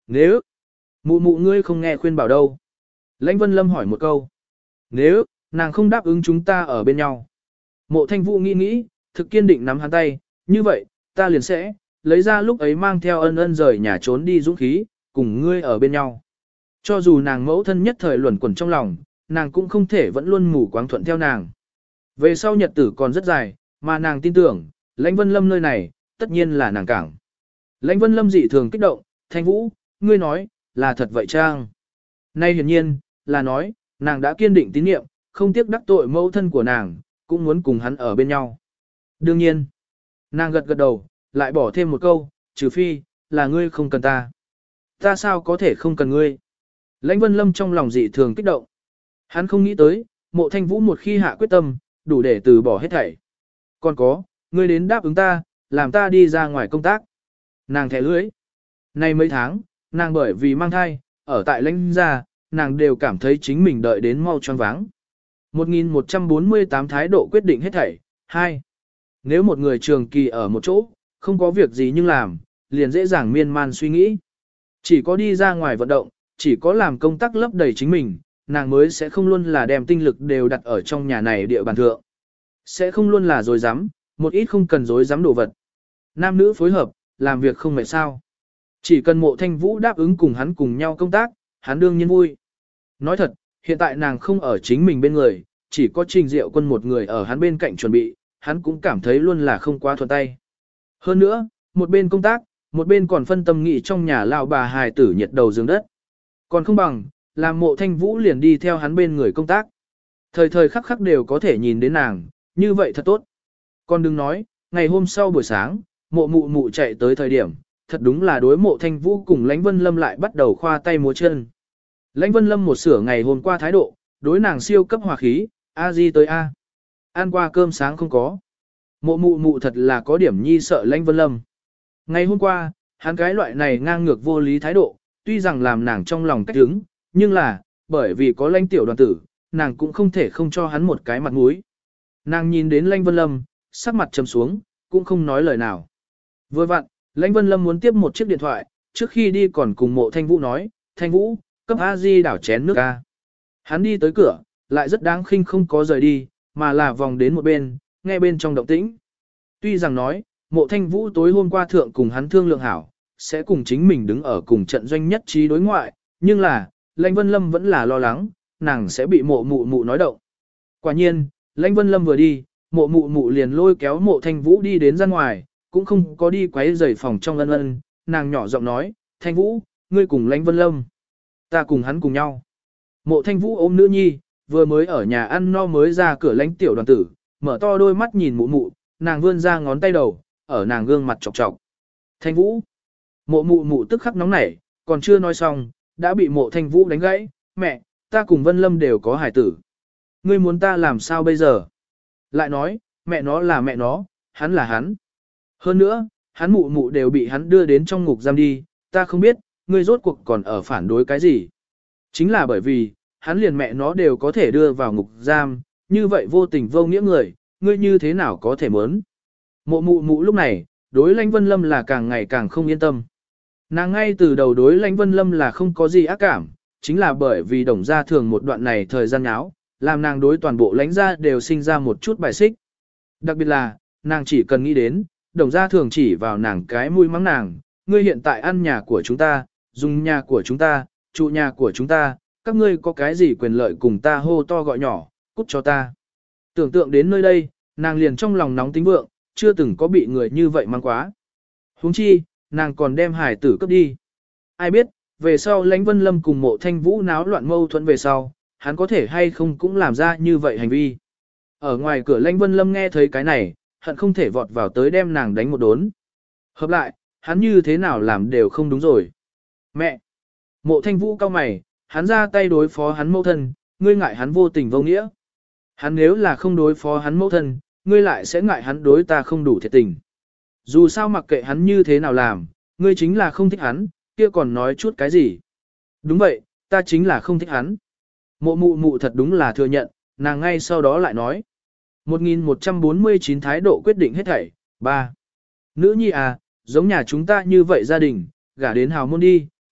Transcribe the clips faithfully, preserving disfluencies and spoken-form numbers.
Nếu, mụ mụ ngươi không nghe khuyên bảo đâu. Lãnh Vân Lâm hỏi một câu. Nếu, nàng không đáp ứng chúng ta ở bên nhau. Mộ Thanh Vũ nghĩ nghĩ, thực kiên định nắm hắn tay, như vậy, ta liền sẽ, lấy ra lúc ấy mang theo ân ân rời nhà trốn đi dũng khí, cùng ngươi ở bên nhau. Cho dù nàng mẫu thân nhất thời luẩn quẩn trong lòng, nàng cũng không thể vẫn luôn mù quáng thuận theo nàng. Về sau nhật tử còn rất dài, mà nàng tin tưởng, Lãnh Vân Lâm nơi này, tất nhiên là nàng cảng. Lãnh Vân Lâm dị thường kích động, Thanh Vũ, ngươi nói, là thật vậy chăng? Nay hiển nhiên, là nói, nàng đã kiên định tín nhiệm, không tiếc đắc tội mẫu thân của nàng, cũng muốn cùng hắn ở bên nhau. Đương nhiên, nàng gật gật đầu, lại bỏ thêm một câu, trừ phi, là ngươi không cần ta. Ta sao có thể không cần ngươi? Lãnh Vân Lâm trong lòng dị thường kích động. Hắn không nghĩ tới, Mộ Thanh Vũ một khi hạ quyết tâm, đủ để từ bỏ hết thảy. Còn có, ngươi đến đáp ứng ta, làm ta đi ra ngoài công tác. Nàng thẻ lưỡi. Nay mấy tháng, nàng bởi vì mang thai, ở tại Lãnh gia, nàng đều cảm thấy chính mình đợi đến mau choáng váng. một nghìn một trăm bốn mươi tám thái độ quyết định hết thảy. hai. Nếu một người trường kỳ ở một chỗ, không có việc gì nhưng làm, liền dễ dàng miên man suy nghĩ. Chỉ có đi ra ngoài vận động, chỉ có làm công tác lấp đầy chính mình, nàng mới sẽ không luôn là đem tinh lực đều đặt ở trong nhà này địa bàn thượng. Sẽ không luôn là dối rắm một ít không cần dối rắm đồ vật. Nam nữ phối hợp, làm việc không mệt sao. Chỉ cần Mộ Thanh Vũ đáp ứng cùng hắn cùng nhau công tác, hắn đương nhiên vui. Nói thật, hiện tại nàng không ở chính mình bên người, chỉ có Trình Diệu Quân một người ở hắn bên cạnh chuẩn bị, hắn cũng cảm thấy luôn là không quá thuận tay. Hơn nữa, một bên công tác, một bên còn phân tâm nghị trong nhà lão bà hài tử nhiệt đầu giường đất. Còn không bằng, làm Mộ Thanh Vũ liền đi theo hắn bên người công tác. Thời thời khắc khắc đều có thể nhìn đến nàng, như vậy thật tốt. Còn đừng nói, ngày hôm sau buổi sáng, mộ mụ mụ chạy tới thời điểm, thật đúng là đối Mộ Thanh Vũ cùng Lãnh Vân Lâm lại bắt đầu khoa tay múa chân. Lãnh Vân Lâm một sửa ngày hôm qua thái độ, đối nàng siêu cấp hòa khí, a di tới a. Ăn qua cơm sáng không có. Mộ mụ mụ thật là có điểm nhi sợ Lãnh Vân Lâm. Ngày hôm qua, hắn cái loại này ngang ngược vô lý thái độ, tuy rằng làm nàng trong lòng cách đứng, nhưng là, bởi vì có Lãnh tiểu đoàn tử, nàng cũng không thể không cho hắn một cái mặt mũi. Nàng nhìn đến Lãnh Vân Lâm, sắc mặt trầm xuống, cũng không nói lời nào. Vừa vặn, Lãnh Vân Lâm muốn tiếp một chiếc điện thoại, trước khi đi còn cùng Mộ Thanh Vũ nói, Thanh Vũ, cấp A Di đảo chén nước ca. Hắn đi tới cửa, lại rất đáng khinh không có rời đi, mà là vòng đến một bên, nghe bên trong động tĩnh. Tuy rằng nói, Mộ Thanh Vũ tối hôm qua thượng cùng hắn thương lượng hảo, sẽ cùng chính mình đứng ở cùng trận doanh nhất trí đối ngoại, nhưng là, Lãnh Vân Lâm vẫn là lo lắng, nàng sẽ bị mộ mụ mụ nói động. Quả nhiên, Lãnh Vân Lâm vừa đi, mộ mụ mụ liền lôi kéo Mộ Thanh Vũ đi đến ra ngoài, cũng không có đi quấy rầy phòng trong ân ân, nàng nhỏ giọng nói, Thanh Vũ, ngươi cùng Lãnh Vân Lâm. Ta cùng hắn cùng nhau. Mộ Thanh Vũ ôm nữ nhi, vừa mới ở nhà ăn no mới ra cửa Lãnh tiểu đoàn tử, mở to đôi mắt nhìn mụ mụ, nàng vươn ra ngón tay đầu, ở nàng gương mặt chọc chọc. Thanh Vũ. Mộ mụ mụ tức khắc nóng nảy, còn chưa nói xong, đã bị Mộ Thanh Vũ đánh gãy, mẹ, ta cùng Vân Lâm đều có hải tử. Ngươi muốn ta làm sao bây giờ? Lại nói, mẹ nó là mẹ nó, hắn là hắn. Hơn nữa, hắn mụ mụ đều bị hắn đưa đến trong ngục giam đi, ta không biết, ngươi rốt cuộc còn ở phản đối cái gì. Chính là bởi vì, hắn liền mẹ nó đều có thể đưa vào ngục giam, như vậy vô tình vô nghĩa người, ngươi như thế nào có thể mớn. Mộ mụ mụ lúc này, đối Lãnh Vân Lâm là càng ngày càng không yên tâm. Nàng ngay từ đầu đối Lãnh Vân Lâm là không có gì ác cảm, chính là bởi vì đồng gia thường một đoạn này thời gian áo, làm nàng đối toàn bộ Lãnh gia đều sinh ra một chút bài xích. Đặc biệt là, nàng chỉ cần nghĩ đến, đồng gia thường chỉ vào nàng cái mũi mắng nàng, ngươi hiện tại ăn nhà của chúng ta, dùng nhà của chúng ta, trụ nhà của chúng ta, các ngươi có cái gì quyền lợi cùng ta hô to gọi nhỏ, cút cho ta. Tưởng tượng đến nơi đây, nàng liền trong lòng nóng tính vượng, chưa từng có bị người như vậy mang quá. Huống chi, nàng còn đem hải tử cấp đi. Ai biết, về sau Lãnh Vân Lâm cùng Mộ Thanh Vũ náo loạn mâu thuẫn về sau, hắn có thể hay không cũng làm ra như vậy hành vi. Ở ngoài cửa Lãnh Vân Lâm nghe thấy cái này, hận không thể vọt vào tới đem nàng đánh một đốn. Hợp lại, hắn như thế nào làm đều không đúng rồi. Mẹ! Mộ Thanh Vũ cau mày, hắn ra tay đối phó hắn mẫu thân, ngươi ngại hắn vô tình vô nghĩa. Hắn nếu là không đối phó hắn mẫu thân, ngươi lại sẽ ngại hắn đối ta không đủ thiệt tình. Dù sao mặc kệ hắn như thế nào làm, ngươi chính là không thích hắn, kia còn nói chút cái gì. Đúng vậy, ta chính là không thích hắn. Mộ mụ mụ thật đúng là thừa nhận, nàng ngay sau đó lại nói. một nghìn một trăm bốn mươi chín thái độ quyết định hết thảy. ba. Nữ nhi à, giống nhà chúng ta như vậy gia đình, gả đến hào môn đi,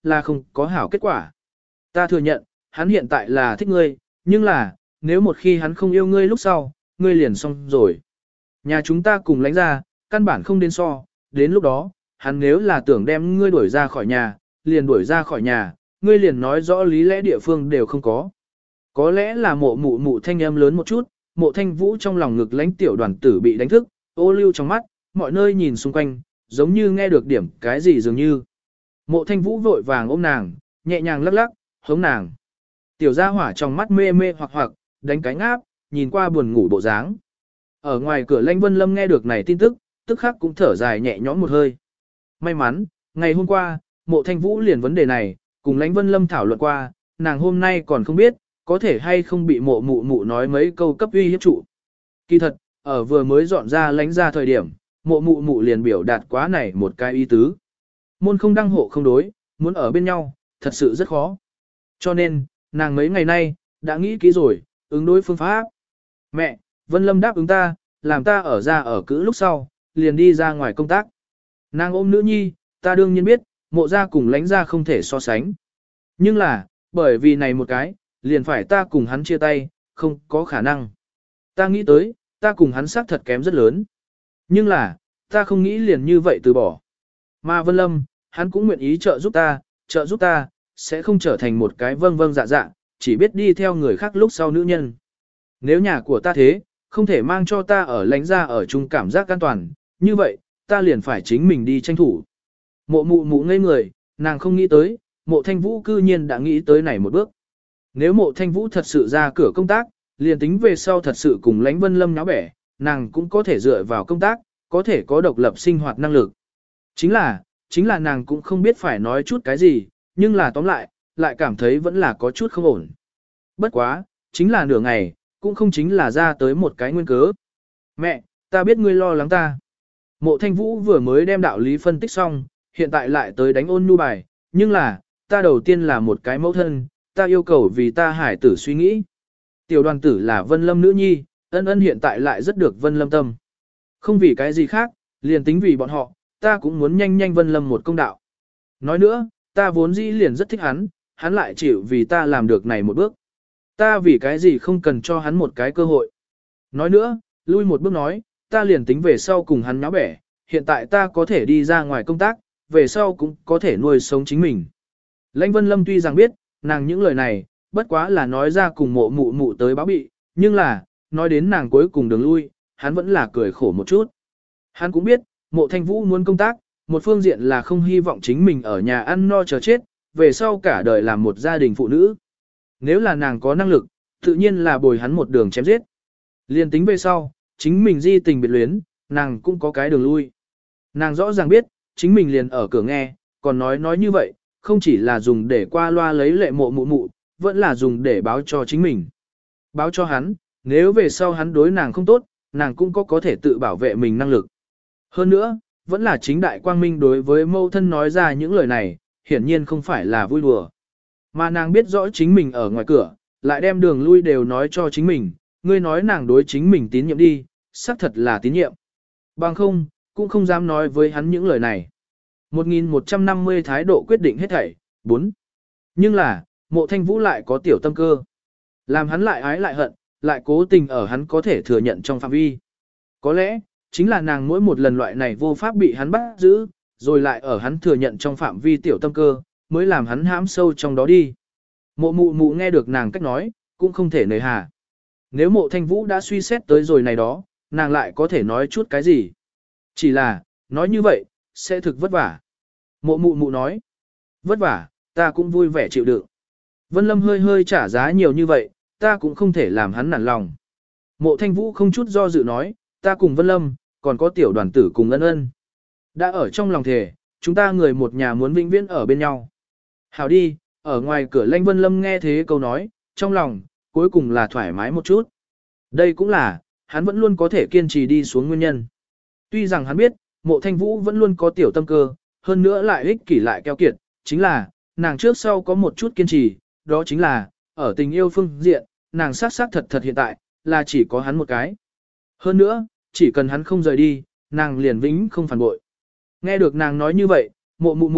là không có hảo kết quả. Ta thừa nhận, hắn hiện tại là thích ngươi, nhưng là, nếu một khi hắn không yêu ngươi lúc sau, ngươi liền xong rồi. Nhà chúng ta cùng lánh ra, căn bản không đến so, đến lúc đó, hắn nếu là tưởng đem ngươi đuổi ra khỏi nhà, liền đuổi ra khỏi nhà, ngươi liền nói rõ lý lẽ địa phương đều không có. Có lẽ là mộ mụ mụ thanh âm lớn một chút, mộ thanh vũ trong lòng ngực lãnh tiểu đoàn tử bị đánh thức, ô lưu trong mắt, mọi nơi nhìn xung quanh, giống như nghe được điểm cái gì dường như. Mộ thanh vũ vội vàng ôm nàng, nhẹ nhàng lắc lắc, hống nàng. Tiểu gia hỏa trong mắt mê mê hoặc hoặc, đánh cánh áp, nhìn qua buồn ngủ bộ dáng. Ở ngoài cửa Lãnh Vân Lâm nghe được này tin tức, tức khắc cũng thở dài nhẹ nhõm một hơi. May mắn, ngày hôm qua, mộ thanh vũ liền vấn đề này, cùng Lãnh Vân Lâm thảo luận qua, nàng hôm nay còn không biết, có thể hay không bị mộ mụ mụ nói mấy câu cấp uy hiếp trụ. Kỳ thật, ở vừa mới dọn ra lánh ra thời điểm, mộ mụ mụ liền biểu đạt quá này một cái ý tứ. Môn không đăng hộ không đối, muốn ở bên nhau, thật sự rất khó. Cho nên, nàng mấy ngày nay, đã nghĩ kỹ rồi, ứng đối phương pháp. Mẹ, Vân Lâm đáp ứng ta, làm ta ở ra ở cữ lúc sau, liền đi ra ngoài công tác. Nàng ôm nữ nhi, ta đương nhiên biết, mộ ra cùng lánh ra không thể so sánh. Nhưng là, bởi vì này một cái, liền phải ta cùng hắn chia tay, không có khả năng. Ta nghĩ tới, ta cùng hắn xác thật kém rất lớn. Nhưng là, ta không nghĩ liền như vậy từ bỏ. Mà Vân Lâm, hắn cũng nguyện ý trợ giúp ta, trợ giúp ta, sẽ không trở thành một cái vâng vâng dạ dạ, chỉ biết đi theo người khác lúc sau nữ nhân. Nếu nhà của ta thế, không thể mang cho ta ở lánh ra ở chung cảm giác an toàn, như vậy, ta liền phải chính mình đi tranh thủ. Mộ mụ mụ ngây người, nàng không nghĩ tới, mộ thanh vũ cư nhiên đã nghĩ tới này một bước. Nếu mộ thanh vũ thật sự ra cửa công tác, liền tính về sau thật sự cùng Lãnh Vân Lâm nháo bẻ, nàng cũng có thể dựa vào công tác, có thể có độc lập sinh hoạt năng lực. Chính là, chính là nàng cũng không biết phải nói chút cái gì, nhưng là tóm lại, lại cảm thấy vẫn là có chút không ổn. Bất quá, chính là nửa ngày, cũng không chính là ra tới một cái nguyên cớ. Mẹ, ta biết ngươi lo lắng ta. Mộ thanh vũ vừa mới đem đạo lý phân tích xong, hiện tại lại tới đánh ôn nhu bài, nhưng là, ta đầu tiên là một cái mẫu thân, ta yêu cầu vì ta hải tử suy nghĩ. Tiểu đoàn tử là Vân Lâm nữ nhi, ân ân hiện tại lại rất được Vân Lâm tâm. Không vì cái gì khác, liền tính vì bọn họ, ta cũng muốn nhanh nhanh Vân Lâm một công đạo. Nói nữa, ta vốn dĩ liền rất thích hắn, hắn lại chịu vì ta làm được này một bước. Ta vì cái gì không cần cho hắn một cái cơ hội. Nói nữa, lui một bước nói, ta liền tính về sau cùng hắn nháo bẻ, hiện tại ta có thể đi ra ngoài công tác, về sau cũng có thể nuôi sống chính mình. Lãnh Vân Lâm tuy rằng biết, nàng những lời này, bất quá là nói ra cùng mộ mụ mụ tới báo bị, nhưng là, nói đến nàng cuối cùng đường lui, hắn vẫn là cười khổ một chút. Hắn cũng biết, mộ thanh vũ muốn công tác, một phương diện là không hy vọng chính mình ở nhà ăn no chờ chết, về sau cả đời làm một gia đình phụ nữ. Nếu là nàng có năng lực, tự nhiên là bồi hắn một đường chém giết. Liên tính về sau, chính mình di tình biệt luyến, nàng cũng có cái đường lui. Nàng rõ ràng biết, chính mình liền ở cửa nghe, còn nói nói như vậy, không chỉ là dùng để qua loa lấy lệ mộ mụ mụ, vẫn là dùng để báo cho chính mình. Báo cho hắn, nếu về sau hắn đối nàng không tốt, nàng cũng có có thể tự bảo vệ mình năng lực. Hơn nữa, vẫn là chính đại quang minh đối với mâu thân nói ra những lời này, hiển nhiên không phải là vui đùa. Mà nàng biết rõ chính mình ở ngoài cửa, lại đem đường lui đều nói cho chính mình, ngươi nói nàng đối chính mình tín nhiệm đi, xác thật là tín nhiệm. Bằng không, cũng không dám nói với hắn những lời này. một nghìn một trăm năm mươi thái độ quyết định hết thảy, bốn. Nhưng là, mộ thanh vũ lại có tiểu tâm cơ. Làm hắn lại ái lại hận, lại cố tình ở hắn có thể thừa nhận trong phạm vi. Có lẽ, chính là nàng mỗi một lần loại này vô pháp bị hắn bắt giữ, rồi lại ở hắn thừa nhận trong phạm vi tiểu tâm cơ, mới làm hắn hãm sâu trong đó đi. Mộ mụ mụ nghe được nàng cách nói, cũng không thể nời hà. Nếu mộ thanh vũ đã suy xét tới rồi này đó, nàng lại có thể nói chút cái gì. Chỉ là, nói như vậy, sẽ thực vất vả. Mộ mụ mụ nói, vất vả, ta cũng vui vẻ chịu đựng. Vân Lâm hơi hơi trả giá nhiều như vậy, ta cũng không thể làm hắn nản lòng. Mộ thanh vũ không chút do dự nói, ta cùng Vân Lâm, còn có tiểu đoàn tử cùng ân ân. Đã ở trong lòng thề, chúng ta người một nhà muốn vĩnh viễn ở bên nhau. Hảo đi, ở ngoài cửa Lãnh Vân Lâm nghe thế câu nói, trong lòng, cuối cùng là thoải mái một chút. Đây cũng là, hắn vẫn luôn có thể kiên trì đi xuống nguyên nhân. Tuy rằng hắn biết, mộ thanh vũ vẫn luôn có tiểu tâm cơ, hơn nữa lại ích kỷ lại keo kiệt, chính là, nàng trước sau có một chút kiên trì, đó chính là, ở tình yêu phương diện, nàng sát sát thật thật hiện tại, là chỉ có hắn một cái. Hơn nữa, chỉ cần hắn không rời đi, nàng liền vĩnh không phản bội. Nghe được nàng nói như vậy, mộ mụ mụ,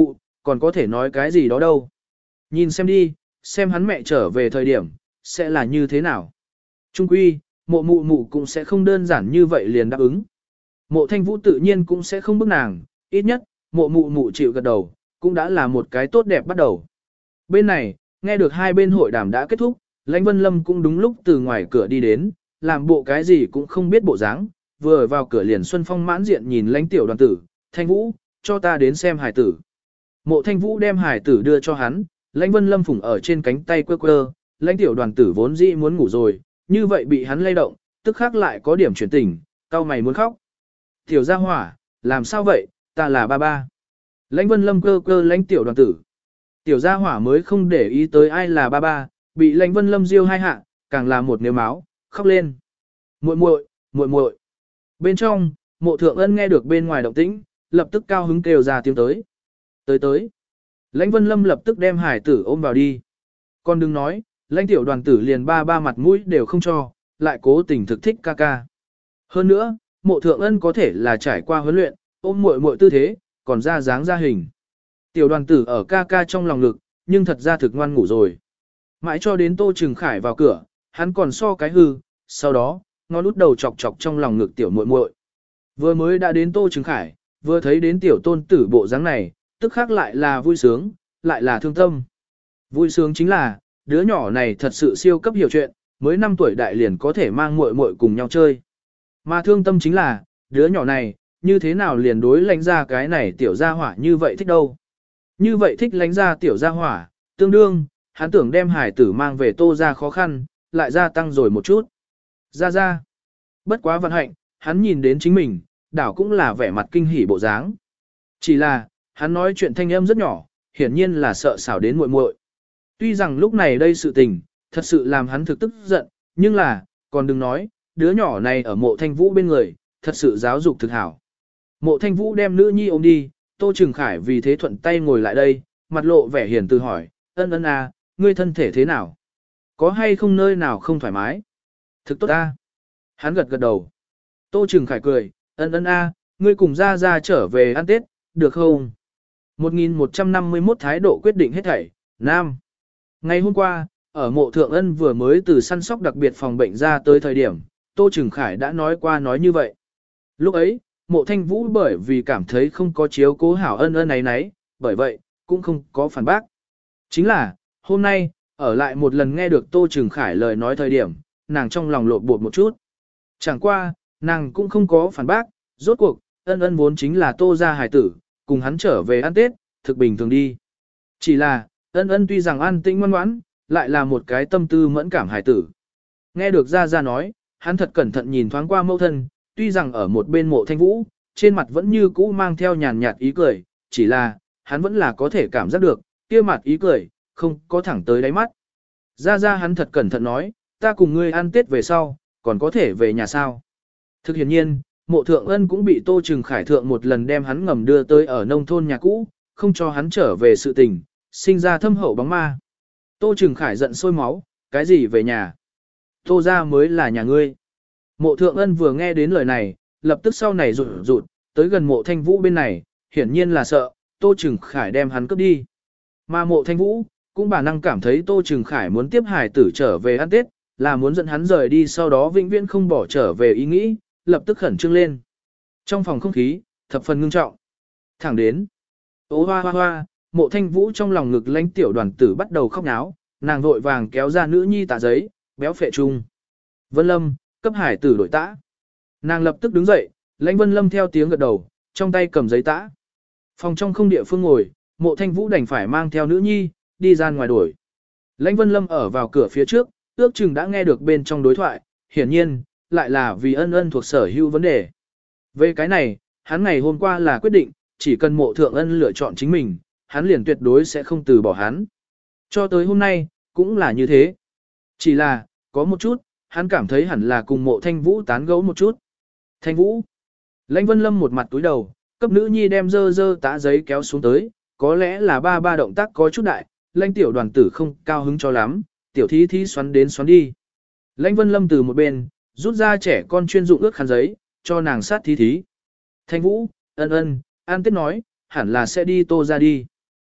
còn có thể nói cái gì đó đâu. Nhìn xem đi, xem hắn mẹ trở về thời điểm, sẽ là như thế nào. Trung quy, mộ mụ mụ cũng sẽ không đơn giản như vậy liền đáp ứng. Mộ thanh vũ tự nhiên cũng sẽ không bức nàng, ít nhất, mộ mụ mụ chịu gật đầu, cũng đã là một cái tốt đẹp bắt đầu. Bên này, nghe được hai bên hội đàm đã kết thúc, Lãnh Vân Lâm cũng đúng lúc từ ngoài cửa đi đến, làm bộ cái gì cũng không biết bộ dáng, vừa vào cửa liền Xuân Phong mãn diện nhìn Lãnh tiểu đoàn tử, Thanh Vũ, cho ta đến xem hải tử. Mộ Thanh Vũ đem hải tử đưa cho hắn, Lãnh Vân Lâm phủng ở trên cánh tay quơ quơ, Lãnh tiểu đoàn tử vốn dĩ muốn ngủ rồi, như vậy bị hắn lay động, tức khắc lại có điểm chuyển tỉnh, cau mày muốn khóc. Tiểu gia hỏa, làm sao vậy, ta là ba ba. Lãnh Vân Lâm cơ cơ Lãnh tiểu đoàn tử. Tiểu gia hỏa mới không để ý tới ai là ba ba, bị Lãnh Vân Lâm diêu hai hạ, càng là một nếu máu, khóc lên. Muội muội, muội muội. Bên trong, Mộ Thượng Ân nghe được bên ngoài động tĩnh, lập tức cao hứng kêu ra tiếng tới. Tới tới. Lãnh Vân Lâm lập tức đem hải tử ôm vào đi. Con đừng nói, Lãnh tiểu đoàn tử liền ba ba mặt mũi đều không cho, lại cố tình thực thích ca ca. Hơn nữa, Mộ Thượng Ân có thể là trải qua huấn luyện, ôm muội muội tư thế, còn ra dáng ra hình. Tiểu đoàn tử ở ca ca trong lòng ngực, nhưng thật ra thực ngoan ngủ rồi. Mãi cho đến Tô Trừng Khải vào cửa, hắn còn so cái hư, sau đó, ngón út đầu chọc chọc trong lòng ngực tiểu muội muội. Vừa mới đã đến Tô Trừng Khải, vừa thấy đến tiểu tôn tử bộ dáng này, tức khác lại là vui sướng, lại là thương tâm. Vui sướng chính là, đứa nhỏ này thật sự siêu cấp hiểu chuyện, mới năm tuổi đại liền có thể mang muội muội cùng nhau chơi. Mà thương tâm chính là, đứa nhỏ này, như thế nào liền đối Lãnh ra cái này tiểu gia hỏa như vậy thích đâu. Như vậy thích Lãnh ra tiểu gia hỏa, tương đương, hắn tưởng đem hải tử mang về Tô ra khó khăn, lại gia tăng rồi một chút. Ra ra. Bất quá vận hạnh, hắn nhìn đến chính mình, đảo cũng là vẻ mặt kinh hỉ bộ dáng. Chỉ là, hắn nói chuyện thanh âm rất nhỏ, hiển nhiên là sợ xảo đến muội muội. Tuy rằng lúc này đây sự tình, thật sự làm hắn thực tức giận, nhưng là, còn đừng nói, đứa nhỏ này ở Mộ Thanh Vũ bên người, thật sự giáo dục thực hảo. Mộ Thanh Vũ đem nữ nhi ôm đi, Tô Trừng Khải vì thế thuận tay ngồi lại đây, mặt lộ vẻ hiền từ hỏi, ân ân à, ngươi thân thể thế nào? Có hay không nơi nào không thoải mái? Thực tốt a. Hắn gật gật đầu. Tô Trừng Khải cười, ân ân a, ngươi cùng ra ra trở về ăn Tết, được không? một nghìn một trăm năm mươi mốt thái độ quyết định hết thảy, Nam. Ngày hôm qua, ở Mộ Thượng Ân vừa mới từ săn sóc đặc biệt phòng bệnh ra tới thời điểm, Tô Trừng Khải đã nói qua nói như vậy. Lúc ấy, Mộ Thanh Vũ bởi vì cảm thấy không có chiếu cố hảo ân ân ấy nấy, bởi vậy, cũng không có phản bác. Chính là, hôm nay, ở lại một lần nghe được Tô Trừng Khải lời nói thời điểm, nàng trong lòng lộn bột một chút. Chẳng qua, nàng cũng không có phản bác, rốt cuộc, ân ân vốn chính là Tô gia hải tử, cùng hắn trở về ăn Tết, thực bình thường đi. Chỉ là, ân ân tuy rằng an tĩnh ngoan ngoãn, lại là một cái tâm tư mẫn cảm hải tử. Nghe được Gia Gia nói, hắn thật cẩn thận nhìn thoáng qua mẫu thân, tuy rằng ở một bên Mộ Thanh Vũ, trên mặt vẫn như cũ mang theo nhàn nhạt ý cười, chỉ là, hắn vẫn là có thể cảm giác được, kia mặt ý cười, không có thẳng tới đáy mắt. Gia Gia hắn thật cẩn thận nói, ta cùng ngươi ăn Tết về sau, còn có thể về nhà sao. Thực hiện nhiên, Mộ Thượng Ân cũng bị Tô Trừng Khải thượng một lần đem hắn ngầm đưa tới ở nông thôn nhà cũ, không cho hắn trở về sự tình, sinh ra thâm hậu bóng ma. Tô Trừng Khải giận sôi máu, cái gì về nhà? Tô gia mới là nhà ngươi. Mộ Thượng Ân vừa nghe đến lời này, lập tức sau này rụt rụt, tới gần Mộ Thanh Vũ bên này, hiển nhiên là sợ, Tô Trừng Khải đem hắn cướp đi. Mà Mộ Thanh Vũ, cũng bản năng cảm thấy Tô Trừng Khải muốn tiếp hải tử trở về ăn Tết, là muốn dẫn hắn rời đi sau đó vĩnh viễn không bỏ trở về ý nghĩ, lập tức khẩn trương lên. Trong phòng không khí, thập phần ngưng trọng. Thẳng đến, ố hoa hoa hoa, Mộ Thanh Vũ trong lòng ngực Lãnh tiểu đoàn tử bắt đầu khóc náo, nàng vội vàng kéo ra nữ nhi tạ giấy, béo phệ chung. Vân Lâm, cấp hải tử đổi tã. Nàng lập tức đứng dậy, Lãnh Vân Lâm theo tiếng gật đầu, trong tay cầm giấy tã. Phòng trong không địa phương ngồi, Mộ Thanh Vũ đành phải mang theo nữ nhi, đi ra ngoài đổi. Lãnh Vân Lâm ở vào cửa phía trước, ước chừng đã nghe được bên trong đối thoại, hiển nhiên, lại là vì ân ân thuộc sở hữu vấn đề. Về cái này, hắn ngày hôm qua là quyết định, chỉ cần Mộ Thượng Ân lựa chọn chính mình, hắn liền tuyệt đối sẽ không từ bỏ hắn. Cho tới hôm nay, cũng là như thế. Chỉ là, có một chút, hắn cảm thấy hẳn là cùng Mộ Thanh Vũ tán gẫu một chút. Thanh Vũ. Lãnh Vân Lâm một mặt túi đầu, cấp nữ nhi đem dơ dơ tã giấy kéo xuống tới, có lẽ là ba ba động tác có chút đại, Lãnh tiểu đoàn tử không cao hứng cho lắm, tiểu thí thí xoắn đến xoắn đi. Lãnh Vân Lâm từ một bên, rút ra trẻ con chuyên dụng ước khăn giấy, cho nàng sát thí thí. Thanh Vũ, ân ân, An Tết nói, hẳn là sẽ đi Tô ra đi.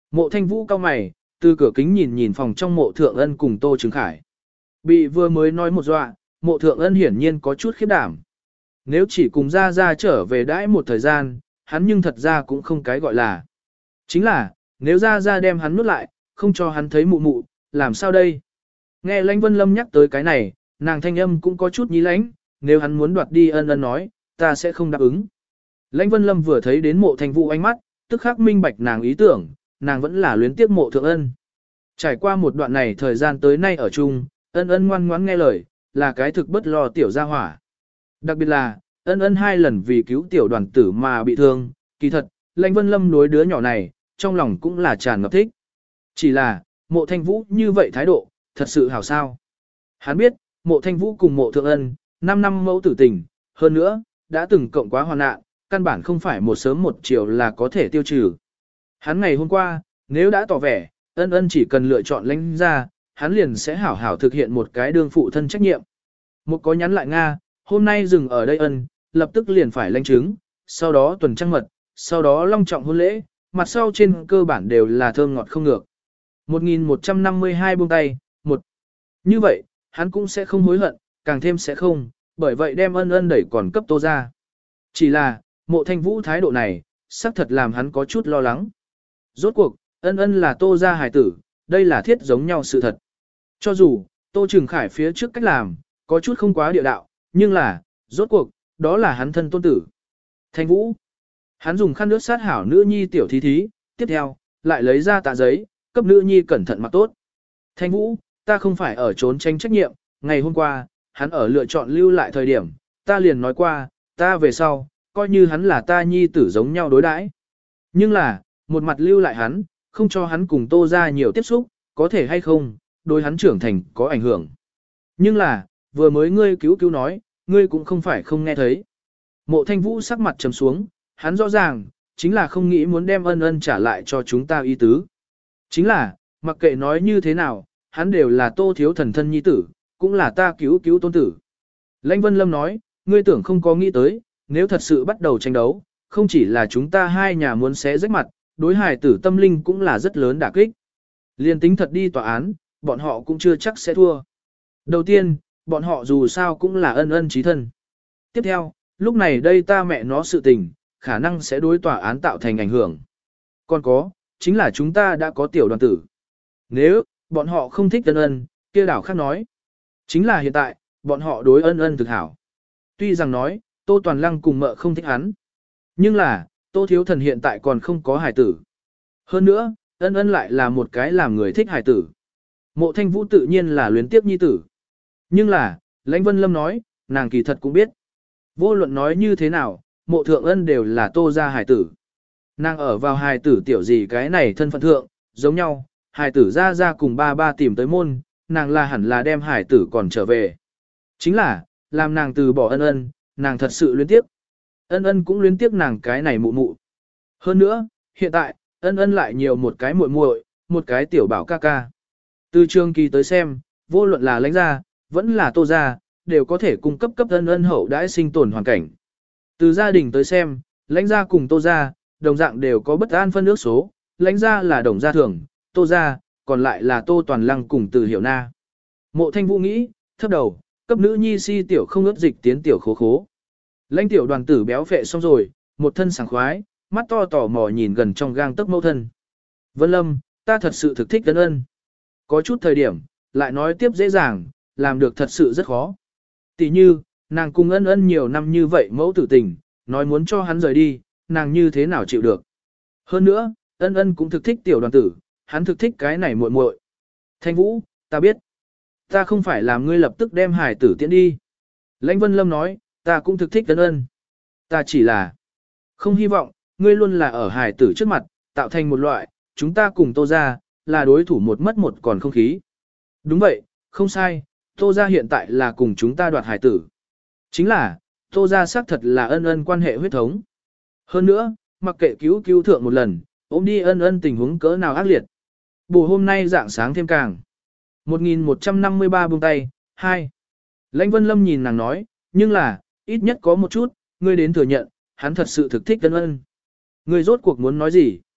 Mộ Thanh Vũ cau mày, từ cửa kính nhìn nhìn phòng trong Mộ Thượng Ân cùng Tô Trừng Khải. Bị vừa mới nói một dọa, Mộ Thượng Ân hiển nhiên có chút khiếp đảm. Nếu chỉ cùng ra ra trở về đãi một thời gian, hắn nhưng thật ra cũng không cái gọi là. Chính là, nếu ra ra đem hắn nuốt lại, không cho hắn thấy mụ mụ, làm sao đây? Nghe Lãnh Vân Lâm nhắc tới cái này, nàng thanh âm cũng có chút nhí lãnh, nếu hắn muốn đoạt đi Ân Ân nói, ta sẽ không đáp ứng. Lãnh Vân Lâm vừa thấy đến Mộ Thanh Vũ ánh mắt, tức khắc minh bạch nàng ý tưởng, nàng vẫn là luyến tiếc Mộ Thượng Ân. Trải qua một đoạn này thời gian tới nay ở chung, Ân Ân ngoan ngoãn nghe lời, là cái thực bất lo tiểu gia hỏa. Đặc biệt là, Ân Ân hai lần vì cứu tiểu đoàn tử mà bị thương, kỳ thật, Lãnh Vân Lâm đối đứa nhỏ này, trong lòng cũng là tràn ngập thích. Chỉ là, Mộ Thanh Vũ như vậy thái độ, thật sự hảo sao. Hắn biết, Mộ Thanh Vũ cùng Mộ Thượng Ân, năm năm mẫu tử tình, hơn nữa, đã từng cộng quá hoàn nạn, căn bản không phải một sớm một chiều là có thể tiêu trừ. Hắn ngày hôm qua, nếu đã tỏ vẻ, Ân Ân chỉ cần lựa chọn Lãnh ra, hắn liền sẽ hảo hảo thực hiện một cái đương phụ thân trách nhiệm. Một có nhắn lại Nga, hôm nay dừng ở đây Ân, lập tức liền phải lãnh chứng, sau đó tuần trăng mật, sau đó long trọng hôn lễ, mặt sau trên cơ bản đều là thơm ngọt không ngược. một nghìn một trăm năm mươi hai buông tay, một. Như vậy, hắn cũng sẽ không hối hận, càng thêm sẽ không, bởi vậy đem Ân Ân đẩy còn cấp Tô ra. Chỉ là, Mộ Thanh Vũ thái độ này, xác thật làm hắn có chút lo lắng. Rốt cuộc, Ân Ân là Tô ra hài tử, đây là thiết giống nhau sự thật. Cho dù, Tô Trừng Khải phía trước cách làm, có chút không quá địa đạo, nhưng là, rốt cuộc, đó là hắn thân tôn tử. Thanh Vũ. Hắn dùng khăn nước sát hảo nữ nhi tiểu thí thí, tiếp theo, lại lấy ra tạ giấy, cấp nữ nhi cẩn thận mặc tốt. Thanh Vũ, ta không phải ở trốn tránh trách nhiệm, ngày hôm qua, hắn ở lựa chọn lưu lại thời điểm, ta liền nói qua, ta về sau, coi như hắn là ta nhi tử giống nhau đối đãi. Nhưng là, một mặt lưu lại hắn, không cho hắn cùng Tô ra nhiều tiếp xúc, có thể hay không, đối hắn trưởng thành có ảnh hưởng. Nhưng là, vừa mới ngươi cứu cứu nói, ngươi cũng không phải không nghe thấy. Mộ Thanh Vũ sắc mặt trầm xuống, hắn rõ ràng, chính là không nghĩ muốn đem Ân Ân trả lại cho chúng ta ý tứ. Chính là, mặc kệ nói như thế nào, hắn đều là Tô thiếu thần thân nhi tử, cũng là ta cứu cứu tôn tử. Lãnh Vân Lâm nói, ngươi tưởng không có nghĩ tới, nếu thật sự bắt đầu tranh đấu, không chỉ là chúng ta hai nhà muốn xé rách mặt, đối hài tử tâm linh cũng là rất lớn đả kích. Liên tính thật đi tòa án, bọn họ cũng chưa chắc sẽ thua. Đầu tiên, bọn họ dù sao cũng là Ân Ân chí thân. Tiếp theo, lúc này đây ta mẹ nó sự tình, khả năng sẽ đối tòa án tạo thành ảnh hưởng. Còn có, chính là chúng ta đã có tiểu đoàn tử. Nếu, bọn họ không thích Ân Ân, kia đảo khác nói. Chính là hiện tại, bọn họ đối Ân Ân thực hảo. Tuy rằng nói, Tô Toàn Lăng cùng mợ không thích hắn. Nhưng là, Tô Thiếu Thần hiện tại còn không có hài tử. Hơn nữa, Ân Ân lại là một cái làm người thích hài tử. Mộ Thanh Vũ tự nhiên là luyến tiếp nhi tử. Nhưng là, Lãnh Vân Lâm nói, nàng kỳ thật cũng biết. Vô luận nói như thế nào, Mộ Thượng Ân đều là Tô gia hài tử. Nàng ở vào hài tử tiểu gì cái này thân phận thượng, giống nhau, hài tử ra ra cùng ba ba tìm tới môn, nàng là hẳn là đem hài tử còn trở về. Chính là, làm nàng từ bỏ Ân Ân, nàng thật sự luyến tiếc. Ân Ân cũng luyến tiếc nàng cái này mụ mụ. Hơn nữa, hiện tại, Ân Ân lại nhiều một cái muội muội, một cái tiểu bảo ca ca. Từ trường kỳ tới xem, vô luận là Lãnh gia, vẫn là Tô gia, đều có thể cung cấp cấp Ân Ân hậu đãi sinh tồn hoàn cảnh. Từ gia đình tới xem, Lãnh gia cùng Tô gia, đồng dạng đều có bất an phân ước số, Lãnh gia là đồng gia thường, Tô gia, còn lại là Tô Toàn Lăng cùng Từ Hiểu Na. Mộ Thanh Vũ nghĩ, thấp đầu, cấp nữ nhi si tiểu không ướt dịch tiến tiểu khố khố. Lãnh tiểu đoàn tử béo phệ xong rồi, một thân sảng khoái, mắt to tò mò nhìn gần trong gang tấc mẫu thân. Vân Lâm, ta thật sự thực thích Ân Ân. Có chút thời điểm, lại nói tiếp dễ dàng, làm được thật sự rất khó. Tỷ như, nàng cùng Ân Ân nhiều năm như vậy mẫu tử tình, nói muốn cho hắn rời đi, nàng như thế nào chịu được. Hơn nữa, Ân Ân cũng thực thích tiểu đoàn tử, hắn thực thích cái này muội muội. Thanh Vũ, ta biết. Ta không phải làm ngươi lập tức đem hải tử tiễn đi. Lãnh Vân Lâm nói, ta cũng thực thích Ân Ân. Ta chỉ là không hy vọng, ngươi luôn là ở hải tử trước mặt, tạo thành một loại, chúng ta cùng Tô gia là đối thủ một mất một còn không khí. Đúng vậy, không sai, Tô gia hiện tại là cùng chúng ta đoạt hải tử. Chính là, Tô gia xác thật là Ân Ân quan hệ huyết thống. Hơn nữa, mặc kệ cứu cứu thượng một lần, ôm đi Ân Ân tình huống cỡ nào ác liệt. Bù hôm nay dạng sáng thêm càng. một nghìn một trăm năm mươi ba buông tay, hai. Lãnh Vân Lâm nhìn nàng nói, nhưng là, ít nhất có một chút, ngươi đến thừa nhận, hắn thật sự thực thích Ân Ân. Ngươi rốt cuộc muốn nói gì?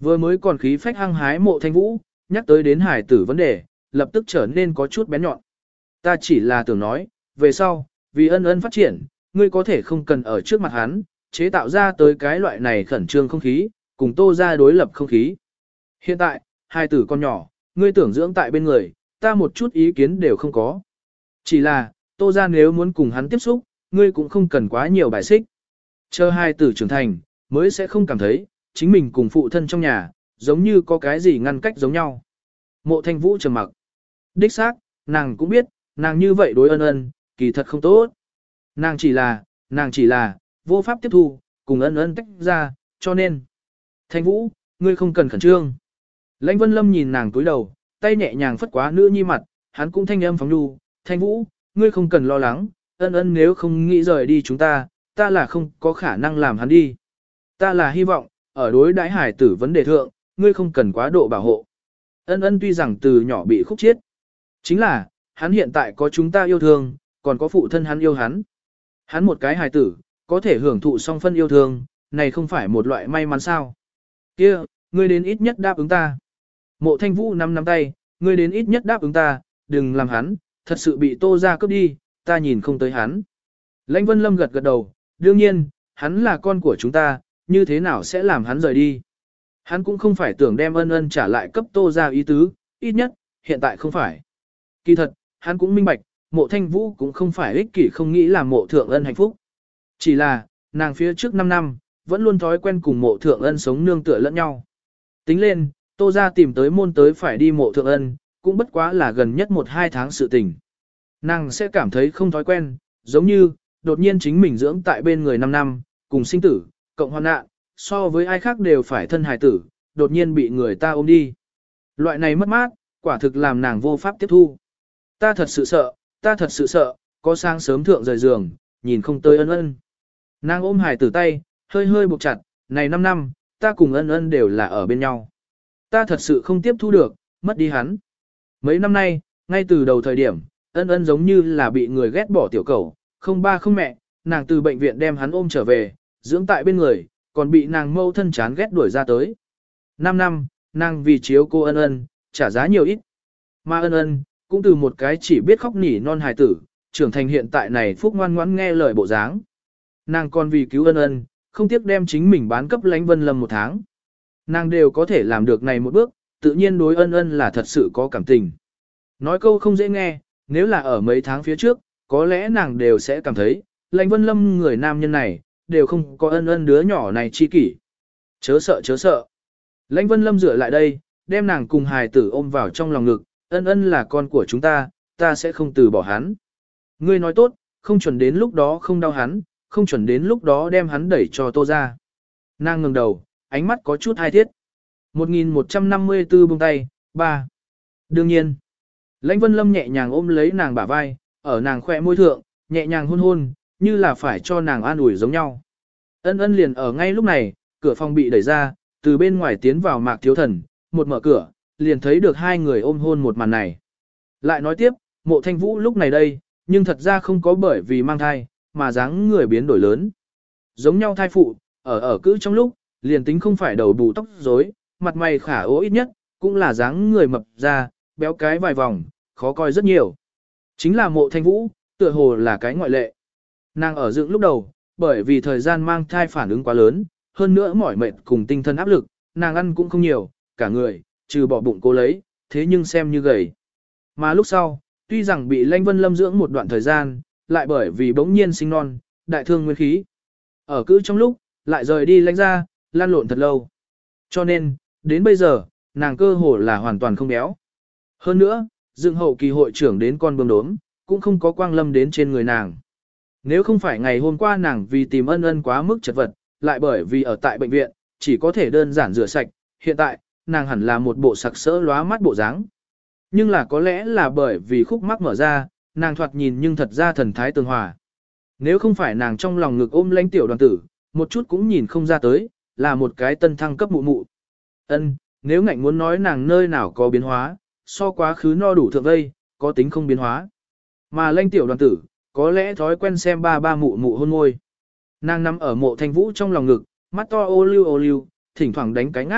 Vừa mới còn khí phách hăng hái Mộ Thanh Vũ, nhắc tới đến hải tử vấn đề, lập tức trở nên có chút bén nhọn. Ta chỉ là tưởng nói, về sau, vì ân ân phát triển, ngươi có thể không cần ở trước mặt hắn, chế tạo ra tới cái loại này khẩn trương không khí, cùng Tô ra đối lập không khí. Hiện tại, hai tử con nhỏ, ngươi tưởng dưỡng tại bên người, ta một chút ý kiến đều không có. Chỉ là, Tô ra nếu muốn cùng hắn tiếp xúc, ngươi cũng không cần quá nhiều bài xích. Chờ hai tử trưởng thành, mới sẽ không cảm thấy, chính mình cùng phụ thân trong nhà, giống như có cái gì ngăn cách giống nhau. Mộ Thanh Vũ trầm mặc. Đích xác, nàng cũng biết, nàng như vậy đối ân ân, kỳ thật không tốt. Nàng chỉ là, nàng chỉ là, vô pháp tiếp thu, cùng ân ân tách ra, cho nên. Thanh Vũ, ngươi không cần khẩn trương. Lãnh Vân Lâm nhìn nàng túi đầu, tay nhẹ nhàng phất quá nữ nhi mặt, hắn cũng thanh âm phóng nhu. Thanh Vũ, ngươi không cần lo lắng, ân ân nếu không nghĩ rời đi chúng ta, ta là không có khả năng làm hắn đi. Ta là hy vọng, ở đối đãi hải tử vấn đề thượng, ngươi không cần quá độ bảo hộ. Ân ân tuy rằng từ nhỏ bị khúc chiết, chính là, hắn hiện tại có chúng ta yêu thương, còn có phụ thân hắn yêu hắn. Hắn một cái hài tử, có thể hưởng thụ song phân yêu thương, này không phải một loại may mắn sao. Kia, ngươi đến ít nhất đáp ứng ta. Mộ Thanh Vũ nắm nắm tay, ngươi đến ít nhất đáp ứng ta, đừng làm hắn, thật sự bị Tô ra cướp đi, ta nhìn không tới hắn. Lãnh Vân Lâm gật gật đầu, đương nhiên, hắn là con của chúng ta, như thế nào sẽ làm hắn rời đi. Hắn cũng không phải tưởng đem ân ân trả lại cấp Tô ra ý tứ, ít nhất, hiện tại không phải. Kỳ thật, hắn cũng minh bạch, Mộ Thanh Vũ cũng không phải ích kỷ không nghĩ làm Mộ Thượng Ân hạnh phúc. Chỉ là, nàng phía trước năm năm, vẫn luôn thói quen cùng Mộ Thượng Ân sống nương tựa lẫn nhau. Tính lên, Tô ra tìm tới môn tới phải đi Mộ Thượng Ân, cũng bất quá là gần nhất một hai tháng sự tình. Nàng sẽ cảm thấy không thói quen, giống như, đột nhiên chính mình dưỡng tại bên người năm năm, cùng sinh tử, cộng hoạn nạn, so với ai khác đều phải thân hài tử, đột nhiên bị người ta ôm đi. Loại này mất mát, quả thực làm nàng vô pháp tiếp thu. Ta thật sự sợ, ta thật sự sợ, có sáng sớm thượng rời giường, nhìn không tới ân ân. Nàng ôm hài tử tay, hơi hơi buộc chặt, này năm năm, ta cùng ân ân đều là ở bên nhau. Ta thật sự không tiếp thu được, mất đi hắn. Mấy năm nay, ngay từ đầu thời điểm, ân ân giống như là bị người ghét bỏ tiểu cầu, không ba không mẹ, nàng từ bệnh viện đem hắn ôm trở về, dưỡng tại bên người, còn bị nàng mâu thân chán ghét đuổi ra tới. Năm năm, nàng vì chiếu cô ân ân, trả giá nhiều ít. Mà ân ân, cũng từ một cái chỉ biết khóc nỉ non hài tử, trưởng thành hiện tại này phúc ngoan ngoãn nghe lời bộ dáng. Nàng còn vì cứu ân ân, không tiếc đem chính mình bán cấp Lãnh Vân Lâm một tháng. Nàng đều có thể làm được này một bước, tự nhiên đối ân ân là thật sự có cảm tình. Nói câu không dễ nghe, nếu là ở mấy tháng phía trước, có lẽ nàng đều sẽ cảm thấy, Lãnh Vân Lâm người nam nhân này, đều không có ân ân đứa nhỏ này chi kỷ. Chớ sợ chớ sợ. Lãnh Vân Lâm dựa lại đây, đem nàng cùng hài tử ôm vào trong lòng ngực, ân ân là con của chúng ta, ta sẽ không từ bỏ hắn. Ngươi nói tốt, không chuẩn đến lúc đó không đau hắn, không chuẩn đến lúc đó đem hắn đẩy cho Tô ra. Nàng ngừng đầu, ánh mắt có chút hai thiết. một nghìn một trăm năm mươi tư buông tay, ba. Đương nhiên. Lãnh Vân Lâm nhẹ nhàng ôm lấy nàng bả vai, ở nàng khỏe môi thượng, nhẹ nhàng hôn hôn, như là phải cho nàng an ủi giống nhau. Ân ân liền ở ngay lúc này, cửa phòng bị đẩy ra, từ bên ngoài tiến vào Mạc Thiếu Thần, một mở cửa, liền thấy được hai người ôm hôn một màn này. Lại nói tiếp, Mộ Thanh Vũ lúc này đây, nhưng thật ra không có bởi vì mang thai, mà dáng người biến đổi lớn. Giống nhau thai phụ, ở ở cữ trong lúc, liền tính không phải đầu bù tóc rối, mặt mày khả ố ít nhất, cũng là dáng người mập ra, béo cái vài vòng, khó coi rất nhiều. Chính là Mộ Thanh Vũ, tựa hồ là cái ngoại lệ. Nàng ở dựng lúc đầu, bởi vì thời gian mang thai phản ứng quá lớn, hơn nữa mỏi mệt cùng tinh thần áp lực, nàng ăn cũng không nhiều, cả người, trừ bỏ bụng cô lấy, thế nhưng xem như gầy. Mà lúc sau, tuy rằng bị Lãnh Vân Lâm dưỡng một đoạn thời gian, lại bởi vì bỗng nhiên sinh non, đại thương nguyên khí. Ở cữ trong lúc, lại rời đi Lãnh ra, lan lộn thật lâu. Cho nên, đến bây giờ, nàng cơ hồ là hoàn toàn không béo. Hơn nữa, dựng hậu kỳ hội trưởng đến con bướm đốm, cũng không có quang lâm đến trên người nàng. Nếu không phải ngày hôm qua nàng vì tìm ân ân quá mức chật vật, lại bởi vì ở tại bệnh viện, chỉ có thể đơn giản rửa sạch, hiện tại, nàng hẳn là một bộ sặc sỡ lóa mắt bộ dáng. Nhưng là có lẽ là bởi vì khúc mắc mở ra, nàng thoạt nhìn nhưng thật ra thần thái tường hòa. Nếu không phải nàng trong lòng ngực ôm Lãnh tiểu đoàn tử, một chút cũng nhìn không ra tới, là một cái tân thăng cấp mụ mụ. Ân, nếu ngạnh muốn nói nàng nơi nào có biến hóa, so quá khứ no đủ thượng vây, có tính không biến hóa. Mà Lãnh tiểu đoàn tử, có lẽ thói quen xem ba ba mụ mụ hôn môi. Nàng nằm ở Mộ Thanh Vũ trong lòng ngực, mắt to ô lưu ô lưu, thỉnh thoảng đánh cánh áp,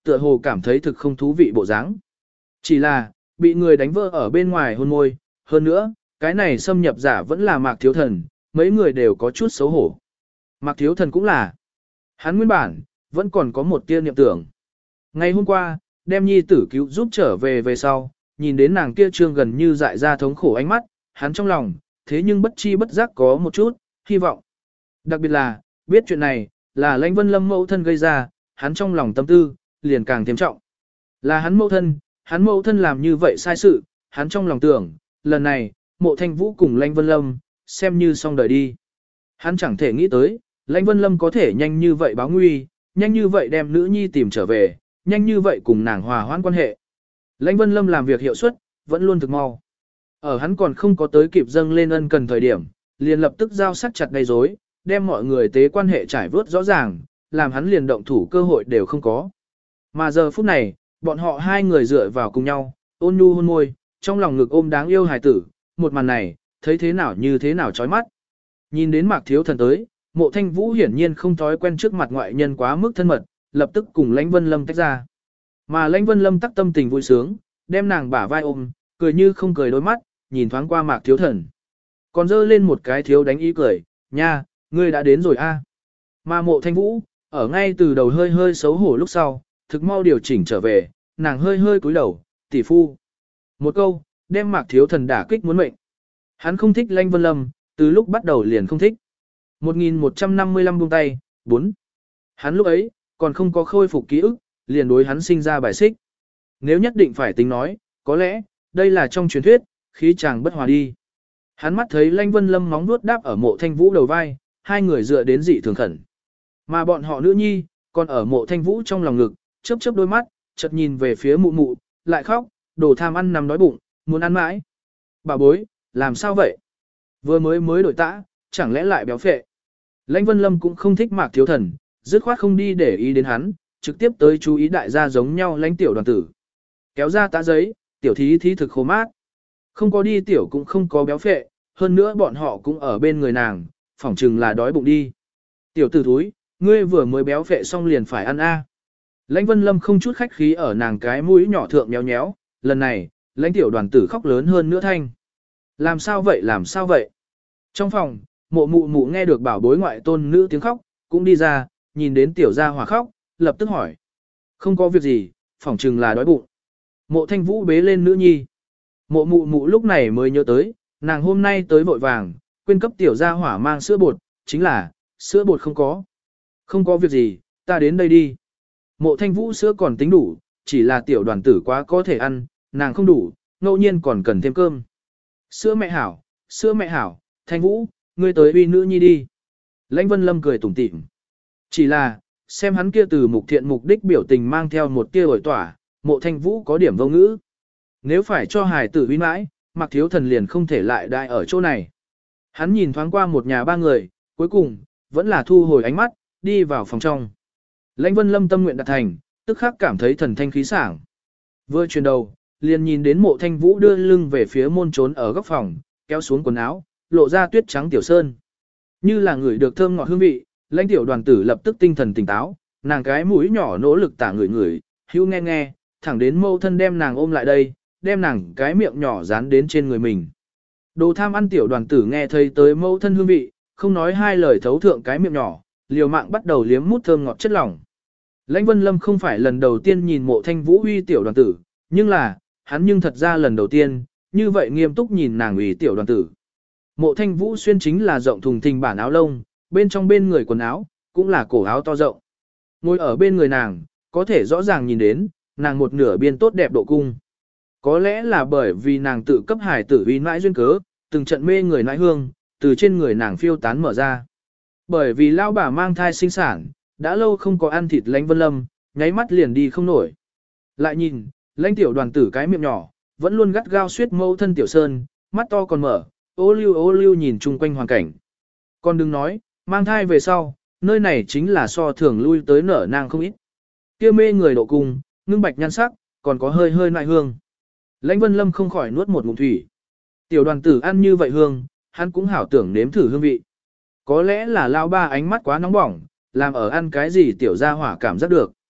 tựa hồ cảm thấy thực không thú vị bộ dáng. Chỉ là, bị người đánh vỡ ở bên ngoài hôn môi, hơn nữa, cái này xâm nhập giả vẫn là Mạc Thiếu Thần, mấy người đều có chút xấu hổ. Mạc Thiếu Thần cũng là. Hắn nguyên bản, vẫn còn có một tia niệm tưởng. Ngày hôm qua, đem nhi tử cứu giúp trở về về sau, nhìn đến nàng kia trương gần như dại ra thống khổ ánh mắt, hắn trong lòng, thế nhưng bất chi bất giác có một chút, hy vọng. Đặc biệt là, biết chuyện này, là Lãnh Vân Lâm mẫu thân gây ra, hắn trong lòng tâm tư, liền càng thêm trọng. Là hắn mẫu thân, hắn mẫu thân làm như vậy sai sự, hắn trong lòng tưởng, lần này, Mộ Thanh Vũ cùng Lãnh Vân Lâm, xem như xong đời đi. Hắn chẳng thể nghĩ tới, Lãnh Vân Lâm có thể nhanh như vậy báo nguy, nhanh như vậy đem nữ nhi tìm trở về, nhanh như vậy cùng nàng hòa hoãn quan hệ. Lãnh Vân Lâm làm việc hiệu suất, vẫn luôn thực mau. Ở hắn còn không có tới kịp dâng lên ân cần thời điểm, liền lập tức giao sắc chặt gây rối, đem mọi người tế quan hệ trải vớt rõ ràng, làm hắn liền động thủ cơ hội đều không có. Mà giờ phút này, bọn họ hai người dựa vào cùng nhau, ôn nhu hôn môi, trong lòng ngực ôm đáng yêu hài tử, một màn này, thấy thế nào như thế nào chói mắt. Nhìn đến Mạc Thiếu Thần tới, Mộ Thanh Vũ hiển nhiên không thói quen trước mặt ngoại nhân quá mức thân mật, lập tức cùng Lãnh Vân Lâm tách ra. Mà Lãnh Vân Lâm tắc tâm tình vui sướng, đem nàng bả vai ôm, cười như không cười đôi mắt, nhìn thoáng qua Mạc Thiếu Thần. Còn dơ lên một cái thiếu đánh ý cười, nha, ngươi đã đến rồi a. Mà Mộ Thanh Vũ, ở ngay từ đầu hơi hơi xấu hổ lúc sau, thực mau điều chỉnh trở về, nàng hơi hơi cúi đầu, tỷ phu. Một câu, đem Mạc Thiếu Thần đả kích muốn mệnh. Hắn không thích Lãnh Vân Lâm, từ lúc bắt đầu liền không thích. một nghìn một trăm năm mươi lăm buông tay, bốn. Hắn lúc ấy, còn không có khôi phục ký ức, liền đối hắn sinh ra bài xích. Nếu nhất định phải tính nói, có lẽ, đây là trong truyền thuyết, khí chàng bất hòa đi. Hắn mắt thấy Lãnh Vân Lâm móng vuốt đáp ở Mộ Thanh Vũ đầu vai, hai người dựa đến dị thường khẩn. Mà bọn họ nữ nhi, còn ở Mộ Thanh Vũ trong lòng ngực, chớp chớp đôi mắt, chợt nhìn về phía mụ mụ, lại khóc, đồ tham ăn nằm đói bụng, muốn ăn mãi. Bà bối, làm sao vậy? Vừa mới mới đổi tã, chẳng lẽ lại béo phệ? Lãnh Vân Lâm cũng không thích Mạc Thiếu Thần, dứt khoát không đi để ý đến hắn, trực tiếp tới chú ý đại gia giống nhau Lãnh tiểu đoàn tử. Kéo ra tã giấy, tiểu thí thí thực khô mát. Không có đi tiểu cũng không có béo phệ, hơn nữa bọn họ cũng ở bên người nàng, phỏng chừng là đói bụng đi. Tiểu tử thúi, ngươi vừa mới béo phệ xong liền phải ăn a. Lãnh Vân Lâm không chút khách khí ở nàng cái mũi nhỏ thượng nhéo nhéo, lần này, Lãnh tiểu đoàn tử khóc lớn hơn nữa thanh. Làm sao vậy làm sao vậy? Trong phòng, mộ mụ mụ nghe được bảo bối ngoại tôn nữ tiếng khóc, cũng đi ra, nhìn đến tiểu gia hỏa khóc, lập tức hỏi. Không có việc gì, phỏng chừng là đói bụng. Mộ Thanh Vũ bế lên nữ nhi. Mộ mụ mụ lúc này mới nhớ tới, nàng hôm nay tới vội vàng, quên cấp tiểu gia hỏa mang sữa bột, chính là, sữa bột không có. Không có việc gì, ta đến đây đi. Mộ Thanh Vũ sữa còn tính đủ, chỉ là tiểu đoàn tử quá có thể ăn, nàng không đủ, ngẫu nhiên còn cần thêm cơm. Sữa mẹ hảo, sữa mẹ hảo, Thanh Vũ, ngươi tới uy nữ nhi đi. Lãnh Vân Lâm cười tủm tỉm. Chỉ là, xem hắn kia từ mục thiện mục đích biểu tình mang theo một tia ổi tỏa, Mộ Thanh Vũ có điểm vô ngữ. Nếu phải cho hài tử uy mãi, Mạc Thiếu Thần liền không thể lại đại ở chỗ này. Hắn nhìn thoáng qua một nhà ba người, cuối cùng, vẫn là thu hồi ánh mắt, đi vào phòng trong. Lãnh Vân Lâm tâm nguyện đạt thành, tức khắc cảm thấy thần thanh khí sảng. Vừa chuyển đầu, liền nhìn đến Mộ Thanh Vũ đưa lưng về phía môn trốn ở góc phòng, kéo xuống quần áo, lộ ra tuyết trắng tiểu sơn. Như là người được thơm ngọt hương vị, Lãnh tiểu đoàn tử lập tức tinh thần tỉnh táo, nàng cái mũi nhỏ nỗ lực tả người người, hữu nghe nghe, thẳng đến mâu thân đem nàng ôm lại đây, đem nàng cái miệng nhỏ dán đến trên người mình. Đồ tham ăn tiểu đoàn tử nghe thấy tới mâu thân hương vị, không nói hai lời thấu thượng cái miệng nhỏ, liều mạng bắt đầu liếm mút thơm ngọt chất lỏng. Lãnh Vân Lâm không phải lần đầu tiên nhìn Mộ Thanh Vũ uy tiểu đoàn tử, nhưng là, hắn nhưng thật ra lần đầu tiên, như vậy nghiêm túc nhìn nàng uy tiểu đoàn tử. Mộ Thanh Vũ xuyên chính là rộng thùng thình bản áo lông, bên trong bên người quần áo, cũng là cổ áo to rộng. Ngồi ở bên người nàng, có thể rõ ràng nhìn đến, nàng một nửa biên tốt đẹp độ cung. Có lẽ là bởi vì nàng tự cấp hải tử uy nãi duyên cớ, từng trận mê người nãi hương, từ trên người nàng phiêu tán mở ra. Bởi vì lao bà mang thai sinh sản, đã lâu không có ăn thịt Lãnh Vân Lâm, nháy mắt liền đi không nổi. Lại nhìn, Lãnh tiểu đoàn tử cái miệng nhỏ, vẫn luôn gắt gao suýt mâu thân tiểu sơn, mắt to còn mở, ô lưu ô lưu nhìn chung quanh hoàn cảnh. Còn đừng nói, mang thai về sau, nơi này chính là so thường lui tới nở nang không ít. Kia mê người độ cung, ngưng bạch nhan sắc, còn có hơi hơi nại hương. Lãnh Vân Lâm không khỏi nuốt một ngụm thủy. Tiểu đoàn tử ăn như vậy hương, hắn cũng hảo tưởng nếm thử hương vị. Có lẽ là lao ba ánh mắt quá nóng bỏng, làm ở ăn cái gì tiểu gia hỏa cảm giác được.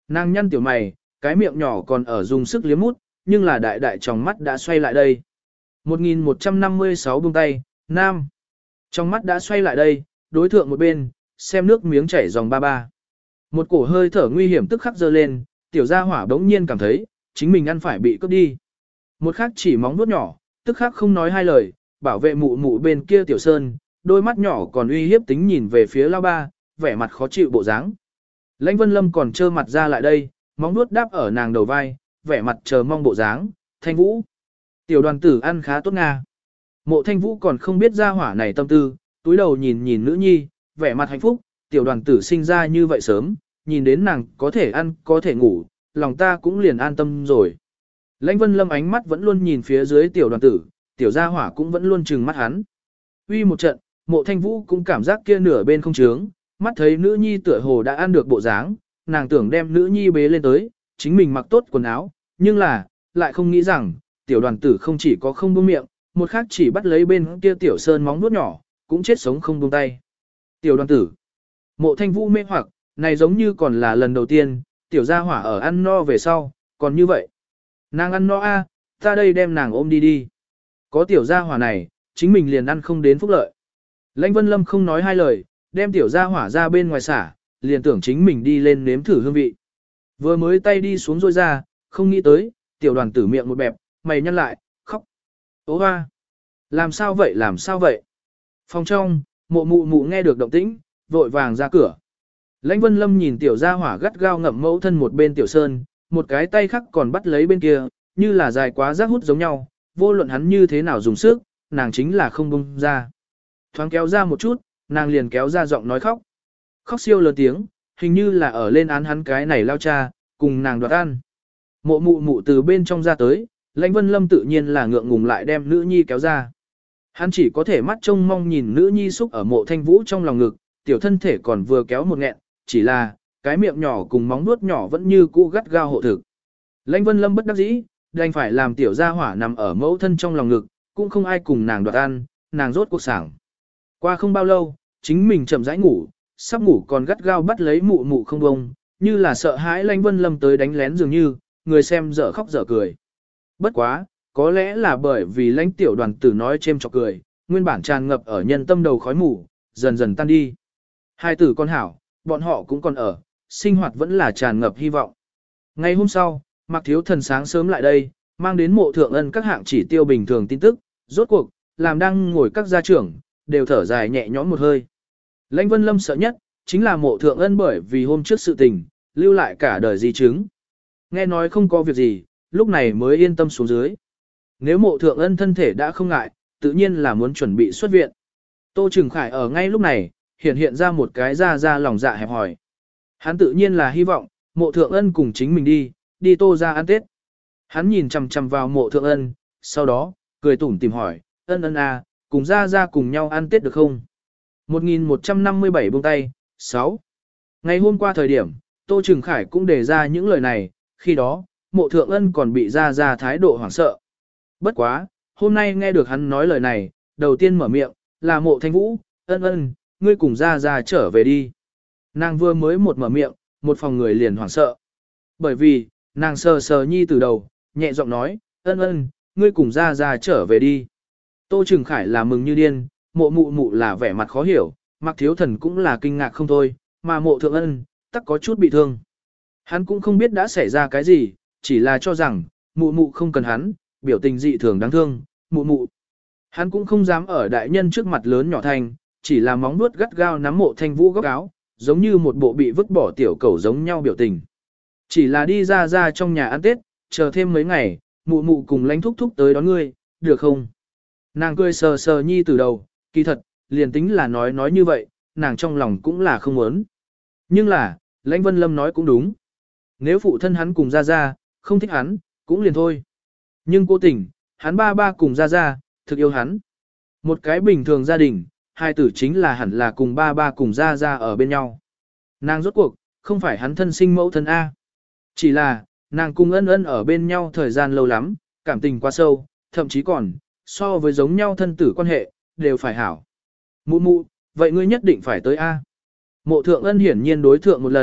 Nàng nhăn tiểu mày, cái miệng nhỏ còn ở dùng sức liếm mút, nhưng là đại đại trong mắt đã xoay lại đây. một nghìn một trăm năm mươi sáu buông tay, nam. Trong mắt đã xoay lại đây, đối thượng một bên, xem nước miếng chảy dòng ba ba. Một cổ hơi thở nguy hiểm tức khắc dơ lên, tiểu gia hỏa đống nhiên cảm thấy, chính mình ăn phải bị cướp đi. Một khắc chỉ móng vuốt nhỏ, tức khắc không nói hai lời, bảo vệ mụ mụ bên kia tiểu sơn, đôi mắt nhỏ còn uy hiếp tính nhìn về phía lao ba, vẻ mặt khó chịu bộ dáng. Lãnh Vân Lâm còn trơ mặt ra lại đây, móng vuốt đáp ở nàng đầu vai, vẻ mặt chờ mong bộ dáng, Thanh Vũ. Tiểu đoàn tử ăn khá tốt nga. Mộ Thanh Vũ còn không biết gia hỏa này tâm tư, túi đầu nhìn nhìn nữ nhi, vẻ mặt hạnh phúc, tiểu đoàn tử sinh ra như vậy sớm, nhìn đến nàng có thể ăn, có thể ngủ, lòng ta cũng liền an tâm rồi. Lãnh Vân Lâm ánh mắt vẫn luôn nhìn phía dưới tiểu đoàn tử, tiểu gia hỏa cũng vẫn luôn trừng mắt hắn. Uy một trận, Mộ Thanh Vũ cũng cảm giác kia nửa bên không trướng, mắt thấy nữ nhi tựa hồ đã ăn được bộ dáng, nàng tưởng đem nữ nhi bế lên tới, chính mình mặc tốt quần áo, nhưng là, lại không nghĩ rằng, tiểu đoàn tử không chỉ có không buông miệng, một khác chỉ bắt lấy bên kia tiểu sơn móng nuốt nhỏ, cũng chết sống không buông tay. Tiểu đoàn tử, Mộ Thanh Vũ mê hoặc, này giống như còn là lần đầu tiên, tiểu gia hỏa ở ăn no về sau, còn như vậy. Nàng ăn no a, ta đây đem nàng ôm đi đi. Có tiểu gia hỏa này, chính mình liền ăn không đến phúc lợi. Lãnh Vân Lâm không nói hai lời, đem tiểu gia hỏa ra bên ngoài xả, liền tưởng chính mình đi lên nếm thử hương vị. Vừa mới tay đi xuống rôi ra, không nghĩ tới, tiểu đoàn tử miệng một bẹp, mày nhăn lại, khóc. Ô hoa! Làm sao vậy làm sao vậy? Phòng trong, mộ mụ mụ nghe được động tĩnh, vội vàng ra cửa. Lãnh Vân Lâm nhìn tiểu gia hỏa gắt gao ngậm mẫu thân một bên tiểu sơn, một cái tay khác còn bắt lấy bên kia, như là dài quá rác hút giống nhau, vô luận hắn như thế nào dùng sức, nàng chính là không buông ra. Thoáng kéo ra một chút, nàng liền kéo ra giọng nói khóc. Khóc siêu lớn tiếng, hình như là ở lên án hắn cái này lao cha, cùng nàng đoạt ăn. Mộ mụ mụ từ bên trong ra tới, Lãnh Vân Lâm tự nhiên là ngượng ngùng lại đem nữ nhi kéo ra. Hắn chỉ có thể mắt trông mong nhìn nữ nhi xúc ở Mộ Thanh Vũ trong lòng ngực, tiểu thân thể còn vừa kéo một nghẹn, chỉ là, cái miệng nhỏ cùng móng nuốt nhỏ vẫn như cũ gắt gao hộ thực. Lãnh Vân Lâm bất đắc dĩ, đành phải làm tiểu gia hỏa nằm ở mẫu thân trong lòng ngực, cũng không ai cùng nàng đoạt ăn, nàng rốt cuộc sảng. Qua không bao lâu, chính mình chậm rãi ngủ, sắp ngủ còn gắt gao bắt lấy mụ mụ không bông, như là sợ hãi Lãnh Vân Lâm tới đánh lén dường như, người xem dở khóc dở cười. Bất quá, có lẽ là bởi vì Lãnh tiểu đoàn tử nói chêm chọc cười, nguyên bản tràn ngập ở nhân tâm đầu khói mù, dần dần tan đi. Hai tử con hảo, bọn họ cũng còn ở, sinh hoạt vẫn là tràn ngập hy vọng. Ngày hôm sau, Mạc Thiếu Thần sáng sớm lại đây, mang đến Mộ Thượng Ân các hạng chỉ tiêu bình thường tin tức, rốt cuộc, làm đang ngồi các gia trưởng, đều thở dài nhẹ nhõm một hơi. Lãnh Vân Lâm sợ nhất, chính là Mộ Thượng Ân bởi vì hôm trước sự tình, lưu lại cả đời di chứng. Nghe nói không có việc gì, lúc này mới yên tâm xuống dưới. Nếu Mộ Thượng Ân thân thể đã không ngại, tự nhiên là muốn chuẩn bị xuất viện. Tô Trừng Khải ở ngay lúc này, hiện hiện ra một cái ra ra lòng dạ hẹp hỏi. Hắn tự nhiên là hy vọng, Mộ Thượng Ân cùng chính mình đi, đi Tô ra ăn Tết. Hắn nhìn chằm chằm vào Mộ Thượng Ân, sau đó, cười tủm tìm hỏi, Ân Ân à, cùng ra ra cùng nhau ăn Tết được không? một nghìn một trăm năm mươi bảy buông tay, sáu. Ngày hôm qua thời điểm, Tô Trừng Khải cũng đề ra những lời này, khi đó, Mộ Thượng Ân còn bị ra ra thái độ hoảng sợ. Bất quá, hôm nay nghe được hắn nói lời này, đầu tiên mở miệng, là Mộ Thanh Vũ, Ân Ân, ngươi cùng ra ra trở về đi. Nàng vừa mới một mở miệng, một phòng người liền hoảng sợ. Bởi vì, nàng sờ sờ nhi từ đầu, nhẹ giọng nói, Ân Ân, ngươi cùng ra ra trở về đi. Tô Trừng Khải là mừng như điên, Mộ mụ mụ là vẻ mặt khó hiểu, Mạc Thiếu Thần cũng là kinh ngạc không thôi, mà Mộ Thượng Ân, tắc có chút bị thương. Hắn cũng không biết đã xảy ra cái gì, chỉ là cho rằng, mụ mụ không cần hắn, biểu tình dị thường đáng thương, mụ mụ. Hắn cũng không dám ở đại nhân trước mặt lớn nhỏ thành, chỉ là móng nuốt gắt gao nắm Mộ Thanh Vũ góc áo, giống như một bộ bị vứt bỏ tiểu cẩu giống nhau biểu tình. Chỉ là đi ra ra trong nhà ăn Tết, chờ thêm mấy ngày, mụ mụ cùng Lãnh thúc thúc tới đón ngươi, được không? Nàng cười sờ sờ nhi từ đầu, kỳ thật, liền tính là nói nói như vậy, nàng trong lòng cũng là không muốn. Nhưng là, Lãnh Vân Lâm nói cũng đúng. Nếu phụ thân hắn cùng ra ra, không thích hắn, cũng liền thôi. Nhưng cố tình, hắn ba ba cùng ra ra, thực yêu hắn. Một cái bình thường gia đình, hai tử chính là hẳn là cùng ba ba cùng ra ra ở bên nhau. Nàng rốt cuộc, không phải hắn thân sinh mẫu thân A. Chỉ là, nàng cùng Ân Ân ở bên nhau thời gian lâu lắm, cảm tình quá sâu, thậm chí còn, so với giống nhau thân tử quan hệ, đều phải hảo. Mụ mụ, vậy ngươi nhất định phải tới A. Mộ Thượng Ân hiển nhiên đối thượng một lần,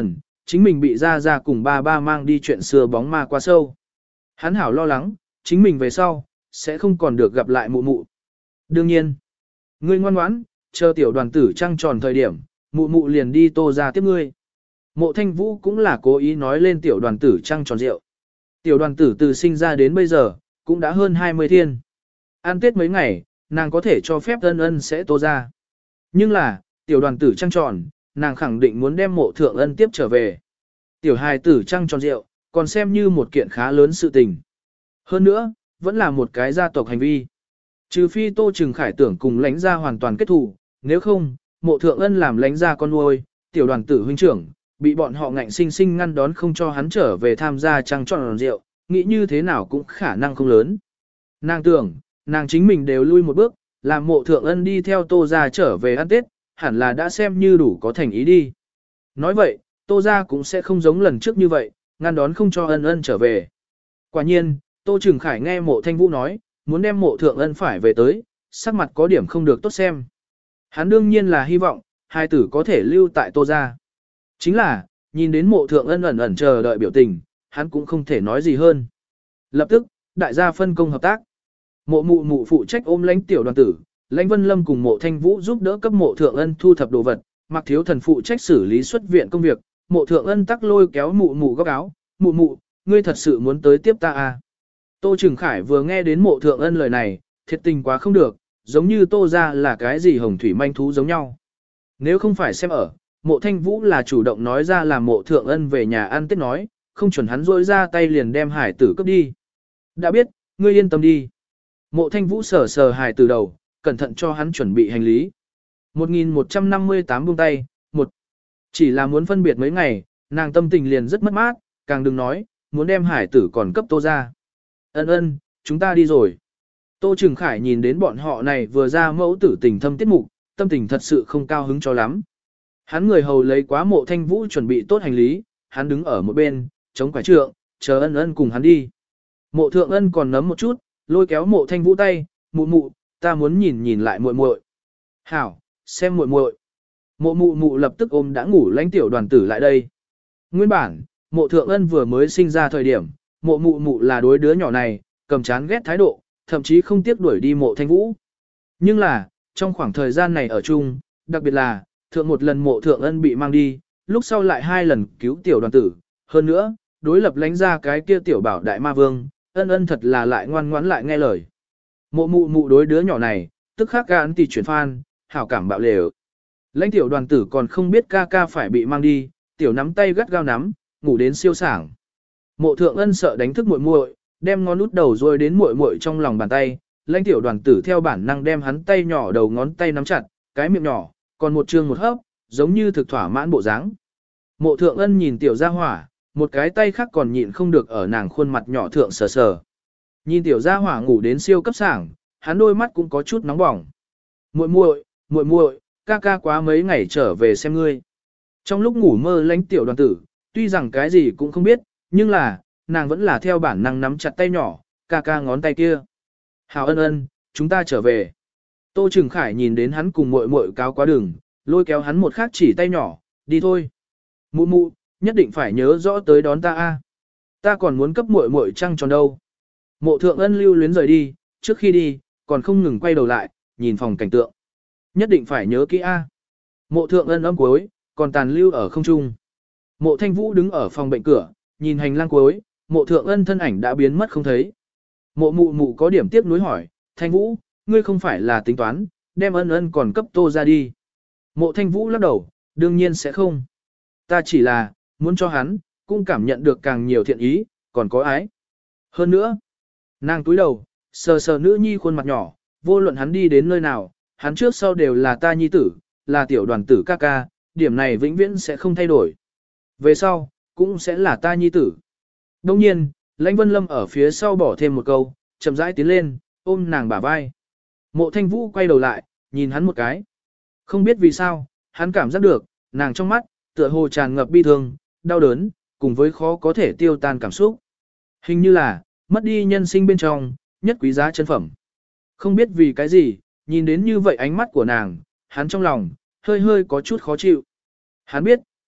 chính mình bị ra ra cùng ba ba mang đi chuyện xưa bóng ma quá sâu. Hắn hảo lo lắng, chính mình về sau, sẽ không còn được gặp lại mụ mụ. Đương nhiên, ngươi ngoan ngoãn, chờ tiểu đoàn tử trăng tròn thời điểm, mụ mụ liền đi Tô ra tiếp ngươi. Mộ Thanh Vũ cũng là cố ý nói lên tiểu đoàn tử trăng tròn rượu. Tiểu đoàn tử từ sinh ra đến bây giờ, cũng đã hơn hai mươi thiên. Ăn Tết mấy ngày, nàng có thể cho phép ân ân sẽ Tô ra. Nhưng là, tiểu đoàn tử trăng tròn, nàng khẳng định muốn đem mộ thượng ân tiếp trở về. Tiểu hài tử trăng tròn rượu, còn xem như một kiện khá lớn sự tình. Hơn nữa, vẫn là một cái gia tộc hành vi. Trừ phi Tô Trừng Khải tưởng cùng lãnh gia hoàn toàn kết thù, nếu không, mộ thượng ân làm lãnh gia con nuôi, tiểu đoàn tử huynh trưởng, bị bọn họ ngạnh sinh sinh ngăn đón không cho hắn trở về tham gia trăng tròn rượu, nghĩ như thế nào cũng khả năng không lớn. Nàng tưởng, nàng chính mình đều lui một bước, làm mộ thượng ân đi theo Tô gia trở về ăn Tết, hẳn là đã xem như đủ có thành ý đi. Nói vậy, Tô gia cũng sẽ không giống lần trước như vậy, ngăn đón không cho ân ân trở về. Quả nhiên, Tô Trừng Khải nghe mộ Thanh Vũ nói, muốn đem mộ thượng ân phải về tới, sắc mặt có điểm không được tốt xem. Hắn đương nhiên là hy vọng, hai tử có thể lưu tại Tô gia. Chính là, nhìn đến mộ thượng ân ẩn ẩn chờ đợi biểu tình, hắn cũng không thể nói gì hơn. Lập tức, đại gia phân công hợp tác. Mộ mụ mụ phụ trách ôm lãnh tiểu đoàn tử, lãnh Vân Lâm cùng mộ Thanh Vũ giúp đỡ cấp mộ thượng ân thu thập đồ vật, Mạc Thiếu Thần phụ trách xử lý xuất viện công việc, mộ thượng ân tắc lôi kéo mụ mụ góc áo, mụ mụ, ngươi thật sự muốn tới tiếp ta à. Tô Trừng Khải vừa nghe đến mộ thượng ân lời này, thiệt tình quá không được, giống như Tô ra là cái gì hồng thủy manh thú giống nhau. Nếu không phải xem ở, mộ Thanh Vũ là chủ động nói ra là mộ thượng ân về nhà ăn Tết nói, không chuẩn hắn rỗi ra tay liền đem hải tử cấp đi. Đã biết, ngươi yên tâm đi. Mộ Thanh Vũ sờ sờ hải tử đầu, cẩn thận cho hắn chuẩn bị hành lý. một nghìn một trăm năm mươi tám buông tay, một. Chỉ là muốn phân biệt mấy ngày, nàng tâm tình liền rất mất mát, càng đừng nói, muốn đem hải tử còn cấp Tô ra. Ân ân, chúng ta đi rồi. Tô Trừng Khải nhìn đến bọn họ này vừa ra mẫu tử tình thâm tiết mục, tâm tình thật sự không cao hứng cho lắm. Hắn người hầu lấy quá mộ Thanh Vũ chuẩn bị tốt hành lý, hắn đứng ở một bên, chống quải trượng, chờ ân ân cùng hắn đi. Mộ thượng ân còn nấm một chút, lôi kéo mộ Thanh Vũ tay, mụ mụ, ta muốn nhìn nhìn lại muội muội. Hảo, xem muội muội. Mộ mụ mụ lập tức ôm đã ngủ lãnh tiểu đoàn tử lại đây. Nguyên bản, mộ thượng ân vừa mới sinh ra thời điểm, mộ mụ mụ là đối đứa nhỏ này, cầm chán ghét thái độ, thậm chí không tiếc đuổi đi mộ Thanh Vũ. Nhưng là, trong khoảng thời gian này ở chung, đặc biệt là, thượng một lần mộ thượng ân bị mang đi, lúc sau lại hai lần cứu tiểu đoàn tử, hơn nữa, đối lập lánh ra cái kia tiểu bảo đại ma vương, ân ân thật là lại ngoan ngoãn lại nghe lời. Mộ mụ mụ đối đứa nhỏ này, tức khắc gan tỷ chuyển phan, hảo cảm bạo lều. Lãnh tiểu đoàn tử còn không biết ca ca phải bị mang đi, tiểu nắm tay gắt gao nắm, ngủ đến siêu sảng. Mộ thượng ân sợ đánh thức muội muội, đem ngón út đầu rồi đến muội muội trong lòng bàn tay, lãnh tiểu đoàn tử theo bản năng đem hắn tay nhỏ đầu ngón tay nắm chặt, cái miệng nhỏ, còn một trương một hớp, giống như thực thỏa mãn bộ dáng. Mộ thượng ân nhìn tiểu gia hỏa, một cái tay khác còn nhịn không được ở nàng khuôn mặt nhỏ thượng sờ sờ. Nhìn tiểu gia hỏa ngủ đến siêu cấp sảng, hắn đôi mắt cũng có chút nóng bỏng. Muội muội, muội muội, ca ca quá mấy ngày trở về xem ngươi. Trong lúc ngủ mơ lãnh tiểu đoàn tử, tuy rằng cái gì cũng không biết, nhưng là, nàng vẫn là theo bản năng nắm chặt tay nhỏ, ca ca ngón tay kia. Hảo ân ân, chúng ta trở về. Tô Trừng Khải nhìn đến hắn cùng muội muội cáo quá đường, lôi kéo hắn một khắc chỉ tay nhỏ, đi thôi. Mụ mụ, nhất định phải nhớ rõ tới đón ta a. Ta còn muốn cấp muội muội trăng tròn đâu. Mộ thượng ân lưu luyến rời đi, trước khi đi, còn không ngừng quay đầu lại, nhìn phòng cảnh tượng. Nhất định phải nhớ kỹ a. Mộ thượng ân âm cuối, còn tàn lưu ở không trung. Mộ Thanh Vũ đứng ở phòng bệnh cửa, nhìn hành lang cuối, mộ thượng ân thân ảnh đã biến mất không thấy. Mộ mụ mụ có điểm tiếp nối hỏi, Thanh Vũ, ngươi không phải là tính toán, đem ân ân còn cấp Tô ra đi. Mộ Thanh Vũ lắc đầu, đương nhiên sẽ không. Ta chỉ là, muốn cho hắn, cũng cảm nhận được càng nhiều thiện ý, còn có ái. Hơn nữa, nàng túi đầu, sờ sờ nữ nhi khuôn mặt nhỏ, vô luận hắn đi đến nơi nào, hắn trước sau đều là ta nhi tử, là tiểu đoàn tử ca ca, điểm này vĩnh viễn sẽ không thay đổi. Về sau, cũng sẽ là ta nhi tử. Đông nhiên, Lãnh Vân Lâm ở phía sau bỏ thêm một câu, chậm rãi tiến lên, ôm nàng bả vai. Mộ Thanh Vũ quay đầu lại, nhìn hắn một cái. Không biết vì sao, hắn cảm giác được, nàng trong mắt, tựa hồ tràn ngập bi thương, đau đớn, cùng với khó có thể tiêu tan cảm xúc. Hình như là, mất đi nhân sinh bên trong, nhất quý giá chân phẩm. Không biết vì cái gì, nhìn đến như vậy ánh mắt của nàng, hắn trong lòng, hơi hơi có chút khó chịu. Hắn biết,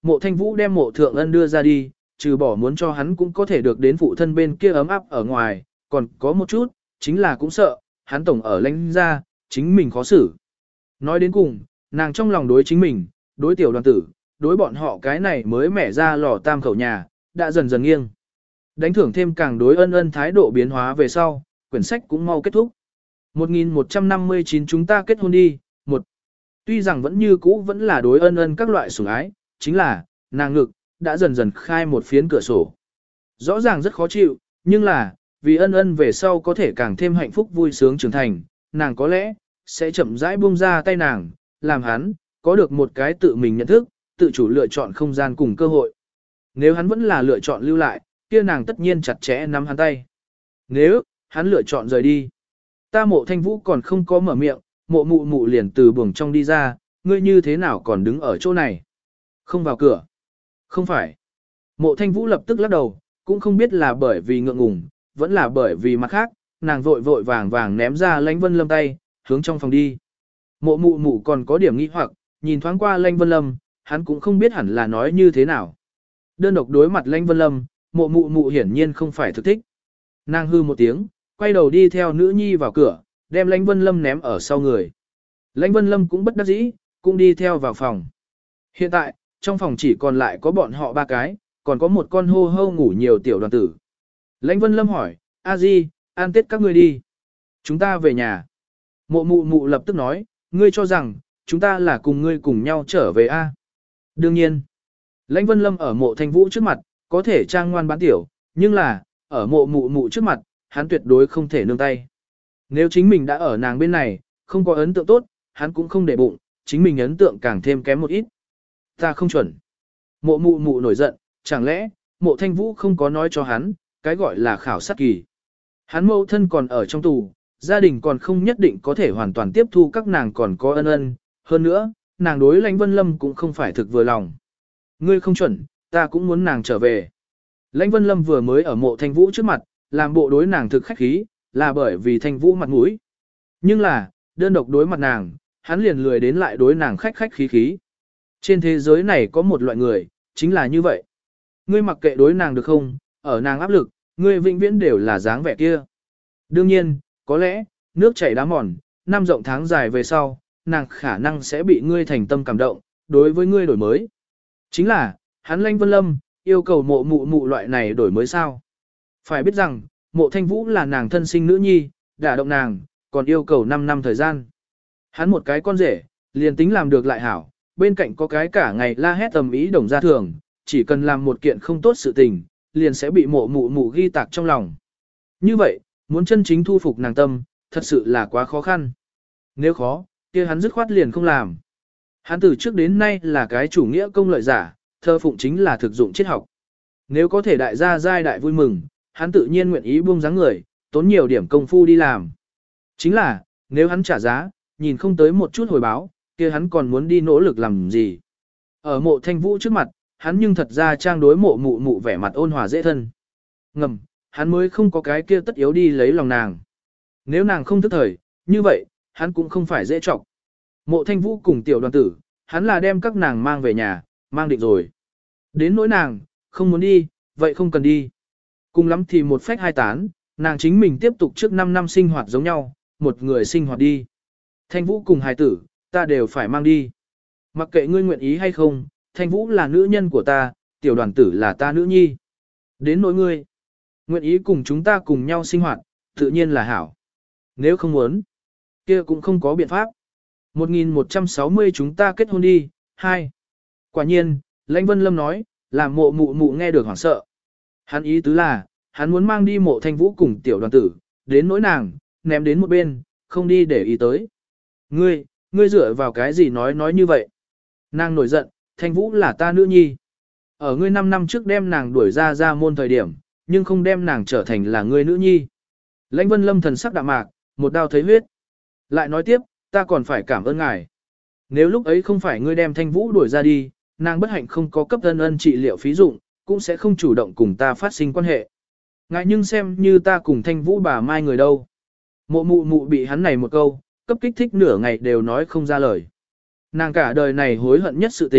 Mộ Thanh Vũ đem mộ thượng ân đưa ra đi, trừ bỏ muốn cho hắn cũng có thể được đến phụ thân bên kia ấm áp ở ngoài, còn có một chút, chính là cũng sợ, hắn tổng ở lãnh ra, chính mình khó xử. Nói đến cùng, nàng trong lòng đối chính mình, đối tiểu đoàn tử, đối bọn họ cái này mới mẻ ra lò tam khẩu nhà, đã dần dần nghiêng. Đánh thưởng thêm càng đối ân ân thái độ biến hóa về sau, quyển sách cũng mau kết thúc. một nghìn một trăm năm mươi chín chúng ta kết hôn đi, một. Tuy rằng vẫn như cũ vẫn là đối ân ân các loại sủng ái, chính là, nàng ngực, đã dần dần khai một phiến cửa sổ. Rõ ràng rất khó chịu, nhưng là, vì ân ân về sau có thể càng thêm hạnh phúc vui sướng trưởng thành, nàng có lẽ, sẽ chậm rãi buông ra tay nàng, làm hắn, có được một cái tự mình nhận thức, tự chủ lựa chọn không gian cùng cơ hội. Nếu hắn vẫn là lựa chọn lưu lại, kia nàng tất nhiên chặt chẽ nắm hắn tay. Nếu, hắn lựa chọn rời đi, ta Mộ Thanh Vũ còn không có mở miệng, mộ mụ mụ liền từ buồng trong đi ra, ngươi như thế nào còn đứng ở chỗ này? Không vào cửa. Không phải. Mộ Thanh Vũ lập tức lắc đầu, cũng không biết là bởi vì ngượng ngùng, vẫn là bởi vì mặt khác, nàng vội vội vàng vàng ném ra Lãnh Vân Lâm tay, hướng trong phòng đi. Mộ mụ mụ còn có điểm nghi hoặc, nhìn thoáng qua Lãnh Vân Lâm, hắn cũng không biết hẳn là nói như thế nào. Đơn độc đối mặt Lãnh Vân Lâm, mộ mụ mụ hiển nhiên không phải thực thích. Nàng hư một tiếng, quay đầu đi theo nữ nhi vào cửa, đem Lãnh Vân Lâm ném ở sau người. Lãnh Vân Lâm cũng bất đắc dĩ, cũng đi theo vào phòng. Hiện tại, trong phòng chỉ còn lại có bọn họ ba cái, còn có một con hô hô ngủ nhiều tiểu đoàn tử. Lãnh Vân Lâm hỏi, a di, ăn tết các ngươi đi. Chúng ta về nhà. Mộ mụ mụ lập tức nói, ngươi cho rằng, chúng ta là cùng ngươi cùng nhau trở về a? Đương nhiên, Lãnh Vân Lâm ở Mộ Thanh Vũ trước mặt, có thể trang ngoan bán tiểu, nhưng là, ở mộ mụ mụ trước mặt, hắn tuyệt đối không thể nương tay. Nếu chính mình đã ở nàng bên này, không có ấn tượng tốt, hắn cũng không để bụng, chính mình ấn tượng càng thêm kém một ít. Ta không chuẩn. Mộ mụ mụ nổi giận, chẳng lẽ, mộ Thanh Vũ không có nói cho hắn, cái gọi là khảo sát kỳ. Hắn mẫu thân còn ở trong tù, gia đình còn không nhất định có thể hoàn toàn tiếp thu các nàng còn có ân ân. Hơn nữa, nàng đối Lãnh Vân Lâm cũng không phải thực vừa lòng. Ngươi không chuẩn, ta cũng muốn nàng trở về. Lãnh Vân Lâm vừa mới ở mộ Thanh Vũ trước mặt, làm bộ đối nàng thực khách khí, là bởi vì Thanh Vũ mặt mũi. Nhưng là, đơn độc đối mặt nàng, hắn liền lười đến lại đối nàng khách khách khí khí. Trên thế giới này có một loại người, chính là như vậy. Ngươi mặc kệ đối nàng được không, ở nàng áp lực, ngươi vĩnh viễn đều là dáng vẻ kia. Đương nhiên, có lẽ, nước chảy đá mòn, năm rộng tháng dài về sau, nàng khả năng sẽ bị ngươi thành tâm cảm động, đối với ngươi đổi mới. Chính là, hắn Lãnh Vân Lâm, yêu cầu mộ mụ mụ loại này đổi mới sao. Phải biết rằng, mộ Thanh Vũ là nàng thân sinh nữ nhi, đả động nàng, còn yêu cầu năm năm thời gian. Hắn một cái con rể, liền tính làm được lại hảo, bên cạnh có cái cả ngày la hét tầm ý đồng gia thường, chỉ cần làm một kiện không tốt sự tình, liền sẽ bị mộ mụ mụ ghi tạc trong lòng. Như vậy, muốn chân chính thu phục nàng tâm, thật sự là quá khó khăn. Nếu khó, kia hắn dứt khoát liền không làm. Hắn từ trước đến nay là cái chủ nghĩa công lợi giả, thơ phụng chính là thực dụng triết học. Nếu có thể đại gia giai đại vui mừng, hắn tự nhiên nguyện ý buông dáng người, tốn nhiều điểm công phu đi làm. Chính là, nếu hắn trả giá, nhìn không tới một chút hồi báo, kia hắn còn muốn đi nỗ lực làm gì. Ở mộ Thanh Vũ trước mặt, hắn nhưng thật ra trang đối mộ mụ mụ vẻ mặt ôn hòa dễ thân. Ngầm, hắn mới không có cái kia tất yếu đi lấy lòng nàng. Nếu nàng không thức thời, như vậy, hắn cũng không phải dễ trọng. Mộ Thanh Vũ cùng tiểu đoàn tử, hắn là đem các nàng mang về nhà, mang định rồi. Đến nỗi nàng, không muốn đi, vậy không cần đi. Cùng lắm thì một phách hai tán, nàng chính mình tiếp tục trước năm năm sinh hoạt giống nhau, một người sinh hoạt đi. Thanh Vũ cùng hài tử, ta đều phải mang đi. Mặc kệ ngươi nguyện ý hay không, Thanh Vũ là nữ nhân của ta, tiểu đoàn tử là ta nữ nhi. Đến nỗi ngươi, nguyện ý cùng chúng ta cùng nhau sinh hoạt, tự nhiên là hảo. Nếu không muốn, kia cũng không có biện pháp. một nghìn một trăm sáu mươi chúng ta kết hôn đi, hai. Quả nhiên, Lãnh Vân Lâm nói, làm mộ mụ mụ nghe được hoảng sợ. Hắn ý tứ là, hắn muốn mang đi mộ Thanh Vũ cùng tiểu đoàn tử, đến nỗi nàng, ném đến một bên, không đi để ý tới. Ngươi, ngươi dựa vào cái gì nói nói như vậy? Nàng nổi giận, Thanh Vũ là ta nữ nhi. Ở ngươi năm năm trước đem nàng đuổi ra ra môn thời điểm, nhưng không đem nàng trở thành là ngươi nữ nhi. Lãnh Vân Lâm thần sắc đạm mạc, một đao thấy huyết. Lại nói tiếp, ta còn phải cảm ơn ngài. Nếu lúc ấy không phải ngươi đem Thanh Vũ đuổi ra đi, nàng bất hạnh không có cấp ân ân trị liệu phí dụng, cũng sẽ không chủ động cùng ta phát sinh quan hệ. Ngài nhưng xem như ta cùng Thanh Vũ bà mai người đâu. Mộ mụ mụ bị hắn này một câu, cấp kích thích nửa ngày đều nói không ra lời. Nàng cả đời này hối hận nhất sự tình,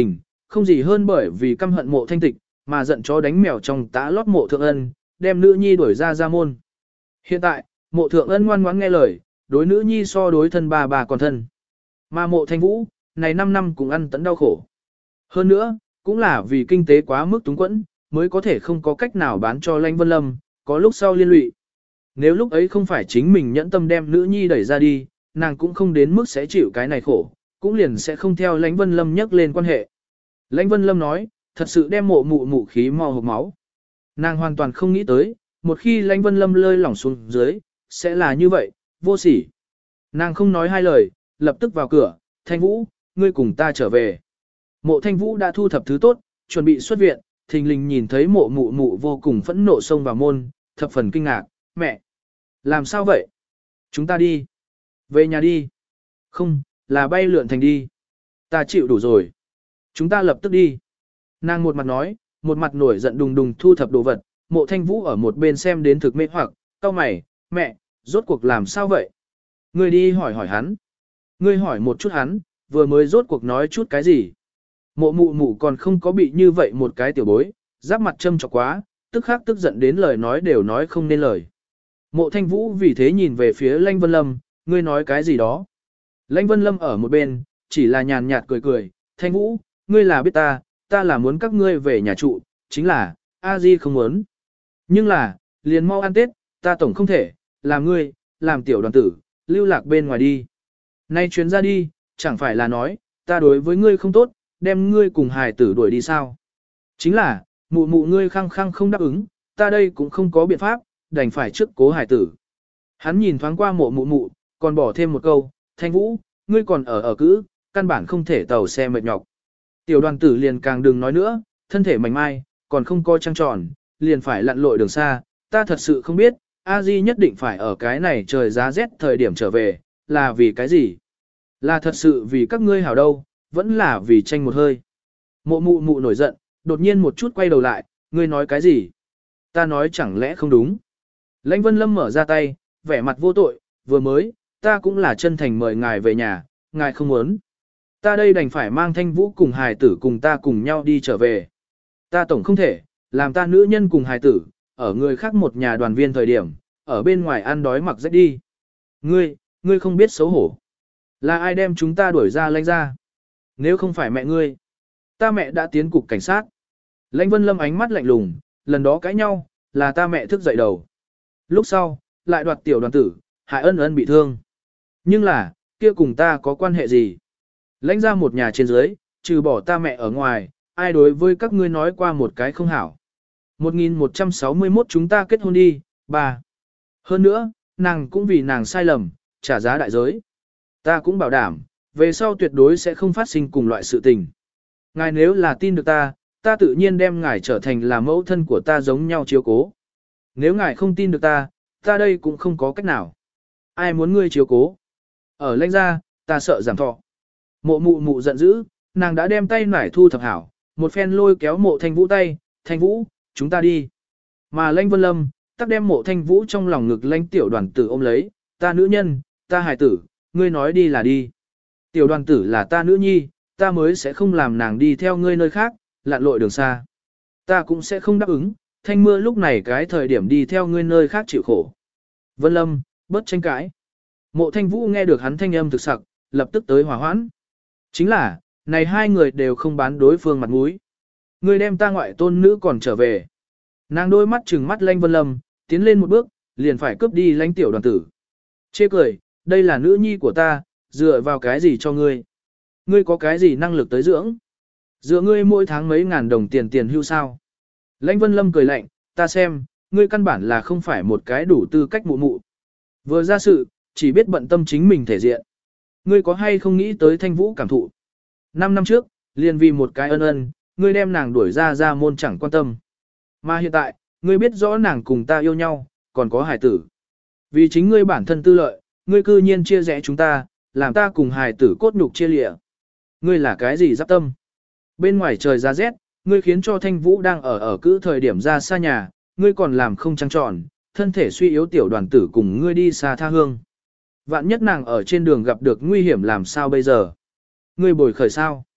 không gì hơn bởi vì căm hận mộ thanh tịch, mà giận chó đánh mèo trong tã lót mộ thượng ân, đem nữ nhi đuổi ra ra môn. Hiện tại, mộ thượng ân ngoan ngoãn nghe lời, đối nữ nhi so đối thân bà bà còn thân. Mà mộ thanh vũ, này năm năm cũng ăn tận đau khổ. Hơn nữa, cũng là vì kinh tế quá mức túng quẫn, mới có thể không có cách nào bán cho Lãnh Vân Lâm, có lúc sau liên lụy. Nếu lúc ấy không phải chính mình nhẫn tâm đem nữ nhi đẩy ra đi, nàng cũng không đến mức sẽ chịu cái này khổ, cũng liền sẽ không theo Lãnh Vân Lâm nhắc lên quan hệ. Lãnh Vân Lâm nói, thật sự đem mộ mụ mụ khí mò hộp máu. Nàng hoàn toàn không nghĩ tới, một khi Lãnh Vân Lâm lơi lỏng xuống dưới, sẽ là như vậy, vô sỉ. Nàng không nói hai lời, lập tức vào cửa, Thanh Vũ, ngươi cùng ta trở về. Mộ Thanh Vũ đã thu thập thứ tốt, chuẩn bị xuất viện, thình lình nhìn thấy mộ mụ mụ vô cùng phẫn nộ xông vào môn, thập phần kinh ngạc, mẹ. Làm sao vậy? Chúng ta đi. Về nhà đi. Không, là bay lượn thành đi. Ta chịu đủ rồi. Chúng ta lập tức đi. Nàng một mặt nói, một mặt nổi giận đùng đùng thu thập đồ vật, mộ Thanh Vũ ở một bên xem đến thực mê hoặc, cau mày, mẹ, rốt cuộc làm sao vậy? Ngươi đi hỏi hỏi hắn. Ngươi hỏi một chút hắn, vừa mới rốt cuộc nói chút cái gì? Mộ mụ mụ còn không có bị như vậy một cái tiểu bối, giáp mặt châm chọc quá, tức khắc tức giận đến lời nói đều nói không nên lời. Mộ Thanh Vũ vì thế nhìn về phía Lãnh Vân Lâm, ngươi nói cái gì đó? Lãnh Vân Lâm ở một bên, chỉ là nhàn nhạt cười cười, Thanh Vũ, ngươi là biết ta, ta là muốn các ngươi về nhà trụ, chính là, A Di không muốn. Nhưng là, liền mau ăn Tết, ta tổng không thể, làm ngươi, làm tiểu đoàn tử, lưu lạc bên ngoài đi. Nay chuyến ra đi, chẳng phải là nói, ta đối với ngươi không tốt, đem ngươi cùng hài tử đuổi đi sao. Chính là, mụ mụ ngươi khăng khăng không đáp ứng, ta đây cũng không có biện pháp, đành phải trước cố hài tử. Hắn nhìn thoáng qua mộ mụ mụ, còn bỏ thêm một câu, Thanh Vũ, ngươi còn ở ở cữ, căn bản không thể tàu xe mệt nhọc. Tiểu đoàn tử liền càng đừng nói nữa, thân thể mảnh mai, còn không coi trăng tròn, liền phải lặn lội đường xa, ta thật sự không biết, A Di nhất định phải ở cái này trời giá rét thời điểm trở về, là vì cái gì? Là thật sự vì các ngươi hảo đâu, vẫn là vì tranh một hơi. Mộ mụ mụ nổi giận, đột nhiên một chút quay đầu lại, ngươi nói cái gì? Ta nói chẳng lẽ không đúng? Lãnh Vân Lâm mở ra tay, vẻ mặt vô tội, vừa mới, ta cũng là chân thành mời ngài về nhà, ngài không muốn. Ta đây đành phải mang Thanh Vũ cùng hài tử cùng ta cùng nhau đi trở về. Ta tổng không thể, làm ta nữ nhân cùng hài tử, ở người khác một nhà đoàn viên thời điểm, ở bên ngoài ăn đói mặc rách đi. Ngươi, ngươi không biết xấu hổ. Là ai đem chúng ta đuổi ra Lãnh ra? Nếu không phải mẹ ngươi, ta mẹ đã tiến cục cảnh sát. Lãnh Vân Lâm ánh mắt lạnh lùng, lần đó cãi nhau, là ta mẹ thức dậy đầu. Lúc sau, lại đoạt tiểu đoàn tử, hại ân ân bị thương. Nhưng là, kia cùng ta có quan hệ gì? Lãnh ra một nhà trên dưới, trừ bỏ ta mẹ ở ngoài, ai đối với các ngươi nói qua một cái không hảo. một nghìn một trăm sáu mươi mốt chúng ta kết hôn đi, bà. Hơn nữa, nàng cũng vì nàng sai lầm, trả giá đại giới. Ta cũng bảo đảm, về sau tuyệt đối sẽ không phát sinh cùng loại sự tình. Ngài nếu là tin được ta, ta tự nhiên đem ngài trở thành là mẫu thân của ta giống nhau chiếu cố. Nếu ngài không tin được ta, ta đây cũng không có cách nào. Ai muốn ngươi chiếu cố? Ở Lãnh ra, ta sợ giảm thọ. Mộ mụ mụ giận dữ, nàng đã đem tay nải thu thập hảo, một phen lôi kéo mộ Thanh Vũ tay, Thanh Vũ, chúng ta đi. Mà Lãnh Vân Lâm, tắc đem mộ Thanh Vũ trong lòng ngực Lãnh tiểu đoàn tử ôm lấy, ta nữ nhân, ta hài tử, ngươi nói đi là đi. Tiểu đoàn tử là ta nữ nhi, ta mới sẽ không làm nàng đi theo ngươi nơi khác, lặn lội đường xa. Ta cũng sẽ không đáp ứng, Thanh Mưa lúc này cái thời điểm đi theo ngươi nơi khác chịu khổ. Vân Lâm, bớt tranh cãi. Mộ Thanh Vũ nghe được hắn thanh âm thực sặc, lập tức tới hòa hoãn. Chính là, này hai người đều không bán đối phương mặt mũi. Ngươi đem ta ngoại tôn nữ còn trở về. Nàng đôi mắt trừng mắt Lãnh Vân Lâm, tiến lên một bước, liền phải cướp đi Lãnh tiểu đoàn tử. Chê cười, đây là nữ nhi của ta, dựa vào cái gì cho ngươi? Ngươi có cái gì năng lực tới dưỡng? Dựa ngươi mỗi tháng mấy ngàn đồng tiền tiền hưu sao? Lãnh Vân Lâm cười lạnh, ta xem, ngươi căn bản là không phải một cái đủ tư cách mụ mụ. Vừa ra sự, chỉ biết bận tâm chính mình thể diện. Ngươi có hay không nghĩ tới Thanh Vũ cảm thụ? Năm năm trước, liền vì một cái ân ân, ngươi đem nàng đuổi ra ra môn chẳng quan tâm. Mà hiện tại, ngươi biết rõ nàng cùng ta yêu nhau, còn có hài tử. Vì chính ngươi bản thân tư lợi, ngươi cư nhiên chia rẽ chúng ta, làm ta cùng hài tử cốt nhục chia lịa. Ngươi là cái gì giáp tâm? Bên ngoài trời ra rét, ngươi khiến cho Thanh Vũ đang ở ở cữ thời điểm ra xa nhà, ngươi còn làm không trăng tròn, thân thể suy yếu tiểu đoàn tử cùng ngươi đi xa tha hương. Vạn nhất nàng ở trên đường gặp được nguy hiểm làm sao bây giờ? Ngươi bồi khởi sao?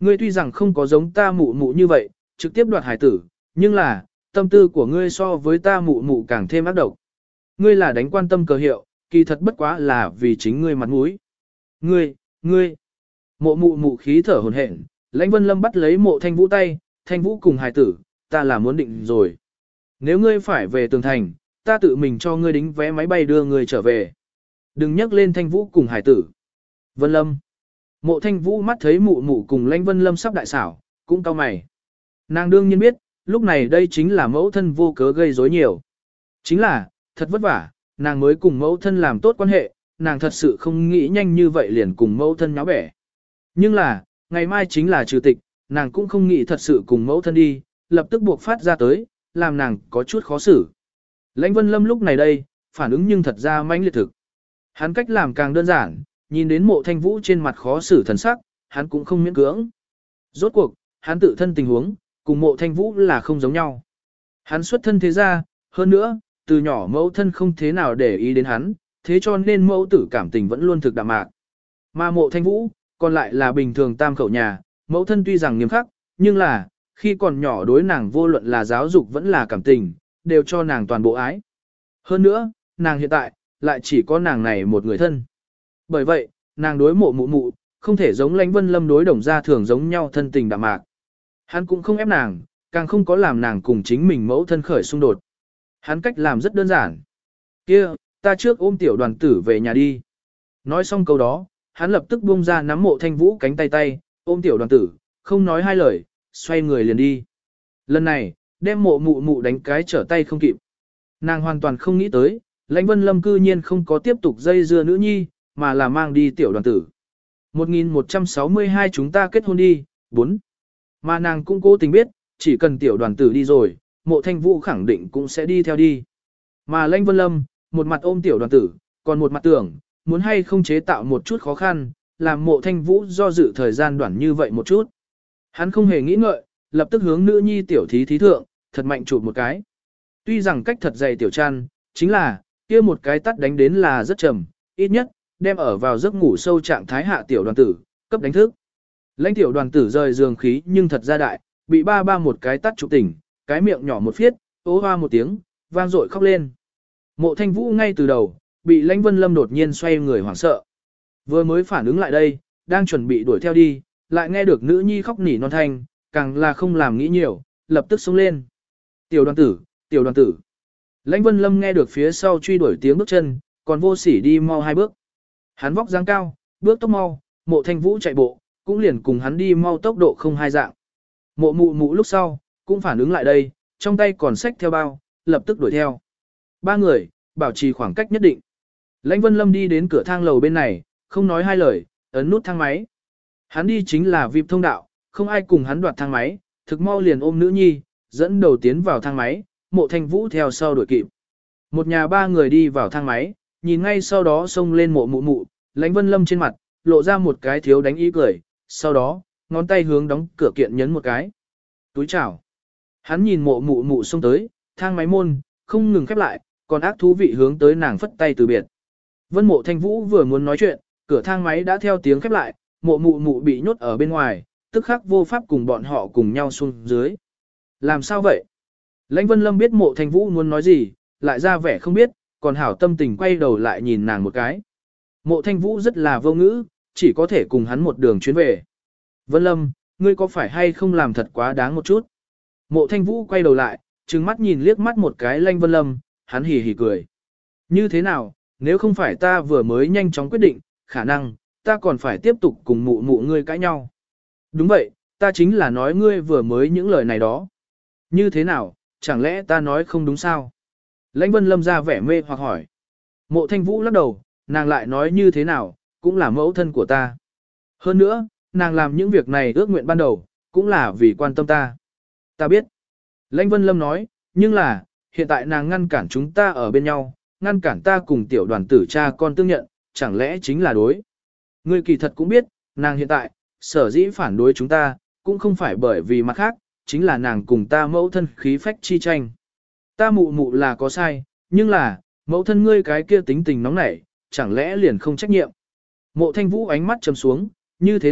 Ngươi tuy rằng không có giống ta mụ mụ như vậy, trực tiếp đoạt hải tử, nhưng là, tâm tư của ngươi so với ta mụ mụ càng thêm ác độc. Ngươi là đánh quan tâm cờ hiệu, kỳ thật bất quá là vì chính ngươi mặt mũi. Ngươi, ngươi, mộ mụ mụ khí thở hồn hển, Lãnh Vân Lâm bắt lấy mộ thanh vũ tay, thanh vũ cùng hải tử, ta là muốn định rồi. Nếu ngươi phải về tường thành, ta tự mình cho ngươi đính vé máy bay đưa ngươi trở về. Đừng nhắc lên thanh vũ cùng hải tử. Vân Lâm. Mộ thanh vũ mắt thấy mụ mụ cùng Lãnh Vân Lâm sắp đại xảo, cũng cau mày. Nàng đương nhiên biết, lúc này đây chính là mẫu thân vô cớ gây rối nhiều. Chính là, thật vất vả, nàng mới cùng mẫu thân làm tốt quan hệ, nàng thật sự không nghĩ nhanh như vậy liền cùng mẫu thân nháo bẻ. Nhưng là, ngày mai chính là trừ tịch, nàng cũng không nghĩ thật sự cùng mẫu thân đi, lập tức buộc phát ra tới, làm nàng có chút khó xử. Lãnh Vân Lâm lúc này đây, phản ứng nhưng thật ra mãnh liệt thực. Hắn cách làm càng đơn giản, nhìn đến mộ thanh vũ trên mặt khó xử thần sắc, hắn cũng không miễn cưỡng. Rốt cuộc, hắn tự thân tình huống, cùng mộ thanh vũ là không giống nhau. Hắn xuất thân thế ra, hơn nữa, từ nhỏ mẫu thân không thế nào để ý đến hắn, thế cho nên mẫu tử cảm tình vẫn luôn thực đạm mạc. Mà mộ thanh vũ, còn lại là bình thường tam khẩu nhà, mẫu thân tuy rằng nghiêm khắc, nhưng là, khi còn nhỏ đối nàng vô luận là giáo dục vẫn là cảm tình, đều cho nàng toàn bộ ái. Hơn nữa, nàng hiện tại, lại chỉ có nàng này một người thân. Bởi vậy, nàng đối mộ mụ mụ, không thể giống Lãnh Vân Lâm đối đồng gia thường giống nhau thân tình đạm mạc. Hắn cũng không ép nàng, càng không có làm nàng cùng chính mình mẫu thân khởi xung đột. Hắn cách làm rất đơn giản. Kia, ta trước ôm tiểu đoàn tử về nhà đi. Nói xong câu đó, hắn lập tức buông ra nắm mộ thanh vũ cánh tay tay, ôm tiểu đoàn tử, không nói hai lời, xoay người liền đi. Lần này, đem mộ mụ mụ đánh cái trở tay không kịp. Nàng hoàn toàn không nghĩ tới, Lãnh Vân Lâm cư nhiên không có tiếp tục dây dưa nữ nhi, mà là mang đi tiểu đoàn tử. một nghìn một trăm sáu mươi hai chúng ta kết hôn đi, bốn. Mà nàng cũng cố tình biết, chỉ cần tiểu đoàn tử đi rồi, mộ thanh vũ khẳng định cũng sẽ đi theo đi. Mà Lãnh Vân Lâm, một mặt ôm tiểu đoàn tử, còn một mặt tưởng, muốn hay không chế tạo một chút khó khăn, làm mộ thanh vũ do dự thời gian đoạn như vậy một chút. Hắn không hề nghĩ ngợi, lập tức hướng nữ nhi tiểu thí thí thượng, thật mạnh chụp một cái. Tuy rằng cách thật dày tiểu chăn, chính là, kia một cái tắt đánh đến là rất trầm, ít nhất, đem ở vào giấc ngủ sâu trạng thái hạ tiểu đoàn tử, cấp đánh thức. Lãnh tiểu đoàn tử rời giường khí nhưng thật ra đại, bị ba ba một cái tắt chụp tỉnh, cái miệng nhỏ một phiết, ố hoa một tiếng, vang dội khóc lên. Mộ thanh vũ ngay từ đầu, bị Lãnh Vân Lâm đột nhiên xoay người hoảng sợ. Vừa mới phản ứng lại đây, đang chuẩn bị đuổi theo đi, lại nghe được nữ nhi khóc nỉ non thanh, càng là không làm nghĩ nhiều, lập tức xông lên. Tiểu đoàn tử, tiểu đoàn tử. Lãnh Vân Lâm nghe được phía sau truy đuổi tiếng bước chân, còn vô sỉ đi mau hai bước. Hắn vóc dáng cao, bước tốc mau, mộ thanh vũ chạy bộ, cũng liền cùng hắn đi mau tốc độ không hai dạng. Mộ mụ mụ lúc sau, cũng phản ứng lại đây, trong tay còn xách theo bao, lập tức đuổi theo. Ba người, bảo trì khoảng cách nhất định. Lãnh Vân Lâm đi đến cửa thang lầu bên này, không nói hai lời, ấn nút thang máy. Hắn đi chính là vi ai pi thông đạo, không ai cùng hắn đoạt thang máy, thực mau liền ôm nữ nhi, dẫn đầu tiến vào thang máy, mộ thanh vũ theo sau đuổi kịp. Một nhà ba người đi vào thang máy, nhìn ngay sau đó xông lên mộ mụ mụ, Lãnh Vân Lâm trên mặt, lộ ra một cái thiếu đánh ý cười, sau đó, ngón tay hướng đóng cửa kiện nhấn một cái. Túi chảo. Hắn nhìn mộ mụ mụ xông tới, thang máy môn, không ngừng khép lại, còn ác thú vị hướng tới nàng phất tay từ biệt. Vân mộ thanh vũ vừa muốn nói chuyện, cửa thang máy đã theo tiếng khép lại, mộ mụ mụ bị nhốt ở bên ngoài, tức khắc vô pháp cùng bọn họ cùng nhau xuống dưới. Làm sao vậy? Lãnh Vân Lâm biết mộ thanh vũ muốn nói gì, lại ra vẻ không biết, còn hảo tâm tình quay đầu lại nhìn nàng một cái. Mộ thanh vũ rất là vô ngữ, chỉ có thể cùng hắn một đường chuyến về. Vân Lâm, ngươi có phải hay không làm thật quá đáng một chút? Mộ thanh vũ quay đầu lại, trừng mắt nhìn liếc mắt một cái Lãnh Vân Lâm, hắn hì hì cười. Như thế nào, nếu không phải ta vừa mới nhanh chóng quyết định, khả năng, ta còn phải tiếp tục cùng mụ mụ ngươi cãi nhau. Đúng vậy, ta chính là nói ngươi vừa mới những lời này đó. Như thế nào, chẳng lẽ ta nói không đúng sao? Lãnh Vân Lâm ra vẻ mê hoặc hỏi. Mộ thanh vũ lắc đầu, nàng lại nói như thế nào, cũng là mẫu thân của ta. Hơn nữa, nàng làm những việc này ước nguyện ban đầu, cũng là vì quan tâm ta. Ta biết. Lãnh Vân Lâm nói, nhưng là, hiện tại nàng ngăn cản chúng ta ở bên nhau, ngăn cản ta cùng tiểu đoàn tử cha con tương nhận, chẳng lẽ chính là đối. Ngươi kỳ thật cũng biết, nàng hiện tại, sở dĩ phản đối chúng ta, cũng không phải bởi vì mặt khác, chính là nàng cùng ta mẫu thân khí phách chi tranh. Ta mụ mụ là có sai, nhưng là, mẫu thân ngươi cái kia tính tình nóng nảy, chẳng lẽ liền không trách nhiệm. Mộ thanh vũ ánh mắt trầm xuống, như thế nào,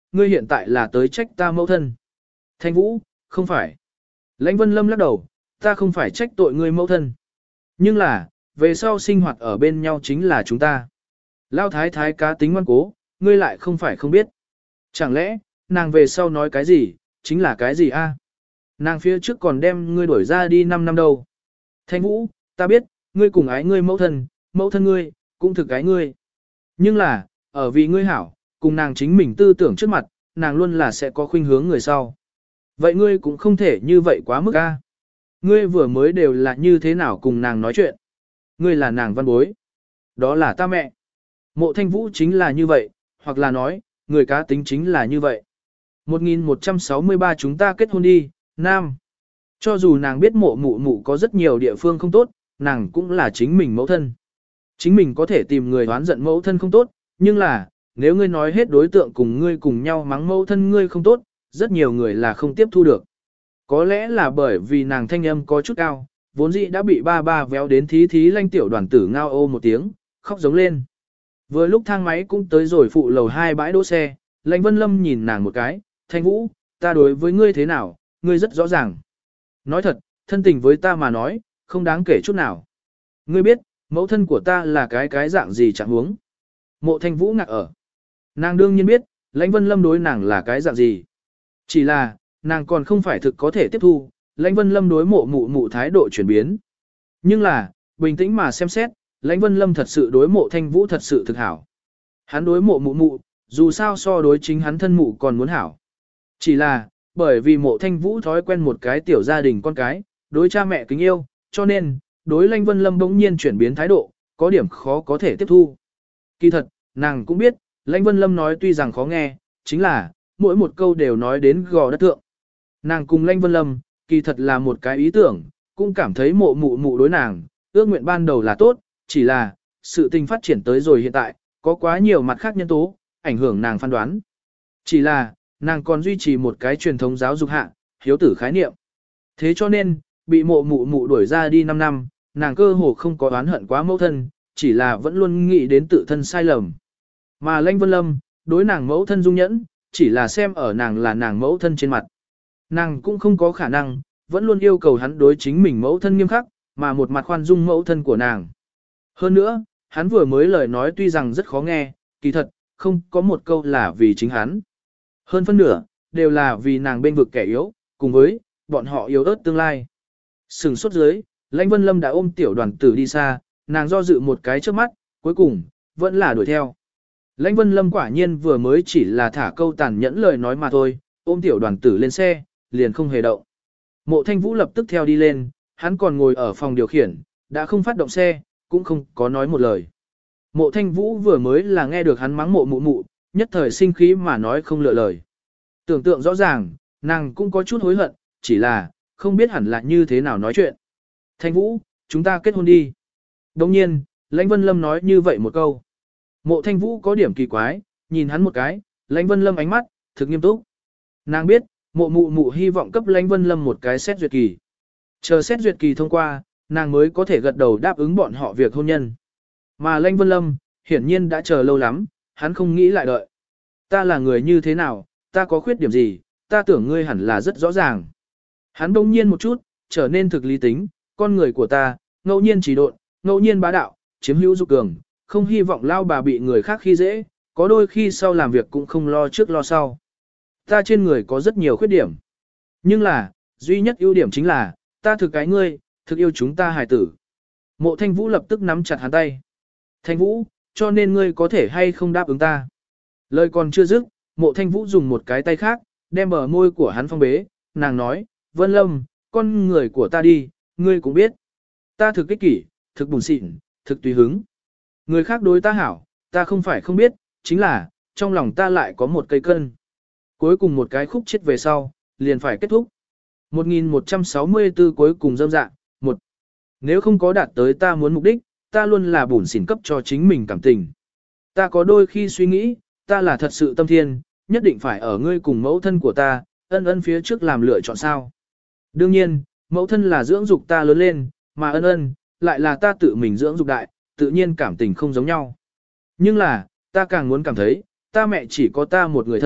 ngươi hiện tại là tới trách ta mẫu thân. Thanh Vũ, không phải. Lãnh Vân Lâm lắc đầu, ta không phải trách tội ngươi mẫu thân. Nhưng là, về sau sinh hoạt ở bên nhau chính là chúng ta. Lao thái thái cá tính ngoan cố, ngươi lại không phải không biết. Chẳng lẽ, nàng về sau nói cái gì, chính là cái gì a? Nàng phía trước còn đem ngươi đuổi ra đi năm năm đâu. Thanh Vũ, ta biết, ngươi cùng ái ngươi mẫu thân, mẫu thân ngươi, cũng thực ái ngươi. Nhưng là, ở vì ngươi hảo, cùng nàng chính mình tư tưởng trước mặt, nàng luôn là sẽ có khuynh hướng người sau. Vậy ngươi cũng không thể như vậy quá mức a. Ngươi vừa mới đều là như thế nào cùng nàng nói chuyện. Ngươi là nàng văn bối. Đó là ta mẹ. Mộ Thanh Vũ chính là như vậy, hoặc là nói, người cá tính chính là như vậy. một nghìn một trăm sáu mươi ba chúng ta kết hôn đi, Nam. Cho dù nàng biết mộ mụ mụ có rất nhiều địa phương không tốt, nàng cũng là chính mình mẫu thân. Chính mình có thể tìm người đoán giận mẫu thân không tốt, nhưng là, nếu ngươi nói hết đối tượng cùng ngươi cùng nhau mắng mẫu thân ngươi không tốt, rất nhiều người là không tiếp thu được. Có lẽ là bởi vì nàng thanh âm có chút cao, vốn dĩ đã bị ba ba véo đến thí thí lanh tiểu đoàn tử ngao ô một tiếng, khóc giống lên. Vừa lúc thang máy cũng tới rồi phụ lầu hai bãi đỗ xe, Lãnh Vân Lâm nhìn nàng một cái, Thanh Vũ, ta đối với ngươi thế nào, ngươi rất rõ ràng. Nói thật, thân tình với ta mà nói, không đáng kể chút nào. Ngươi biết, mẫu thân của ta là cái cái dạng gì chẳng huống. Mộ Thanh Vũ ngạc ở. Nàng đương nhiên biết, Lãnh Vân Lâm đối nàng là cái dạng gì. Chỉ là, nàng còn không phải thực có thể tiếp thu, Lãnh Vân Lâm đối mộ mụ mụ thái độ chuyển biến. Nhưng là, bình tĩnh mà xem xét, Lãnh Vân Lâm thật sự đối mộ Thanh Vũ thật sự thực hảo. Hắn đối mộ mụ mụ, dù sao so đối chính hắn thân mụ còn muốn hảo. Chỉ là, bởi vì mộ Thanh Vũ thói quen một cái tiểu gia đình con cái, đối cha mẹ kính yêu, cho nên, đối Lãnh Vân Lâm bỗng nhiên chuyển biến thái độ, có điểm khó có thể tiếp thu. Kỳ thật, nàng cũng biết, Lãnh Vân Lâm nói tuy rằng khó nghe, chính là, mỗi một câu đều nói đến gò đất thượng. Nàng cùng Lãnh Vân Lâm, kỳ thật là một cái ý tưởng, cũng cảm thấy mộ mụ mụ đối nàng, ước nguyện ban đầu là tốt, chỉ là, sự tình phát triển tới rồi hiện tại, có quá nhiều mặt khác nhân tố, ảnh hưởng nàng phán đoán. Chỉ là, nàng còn duy trì một cái truyền thống giáo dục hạ, hiếu tử khái niệm. Thế cho nên, bị mộ mụ mụ đuổi ra đi năm năm, nàng cơ hồ không có oán hận quá mẫu thân, chỉ là vẫn luôn nghĩ đến tự thân sai lầm. Mà Lãnh Vân Lâm, đối nàng mẫu thân dung nhẫn, chỉ là xem ở nàng là nàng mẫu thân trên mặt. Nàng cũng không có khả năng, vẫn luôn yêu cầu hắn đối chính mình mẫu thân nghiêm khắc, mà một mặt khoan dung mẫu thân của nàng. Hơn nữa, hắn vừa mới lời nói tuy rằng rất khó nghe, kỳ thật, không có một câu là vì chính hắn. Hơn phân nửa, đều là vì nàng bên vực kẻ yếu, cùng với, bọn họ yếu ớt tương lai. Sừng sốt dưới, Lãnh Vân Lâm đã ôm tiểu đoàn tử đi xa, nàng do dự một cái trước mắt, cuối cùng, vẫn là đuổi theo. Lãnh Vân Lâm quả nhiên vừa mới chỉ là thả câu tàn nhẫn lời nói mà thôi, ôm tiểu đoàn tử lên xe, liền không hề động. Mộ Thanh Vũ lập tức theo đi lên, hắn còn ngồi ở phòng điều khiển, đã không phát động xe, cũng không có nói một lời. Mộ Thanh Vũ vừa mới là nghe được hắn mắng mộ mụ mụ, nhất thời sinh khí mà nói không lựa lời. Tưởng tượng rõ ràng, nàng cũng có chút hối hận, chỉ là, không biết hẳn là như thế nào nói chuyện. Thanh Vũ, chúng ta kết hôn đi. Đồng nhiên, Lãnh Vân Lâm nói như vậy một câu. Mộ Thanh Vũ có điểm kỳ quái, nhìn hắn một cái, Lãnh Vân Lâm ánh mắt, thực nghiêm túc. Nàng biết, mộ mụ mụ hy vọng cấp Lãnh Vân Lâm một cái xét duyệt kỳ. Chờ xét duyệt kỳ thông qua, nàng mới có thể gật đầu đáp ứng bọn họ việc hôn nhân. Mà Lãnh Vân Lâm, hiển nhiên đã chờ lâu lắm, hắn không nghĩ lại đợi. Ta là người như thế nào, ta có khuyết điểm gì, ta tưởng ngươi hẳn là rất rõ ràng. Hắn đông nhiên một chút, trở nên thực lý tính, con người của ta, ngẫu nhiên chỉ độn, ngẫu nhiên bá đạo, chiếm hữu dục cường, không hy vọng lao bà bị người khác khi dễ, có đôi khi sau làm việc cũng không lo trước lo sau. Ta trên người có rất nhiều khuyết điểm. Nhưng là, duy nhất ưu điểm chính là, ta thực cái ngươi, thực yêu chúng ta hài tử. Mộ Thanh Vũ lập tức nắm chặt hắn tay. Thanh Vũ, cho nên ngươi có thể hay không đáp ứng ta. Lời còn chưa dứt, Mộ Thanh Vũ dùng một cái tay khác, đem bờ môi của hắn phong bế, nàng nói, Vân Lâm, con người của ta đi, ngươi cũng biết. Ta thực ích kỷ, thực buồn xịn, thực tùy hứng. Người khác đối ta hảo, ta không phải không biết, chính là, trong lòng ta lại có một cây cân. Cuối cùng một cái khúc chết về sau, liền phải kết thúc. một nghìn một trăm sáu mươi tư cuối cùng dâm dạ, một. Nếu không có đạt tới ta muốn mục đích, ta luôn là bủn xỉn cấp cho chính mình cảm tình. Ta có đôi khi suy nghĩ, ta là thật sự tâm thiên, nhất định phải ở ngươi cùng mẫu thân của ta, ân ân phía trước làm lựa chọn sao. Đương nhiên, mẫu thân là dưỡng dục ta lớn lên, mà ân ân, lại là ta tự mình dưỡng dục đại, tự nhiên cảm tình không giống nhau. Nhưng là, ta càng muốn cảm thấy, ta mẹ chỉ có ta một người thân,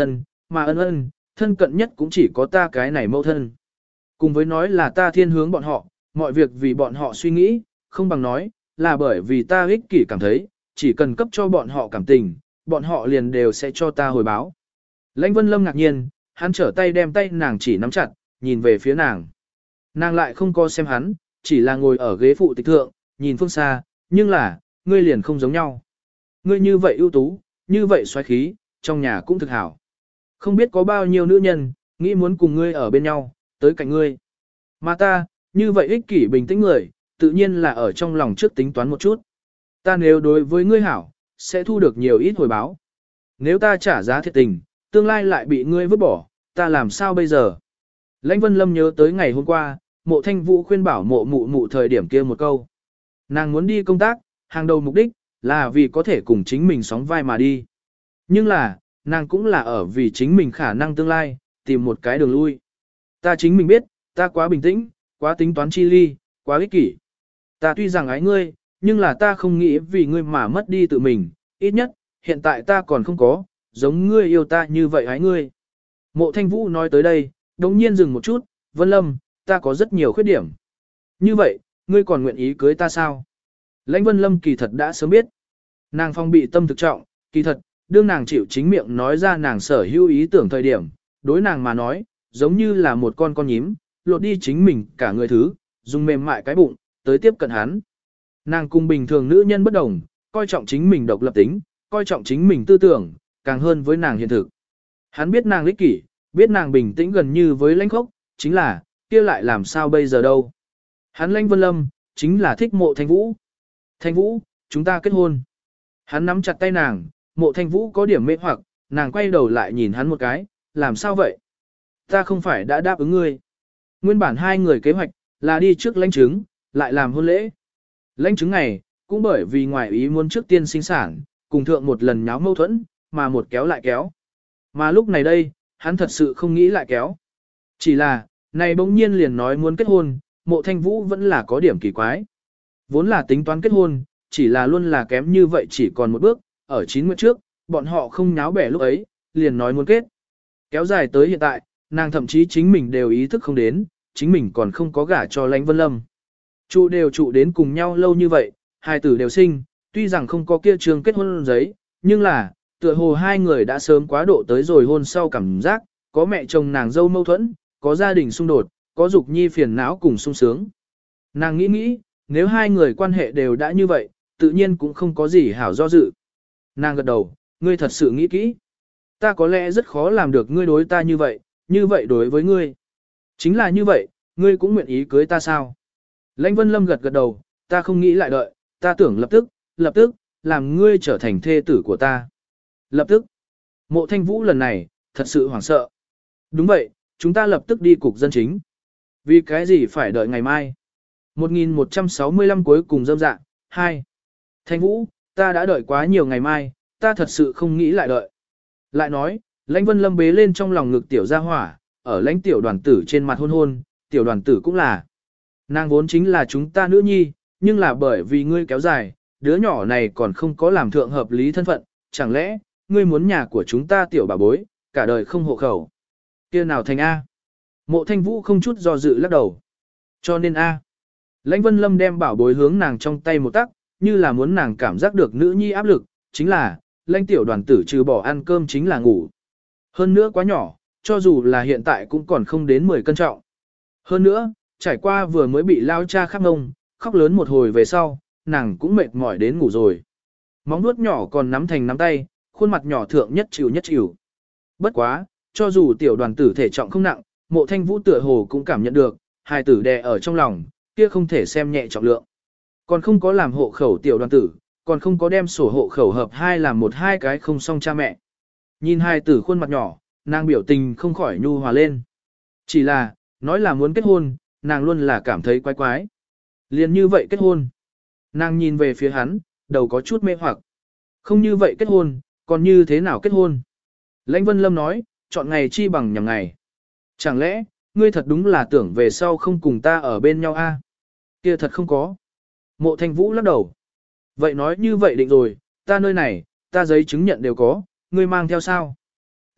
mà ân ân, thân cận nhất cũng chỉ có ta cái này mẫu thân. Cùng với nói là ta thiên hướng bọn họ, mọi việc vì bọn họ suy nghĩ, không bằng nói, là bởi vì ta ích kỷ cảm thấy, chỉ cần cấp cho bọn họ cảm tình, bọn họ liền đều sẽ cho ta hồi báo. Lãnh Vân Lâm ngạc nhiên, hắn trở tay đem tay nàng chỉ nắm chặt, nhìn về phía nàng. Nàng lại không có xem hắn, chỉ là ngồi ở ghế phụ tịch thượng, nhìn phương xa, nhưng là, ngươi liền không giống nhau. Ngươi như vậy ưu tú, như vậy xoáy khí, trong nhà cũng thực hảo. Không biết có bao nhiêu nữ nhân, nghĩ muốn cùng ngươi ở bên nhau, tới cạnh ngươi. Mà ta, như vậy ích kỷ bình tĩnh người, tự nhiên là ở trong lòng trước tính toán một chút. Ta nếu đối với ngươi hảo, sẽ thu được nhiều ít hồi báo. Nếu ta trả giá thiệt tình, tương lai lại bị ngươi vứt bỏ, ta làm sao bây giờ? Lãnh Vân Lâm nhớ tới ngày hôm qua, Mộ Thanh Vũ khuyên bảo mộ mụ mụ thời điểm kia một câu. Nàng muốn đi công tác, hàng đầu mục đích, là vì có thể cùng chính mình sóng vai mà đi. Nhưng là, nàng cũng là ở vì chính mình khả năng tương lai, tìm một cái đường lui. Ta chính mình biết, ta quá bình tĩnh, quá tính toán chi ly, quá ích kỷ. Ta tuy rằng ái ngươi, nhưng là ta không nghĩ vì ngươi mà mất đi tự mình, ít nhất, hiện tại ta còn không có, giống ngươi yêu ta như vậy ái ngươi. Mộ Thanh Vũ nói tới đây, đống nhiên dừng một chút, Vân Lâm, ta có rất nhiều khuyết điểm. Như vậy, ngươi còn nguyện ý cưới ta sao? Lãnh Vân Lâm kỳ thật đã sớm biết. Nàng phong bị tâm thực trọng, kỳ thật, đương nàng chịu chính miệng nói ra nàng sở hữu ý tưởng thời điểm, đối nàng mà nói, giống như là một con con nhím, lột đi chính mình cả người thứ, dùng mềm mại cái bụng, tới tiếp cận hắn. Nàng cùng bình thường nữ nhân bất đồng, coi trọng chính mình độc lập tính, coi trọng chính mình tư tưởng, càng hơn với nàng hiện thực. Hắn biết nàng ích kỷ, biết nàng bình tĩnh gần như với lãnh khốc, chính là, kia lại làm sao bây giờ đâu. Hắn Lãnh Vân Lâm, chính là thích Mộ Thanh Vũ. Thanh Vũ, chúng ta kết hôn. Hắn nắm chặt tay nàng, Mộ Thanh Vũ có điểm mê hoặc, nàng quay đầu lại nhìn hắn một cái, làm sao vậy? Ta không phải đã đáp ứng ngươi. Nguyên bản hai người kế hoạch, là đi trước lãnh chứng, lại làm hôn lễ. Lãnh chứng này, cũng bởi vì ngoài ý muốn trước tiên sinh sản, cùng thượng một lần nháo mâu thuẫn, mà một kéo lại kéo. Mà lúc này đây, hắn thật sự không nghĩ lại kéo. Chỉ là, này bỗng nhiên liền nói muốn kết hôn, Mộ Thanh Vũ vẫn là có điểm kỳ quái. Vốn là tính toán kết hôn, chỉ là luôn là kém như vậy chỉ còn một bước, ở chín nguyệt trước, bọn họ không nháo bẻ lúc ấy, liền nói muốn kết. Kéo dài tới hiện tại, nàng thậm chí chính mình đều ý thức không đến, chính mình còn không có gả cho Lãnh Vân Lâm. Trụ đều trụ đến cùng nhau lâu như vậy, hai tử đều sinh, tuy rằng không có kia trường kết hôn giấy, nhưng là, tựa hồ hai người đã sớm quá độ tới rồi hôn sau cảm giác, có mẹ chồng nàng dâu mâu thuẫn, có gia đình xung đột, có dục nhi phiền não cùng sung sướng. Nàng nghĩ nghĩ, nếu hai người quan hệ đều đã như vậy, tự nhiên cũng không có gì hảo do dự. Nàng gật đầu, ngươi thật sự nghĩ kỹ. Ta có lẽ rất khó làm được ngươi đối ta như vậy, như vậy đối với ngươi. Chính là như vậy, ngươi cũng nguyện ý cưới ta sao? Lãnh Vân Lâm gật gật đầu, ta không nghĩ lại đợi, ta tưởng lập tức, lập tức, làm ngươi trở thành thê tử của ta. Lập tức, Mộ Thanh Vũ lần này, thật sự hoảng sợ. Đúng vậy, chúng ta lập tức đi cục dân chính. Vì cái gì phải đợi ngày mai? một nghìn một trăm sáu mươi lăm cuối cùng dâm dạ, hai. Thanh Vũ, ta đã đợi quá nhiều ngày mai, ta thật sự không nghĩ lại đợi. Lại nói, Lãnh Vân Lâm bế lên trong lòng ngực tiểu gia hỏa, ở lãnh tiểu đoàn tử trên mặt hôn hôn, tiểu đoàn tử cũng là. Nàng vốn chính là chúng ta nữ nhi, nhưng là bởi vì ngươi kéo dài, đứa nhỏ này còn không có làm thượng hợp lý thân phận, chẳng lẽ, ngươi muốn nhà của chúng ta tiểu bà bối, cả đời không hộ khẩu. Kia nào thành A. Mộ Thanh Vũ không chút do dự lắc đầu. Cho nên A. Lãnh Vân Lâm đem bảo bối hướng nàng trong tay một tắc, như là muốn nàng cảm giác được nữ nhi áp lực, chính là, lãnh tiểu đoàn tử trừ bỏ ăn cơm chính là ngủ. Hơn nữa quá nhỏ, cho dù là hiện tại cũng còn không đến mười cân trọng. Hơn nữa, trải qua vừa mới bị lao cha khắp ngông, khóc lớn một hồi về sau, nàng cũng mệt mỏi đến ngủ rồi. Móng nuốt nhỏ còn nắm thành nắm tay, khuôn mặt nhỏ thượng nhất chịu nhất chịu. Bất quá, cho dù tiểu đoàn tử thể trọng không nặng, Mộ Thanh Vũ tựa hồ cũng cảm nhận được, hài tử đè ở trong lòng, kia không thể xem nhẹ trọng lượng. Còn không có làm hộ khẩu tiểu đoàn tử, còn không có đem sổ hộ khẩu hợp hai làm một hai cái không xong cha mẹ. Nhìn hài tử khuôn mặt nhỏ, nàng biểu tình không khỏi nhu hòa lên. Chỉ là, nói là muốn kết hôn, nàng luôn là cảm thấy quái quái. Liền như vậy kết hôn. Nàng nhìn về phía hắn, đầu có chút mê hoặc. Không như vậy kết hôn, còn như thế nào kết hôn? Lãnh Vân Lâm nói, chọn ngày chi bằng nhằm ngày. Chẳng lẽ, ngươi thật đúng là tưởng về sau không cùng ta ở bên nhau a? Kia thật không có. Mộ Thanh Vũ lắc đầu. Vậy nói như vậy định rồi, ta nơi này, ta giấy chứng nhận đều có, ngươi mang theo sao?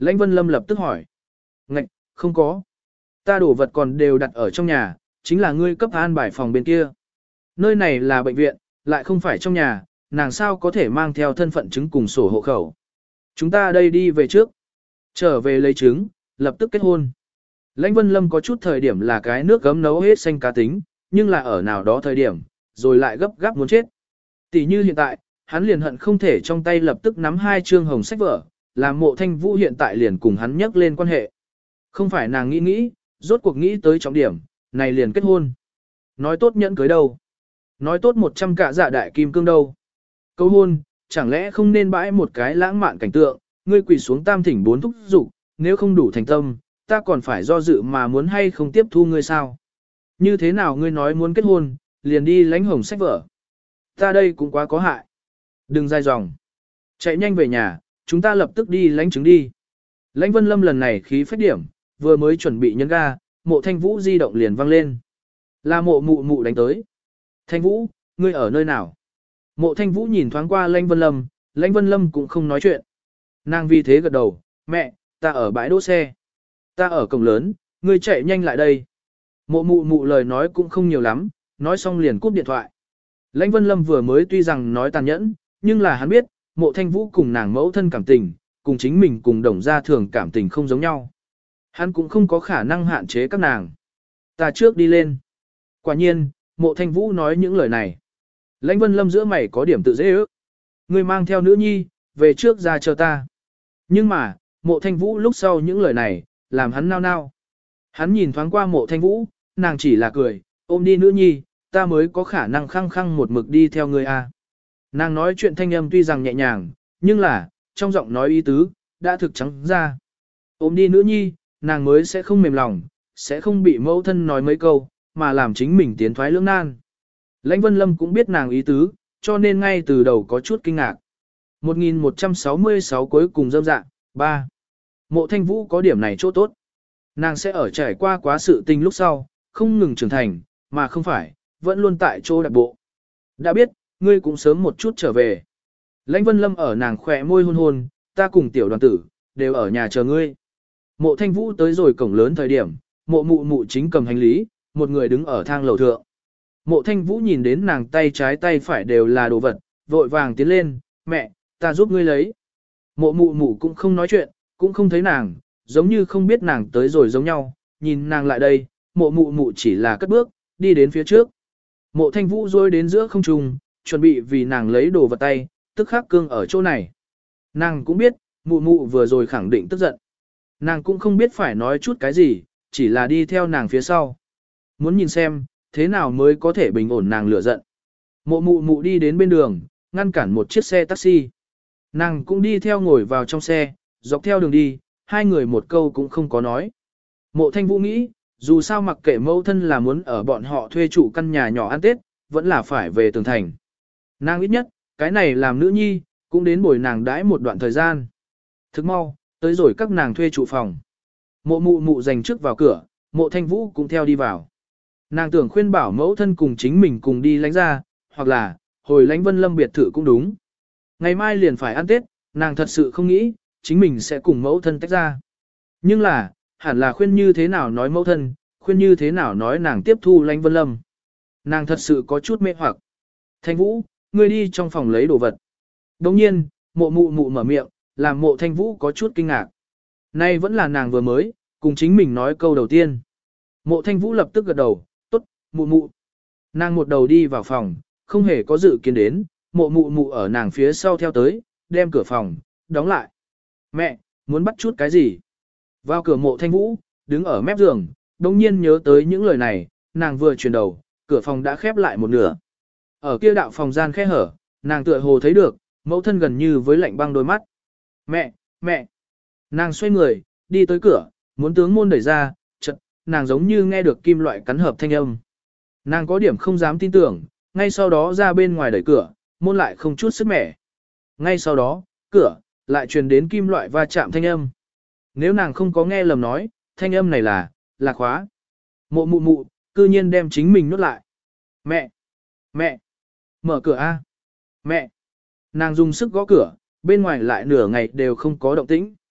Lãnh Vân Lâm lập tức hỏi. Ngạch, không có. Ta đổ vật còn đều đặt ở trong nhà, chính là ngươi cấp an bài phòng bên kia. Nơi này là bệnh viện, lại không phải trong nhà, nàng sao có thể mang theo thân phận chứng cùng sổ hộ khẩu. Chúng ta đây đi về trước. Trở về lấy chứng, lập tức kết hôn. Lãnh Vân Lâm có chút thời điểm là cái nước gấm nấu hết xanh cá tính, nhưng là ở nào đó thời điểm, rồi lại gấp gáp muốn chết. Tỷ như hiện tại, hắn liền hận không thể trong tay lập tức nắm hai chương hồng sách vở, làm Mộ Thanh Vũ hiện tại liền cùng hắn nhắc lên quan hệ. Không phải nàng nghĩ nghĩ, rốt cuộc nghĩ tới trọng điểm, này liền kết hôn. Nói tốt nhẫn cưới đâu. Nói tốt một trăm cạ dạ đại kim cương đâu. Câu hôn, chẳng lẽ không nên bãi một cái lãng mạn cảnh tượng, ngươi quỳ xuống tam thỉnh bốn thúc dục, nếu không đủ thành tâm, ta còn phải do dự mà muốn hay không tiếp thu ngươi sao. Như thế nào ngươi nói muốn kết hôn, liền đi lãnh hồng sách vở. Ta đây cũng quá có hại. Đừng dài dòng. Chạy nhanh về nhà, chúng ta lập tức đi lãnh chứng đi. Lãnh Vân Lâm lần này khí phách điểm, vừa mới chuẩn bị nhấn ga, Mộ Thanh Vũ di động liền vang lên. Là mộ mụ mụ đánh tới. Thanh Vũ, ngươi ở nơi nào? Mộ Thanh Vũ nhìn thoáng qua Lãnh Vân Lâm, Lãnh Vân Lâm cũng không nói chuyện. Nàng vì thế gật đầu, mẹ, ta ở bãi đỗ xe. Ta ở cổng lớn, ngươi chạy nhanh lại đây. Mộ mụ mụ lời nói cũng không nhiều lắm, nói xong liền cúp điện thoại. Lãnh Vân Lâm vừa mới tuy rằng nói tàn nhẫn, nhưng là hắn biết, Mộ Thanh Vũ cùng nàng mẫu thân cảm tình, cùng chính mình cùng đồng gia thường cảm tình không giống nhau. Hắn cũng không có khả năng hạn chế các nàng. Ta trước đi lên. Quả nhiên, Mộ Thanh Vũ nói những lời này. Lãnh Vân Lâm giữa mày có điểm tự dễ ước. Ngươi mang theo nữ nhi, về trước ra chờ ta. Nhưng mà, Mộ Thanh Vũ lúc sau những lời này, làm hắn nao nao. Hắn nhìn thoáng qua Mộ Thanh Vũ, nàng chỉ là cười, ôm đi nữ nhi, ta mới có khả năng khăng khăng một mực đi theo ngươi a. Nàng nói chuyện thanh âm tuy rằng nhẹ nhàng, nhưng là, trong giọng nói ý tứ, đã thực trắng ra. Ôm đi nữ nhi, nàng mới sẽ không mềm lòng, sẽ không bị mẫu thân nói mấy câu, mà làm chính mình tiến thoái lưỡng nan. Lãnh Vân Lâm cũng biết nàng ý tứ, cho nên ngay từ đầu có chút kinh ngạc. một nghìn một trăm sáu mươi sáu cuối cùng dâm dạng, ba. Mộ Thanh Vũ có điểm này chỗ tốt. Nàng sẽ ở trải qua quá sự tình lúc sau, không ngừng trưởng thành, mà không phải, vẫn luôn tại chỗ đặc bộ. Đã biết, ngươi cũng sớm một chút trở về. Lãnh Vân Lâm ở nàng khỏe môi hôn hôn, ta cùng tiểu đoàn tử, đều ở nhà chờ ngươi. Mộ Thanh Vũ tới rồi cổng lớn thời điểm, mộ mụ mụ chính cầm hành lý, một người đứng ở thang lầu thượng. Mộ Thanh Vũ nhìn đến nàng tay trái tay phải đều là đồ vật, vội vàng tiến lên, mẹ, ta giúp ngươi lấy. Mộ mụ mụ cũng không nói chuyện, cũng không thấy nàng, giống như không biết nàng tới rồi giống nhau, nhìn nàng lại đây, mộ mụ mụ chỉ là cất bước, đi đến phía trước. Mộ Thanh Vũ rôi đến giữa không trung, chuẩn bị vì nàng lấy đồ vật tay, tức khắc cương ở chỗ này. Nàng cũng biết, mụ mụ vừa rồi khẳng định tức giận. Nàng cũng không biết phải nói chút cái gì, chỉ là đi theo nàng phía sau. Muốn nhìn xem, thế nào mới có thể bình ổn nàng lửa giận. Mộ mụ mụ đi đến bên đường, ngăn cản một chiếc xe taxi. Nàng cũng đi theo ngồi vào trong xe, dọc theo đường đi, hai người một câu cũng không có nói. Mộ Thanh Vũ nghĩ, dù sao mặc kệ mẫu thân là muốn ở bọn họ thuê trụ căn nhà nhỏ ăn Tết, vẫn là phải về tường thành. Nàng ít nhất, cái này làm nữ nhi, cũng đến bồi nàng đãi một đoạn thời gian. Thức mau, tới rồi các nàng thuê trụ phòng. Mộ mụ mụ dành trước vào cửa, mộ Thanh Vũ cũng theo đi vào. Nàng tưởng khuyên bảo mẫu thân cùng chính mình cùng đi lánh ra, hoặc là, hồi lánh Vân Lâm biệt thự cũng đúng. Ngày mai liền phải ăn Tết, nàng thật sự không nghĩ, chính mình sẽ cùng mẫu thân tách ra. Nhưng là, hẳn là khuyên như thế nào nói mẫu thân, khuyên như thế nào nói nàng tiếp thu lánh Vân Lâm. Nàng thật sự có chút mê hoặc. Thanh Vũ, ngươi đi trong phòng lấy đồ vật. Đồng nhiên, mộ mụ mụ mở miệng, làm mộ Thanh Vũ có chút kinh ngạc. Nay vẫn là nàng vừa mới, cùng chính mình nói câu đầu tiên. Mộ Thanh Vũ lập tức gật đầu, tốt, mụ mụ. Nàng một đầu đi vào phòng, không hề có dự kiến đến, mộ mụ mụ ở nàng phía sau theo tới, đem cửa phòng, đóng lại. Mẹ, muốn bắt chút cái gì? Vào cửa mộ Thanh Vũ, đứng ở mép giường, đồng nhiên nhớ tới những lời này, nàng vừa chuyển đầu, cửa phòng đã khép lại một nửa. Ở kia đạo phòng gian khe hở, nàng tựa hồ thấy được, mẫu thân gần như với lạnh băng đôi mắt. Mẹ, mẹ. Nàng xoay người, đi tới cửa, muốn tướng môn đẩy ra, chợt, nàng giống như nghe được kim loại cắn hợp thanh âm. Nàng có điểm không dám tin tưởng, ngay sau đó ra bên ngoài đẩy cửa, môn lại không chút sức mẻ. Ngay sau đó, cửa, lại truyền đến kim loại va chạm thanh âm. Nếu nàng không có nghe lầm nói, thanh âm này là, là khóa. Mộ mụ mụ, cư nhiên đem chính mình nuốt lại. Mẹ! Mẹ! Mở cửa A! Mẹ! Nàng dùng sức gõ cửa, bên ngoài lại nửa ngày đều không có động tĩnh.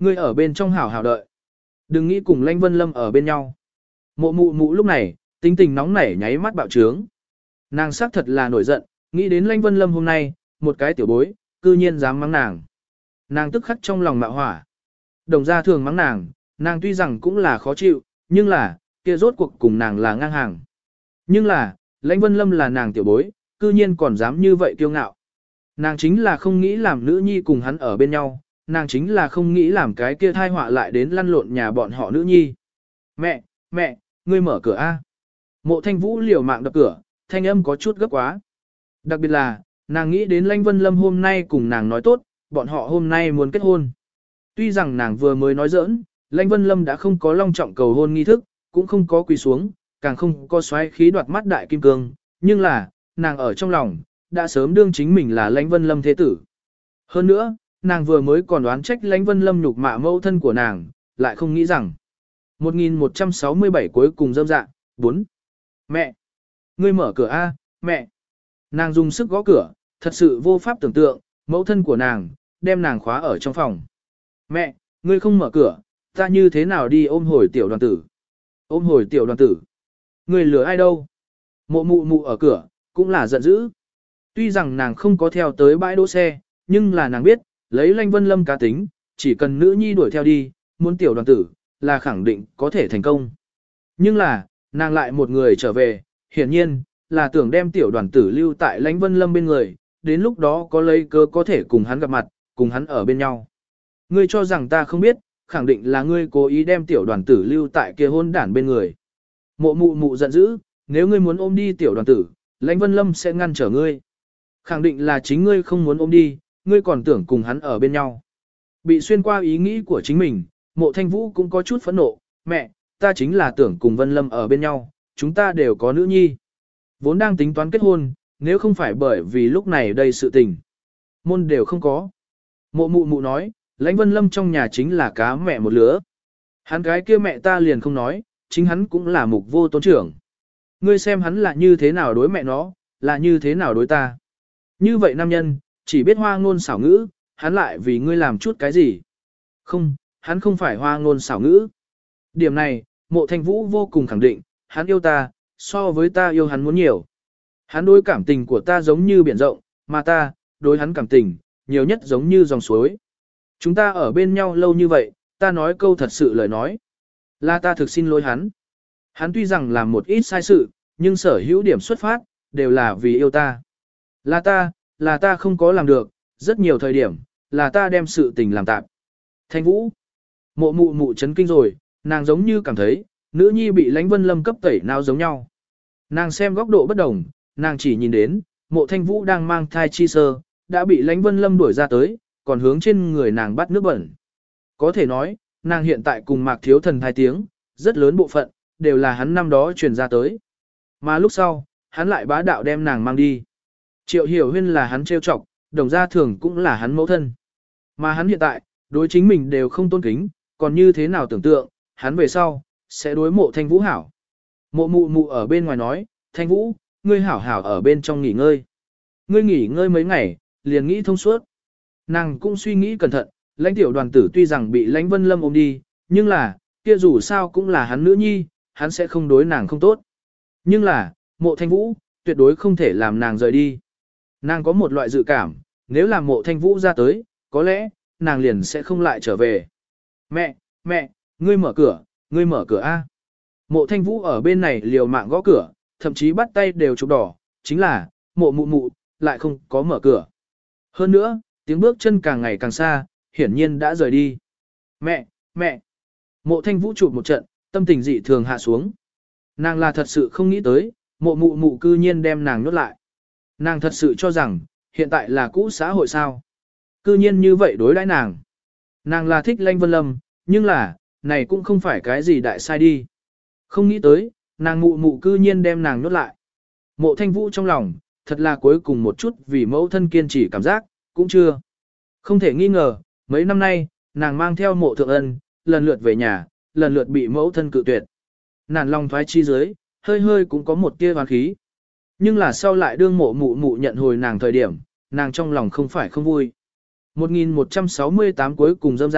ngươi ở bên trong hảo hảo đợi. Đừng nghĩ cùng Lãnh Vân Lâm ở bên nhau. Mộ mụ mụ lúc này, tính tình nóng nảy nháy mắt bạo trướng. Nàng xác thật là nổi giận, nghĩ đến Lãnh Vân Lâm hôm nay, một cái tiểu bối, cư nhiên dám mắng nàng. Nàng tức khắc trong lòng mạo hỏa. Đồng gia thường mắng nàng, nàng tuy rằng cũng là khó chịu, nhưng là, kia rốt cuộc cùng nàng là ngang hàng. Nhưng là, Lãnh Vân Lâm là nàng tiểu bối, cư nhiên còn dám như vậy kiêu ngạo. Nàng chính là không nghĩ làm nữ nhi cùng hắn ở bên nhau, nàng chính là không nghĩ làm cái kia thai họa lại đến lăn lộn nhà bọn họ nữ nhi. Mẹ, mẹ, ngươi mở cửa A. Mộ Thanh Vũ liều mạng đập cửa, thanh âm có chút gấp quá. Đặc biệt là, nàng nghĩ đến Lãnh Vân Lâm hôm nay cùng nàng nói tốt, bọn họ hôm nay muốn kết hôn. Tuy rằng nàng vừa mới nói giỡn, Lãnh Vân Lâm đã không có long trọng cầu hôn nghi thức, cũng không có quỳ xuống, càng không có xoáy khí đoạt mắt đại kim cương, nhưng là, nàng ở trong lòng, đã sớm đương chính mình là Lãnh Vân Lâm thế tử. Hơn nữa, nàng vừa mới còn đoán trách Lãnh Vân Lâm nhục mạ mẫu thân của nàng, lại không nghĩ rằng. một nghìn một trăm sáu mươi bảy cuối cùng dâm dạ, bốn. Mẹ! Ngươi mở cửa A, mẹ! Nàng dùng sức gõ cửa, thật sự vô pháp tưởng tượng, mẫu thân của nàng, đem nàng khóa ở trong phòng. Mẹ, ngươi không mở cửa, ta như thế nào đi ôm hồi tiểu đoàn tử? Ôm hồi tiểu đoàn tử. Ngươi lừa ai đâu? Mộ mụ mụ ở cửa, cũng là giận dữ. Tuy rằng nàng không có theo tới bãi đỗ xe, nhưng là nàng biết, lấy Lãnh Vân Lâm cá tính, chỉ cần nữ nhi đuổi theo đi, muốn tiểu đoàn tử, là khẳng định có thể thành công. Nhưng là, nàng lại một người trở về, hiển nhiên, là tưởng đem tiểu đoàn tử lưu tại Lãnh Vân Lâm bên người, đến lúc đó có lấy cơ có thể cùng hắn gặp mặt, cùng hắn ở bên nhau. Ngươi cho rằng ta không biết, khẳng định là ngươi cố ý đem tiểu đoàn tử lưu tại kia hôn đản bên người. Mộ mụ mụ giận dữ, nếu ngươi muốn ôm đi tiểu đoàn tử, Lãnh Vân Lâm sẽ ngăn trở ngươi. Khẳng định là chính ngươi không muốn ôm đi, ngươi còn tưởng cùng hắn ở bên nhau. Bị xuyên qua ý nghĩ của chính mình, Mộ Thanh Vũ cũng có chút phẫn nộ, mẹ, ta chính là tưởng cùng Vân Lâm ở bên nhau, chúng ta đều có nữ nhi. Vốn đang tính toán kết hôn, nếu không phải bởi vì lúc này đây sự tình. Môn đều không có. Mộ mụ mụ nói, Lãnh Vân Lâm trong nhà chính là cá mẹ một lứa. Hắn cái kia mẹ ta liền không nói, chính hắn cũng là mục vô tôn trưởng. Ngươi xem hắn là như thế nào đối mẹ nó, là như thế nào đối ta. Như vậy nam nhân, chỉ biết hoa ngôn xảo ngữ, hắn lại vì ngươi làm chút cái gì. Không, hắn không phải hoa ngôn xảo ngữ. Điểm này, Mộ Thanh Vũ vô cùng khẳng định, hắn yêu ta, so với ta yêu hắn muốn nhiều. Hắn đối cảm tình của ta giống như biển rộng, mà ta, đối hắn cảm tình, nhiều nhất giống như dòng suối. Chúng ta ở bên nhau lâu như vậy, ta nói câu thật sự lời nói. Là ta thực xin lỗi hắn. Hắn tuy rằng làm một ít sai sự, nhưng sở hữu điểm xuất phát, đều là vì yêu ta. Là ta, là ta không có làm được, rất nhiều thời điểm, là ta đem sự tình làm tạm. Thanh Vũ, mộ mụ mụ chấn kinh rồi, nàng giống như cảm thấy, nữ nhi bị Lãnh Vân Lâm cấp tẩy nào giống nhau. Nàng xem góc độ bất đồng, nàng chỉ nhìn đến, mộ Thanh Vũ đang mang thai chi sơ, đã bị Lãnh Vân Lâm đuổi ra tới, còn hướng trên người nàng bắt nước bẩn. Có thể nói, nàng hiện tại cùng Mạc Thiếu Thần thai tiếng, rất lớn bộ phận, đều là hắn năm đó truyền ra tới. Mà lúc sau, hắn lại bá đạo đem nàng mang đi. Triệu Hiểu Huyên là hắn trêu chọc, Đồng Gia Thường cũng là hắn mẫu thân. Mà hắn hiện tại, đối chính mình đều không tôn kính, còn như thế nào tưởng tượng, hắn về sau, sẽ đối mộ Thanh Vũ hảo. Mộ mụ mụ ở bên ngoài nói, Thanh Vũ, ngươi hảo hảo ở bên trong nghỉ ngơi. Ngươi nghỉ ngơi mấy ngày, liền nghĩ thông suốt. Nàng cũng suy nghĩ cẩn thận, Lãnh tiểu đoàn tử tuy rằng bị Lãnh Vân Lâm ôm đi, nhưng là, kia dù sao cũng là hắn nữ nhi, hắn sẽ không đối nàng không tốt. Nhưng là, mộ Thanh Vũ, tuyệt đối không thể làm nàng rời đi. Nàng có một loại dự cảm, nếu làm mộ Thanh Vũ ra tới, có lẽ, nàng liền sẽ không lại trở về. Mẹ, mẹ, ngươi mở cửa, ngươi mở cửa A. Mộ Thanh Vũ ở bên này liều mạng gõ cửa, thậm chí bắt tay đều chụp đỏ, chính là, mộ mụ mụ, lại không có mở cửa. Hơn nữa, tiếng bước chân càng ngày càng xa, hiển nhiên đã rời đi. Mẹ, mẹ. Mộ Thanh Vũ chụp một trận, tâm tình dị thường hạ xuống. Nàng là thật sự không nghĩ tới, mộ mụ mụ cư nhiên đem nàng nhốt lại. Nàng thật sự cho rằng, hiện tại là cũ xã hội sao. Cư nhiên như vậy đối đãi nàng. Nàng là thích Lãnh Vân Lâm, nhưng là, này cũng không phải cái gì đại sai đi. Không nghĩ tới, nàng mụ mụ cư nhiên đem nàng nhốt lại. Mộ Thanh Vũ trong lòng, thật là cuối cùng một chút vì mẫu thân kiên trì cảm giác, cũng chưa. Không thể nghi ngờ, mấy năm nay, nàng mang theo mộ thượng ân, lần lượt về nhà, lần lượt bị mẫu thân cự tuyệt. Nàng lòng thoái chi dưới, hơi hơi cũng có một tia oán khí. Nhưng là sau lại đương mộ mụ mụ nhận hồi nàng thời điểm, nàng trong lòng không phải không vui. một nghìn một trăm sáu mươi tám cuối cùng dâm dạ,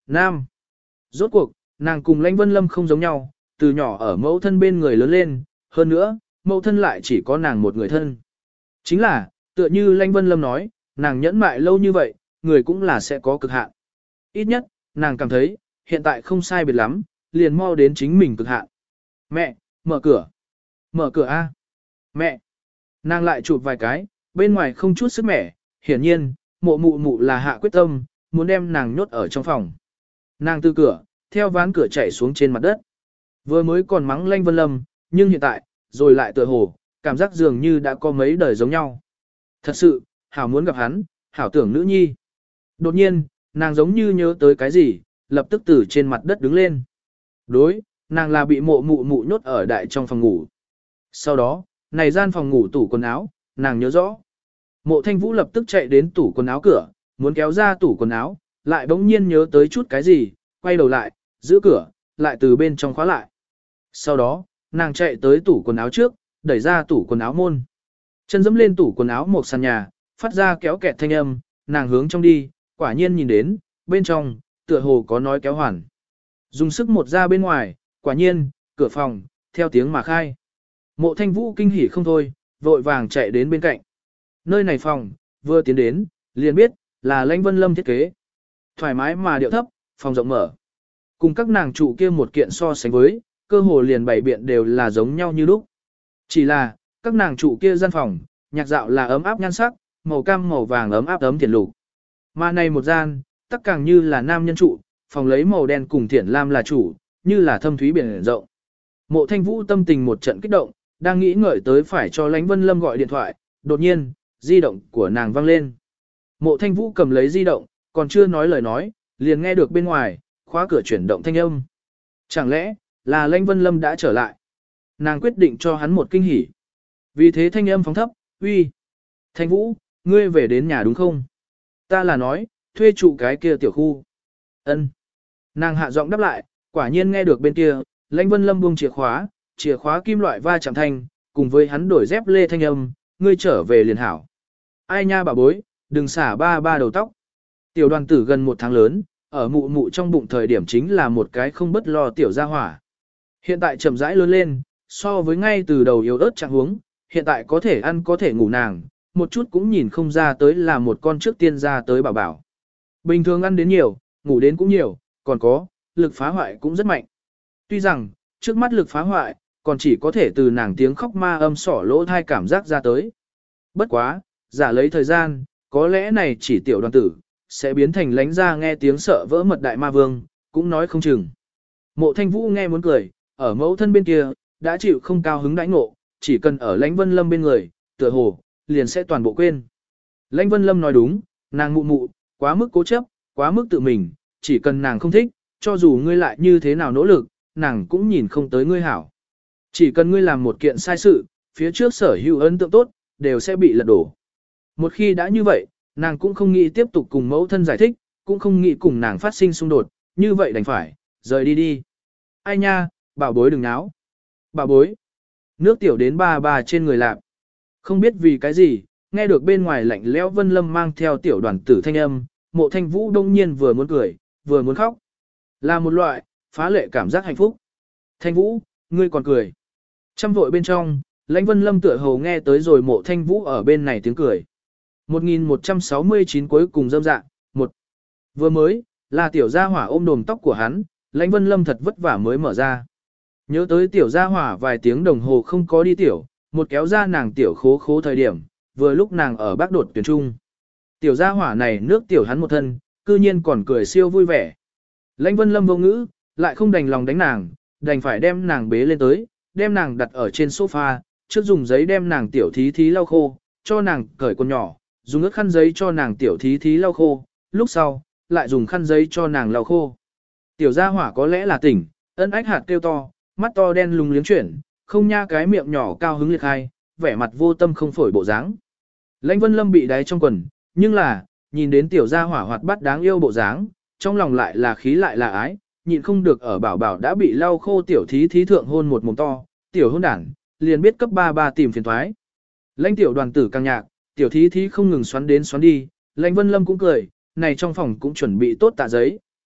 Nam. Rốt cuộc, nàng cùng Lãnh Vân Lâm không giống nhau, từ nhỏ ở mẫu thân bên người lớn lên, hơn nữa, mẫu thân lại chỉ có nàng một người thân. Chính là, tựa như Lãnh Vân Lâm nói, nàng nhẫn mại lâu như vậy, người cũng là sẽ có cực hạn. Ít nhất, nàng cảm thấy, hiện tại không sai biệt lắm, liền mau đến chính mình cực hạn. Mẹ, mở cửa. Mở cửa A. Mẹ. Nàng lại chụp vài cái, bên ngoài không chút sức mẻ, hiển nhiên, mộ mụ mụ là hạ quyết tâm, muốn đem nàng nhốt ở trong phòng. Nàng từ cửa, theo ván cửa chạy xuống trên mặt đất. Vừa mới còn mắng Lãnh Vân Lâm, nhưng hiện tại, rồi lại tựa hồ, cảm giác dường như đã có mấy đời giống nhau. Thật sự, hảo muốn gặp hắn, hảo tưởng nữ nhi. Đột nhiên, nàng giống như nhớ tới cái gì, lập tức từ trên mặt đất đứng lên. Đối, nàng là bị mộ mụ mụ nhốt ở đại trong phòng ngủ. Sau đó, này gian phòng ngủ tủ quần áo, nàng nhớ rõ. Mộ Thanh Vũ lập tức chạy đến tủ quần áo cửa, muốn kéo ra tủ quần áo, lại bỗng nhiên nhớ tới chút cái gì, quay đầu lại, giữ cửa, lại từ bên trong khóa lại. Sau đó, nàng chạy tới tủ quần áo trước, đẩy ra tủ quần áo môn. Chân dẫm lên tủ quần áo một sàn nhà, phát ra kéo kẹt thanh âm, nàng hướng trong đi, quả nhiên nhìn đến, bên trong, tựa hồ có nói kéo hoàn. Dùng sức một ra bên ngoài, quả nhiên, cửa phòng, theo tiếng mà khai. Mộ Thanh Vũ kinh hỉ không thôi, vội vàng chạy đến bên cạnh. Nơi này phòng, vừa tiến đến, liền biết, là Lãnh Vân Lâm thiết kế. Thoải mái mà điệu thấp, phòng rộng mở. Cùng các nàng trụ kia một kiện so sánh với, cơ hồ liền bảy biện đều là giống nhau như lúc. Chỉ là, các nàng trụ kia gian phòng, nhạc dạo là ấm áp nhan sắc, màu cam màu vàng ấm áp ấm thiển lục. Mà này một gian, tất càng như là nam nhân trụ, phòng lấy màu đen cùng thiển lam là chủ, như là thâm thúy biển rộng. Mộ Thanh Vũ tâm tình một trận kích động, đang nghĩ ngợi tới phải cho Lãnh Vân Lâm gọi điện thoại, đột nhiên, di động của nàng vang lên. Mộ Thanh Vũ cầm lấy di động, còn chưa nói lời nói, liền nghe được bên ngoài, khóa cửa chuyển động thanh âm. Chẳng lẽ, là Lãnh Vân Lâm đã trở lại? Nàng quyết định cho hắn một kinh hỉ. Vì thế thanh âm phóng thấp, uy. Thanh Vũ, ngươi về đến nhà đúng không? Ta là nói, thuê trụ cái kia tiểu khu. Ân. Nàng hạ giọng đáp lại, quả nhiên nghe được bên kia, Lãnh Vân Lâm buông chìa khóa, chìa khóa kim loại va chạm thanh, cùng với hắn đổi dép lê thanh âm, ngươi trở về liền hảo. Ai nha bà bối, đừng xả ba ba đầu tóc. Tiểu đoàn tử gần một tháng lớn, ở mụ mụ trong bụng thời điểm chính là một cái không bất lo tiểu gia hỏa. Hiện tại chậm rãi lớn lên, so với ngay từ đầu yếu ớt trạng huống, hiện tại có thể ăn có thể ngủ nàng, một chút cũng nhìn không ra tới là một con trước tiên ra tới bảo bảo. Bình thường ăn đến nhiều, ngủ đến cũng nhiều, còn có, lực phá hoại cũng rất mạnh. Tuy rằng, trước mắt lực phá hoại, còn chỉ có thể từ nàng tiếng khóc ma âm sỏ lỗ thai cảm giác ra tới. Bất quá, giả lấy thời gian, có lẽ này chỉ tiểu đoàn tử, sẽ biến thành lánh ra nghe tiếng sợ vỡ mật đại ma vương, cũng nói không chừng. Mộ Thanh Vũ nghe muốn cười, ở mẫu thân bên kia, đã chịu không cao hứng đãi ngộ, chỉ cần ở Lãnh Vân Lâm bên người, tựa hồ, liền sẽ toàn bộ quên. Lãnh Vân Lâm nói đúng, nàng mụ mụ, quá mức cố chấp, quá mức tự mình, chỉ cần nàng không thích, cho dù ngươi lại như thế nào nỗ lực, nàng cũng nhìn không tới ngươi hảo. Chỉ cần ngươi làm một kiện sai sự, phía trước sở hữu ấn tượng tốt, đều sẽ bị lật đổ. Một khi đã như vậy, nàng cũng không nghĩ tiếp tục cùng mẫu thân giải thích, cũng không nghĩ cùng nàng phát sinh xung đột, như vậy đành phải, rời đi đi. Ai nha, bảo bối đừng náo. Bảo bối. Nước tiểu đến ba ba trên người lạp. Không biết vì cái gì, nghe được bên ngoài lạnh lẽo Vân Lâm mang theo tiểu đoàn tử thanh âm, Mộ Thanh Vũ đông nhiên vừa muốn cười, vừa muốn khóc. Là một loại, phá lệ cảm giác hạnh phúc. Thanh Vũ, ngươi còn cười. Trăm vội bên trong, Lãnh Vân Lâm tựa hồ nghe tới rồi Mộ Thanh Vũ ở bên này tiếng cười. một nghìn một trăm sáu mươi chín cuối cùng dâm dạ, một. Vừa mới, là tiểu gia hỏa ôm đồm tóc của hắn, Lãnh Vân Lâm thật vất vả mới mở ra. Nhớ tới tiểu gia hỏa vài tiếng đồng hồ không có đi tiểu, một kéo ra nàng tiểu khố khố thời điểm, vừa lúc nàng ở bác đột tuyển trung. Tiểu gia hỏa này nước tiểu hắn một thân, cư nhiên còn cười siêu vui vẻ. Lãnh Vân Lâm vô ngữ, lại không đành lòng đánh nàng, đành phải đem nàng bế lên tới, đem nàng đặt ở trên sofa, trước dùng giấy đem nàng tiểu thí thí lau khô, cho nàng cởi quần nhỏ, dùng ướt khăn giấy cho nàng tiểu thí thí lau khô, lúc sau, lại dùng khăn giấy cho nàng lau khô. Tiểu gia hỏa có lẽ là tỉnh, ân ách hạt kêu to, mắt to đen lùng liếng chuyển, không nha cái miệng nhỏ cao hứng liệt hai, vẻ mặt vô tâm không phổi bộ dáng. Lãnh Vân Lâm bị đáy trong quần, nhưng là, nhìn đến tiểu gia hỏa hoạt bát đáng yêu bộ dáng, trong lòng lại là khí lại là ái, nhịn không được ở bảo bảo đã bị lau khô tiểu thí thí thượng hôn một mồm to, tiểu hôn đảng, liền biết cấp ba ba tìm phiền thoái. Lãnh tiểu đoàn tử càng nhạc, tiểu thí thí không ngừng xoắn đến xoắn đi, Lãnh Vân Lâm cũng cười, này trong phòng cũng chuẩn bị tốt tạ giấy,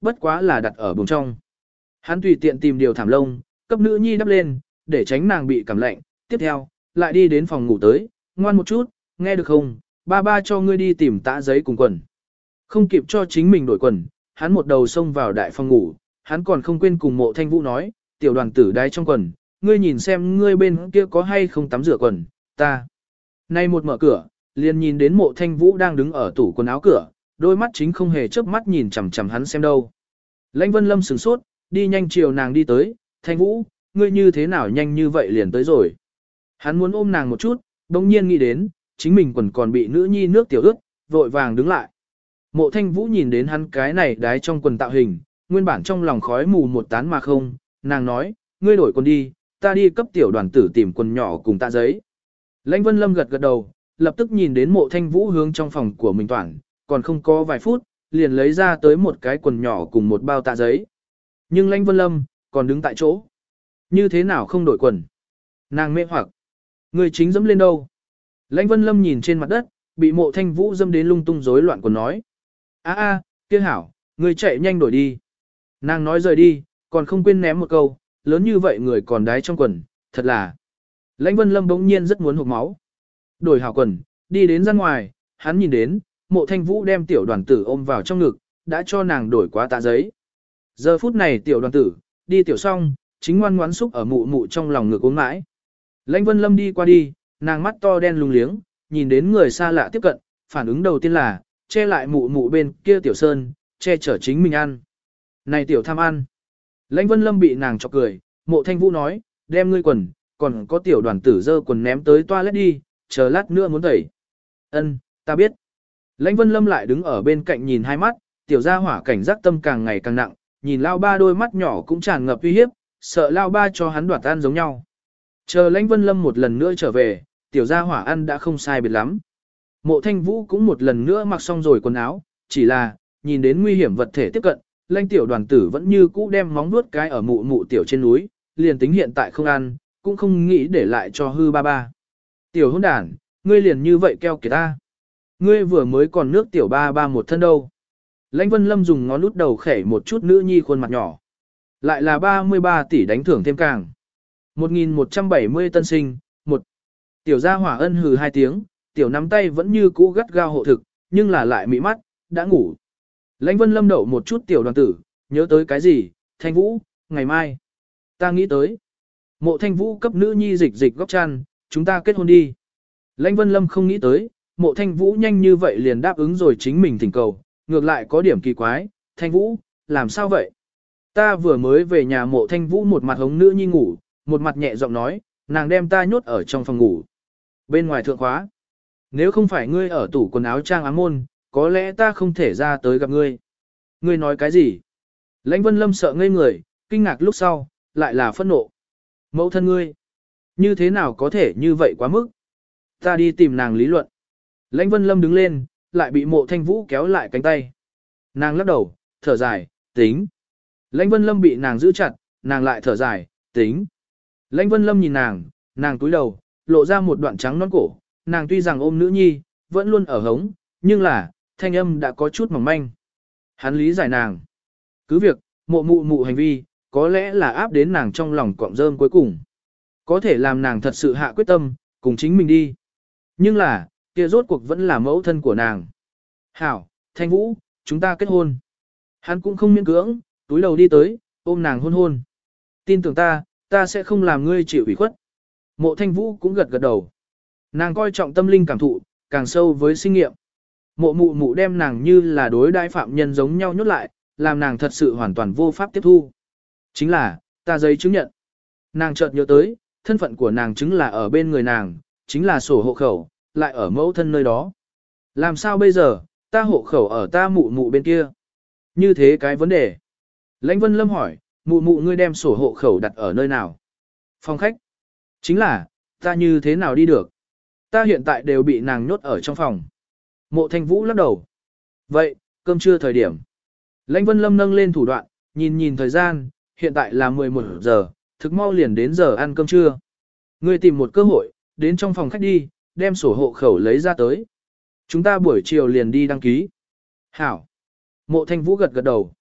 bất quá là đặt ở buồng trong. Hắn tùy tiện tìm điều thảm lông, cấp nữ nhi đắp lên, để tránh nàng bị cảm lạnh, tiếp theo, lại đi đến phòng ngủ tới, ngoan một chút, nghe được không, ba ba cho ngươi đi tìm tã giấy cùng quần. Không kịp cho chính mình đổi quần, hắn một đầu xông vào đại phòng ngủ, hắn còn không quên cùng Mộ Thanh Vũ nói, tiểu đoàn tử đái trong quần, ngươi nhìn xem ngươi bên kia có hay không tắm rửa quần, ta. Nay một mở cửa, liền nhìn đến Mộ Thanh Vũ đang đứng ở tủ quần áo cửa, đôi mắt chính không hề chớp mắt nhìn chằm chằm hắn xem đâu. Lãnh Vân Lâm sửng sốt, đi nhanh chiều nàng đi tới, Thanh Vũ, ngươi như thế nào nhanh như vậy liền tới rồi. Hắn muốn ôm nàng một chút, đồng nhiên nghĩ đến, chính mình quần còn bị nữ nhi nước tiểu ướt, vội vàng đứng lại. Mộ Thanh Vũ nhìn đến hắn cái này đái trong quần tạo hình, nguyên bản trong lòng khói mù một tán mà không, nàng nói, ngươi đổi quần đi, ta đi cấp tiểu đoàn tử tìm quần nhỏ cùng tạ giấy. Lãnh Vân Lâm gật gật đầu, lập tức nhìn đến Mộ Thanh Vũ hướng trong phòng của mình toàn, còn không có vài phút, liền lấy ra tới một cái quần nhỏ cùng một bao tạ giấy. Nhưng Lãnh Vân Lâm, còn đứng tại chỗ. Như thế nào không đổi quần? Nàng mê hoặc. Người chính dẫm lên đâu? Lãnh Vân Lâm nhìn trên mặt đất, bị Mộ Thanh Vũ dâm đến lung tung rối loạn quần nói. A a, kia hảo, người chạy nhanh đổi đi. Nàng nói rời đi, còn không quên ném một câu, lớn như vậy người còn đái trong quần, thật là. Lãnh Vân Lâm bỗng nhiên rất muốn hộc máu. Đổi hảo quần, đi đến ra ngoài, hắn nhìn đến, Mộ Thanh Vũ đem tiểu đoàn tử ôm vào trong ngực, đã cho nàng đổi quá tạ giấy. Giờ phút này tiểu đoàn tử, đi tiểu xong, chính ngoan ngoãn xúc ở mụ mụ trong lòng ngực uống mãi. Lãnh Vân Lâm đi qua đi, nàng mắt to đen lùng liếng, nhìn đến người xa lạ tiếp cận, phản ứng đầu tiên là, che lại mụ mụ bên kia tiểu sơn, che chở chính mình ăn. Này tiểu tham ăn. Lãnh Vân Lâm bị nàng chọc cười, Mộ Thanh Vũ nói, đem ngươi quần, còn có tiểu đoàn tử dơ quần ném tới toilet đi, chờ lát nữa muốn tẩy. Ân, ta biết. Lãnh Vân Lâm lại đứng ở bên cạnh nhìn hai mắt, tiểu gia hỏa cảnh giác tâm càng ngày càng nặng, nhìn lao ba đôi mắt nhỏ cũng tràn ngập uy hiếp, sợ lao ba cho hắn đoạt ăn giống nhau. Chờ Lãnh Vân Lâm một lần nữa trở về, tiểu gia hỏa ăn đã không sai biệt lắm. Mộ Thanh Vũ cũng một lần nữa mặc xong rồi quần áo, chỉ là, nhìn đến nguy hiểm vật thể tiếp cận, Lãnh tiểu đoàn tử vẫn như cũ đem móng nuốt cái ở mụ mụ tiểu trên núi, liền tính hiện tại không ăn, cũng không nghĩ để lại cho hư ba ba. Tiểu hôn đản, ngươi liền như vậy keo kìa ta. Ngươi vừa mới còn nước tiểu ba ba một thân đâu. Lãnh Vân Lâm dùng ngón út đầu khẻ một chút nữ nhi khuôn mặt nhỏ. Lại là ba mươi ba tỷ đánh thưởng thêm càng. một nghìn một trăm bảy mươi tân sinh, một. Tiểu gia hỏa ân hừ hai tiếng, tiểu nắm tay vẫn như cũ gắt gao hộ thực, nhưng là lại mị mắt, đã ngủ. Lãnh Vân Lâm đậu một chút tiểu đoàn tử, nhớ tới cái gì, Thanh Vũ, ngày mai. Ta nghĩ tới. Mộ Thanh Vũ cấp nữ nhi dịch dịch góc chăn, chúng ta kết hôn đi. Lãnh Vân Lâm không nghĩ tới, Mộ Thanh Vũ nhanh như vậy liền đáp ứng rồi chính mình thỉnh cầu, ngược lại có điểm kỳ quái, Thanh Vũ, làm sao vậy? Ta vừa mới về nhà Mộ Thanh Vũ một mặt hống nữ nhi ngủ, một mặt nhẹ giọng nói, nàng đem ta nhốt ở trong phòng ngủ. Bên ngoài thượng khóa. Nếu không phải ngươi ở tủ quần áo trang ám môn, có lẽ ta không thể ra tới gặp ngươi. Ngươi nói cái gì? Lãnh Vân Lâm sợ ngây người, kinh ngạc lúc sau, lại là phẫn nộ. Mẫu thân ngươi, như thế nào có thể như vậy quá mức? Ta đi tìm nàng lý luận. Lãnh Vân Lâm đứng lên, lại bị Mộ Thanh Vũ kéo lại cánh tay. Nàng lắc đầu, thở dài, tính. Lãnh Vân Lâm bị nàng giữ chặt, nàng lại thở dài, tính. Lãnh Vân Lâm nhìn nàng, nàng cúi đầu, lộ ra một đoạn trắng non cổ, nàng tuy rằng ôm nữ nhi, vẫn luôn ở hống, nhưng là, thanh âm đã có chút mỏng manh. Hắn lý giải nàng. Cứ việc, mộ mụ mụ hành vi, có lẽ là áp đến nàng trong lòng cọng rơm cuối cùng. Có thể làm nàng thật sự hạ quyết tâm, cùng chính mình đi. Nhưng là, kia rốt cuộc vẫn là mẫu thân của nàng. Hảo, Thanh Vũ, chúng ta kết hôn. Hắn cũng không miễn cưỡng, túi đầu đi tới, ôm nàng hôn hôn. Tin tưởng ta, ta sẽ không làm ngươi chịu ủy khuất. Mộ Thanh Vũ cũng gật gật đầu. Nàng coi trọng tâm linh cảm thụ, càng sâu với sinh nghiệm. Mộ mụ mụ đem nàng như là đối đãi phạm nhân giống nhau nhốt lại, làm nàng thật sự hoàn toàn vô pháp tiếp thu. Chính là, ta giấy chứng nhận. Nàng chợt nhớ tới, thân phận của nàng chứng là ở bên người nàng, chính là sổ hộ khẩu, lại ở mẫu thân nơi đó. Làm sao bây giờ, ta hộ khẩu ở ta mụ mụ bên kia. Như thế cái vấn đề. Lãnh Vân Lâm hỏi, mụ mụ ngươi đem sổ hộ khẩu đặt ở nơi nào? Phòng khách. Chính là, ta như thế nào đi được? Ta hiện tại đều bị nàng nhốt ở trong phòng. Mộ Thanh Vũ lắc đầu. Vậy, cơm trưa thời điểm. Lãnh Vân Lâm nâng lên thủ đoạn, nhìn nhìn thời gian, hiện tại là mười một giờ, thực mau liền đến giờ ăn cơm trưa. Ngươi tìm một cơ hội, đến trong phòng khách đi, đem sổ hộ khẩu lấy ra tới. Chúng ta buổi chiều liền đi đăng ký. Hảo. Mộ Thanh Vũ gật gật đầu.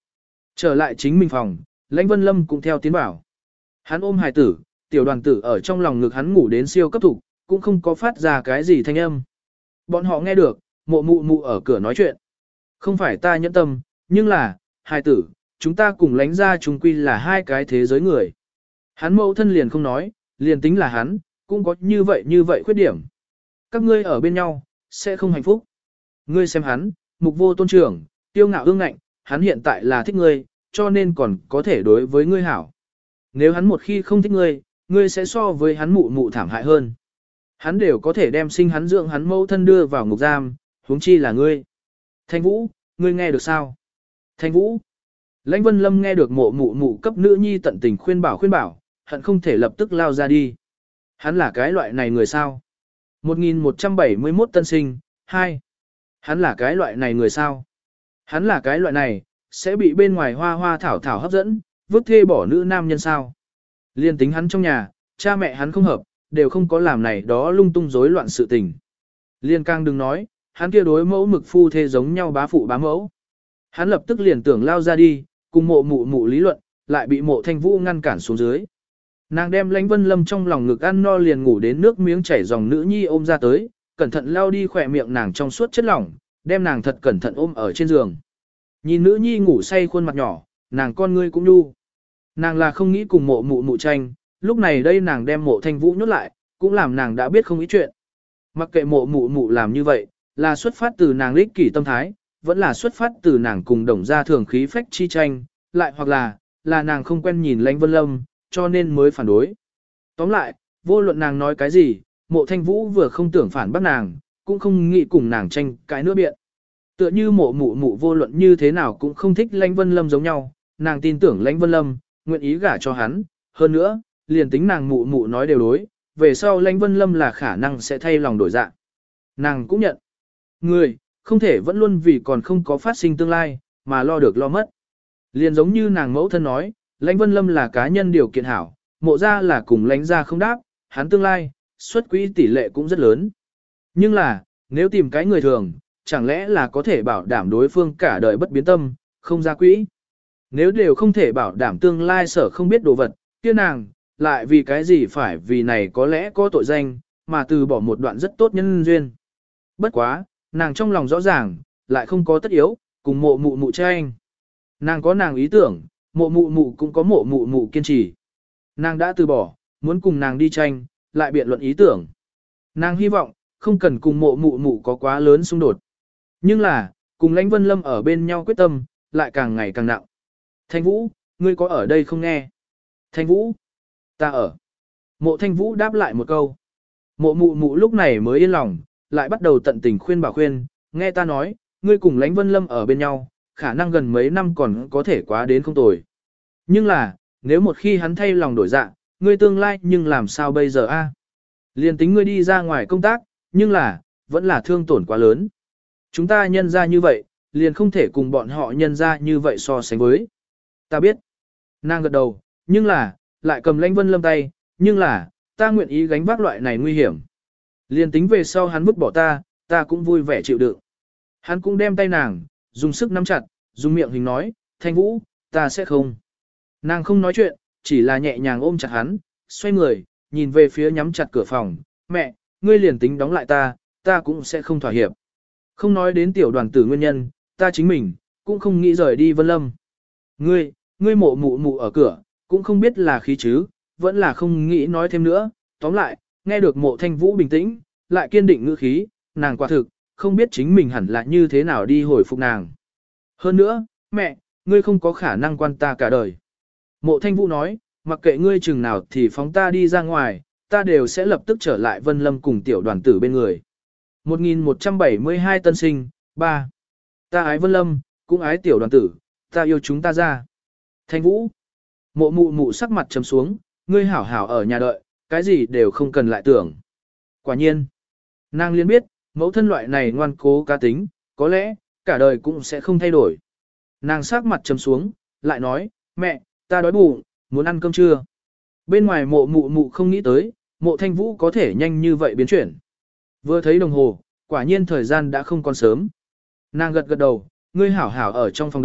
Trở lại chính mình phòng, Lãnh Vân Lâm cũng theo tiến bảo. Hắn ôm hài tử, tiểu đoàn tử ở trong lòng ngực hắn ngủ đến siêu cấp thủ, cũng không có phát ra cái gì thanh âm. Bọn họ nghe được, mộ mụ mụ ở cửa nói chuyện. Không phải ta nhẫn tâm, nhưng là, hài tử, chúng ta cùng Lãnh gia chung quy là hai cái thế giới người. Hắn mẫu thân liền không nói, liền tính là hắn, cũng có như vậy như vậy khuyết điểm. Các ngươi ở bên nhau, sẽ không hạnh phúc. Ngươi xem hắn, mục vô tôn trưởng, tiêu ngạo ương ngạnh, hắn hiện tại là thích ngươi, cho nên còn có thể đối với ngươi hảo. Nếu hắn một khi không thích ngươi, ngươi sẽ so với hắn mụ mụ thảm hại hơn. Hắn đều có thể đem sinh hắn dưỡng hắn mẫu thân đưa vào ngục giam, huống chi là ngươi. Thanh Vũ, ngươi nghe được sao? Thanh Vũ. Lãnh Vân Lâm nghe được mộ mụ mụ cấp nữ nhi tận tình khuyên bảo khuyên bảo, hận không thể lập tức lao ra đi. Hắn là cái loại này người sao? một nghìn một trăm bảy mươi mốt tân sinh, hai. Hắn là cái loại này người sao? Hắn là cái loại này, sẽ bị bên ngoài hoa hoa thảo thảo hấp dẫn, vứt thê bỏ nữ nam nhân sao? Liên tính hắn trong nhà, cha mẹ hắn không hợp, đều không có làm này đó lung tung rối loạn sự tình. Liên càng đừng nói, hắn kia đối mẫu mực phu thê giống nhau bá phụ bá mẫu. Hắn lập tức liền tưởng lao ra đi, cùng mộ mụ mụ lý luận, lại bị mộ thanh vũ ngăn cản xuống dưới. Nàng đem Lãnh Vân Lâm trong lòng ngực ăn no liền ngủ đến nước miếng chảy dòng nữ nhi ôm ra tới, cẩn thận lao đi khỏe miệng nàng trong suốt chất lỏng, đem nàng thật cẩn thận ôm ở trên giường. Nhìn nữ nhi ngủ say khuôn mặt nhỏ, nàng con ngươi cũng đu. Nàng là không nghĩ cùng mộ mụ mụ tranh, lúc này đây nàng đem mộ thanh vũ nhốt lại, cũng làm nàng đã biết không ý chuyện. Mặc kệ mộ mụ mụ làm như vậy, là xuất phát từ nàng ích kỷ tâm thái, vẫn là xuất phát từ nàng cùng đồng gia thường khí phách chi tranh, lại hoặc là, là nàng không quen nhìn Lãnh Vân Lâm, cho nên mới phản đối. Tóm lại, vô luận nàng nói cái gì, mộ thanh vũ vừa không tưởng phản bác nàng, cũng không nghĩ cùng nàng tranh cái nữa biện. Tựa như mộ mụ mụ vô luận như thế nào cũng không thích Lãnh Vân Lâm giống nhau, nàng tin tưởng Lãnh Vân Lâm, nguyện ý gả cho hắn, hơn nữa, liền tính nàng mụ mụ nói đều đối, về sau Lãnh Vân Lâm là khả năng sẽ thay lòng đổi dạ. Nàng cũng nhận, người, không thể vẫn luôn vì còn không có phát sinh tương lai, mà lo được lo mất. Liền giống như nàng mẫu thân nói, Lãnh Vân Lâm là cá nhân điều kiện hảo, mộ ra là cùng Lãnh gia không đáp, hắn tương lai, xuất quỹ tỷ lệ cũng rất lớn. Nhưng là, nếu tìm cái người thường, chẳng lẽ là có thể bảo đảm đối phương cả đời bất biến tâm, không ra quỹ. Nếu đều không thể bảo đảm tương lai sở không biết đồ vật, kia nàng, lại vì cái gì phải vì này có lẽ có tội danh, mà từ bỏ một đoạn rất tốt nhân duyên. Bất quá, nàng trong lòng rõ ràng, lại không có tất yếu, cùng mộ mụ mụ tranh. Nàng có nàng ý tưởng, mộ mụ mụ cũng có mộ mụ mụ kiên trì. Nàng đã từ bỏ, muốn cùng nàng đi tranh, lại biện luận ý tưởng. Nàng hy vọng, không cần cùng mộ mụ mụ có quá lớn xung đột. Nhưng là, cùng Lãnh Vân Lâm ở bên nhau quyết tâm, lại càng ngày càng nặng. Thanh Vũ, ngươi có ở đây không nghe? Thanh Vũ, ta ở. Mộ Thanh Vũ đáp lại một câu. Mộ mụ mụ lúc này mới yên lòng, lại bắt đầu tận tình khuyên bảo khuyên, nghe ta nói, ngươi cùng Lãnh Vân Lâm ở bên nhau, khả năng gần mấy năm còn có thể quá đến không tồi. Nhưng là, nếu một khi hắn thay lòng đổi dạ, ngươi tương lai nhưng làm sao bây giờ a? Liên tính ngươi đi ra ngoài công tác, nhưng là, vẫn là thương tổn quá lớn. Chúng ta nhân ra như vậy, liền không thể cùng bọn họ nhân ra như vậy so sánh với. Ta biết. Nàng gật đầu, nhưng là, lại cầm Lãnh Vân Lâm tay, nhưng là, ta nguyện ý gánh vác loại này nguy hiểm. Liền tính về sau hắn vứt bỏ ta, ta cũng vui vẻ chịu đựng. Hắn cũng đem tay nàng, dùng sức nắm chặt, dùng miệng hình nói, Thanh Vũ, ta sẽ không. Nàng không nói chuyện, chỉ là nhẹ nhàng ôm chặt hắn, xoay người, nhìn về phía nhắm chặt cửa phòng, mẹ, ngươi liền tính đóng lại ta, ta cũng sẽ không thỏa hiệp. Không nói đến tiểu đoàn tử nguyên nhân, ta chính mình, cũng không nghĩ rời đi Vân Lâm. Ngươi, ngươi mộ mụ mụ ở cửa, cũng không biết là khí chứ, vẫn là không nghĩ nói thêm nữa. Tóm lại, nghe được mộ Thanh Vũ bình tĩnh, lại kiên định ngữ khí, nàng quả thực, không biết chính mình hẳn là như thế nào đi hồi phục nàng. Hơn nữa, mẹ, ngươi không có khả năng quan ta cả đời. Mộ Thanh Vũ nói, mặc kệ ngươi chừng nào thì phóng ta đi ra ngoài, ta đều sẽ lập tức trở lại Vân Lâm cùng tiểu đoàn tử bên người. một nghìn một trăm bảy mươi hai tân sinh, ba. Ta ái Vân Lâm, cũng ái tiểu đoàn tử, ta yêu chúng ta ra. Thanh Vũ. Mộ mụ mụ sắc mặt trầm xuống, ngươi hảo hảo ở nhà đợi, cái gì đều không cần lại tưởng. Quả nhiên. Nàng liên biết, mẫu thân loại này ngoan cố cá tính, có lẽ, cả đời cũng sẽ không thay đổi. Nàng sắc mặt trầm xuống, lại nói, mẹ, ta đói bụng, muốn ăn cơm trưa. Bên ngoài mộ mụ mụ không nghĩ tới, mộ Thanh Vũ có thể nhanh như vậy biến chuyển. Vừa thấy đồng hồ, quả nhiên thời gian đã không còn sớm. Nàng gật gật đầu, ngươi hảo hảo ở trong phòng đợi,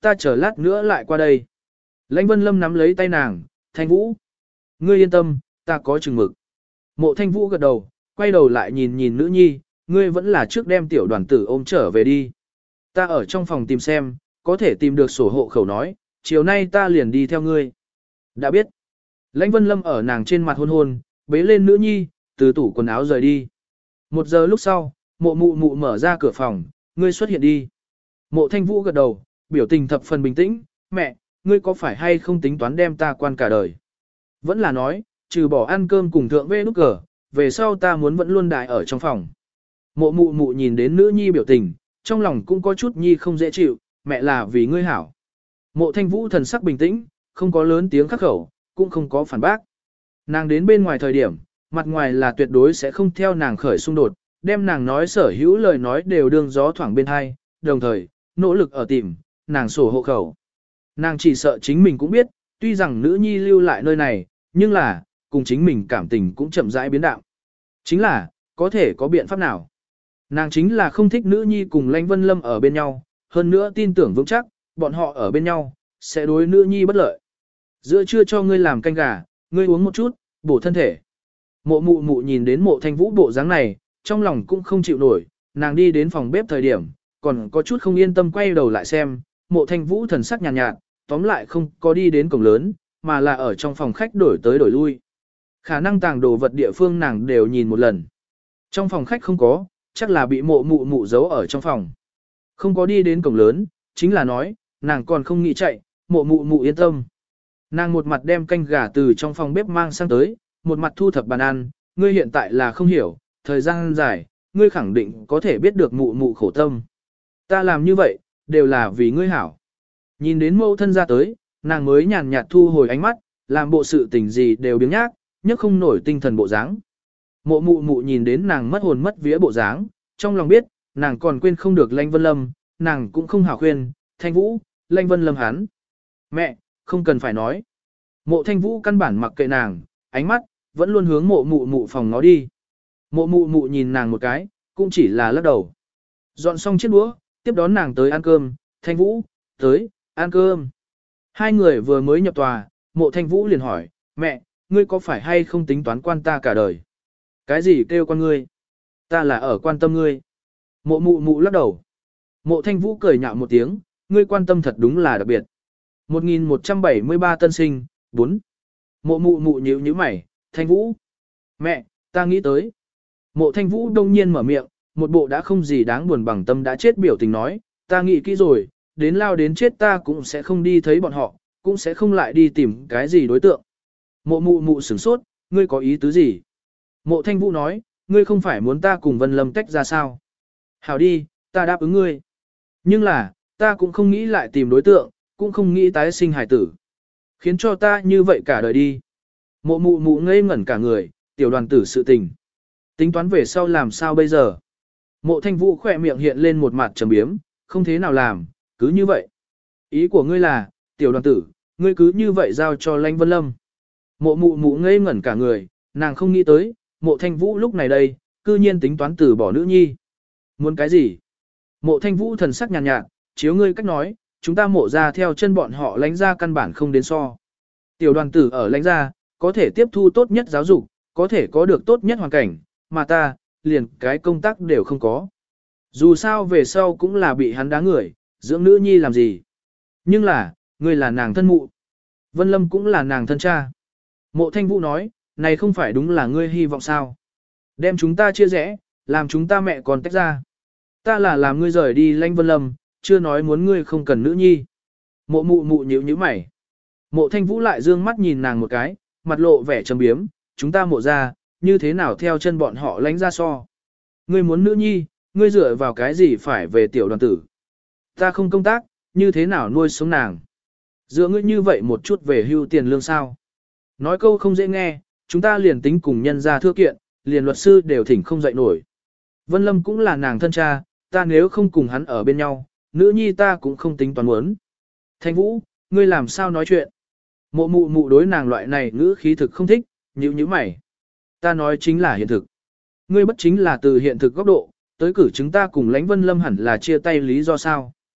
ta chờ lát nữa lại qua đây. Lãnh Vân Lâm nắm lấy tay nàng, Thanh Vũ. Ngươi yên tâm, ta có chừng mực. Mộ Thanh Vũ gật đầu, quay đầu lại nhìn nhìn nữ nhi, ngươi vẫn là trước đem tiểu đoàn tử ôm trở về đi. Ta ở trong phòng tìm xem, có thể tìm được sổ hộ khẩu nói, chiều nay ta liền đi theo ngươi. Đã biết. Lãnh Vân Lâm ở nàng trên mặt hôn hôn, bế lên nữ nhi, từ tủ quần áo rời đi. Một giờ lúc sau, mộ mụ mụ mở ra cửa phòng, ngươi xuất hiện đi. Mộ Thanh Vũ gật đầu, biểu tình thập phần bình tĩnh, mẹ, ngươi có phải hay không tính toán đem ta quan cả đời? Vẫn là nói, trừ bỏ ăn cơm cùng thượng vê nút cờ, về sau ta muốn vẫn luôn đại ở trong phòng. Mộ mụ mụ nhìn đến nữ nhi biểu tình, trong lòng cũng có chút nhi không dễ chịu, mẹ là vì ngươi hảo. Mộ Thanh Vũ thần sắc bình tĩnh, không có lớn tiếng khắc khẩu, cũng không có phản bác. Nàng đến bên ngoài thời điểm, mặt ngoài là tuyệt đối sẽ không theo nàng khởi xung đột, đem nàng nói sở hữu lời nói đều đương gió thoảng bên hai, đồng thời, nỗ lực ở tìm, nàng sổ hộ khẩu. Nàng chỉ sợ chính mình cũng biết, tuy rằng nữ nhi lưu lại nơi này, nhưng là, cùng chính mình cảm tình cũng chậm rãi biến đạo. Chính là, có thể có biện pháp nào? Nàng chính là không thích nữ nhi cùng Lãnh Vân Lâm ở bên nhau, hơn nữa tin tưởng vững chắc, bọn họ ở bên nhau, sẽ đối nữ nhi bất lợi. Giữa trưa cho ngươi làm canh gà, ngươi uống một chút, bổ thân thể. Mộ mụ mụ nhìn đến mộ Thanh Vũ bộ dáng này, trong lòng cũng không chịu nổi, nàng đi đến phòng bếp thời điểm, còn có chút không yên tâm quay đầu lại xem, mộ Thanh Vũ thần sắc nhàn nhạt, nhạt, tóm lại không có đi đến cổng lớn, mà là ở trong phòng khách đổi tới đổi lui. Khả năng tàng đồ vật địa phương nàng đều nhìn một lần. Trong phòng khách không có, chắc là bị mộ mụ mụ giấu ở trong phòng. Không có đi đến cổng lớn, chính là nói, nàng còn không nghĩ chạy, mộ mụ mụ yên tâm. Nàng một mặt đem canh gà từ trong phòng bếp mang sang tới, một mặt thu thập bàn ăn, ngươi hiện tại là không hiểu, thời gian dài, ngươi khẳng định có thể biết được mụ mụ khổ tâm. Ta làm như vậy, đều là vì ngươi hảo. Nhìn đến mẫu thân ra tới, nàng mới nhàn nhạt thu hồi ánh mắt, làm bộ sự tình gì đều biếng nhác, nhất không nổi tinh thần bộ dáng. Mộ mụ mụ nhìn đến nàng mất hồn mất vía bộ dáng, trong lòng biết, nàng còn quên không được Lãnh Vân Lâm, nàng cũng không hảo khuyên, Thanh Vũ, Lãnh Vân Lâm hắn. Mẹ, không cần phải nói. Mộ Thanh Vũ căn bản mặc kệ nàng, ánh mắt, vẫn luôn hướng mộ mụ mụ phòng nó đi. Mộ mụ mụ nhìn nàng một cái, cũng chỉ là lắc đầu. Dọn xong chiếc đũa, tiếp đón nàng tới ăn cơm, Thanh Vũ, tới, ăn cơm. Hai người vừa mới nhập tòa, mộ Thanh Vũ liền hỏi, mẹ, ngươi có phải hay không tính toán quan ta cả đời? Cái gì kêu quan ngươi? Ta là ở quan tâm ngươi. Mộ mụ mụ lắc đầu. Mộ Thanh Vũ cười nhạo một tiếng, ngươi quan tâm thật đúng là đặc biệt. một nghìn một trăm bảy mươi ba tân sinh, bốn. Mộ mụ mụ nhíu nhíu mày, Thanh Vũ. Mẹ, ta nghĩ tới. Mộ Thanh Vũ đông nhiên mở miệng, một bộ đã không gì đáng buồn bằng tâm đã chết biểu tình nói, ta nghĩ kỹ rồi, đến lao đến chết ta cũng sẽ không đi thấy bọn họ, cũng sẽ không lại đi tìm cái gì đối tượng. Mộ mụ mụ sửng sốt, ngươi có ý tứ gì? Mộ Thanh Vũ nói, ngươi không phải muốn ta cùng Vân Lâm tách ra sao? Hảo đi, ta đáp ứng ngươi. Nhưng là, ta cũng không nghĩ lại tìm đối tượng, cũng không nghĩ tái sinh hải tử. Khiến cho ta như vậy cả đời đi. Mộ mụ mụ ngây ngẩn cả người, tiểu đoàn tử sự tình. Tính toán về sau làm sao bây giờ? Mộ Thanh Vũ khỏe miệng hiện lên một mặt trầm biếm, không thế nào làm, cứ như vậy. Ý của ngươi là, tiểu đoàn tử, ngươi cứ như vậy giao cho Lãnh Vân Lâm. Mộ mụ mụ ngây ngẩn cả người, nàng không nghĩ tới, mộ Thanh Vũ lúc này đây, cư nhiên tính toán từ bỏ nữ nhi. Muốn cái gì? Mộ Thanh Vũ thần sắc nhàn nhạt, nhạt, chiếu ngươi cách nói, chúng ta mộ ra theo chân bọn họ Lãnh ra căn bản không đến so. Tiểu đoàn tử ở Lãnh ra, có thể tiếp thu tốt nhất giáo dục, có thể có được tốt nhất hoàn cảnh, mà ta, liền cái công tác đều không có. Dù sao về sau cũng là bị hắn đá người, dưỡng nữ nhi làm gì. Nhưng là, ngươi là nàng thân mụ. Vân Lâm cũng là nàng thân cha. Mộ Thanh Vũ nói, này không phải đúng là ngươi hy vọng sao. Đem chúng ta chia rẽ, làm chúng ta mẹ còn tách ra. Ta là làm ngươi rời đi Lãnh Vân Lâm, chưa nói muốn ngươi không cần nữ nhi. Mộ mụ mụ nhíu nhíu mày. Mộ Thanh Vũ lại dương mắt nhìn nàng một cái, mặt lộ vẻ trầm biếm, chúng ta mộ ra, như thế nào theo chân bọn họ Lãnh ra so. Ngươi muốn nữ nhi, ngươi dựa vào cái gì phải về tiểu đoàn tử. Ta không công tác, như thế nào nuôi sống nàng. Dựa ngươi như vậy một chút về hưu tiền lương sao. Nói câu không dễ nghe, chúng ta liền tính cùng nhân ra thưa kiện, liền luật sư đều thỉnh không dậy nổi. Vân Lâm cũng là nàng thân cha, ta nếu không cùng hắn ở bên nhau, nữ nhi ta cũng không tính toán muốn. Thanh Vũ, ngươi làm sao nói chuyện? Mộ mụ mụ đối nàng loại này ngữ khí thực không thích, nhíu nhíu mày. Ta nói chính là hiện thực. Ngươi bất chính là từ hiện thực góc độ, tới cử chúng ta cùng Lãnh Vân Lâm hẳn là chia tay lý do sao?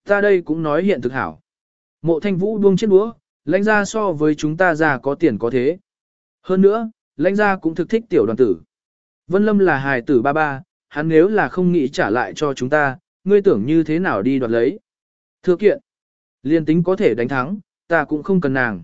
Ta đây cũng nói hiện thực hảo. Mộ Thanh Vũ buông chiếc đũa, lãnh gia so với chúng ta già có tiền có thế. Hơn nữa, lãnh gia cũng thực thích tiểu đoàn tử. Vân Lâm là hài tử ba ba, hắn nếu là không nghĩ trả lại cho chúng ta, ngươi tưởng như thế nào đi đoạt lấy. Thưa kiện, liên tính có thể đánh thắng, ta cũng không cần nàng.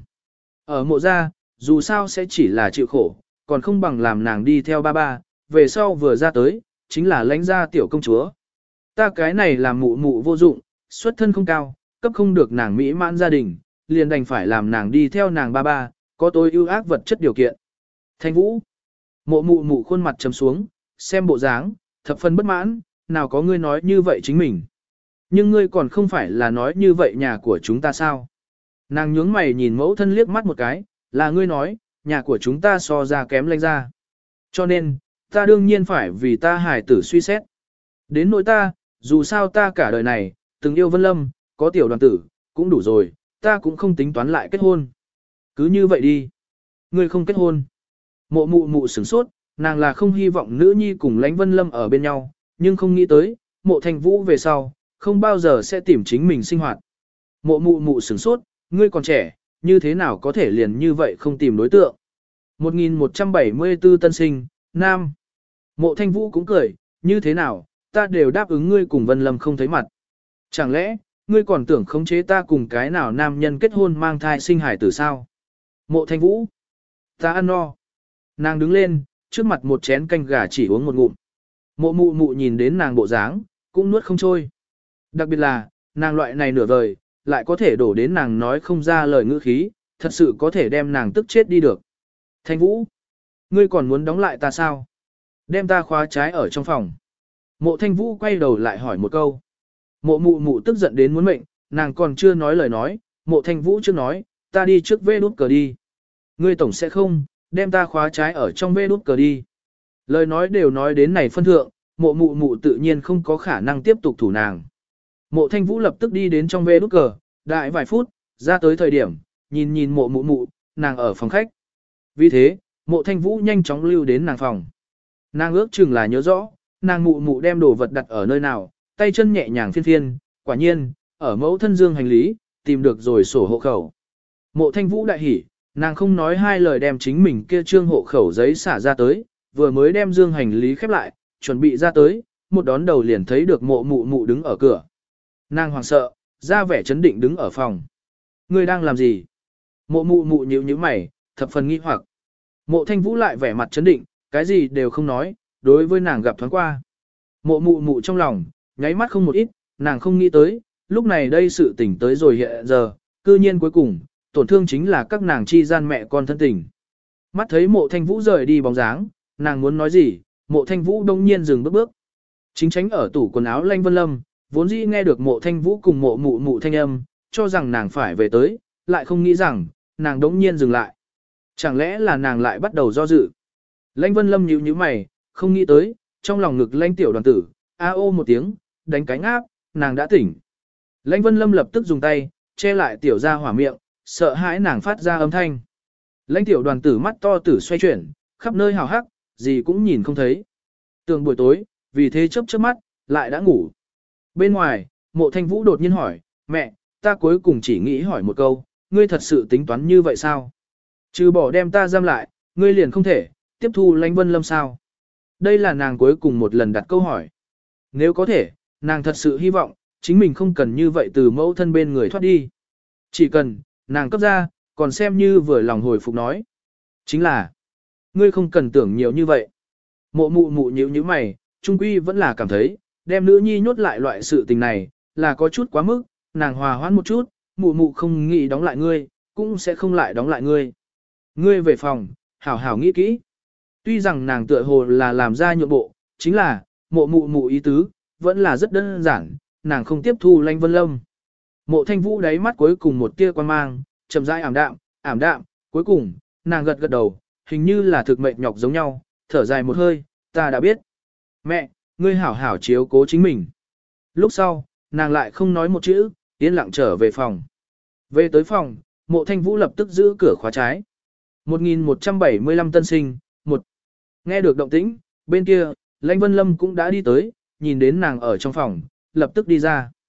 Ở mộ gia, dù sao sẽ chỉ là chịu khổ, còn không bằng làm nàng đi theo ba ba, về sau vừa ra tới, chính là lãnh gia tiểu công chúa. Ta cái này làm mụ mụ vô dụng, xuất thân không cao, cấp không được nàng mỹ mãn gia đình, liền đành phải làm nàng đi theo nàng ba ba, có tối ưu ác vật chất điều kiện. Thanh Vũ, mộ mụ mụ khuôn mặt trầm xuống, xem bộ dáng, thập phần bất mãn, nào có ngươi nói như vậy chính mình. Nhưng ngươi còn không phải là nói như vậy nhà của chúng ta sao? Nàng nhướng mày nhìn mẫu thân liếc mắt một cái, là ngươi nói, nhà của chúng ta so ra kém lãnh ra. Cho nên, ta đương nhiên phải vì ta hài tử suy xét. Đến nỗi ta, dù sao ta cả đời này, từng yêu Vân Lâm, có tiểu đoàn tử, cũng đủ rồi, ta cũng không tính toán lại kết hôn. Cứ như vậy đi. Ngươi không kết hôn. Mộ mụ mụ sửng sốt, nàng là không hy vọng nữ nhi cùng lãnh Vân Lâm ở bên nhau, nhưng không nghĩ tới, mộ Thanh Vũ về sau, không bao giờ sẽ tìm chính mình sinh hoạt. Mộ mụ mụ sửng sốt, ngươi còn trẻ, như thế nào có thể liền như vậy không tìm đối tượng. một nghìn một trăm bảy mươi tư tân sinh, nam. Mộ Thanh Vũ cũng cười, như thế nào, ta đều đáp ứng ngươi cùng Vân Lâm không thấy mặt. Chẳng lẽ, ngươi còn tưởng khống chế ta cùng cái nào nam nhân kết hôn mang thai sinh hải tử sao? Mộ Thanh Vũ, ta ăn no. Nàng đứng lên, trước mặt một chén canh gà chỉ uống một ngụm. Mộ mụ mụ nhìn đến nàng bộ dáng, cũng nuốt không trôi. Đặc biệt là, nàng loại này nửa vời, lại có thể đổ đến nàng nói không ra lời ngữ khí, thật sự có thể đem nàng tức chết đi được. Thanh Vũ, ngươi còn muốn đóng lại ta sao? Đem ta khóa trái ở trong phòng. Mộ Thanh Vũ quay đầu lại hỏi một câu. Mộ mụ mụ tức giận đến muốn mệnh, nàng còn chưa nói lời nói, mộ Thanh Vũ trước nói, ta đi trước vê đút cờ đi. Ngươi tổng sẽ không, đem ta khóa trái ở trong vê đút cờ đi. Lời nói đều nói đến này phân thượng, mộ mụ mụ tự nhiên không có khả năng tiếp tục thủ nàng. Mộ Thanh Vũ lập tức đi đến trong vê đút cờ, đại vài phút, ra tới thời điểm, nhìn nhìn mộ mụ mụ, nàng ở phòng khách. Vì thế, mộ Thanh Vũ nhanh chóng lưu đến nàng phòng. Nàng ước chừng là nhớ rõ, nàng mụ mụ đem đồ vật đặt ở nơi nào, tay chân nhẹ nhàng phiên phiên, quả nhiên, ở mẫu thân dương hành lý, tìm được rồi sổ hộ khẩu. Mộ Thanh Vũ đại hỉ, nàng không nói hai lời đem chính mình kia trương hộ khẩu giấy xả ra tới, vừa mới đem dương hành lý khép lại, chuẩn bị ra tới, một đón đầu liền thấy được mộ mụ mụ đứng ở cửa. Nàng hoảng sợ, ra vẻ chấn định đứng ở phòng. Ngươi đang làm gì? Mộ mụ mụ nhíu nhíu mày, thập phần nghi hoặc. Mộ Thanh Vũ lại vẻ mặt chấn định, cái gì đều không nói, đối với nàng gặp thoáng qua. Mộ mụ mụ trong lòng, nháy mắt không một ít, nàng không nghĩ tới, lúc này đây sự tỉnh tới rồi hiện giờ, cư nhiên cuối cùng, tổn thương chính là các nàng chi gian mẹ con thân tình. Mắt thấy mộ Thanh Vũ rời đi bóng dáng, nàng muốn nói gì, mộ Thanh Vũ đông nhiên dừng bước bước. Chính tránh ở tủ quần áo Lanh Vân Lâm, vốn dĩ nghe được mộ Thanh Vũ cùng mộ mụ mụ thanh âm, cho rằng nàng phải về tới, lại không nghĩ rằng, nàng đống nhiên dừng lại. Chẳng lẽ là nàng lại bắt đầu do dự. Lãnh Vân Lâm nhíu nhíu mày, không nghĩ tới, trong lòng ngực Lãnh tiểu đoàn tử, a ô một tiếng, đánh cánh áp, nàng đã tỉnh. Lãnh Vân Lâm lập tức dùng tay, che lại tiểu ra hỏa miệng, sợ hãi nàng phát ra âm thanh. Lãnh tiểu đoàn tử mắt to tử xoay chuyển, khắp nơi hào hắc, gì cũng nhìn không thấy. Tường buổi tối, vì thế chớp chớp mắt, lại đã ngủ. Bên ngoài, mộ Thanh Vũ đột nhiên hỏi, mẹ, ta cuối cùng chỉ nghĩ hỏi một câu, ngươi thật sự tính toán như vậy sao? Trừ bỏ đem ta giam lại, ngươi liền không thể, tiếp thu Lãnh Vân Lâm sao? Đây là nàng cuối cùng một lần đặt câu hỏi. Nếu có thể, nàng thật sự hy vọng, chính mình không cần như vậy từ mẫu thân bên người thoát đi. Chỉ cần, nàng cấp ra, còn xem như vừa lòng hồi phục nói. Chính là, ngươi không cần tưởng nhiều như vậy. Mộ mụ mụ nhíu nhíu mày, trung quy vẫn là cảm thấy, đem nữ nhi nhốt lại loại sự tình này, là có chút quá mức, nàng hòa hoãn một chút, mụ mụ không nghĩ đóng lại ngươi, cũng sẽ không lại đóng lại ngươi. Ngươi về phòng, hảo hảo nghĩ kỹ. Tuy rằng nàng tựa hồ là làm ra nhượng bộ, chính là, mộ mụ mụ ý tứ, vẫn là rất đơn giản, nàng không tiếp thu Lãnh Vân Lâm. Mộ Thanh Vũ đáy mắt cuối cùng một tia quan mang, chậm rãi ảm đạm, ảm đạm, cuối cùng, nàng gật gật đầu, hình như là thực mệnh nhọc giống nhau, thở dài một hơi, ta đã biết. Mẹ, ngươi hảo hảo chiếu cố chính mình. Lúc sau, nàng lại không nói một chữ, yên lặng trở về phòng. Về tới phòng, mộ Thanh Vũ lập tức giữ cửa khóa trái. một nghìn một trăm bảy mươi lăm tân sinh, một. Nghe được động tĩnh, bên kia, Lãnh Vân Lâm cũng đã đi tới, nhìn đến nàng ở trong phòng, lập tức đi ra.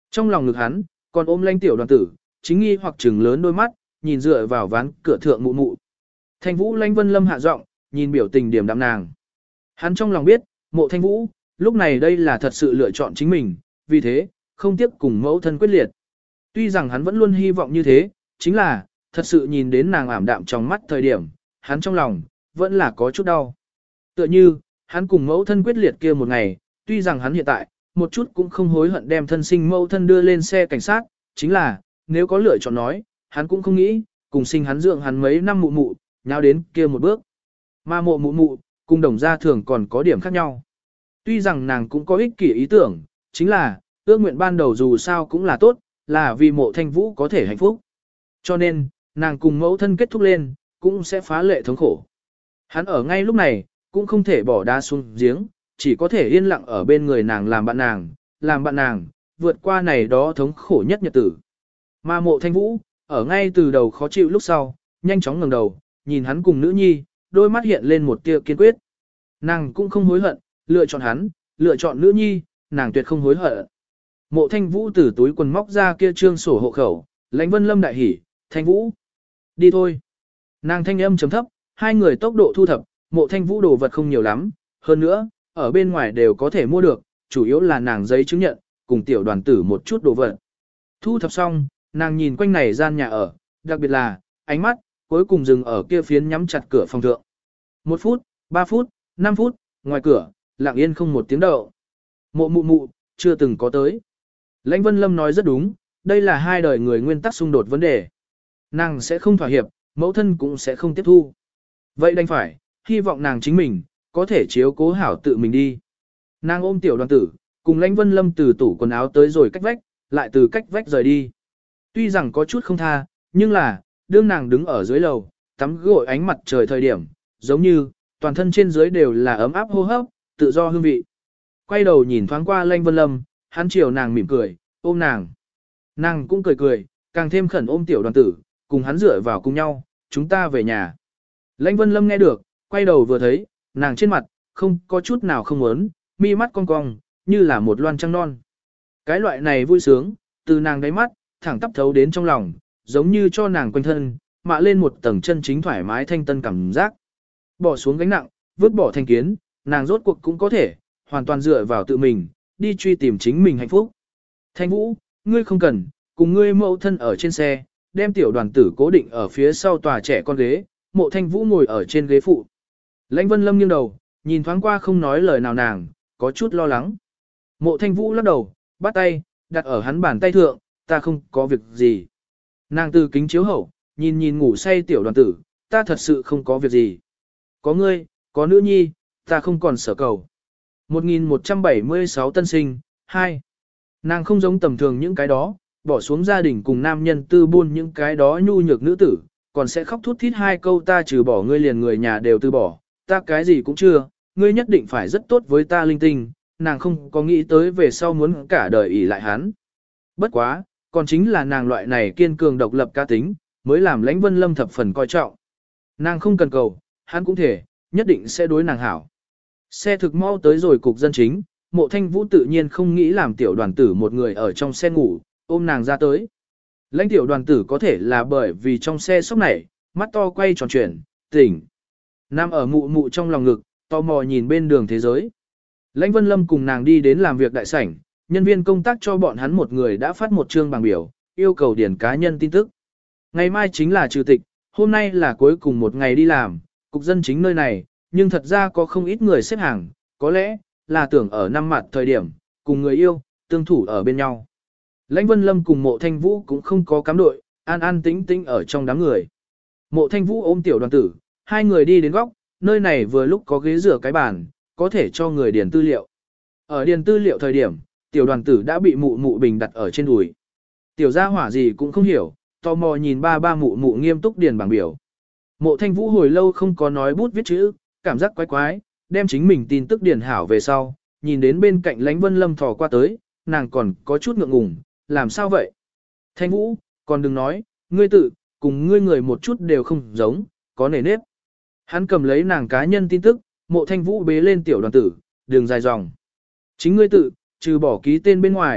Trong lòng ngực hắn, còn ôm lanh tiểu đoàn tử, chính nghi hoặc trừng lớn đôi mắt, nhìn dựa vào ván cửa thượng mụ mụ. Thanh Vũ Lãnh Vân Lâm hạ giọng, nhìn biểu tình điểm đạm nàng. Hắn trong lòng biết, Mộ Thanh Vũ, lúc này đây là thật sự lựa chọn chính mình, vì thế, không tiếp cùng mẫu thân quyết liệt. Tuy rằng hắn vẫn luôn hy vọng như thế, chính là, thật sự nhìn đến nàng ảm đạm trong mắt thời điểm, hắn trong lòng, vẫn là có chút đau. Tựa như, hắn cùng mẫu thân quyết liệt kia một ngày, tuy rằng hắn hiện tại, một chút cũng không hối hận đem thân sinh mẫu thân đưa lên xe cảnh sát, chính là, nếu có lựa chọn nói, hắn cũng không nghĩ, cùng sinh hắn dưỡng hắn mấy năm mụ mụ, nháo đến kia một bước. Mà mộ mụ mụ, cùng đồng gia thường còn có điểm khác nhau. Tuy rằng nàng cũng có ích kỷ ý tưởng, chính là, ước nguyện ban đầu dù sao cũng là tốt, là vì mộ thanh vũ có thể hạnh phúc. Cho nên, nàng cùng mẫu thân kết thúc lên, cũng sẽ phá lệ thống khổ. Hắn ở ngay lúc này, cũng không thể bỏ đá xuống giếng, chỉ có thể yên lặng ở bên người nàng làm bạn nàng, làm bạn nàng, vượt qua này đó thống khổ nhất nhật tử. Mà mộ thanh vũ, ở ngay từ đầu khó chịu lúc sau, nhanh chóng ngẩng đầu, nhìn hắn cùng nữ nhi, đôi mắt hiện lên một tia kiên quyết. Nàng cũng không hối hận, lựa chọn hắn, lựa chọn nữ nhi, nàng tuyệt không hối hận. Mộ thanh vũ từ túi quần móc ra kia trương sổ hộ khẩu, Lãnh Vân Lâm đại hỉ, thanh vũ. Đi thôi. Nàng thanh âm chấm thấp, hai người tốc độ thu thập, mộ thanh vũ đồ vật không nhiều lắm, hơn nữa, ở bên ngoài đều có thể mua được, chủ yếu là nàng giấy chứng nhận, cùng tiểu đoàn tử một chút đồ vật. Thu thập xong, nàng nhìn quanh này gian nhà ở, đặc biệt là, ánh mắt, cuối cùng dừng ở kia phiến nhắm chặt cửa phòng thượng. Một phút, ba phút, năm phút, ngoài cửa, lặng yên không một tiếng động. Mộ mụ mụ, chưa từng có tới. Lãnh Vân Lâm nói rất đúng, đây là hai đời người nguyên tắc xung đột vấn đề. Nàng sẽ không thỏa hiệp, mẫu thân cũng sẽ không tiếp thu. Vậy đành phải, hy vọng nàng chính mình, có thể chiếu cố hảo tự mình đi. Nàng ôm tiểu đoàn tử, cùng Lãnh Vân Lâm từ tủ quần áo tới rồi cách vách, lại từ cách vách rời đi. Tuy rằng có chút không tha, nhưng là, đương nàng đứng ở dưới lầu, tắm gội ánh mặt trời thời điểm, giống như, toàn thân trên dưới đều là ấm áp hô hấp, tự do hương vị. Quay đầu nhìn thoáng qua Lãnh Vân Lâm, hắn chiều nàng mỉm cười, ôm nàng. Nàng cũng cười cười, càng thêm khẩn ôm tiểu đoàn tử, cùng hắn dựa vào cùng nhau, chúng ta về nhà. Lãnh Vân Lâm nghe được, quay đầu vừa thấy, nàng trên mặt, không có chút nào không muốn, mi mắt cong cong, như là một loan trăng non. Cái loại này vui sướng, từ nàng đáy mắt, thẳng tắp thấu đến trong lòng, giống như cho nàng quanh thân, mạ lên một tầng chân chính thoải mái thanh tân cảm giác. Bỏ xuống gánh nặng, vứt bỏ thành kiến, nàng rốt cuộc cũng có thể, hoàn toàn dựa vào tự mình, đi truy tìm chính mình hạnh phúc. Thanh Vũ, ngươi không cần, cùng ngươi mẫu thân ở trên xe, đem tiểu đoàn tử cố định ở phía sau tòa trẻ con ghế, mộ Thanh Vũ ngồi ở trên ghế phụ. Lãnh Vân Lâm nghiêng đầu, nhìn thoáng qua không nói lời nào nàng, có chút lo lắng. Mộ Thanh Vũ lắc đầu, bắt tay, đặt ở hắn bàn tay thượng, ta không có việc gì. Nàng từ kính chiếu hậu, nhìn nhìn ngủ say tiểu đoàn tử, ta thật sự không có việc gì. Có ngươi, có nữ nhi, ta không còn sở cầu. một nghìn một trăm bảy mươi sáu tân sinh, hai. Nàng không giống tầm thường những cái đó, bỏ xuống gia đình cùng nam nhân tư buôn những cái đó nhu nhược nữ tử, còn sẽ khóc thút thít hai câu ta trừ bỏ ngươi liền người nhà đều từ bỏ, ta cái gì cũng chưa, ngươi nhất định phải rất tốt với ta linh tinh, nàng không có nghĩ tới về sau muốn cả đời ỷ lại hắn. Bất quá, còn chính là nàng loại này kiên cường độc lập cá tính, mới làm Lãnh Vân Lâm thập phần coi trọng. Nàng không cần cầu, hắn cũng thể, nhất định sẽ đối nàng hảo. Xe thực mau tới rồi cục dân chính, Mộ Thanh Vũ tự nhiên không nghĩ làm tiểu đoàn tử một người ở trong xe ngủ, ôm nàng ra tới. Lãnh tiểu đoàn tử có thể là bởi vì trong xe sốc này, mắt to quay tròn chuyển, tỉnh. Nam ở mụ mụ trong lòng ngực, tò mò nhìn bên đường thế giới. Lãnh Vân Lâm cùng nàng đi đến làm việc đại sảnh, nhân viên công tác cho bọn hắn một người đã phát một chương bảng biểu, yêu cầu điền cá nhân tin tức. Ngày mai chính là trừ tịch, hôm nay là cuối cùng một ngày đi làm, cục dân chính nơi này, nhưng thật ra có không ít người xếp hàng, có lẽ là tưởng ở năm mặt thời điểm, cùng người yêu, tương thủ ở bên nhau. Lãnh Vân Lâm cùng Mộ Thanh Vũ cũng không có cám đội, an an tĩnh tĩnh ở trong đám người. Mộ Thanh Vũ ôm tiểu đoàn tử, hai người đi đến góc, nơi này vừa lúc có ghế rửa cái bàn, có thể cho người điền tư liệu. Ở điền tư liệu thời điểm, tiểu đoàn tử đã bị mụ mụ bình đặt ở trên đùi. Tiểu gia hỏa gì cũng không hiểu, tò mò nhìn ba ba mụ mụ nghiêm túc điền bảng biểu. Mộ Thanh Vũ hồi lâu không có nói bút viết chữ, cảm giác quái quái, đem chính mình tin tức điền hảo về sau, nhìn đến bên cạnh Lãnh Vân Lâm thò qua tới, nàng còn có chút ngượng ngùng, làm sao vậy? Thanh Vũ, còn đừng nói, ngươi tự, cùng ngươi người một chút đều không giống, có nề nếp. Hắn cầm lấy nàng cá nhân tin tức, Mộ Thanh Vũ bế lên tiểu đoàn tử, đường dài dòng. Chính ngươi tự, trừ bỏ ký tên bên ngoài,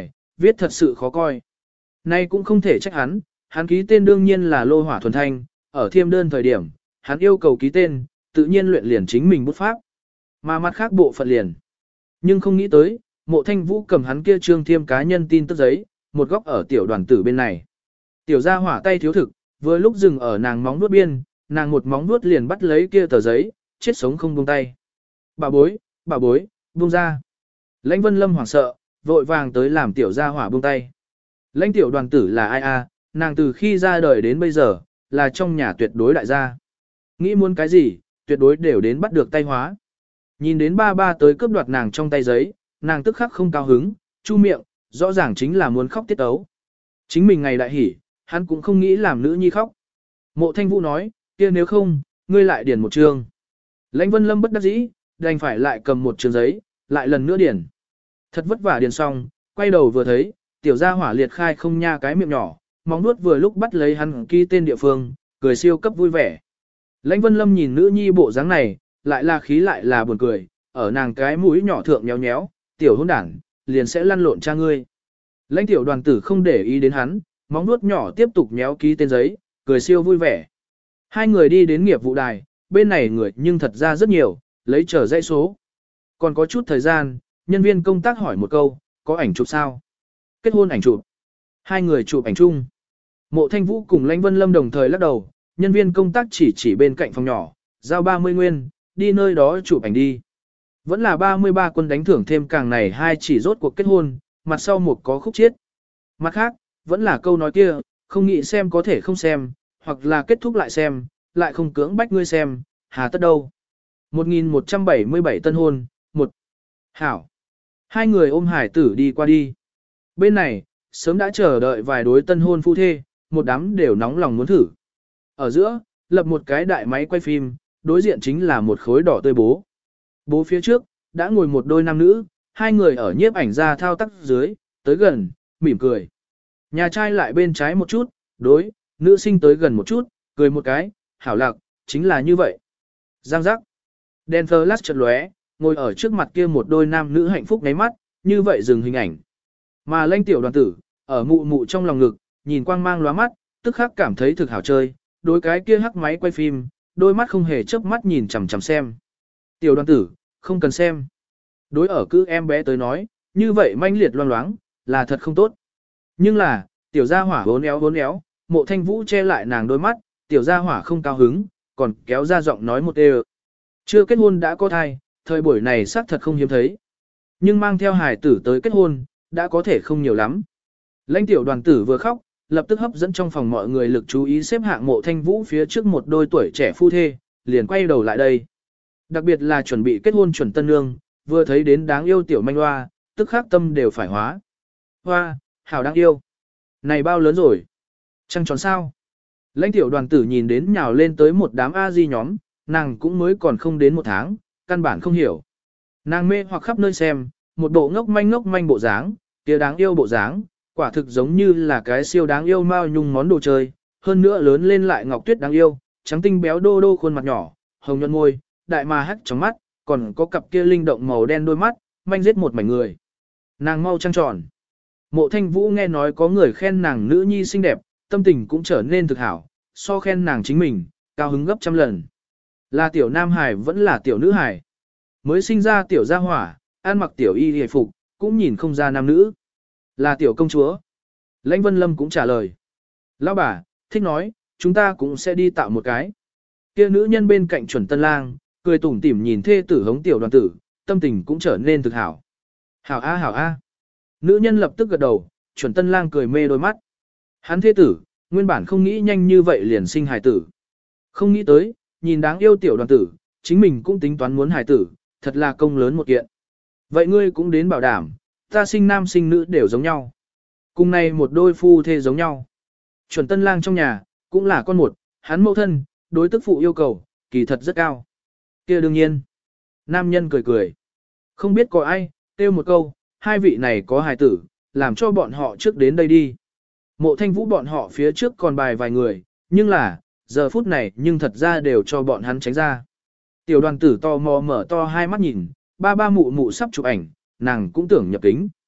viết thật sự khó coi. Nay cũng không thể trách hắn, hắn ký tên đương nhiên là Lô Hỏa Thuần Thanh, ở thiêm đơn thời điểm, hắn yêu cầu ký tên, tự nhiên luyện liền chính mình bút pháp. Mà mặt khác bộ phận liền. Nhưng không nghĩ tới, Mộ Thanh Vũ cầm hắn kia trương thiêm cá nhân tin tức giấy, một góc ở tiểu đoàn tử bên này. Tiểu gia hỏa tay thiếu thực, vừa lúc dừng ở nàng móng vuốt biên, nàng một móng vuốt liền bắt lấy kia tờ giấy, chết sống không buông tay. Bà bối, bà bối, buông ra. Lãnh Vân Lâm hoảng sợ, vội vàng tới làm tiểu gia hỏa buông tay. Lãnh tiểu đoàn tử là ai a? Nàng từ khi ra đời đến bây giờ, là trong nhà tuyệt đối đại gia. Nghĩ muốn cái gì, tuyệt đối đều đến bắt được tay hóa. Nhìn đến ba ba tới cướp đoạt nàng trong tay giấy, nàng tức khắc không cao hứng, chu miệng, rõ ràng chính là muốn khóc tiết tấu. Chính mình ngày đại hỉ, hắn cũng không nghĩ làm nữ nhi khóc. Mộ Thanh Vũ nói, kia nếu không, ngươi lại điền một chương. Lãnh Vân Lâm bất đắc dĩ, đành phải lại cầm một chương giấy, lại lần nữa điền. Thật vất vả điền xong, quay đầu vừa thấy, tiểu gia hỏa liệt khai không nha cái miệng nhỏ, móng nuốt vừa lúc bắt lấy hắn ký tên địa phương, cười siêu cấp vui vẻ. Lãnh Vân Lâm nhìn nữ nhi bộ dáng này, lại là khí lại là buồn cười, ở nàng cái mũi nhỏ thượng nhéo nhéo, tiểu hôn đảng, liền sẽ lăn lộn cha ngươi. Lãnh tiểu đoàn tử không để ý đến hắn, móng nuốt nhỏ tiếp tục nhéo ký tên giấy, cười siêu vui vẻ. Hai người đi đến nghiệp vụ đài, bên này người nhưng thật ra rất nhiều, lấy chờ dãy số. Còn có chút thời gian, nhân viên công tác hỏi một câu, có ảnh chụp sao? Kết hôn ảnh chụp. Hai người chụp ảnh chung. Mộ Thanh Vũ cùng Lãnh Vân Lâm đồng thời lắc đầu, nhân viên công tác chỉ chỉ bên cạnh phòng nhỏ, giao ba mươi nguyên, đi nơi đó chụp ảnh đi. Vẫn là ba mươi ba quân đánh thưởng thêm càng này hai chỉ rốt cuộc kết hôn, mặt sau một có khúc chiết. Mặt khác, vẫn là câu nói kia, không nghĩ xem có thể không xem, hoặc là kết thúc lại xem, lại không cưỡng bách ngươi xem, hà tất đâu. một nghìn một trăm bảy mươi bảy tân hôn, một. Hảo. Hai người ôm hải tử đi qua đi. Bên này, sớm đã chờ đợi vài đối tân hôn phu thê, một đám đều nóng lòng muốn thử. Ở giữa, lập một cái đại máy quay phim, đối diện chính là một khối đỏ tươi bố. Bố phía trước, đã ngồi một đôi nam nữ, hai người ở nhiếp ảnh ra thao tác dưới, tới gần, mỉm cười. Nhà trai lại bên trái một chút, đối, nữ sinh tới gần một chút, cười một cái, hảo lạc, chính là như vậy. Giang giác. Đèn flash chợt lóe, ngồi ở trước mặt kia một đôi nam nữ hạnh phúc ngáy mắt, như vậy dừng hình ảnh. Mà Lãnh tiểu đoàn tử, ở mụ mụ trong lòng ngực, nhìn quang mang lóa mắt, tức khắc cảm thấy thực hảo chơi, đối cái kia hắc máy quay phim, đôi mắt không hề chớp mắt nhìn chằm chằm xem. Tiểu đoàn tử, không cần xem. Đối ở cứ em bé tới nói, như vậy manh liệt loang loáng, là thật không tốt. Nhưng là, tiểu gia hỏa hốn éo hốn éo, Mộ Thanh Vũ che lại nàng đôi mắt, tiểu gia hỏa không cao hứng, còn kéo ra giọng nói một đều. Chưa kết hôn đã có thai, thời buổi này xác thật không hiếm thấy. Nhưng mang theo hài tử tới kết hôn, đã có thể không nhiều lắm. Lãnh tiểu đoàn tử vừa khóc, lập tức hấp dẫn trong phòng mọi người lực chú ý xếp hạng Mộ Thanh Vũ phía trước một đôi tuổi trẻ phu thê, liền quay đầu lại đây. Đặc biệt là chuẩn bị kết hôn chuẩn tân nương, vừa thấy đến đáng yêu tiểu manh hoa, tức khắc tâm đều phải hóa. Hoa, hảo đáng yêu. Này bao lớn rồi? Trăng tròn sao? Lãnh tiểu đoàn tử nhìn đến nhào lên tới một đám A di nhóm, nàng cũng mới còn không đến một tháng, căn bản không hiểu. Nàng mê hoặc khắp nơi xem, một bộ ngốc manh ngốc manh bộ dáng, kia đáng yêu bộ dáng, quả thực giống như là cái siêu đáng yêu mao nhung món đồ chơi, hơn nữa lớn lên lại ngọc tuyết đáng yêu, trắng tinh béo đô đô khuôn mặt nhỏ, hồng nhuận môi, đại mà hắc trong mắt, còn có cặp kia linh động màu đen đôi mắt, manh giết một mảnh người. Nàng mau trăng tròn. Mộ Thanh Vũ nghe nói có người khen nàng nữ nhi xinh đẹp, tâm tình cũng trở nên thực hảo, so khen nàng chính mình, cao hứng gấp trăm lần. Là tiểu nam hải vẫn là tiểu nữ hải. Mới sinh ra tiểu gia hỏa, ăn mặc tiểu y hề phục, cũng nhìn không ra nam nữ. Là tiểu công chúa. Lãnh Vân Lâm cũng trả lời. Lão bà, thích nói, chúng ta cũng sẽ đi tạo một cái. Kia nữ nhân bên cạnh chuẩn tân lang, cười tủm tỉm nhìn thê tử hống tiểu đoàn tử, tâm tình cũng trở nên thực hảo. Hảo a hảo a. Nữ nhân lập tức gật đầu, chuẩn tân lang cười mê đôi mắt. Hắn thê tử, nguyên bản không nghĩ nhanh như vậy liền sinh hài tử. Không nghĩ tới, nhìn đáng yêu tiểu đoàn tử, chính mình cũng tính toán muốn hài tử, thật là công lớn một kiện. Vậy ngươi cũng đến bảo đảm, ta sinh nam sinh nữ đều giống nhau. Cùng này một đôi phu thê giống nhau. Chuẩn tân lang trong nhà, cũng là con một, hắn mẫu thân, đối tức phụ yêu cầu, kỳ thật rất cao. Kia đương nhiên. Nam nhân cười cười. Không biết có ai, kêu một câu, hai vị này có hài tử, làm cho bọn họ trước đến đây đi. Mộ Thanh Vũ bọn họ phía trước còn bài vài người, nhưng là, giờ phút này nhưng thật ra đều cho bọn hắn tránh ra. Tiểu đoàn tử to mò mở to hai mắt nhìn, ba ba mụ mụ sắp chụp ảnh, nàng cũng tưởng nhập kính.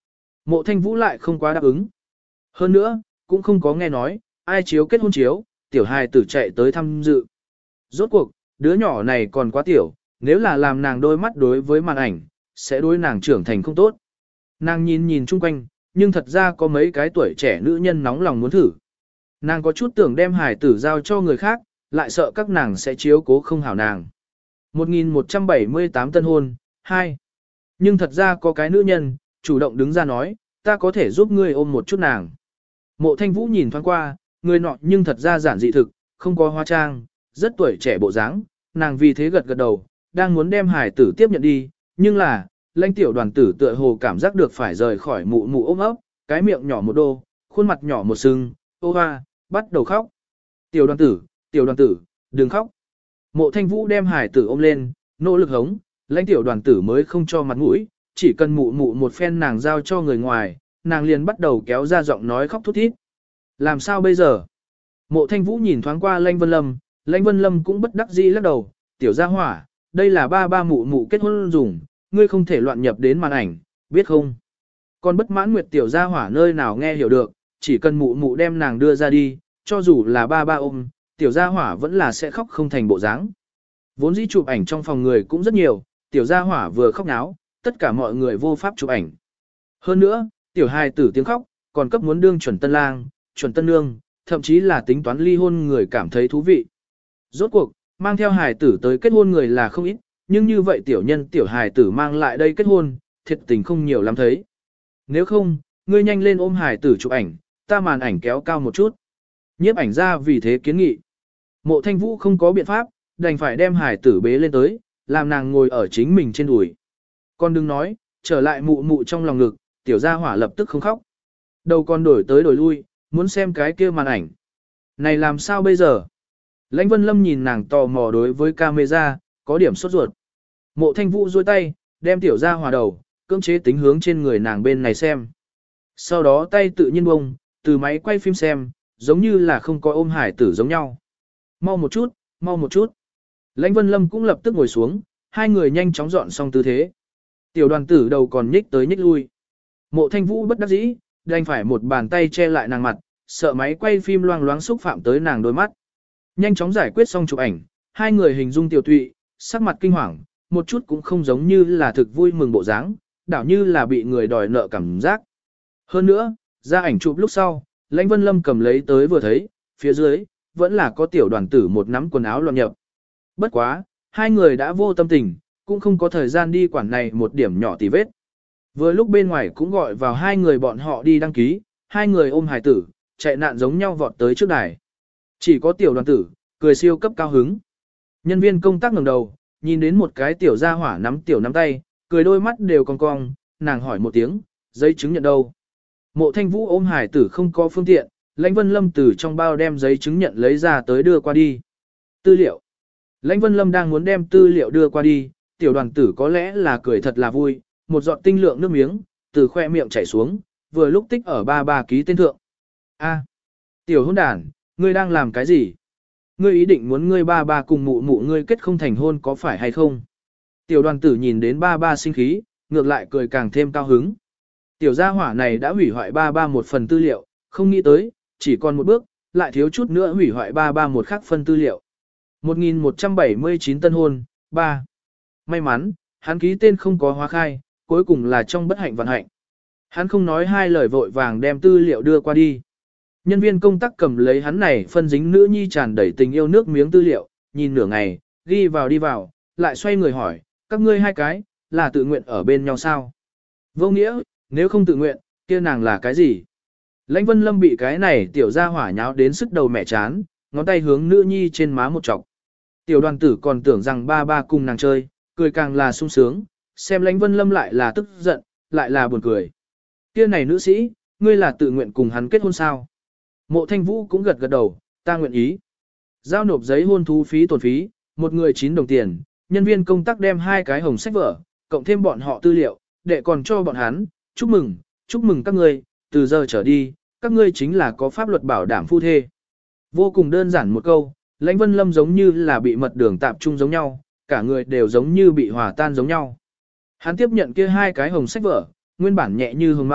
Mộ Thanh Vũ lại không quá đáp ứng. Hơn nữa, cũng không có nghe nói, ai chiếu kết hôn chiếu, tiểu hài tử chạy tới tham dự. Rốt cuộc, đứa nhỏ này còn quá tiểu, nếu là làm nàng đôi mắt đối với màn ảnh, sẽ đối nàng trưởng thành không tốt. Nàng nhìn nhìn chung quanh, nhưng thật ra có mấy cái tuổi trẻ nữ nhân nóng lòng muốn thử. Nàng có chút tưởng đem hài tử giao cho người khác, lại sợ các nàng sẽ chiếu cố không hảo nàng. một nghìn một trăm bảy mươi tám tân hôn, hai. Nhưng thật ra có cái nữ nhân, chủ động đứng ra nói, ta có thể giúp ngươi ôm một chút nàng. Mộ Thanh Vũ nhìn thoáng qua, người nọ nhưng thật ra giản dị thực, không có hóa trang, rất tuổi trẻ bộ dáng, nàng vì thế gật gật đầu, đang muốn đem hài tử tiếp nhận đi, nhưng là, lãnh tiểu đoàn tử tựa hồ cảm giác được phải rời khỏi mụ mụ ôm ấp, cái miệng nhỏ một đô, khuôn mặt nhỏ một sưng, ô hoa, bắt đầu khóc. Tiểu đoàn tử, tiểu đoàn tử, đừng khóc. Mộ Thanh Vũ đem hài tử ôm lên, nỗ lực hống, lãnh tiểu đoàn tử mới không cho mặt mũi, chỉ cần mụ mụ một phen nàng giao cho người ngoài, nàng liền bắt đầu kéo ra giọng nói khóc thút thít. Làm sao bây giờ? Mộ Thanh Vũ nhìn thoáng qua Lãnh Vân Lâm, Lãnh Vân Lâm cũng bất đắc dĩ lắc đầu, tiểu gia hỏa, đây là ba ba mụ mụ kết hôn dùng, ngươi không thể loạn nhập đến màn ảnh, biết không? Còn bất mãn nguyệt tiểu gia hỏa nơi nào nghe hiểu được, chỉ cần mụ mụ đem nàng đưa ra đi, cho dù là ba ba ôm, tiểu gia hỏa vẫn là sẽ khóc không thành bộ dáng. Vốn dĩ chụp ảnh trong phòng người cũng rất nhiều, tiểu gia hỏa vừa khóc náo, tất cả mọi người vô pháp chụp ảnh. Hơn nữa, tiểu hài tử tiếng khóc, còn cấp muốn đương chuẩn tân lang, chuẩn tân nương, thậm chí là tính toán ly hôn người cảm thấy thú vị. Rốt cuộc, mang theo hài tử tới kết hôn người là không ít, nhưng như vậy tiểu nhân tiểu hài tử mang lại đây kết hôn, thiệt tình không nhiều lắm thấy. Nếu không, ngươi nhanh lên ôm hài tử chụp ảnh, ta màn ảnh kéo cao một chút. Nhiếp ảnh ra vì thế kiến nghị. Mộ Thanh Vũ không có biện pháp, đành phải đem hài tử bế lên tới, làm nàng ngồi ở chính mình trên đùi. Con đừng nói, trở lại mụ mụ trong lòng ngực, tiểu gia hỏa lập tức không khóc. Đầu con đổi tới đổi lui, muốn xem cái kia màn ảnh. Này làm sao bây giờ? Lãnh Vân Lâm nhìn nàng tò mò đối với camera, có điểm sốt ruột. Mộ Thanh Vũ duỗi tay, đem tiểu gia hỏa đầu, cưỡng chế tính hướng trên người nàng bên này xem. Sau đó tay tự nhiên bông, từ máy quay phim xem, giống như là không có ôm hải tử giống nhau. Mau một chút, mau một chút. Lãnh Vân Lâm cũng lập tức ngồi xuống, hai người nhanh chóng dọn xong tư thế. Tiểu đoàn tử đầu còn nhích tới nhích lui. Mộ Thanh Vũ bất đắc dĩ, đành phải một bàn tay che lại nàng mặt, sợ máy quay phim loang loáng xúc phạm tới nàng đôi mắt. Nhanh chóng giải quyết xong chụp ảnh, hai người hình dung tiểu tụy, sắc mặt kinh hoàng, một chút cũng không giống như là thực vui mừng bộ dáng, đảo như là bị người đòi nợ cảm giác. Hơn nữa, ra ảnh chụp lúc sau, Lãnh Vân Lâm cầm lấy tới vừa thấy, phía dưới, vẫn là có tiểu đoàn tử một nắm quần áo loạn nhập. Bất quá, hai người đã vô tâm tình, cũng không có thời gian đi quản này một điểm nhỏ tì vết. Vừa lúc bên ngoài cũng gọi vào hai người bọn họ đi đăng ký, hai người ôm hài tử, chạy nạn giống nhau vọt tới trước đài. Chỉ có tiểu đoàn tử, cười siêu cấp cao hứng. Nhân viên công tác ngẩng đầu, nhìn đến một cái tiểu gia hỏa nắm tiểu nắm tay, cười đôi mắt đều cong cong, nàng hỏi một tiếng, giấy chứng nhận đâu? Mộ Thanh Vũ ôm hài tử không có phương tiện, Lãnh Vân Lâm từ trong bao đem giấy chứng nhận lấy ra tới đưa qua đi. Tư liệu. Lãnh Vân Lâm đang muốn đem tư liệu đưa qua đi, tiểu đoàn tử có lẽ là cười thật là vui, một giọt tinh lượng nước miếng, từ khoe miệng chảy xuống, vừa lúc tích ở ba ba ký tên thượng. A, tiểu hôn đàn, ngươi đang làm cái gì? Ngươi ý định muốn ngươi ba ba cùng mụ mụ ngươi kết không thành hôn có phải hay không? Tiểu đoàn tử nhìn đến ba ba sinh khí, ngược lại cười càng thêm cao hứng. Tiểu gia hỏa này đã hủy hoại ba ba một phần tư liệu, không nghĩ tới, chỉ còn một bước, lại thiếu chút nữa hủy hoại ba ba một khác phân tư liệu. một nghìn một trăm bảy mươi chín tân hôn, ba. May mắn, hắn ký tên không có hóa khai, cuối cùng là trong bất hạnh vận hạnh. Hắn không nói hai lời vội vàng đem tư liệu đưa qua đi. Nhân viên công tác cầm lấy hắn này phân dính nữ nhi tràn đầy tình yêu nước miếng tư liệu, nhìn nửa ngày, ghi vào đi vào, lại xoay người hỏi, các ngươi hai cái, là tự nguyện ở bên nhau sao? Vô nghĩa, nếu không tự nguyện, kia nàng là cái gì? Lãnh Vân Lâm bị cái này tiểu gia hỏa nháo đến sức đầu mẹ chán, ngón tay hướng nữ nhi trên má một chọc. Tiểu đoàn tử còn tưởng rằng ba ba cùng nàng chơi, cười càng là sung sướng, xem Lãnh Vân Lâm lại là tức giận, lại là buồn cười. Kia này nữ sĩ, ngươi là tự nguyện cùng hắn kết hôn sao? Mộ Thanh Vũ cũng gật gật đầu, ta nguyện ý. Giao nộp giấy hôn thú phí tổn phí, một người chín đồng tiền, nhân viên công tác đem hai cái hồng sách vở, cộng thêm bọn họ tư liệu, để còn cho bọn hắn, chúc mừng, chúc mừng các ngươi, từ giờ trở đi, các ngươi chính là có pháp luật bảo đảm phu thê. Vô cùng đơn giản một câu, Lãnh Vân Lâm giống như là bị mật đường tạp trung giống nhau, cả người đều giống như bị hòa tan giống nhau. Hắn tiếp nhận kia hai cái hồng sách vở, nguyên bản nhẹ như hồng mao,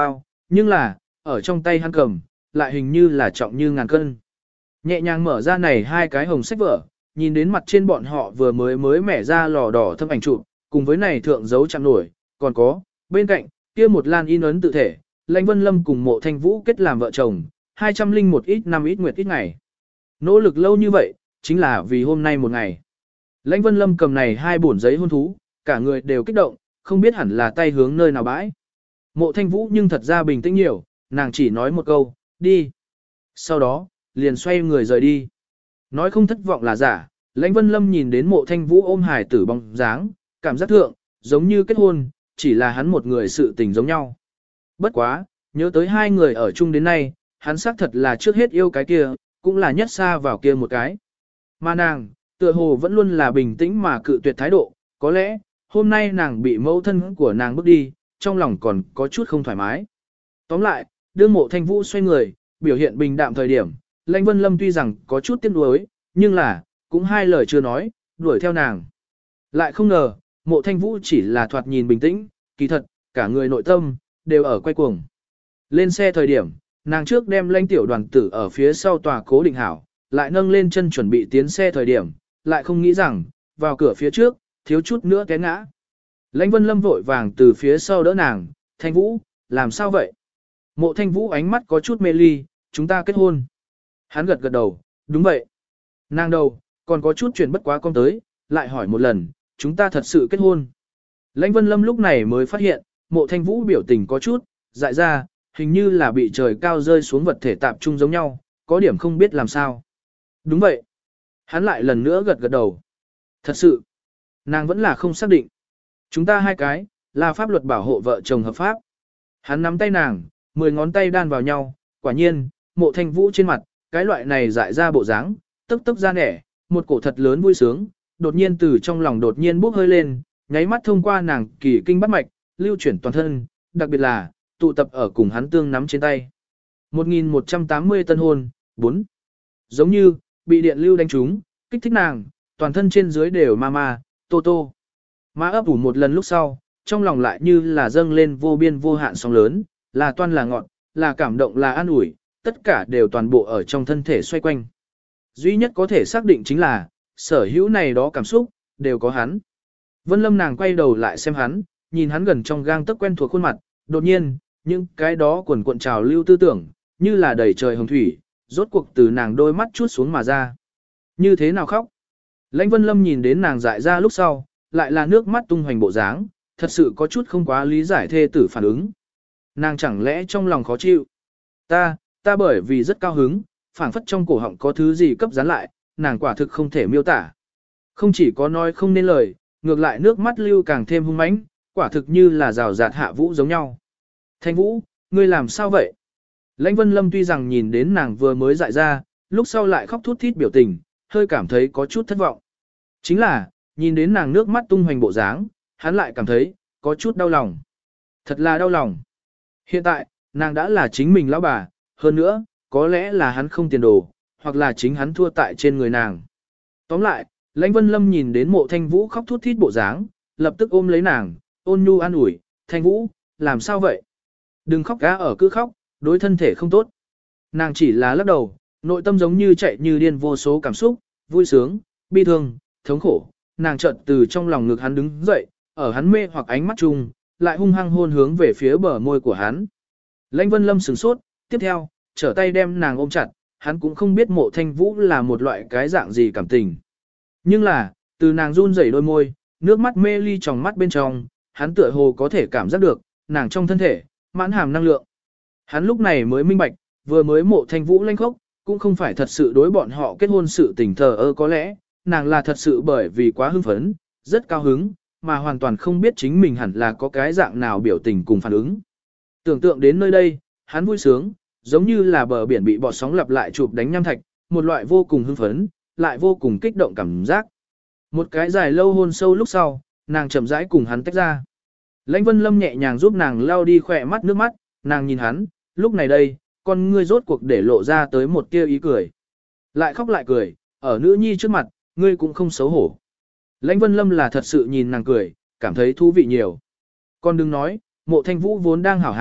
nhưng là, ở trong tay hắn cầm, lại hình như là trọng như ngàn cân. Nhẹ nhàng mở ra này hai cái hồng sách vở, nhìn đến mặt trên bọn họ vừa mới mới mẻ ra lò đỏ thâm ảnh chụp, cùng với này thượng dấu chạm nổi, còn có, bên cạnh, kia một lan in ấn tự thể, Lãnh Vân Lâm cùng Mộ Thanh Vũ kết làm vợ chồng, hai trăm linh một ít năm ít nguyệt ít ngày. Nỗ lực lâu như vậy, chính là vì hôm nay một ngày. Lãnh Vân Lâm cầm này hai bổn giấy hôn thú, cả người đều kích động, không biết hẳn là tay hướng nơi nào bãi. Mộ Thanh Vũ nhưng thật ra bình tĩnh nhiều, nàng chỉ nói một câu, đi. Sau đó, liền xoay người rời đi. Nói không thất vọng là giả, Lãnh Vân Lâm nhìn đến Mộ Thanh Vũ ôm hài tử bóng dáng, cảm giác thượng, giống như kết hôn, chỉ là hắn một người sự tình giống nhau. Bất quá, nhớ tới hai người ở chung đến nay, hắn xác thật là trước hết yêu cái kia, cũng là nhất xa vào kia một cái. Mà nàng, tựa hồ vẫn luôn là bình tĩnh mà cự tuyệt thái độ, có lẽ, hôm nay nàng bị mẫu thân của nàng bước đi, trong lòng còn có chút không thoải mái. Tóm lại, đưa Mộ Thanh Vũ xoay người, biểu hiện bình đạm thời điểm, Lãnh Vân Lâm tuy rằng có chút tiếc nuối, nhưng là, cũng hai lời chưa nói, đuổi theo nàng. Lại không ngờ, Mộ Thanh Vũ chỉ là thoạt nhìn bình tĩnh, kỳ thật, cả người nội tâm, đều ở quay cuồng. Lên xe thời điểm, nàng trước đem Lãnh tiểu đoàn tử ở phía sau tòa cố định hảo, lại nâng lên chân chuẩn bị tiến xe thời điểm, lại không nghĩ rằng, vào cửa phía trước, thiếu chút nữa té ngã. Lãnh Vân Lâm vội vàng từ phía sau đỡ nàng, Thanh Vũ, làm sao vậy? Mộ Thanh Vũ ánh mắt có chút mê ly, chúng ta kết hôn. Hắn gật gật đầu, đúng vậy. Nàng đầu, còn có chút chuyển bất quá con tới, lại hỏi một lần, chúng ta thật sự kết hôn. Lãnh Vân Lâm lúc này mới phát hiện, Mộ Thanh Vũ biểu tình có chút, dại ra, hình như là bị trời cao rơi xuống vật thể tạp trung giống nhau, có điểm không biết làm sao. Đúng vậy. Hắn lại lần nữa gật gật đầu. Thật sự, nàng vẫn là không xác định. Chúng ta hai cái, là pháp luật bảo hộ vợ chồng hợp pháp. Hắn nắm tay nàng, mười ngón tay đan vào nhau, quả nhiên, Mộ Thanh Vũ trên mặt, cái loại này dại ra bộ dáng, tức tức ra nẻ, một cổ thật lớn vui sướng, đột nhiên từ trong lòng đột nhiên bốc hơi lên, nháy mắt thông qua nàng kỳ kinh bắt mạch, lưu chuyển toàn thân, đặc biệt là, tụ tập ở cùng hắn tương nắm trên tay. một nghìn một trăm tám mươi tân hôn, bốn. Giống như, bị điện lưu đánh trúng, kích thích nàng, toàn thân trên dưới đều ma ma, tô tô. Má ấp ủ một lần lúc sau, trong lòng lại như là dâng lên vô biên vô hạn sóng lớn, là toan là ngọn, là cảm động là an ủi, tất cả đều toàn bộ ở trong thân thể xoay quanh. Duy nhất có thể xác định chính là, sở hữu này đó cảm xúc, đều có hắn. Vân Lâm nàng quay đầu lại xem hắn, nhìn hắn gần trong gang tấc quen thuộc khuôn mặt, đột nhiên, những cái đó quần cuộn trào lưu tư tưởng, như là đầy trời hồng thủy, rốt cuộc từ nàng đôi mắt chút xuống mà ra. Như thế nào khóc? Lãnh Vân Lâm nhìn đến nàng dại ra lúc sau, lại là nước mắt tung hoành bộ dáng, thật sự có chút không quá lý giải thê tử phản ứng. Nàng chẳng lẽ trong lòng khó chịu? Ta, ta bởi vì rất cao hứng, phảng phất trong cổ họng có thứ gì cấp dán lại, nàng quả thực không thể miêu tả. Không chỉ có nói không nên lời, ngược lại nước mắt lưu càng thêm hung mãnh, quả thực như là rào rạt hạ vũ giống nhau. Thanh Vũ, ngươi làm sao vậy? Lãnh Vân Lâm tuy rằng nhìn đến nàng vừa mới dại ra, lúc sau lại khóc thút thít biểu tình, hơi cảm thấy có chút thất vọng. Chính là, nhìn đến nàng nước mắt tung hoành bộ dáng, hắn lại cảm thấy, có chút đau lòng. Thật là đau lòng. Hiện tại, nàng đã là chính mình lão bà, hơn nữa, có lẽ là hắn không tiền đồ, hoặc là chính hắn thua tại trên người nàng. Tóm lại, Lãnh Vân Lâm nhìn đến Mộ Thanh Vũ khóc thút thít bộ dáng, lập tức ôm lấy nàng, ôn nhu an ủi, Thanh Vũ, làm sao vậy? Đừng khóc cá ở cứ khóc, đối thân thể không tốt. Nàng chỉ là lắc đầu, nội tâm giống như chạy như điên vô số cảm xúc, vui sướng, bi thương, thống khổ. Nàng chợt từ trong lòng ngực hắn đứng dậy, ở hắn mê hoặc ánh mắt chung, lại hung hăng hôn hướng về phía bờ môi của hắn. Lãnh Vân Lâm sửng sốt, tiếp theo, trở tay đem nàng ôm chặt, hắn cũng không biết Mộ Thanh Vũ là một loại cái dạng gì cảm tình. Nhưng là, từ nàng run rẩy đôi môi, nước mắt mê ly trong mắt bên trong, hắn tựa hồ có thể cảm giác được, nàng trong thân thể, mãn hàm năng lượng. Hắn lúc này mới minh bạch, vừa mới Mộ Thanh Vũ lanh khốc, cũng không phải thật sự đối bọn họ kết hôn sự tình thờ ơ có lẽ, nàng là thật sự bởi vì quá hưng phấn, rất cao hứng, mà hoàn toàn không biết chính mình hẳn là có cái dạng nào biểu tình cùng phản ứng. Tưởng tượng đến nơi đây, hắn vui sướng, giống như là bờ biển bị bọt sóng lặp lại chụp đánh nham thạch, một loại vô cùng hưng phấn, lại vô cùng kích động cảm giác. Một cái dài lâu hôn sâu lúc sau, nàng chậm rãi cùng hắn tách ra. Lãnh Vân Lâm nhẹ nhàng giúp nàng lau đi khỏe mắt nước mắt, nàng nhìn hắn, lúc này đây, con ngươi rốt cuộc để lộ ra tới một tia ý cười. Lại khóc lại cười, ở nữ nhi trước mặt, ngươi cũng không xấu hổ. Lãnh Vân Lâm là thật sự nhìn nàng cười, cảm thấy thú vị nhiều. Con đừng nói, Mộ Thanh Vũ vốn đang hảo hảo,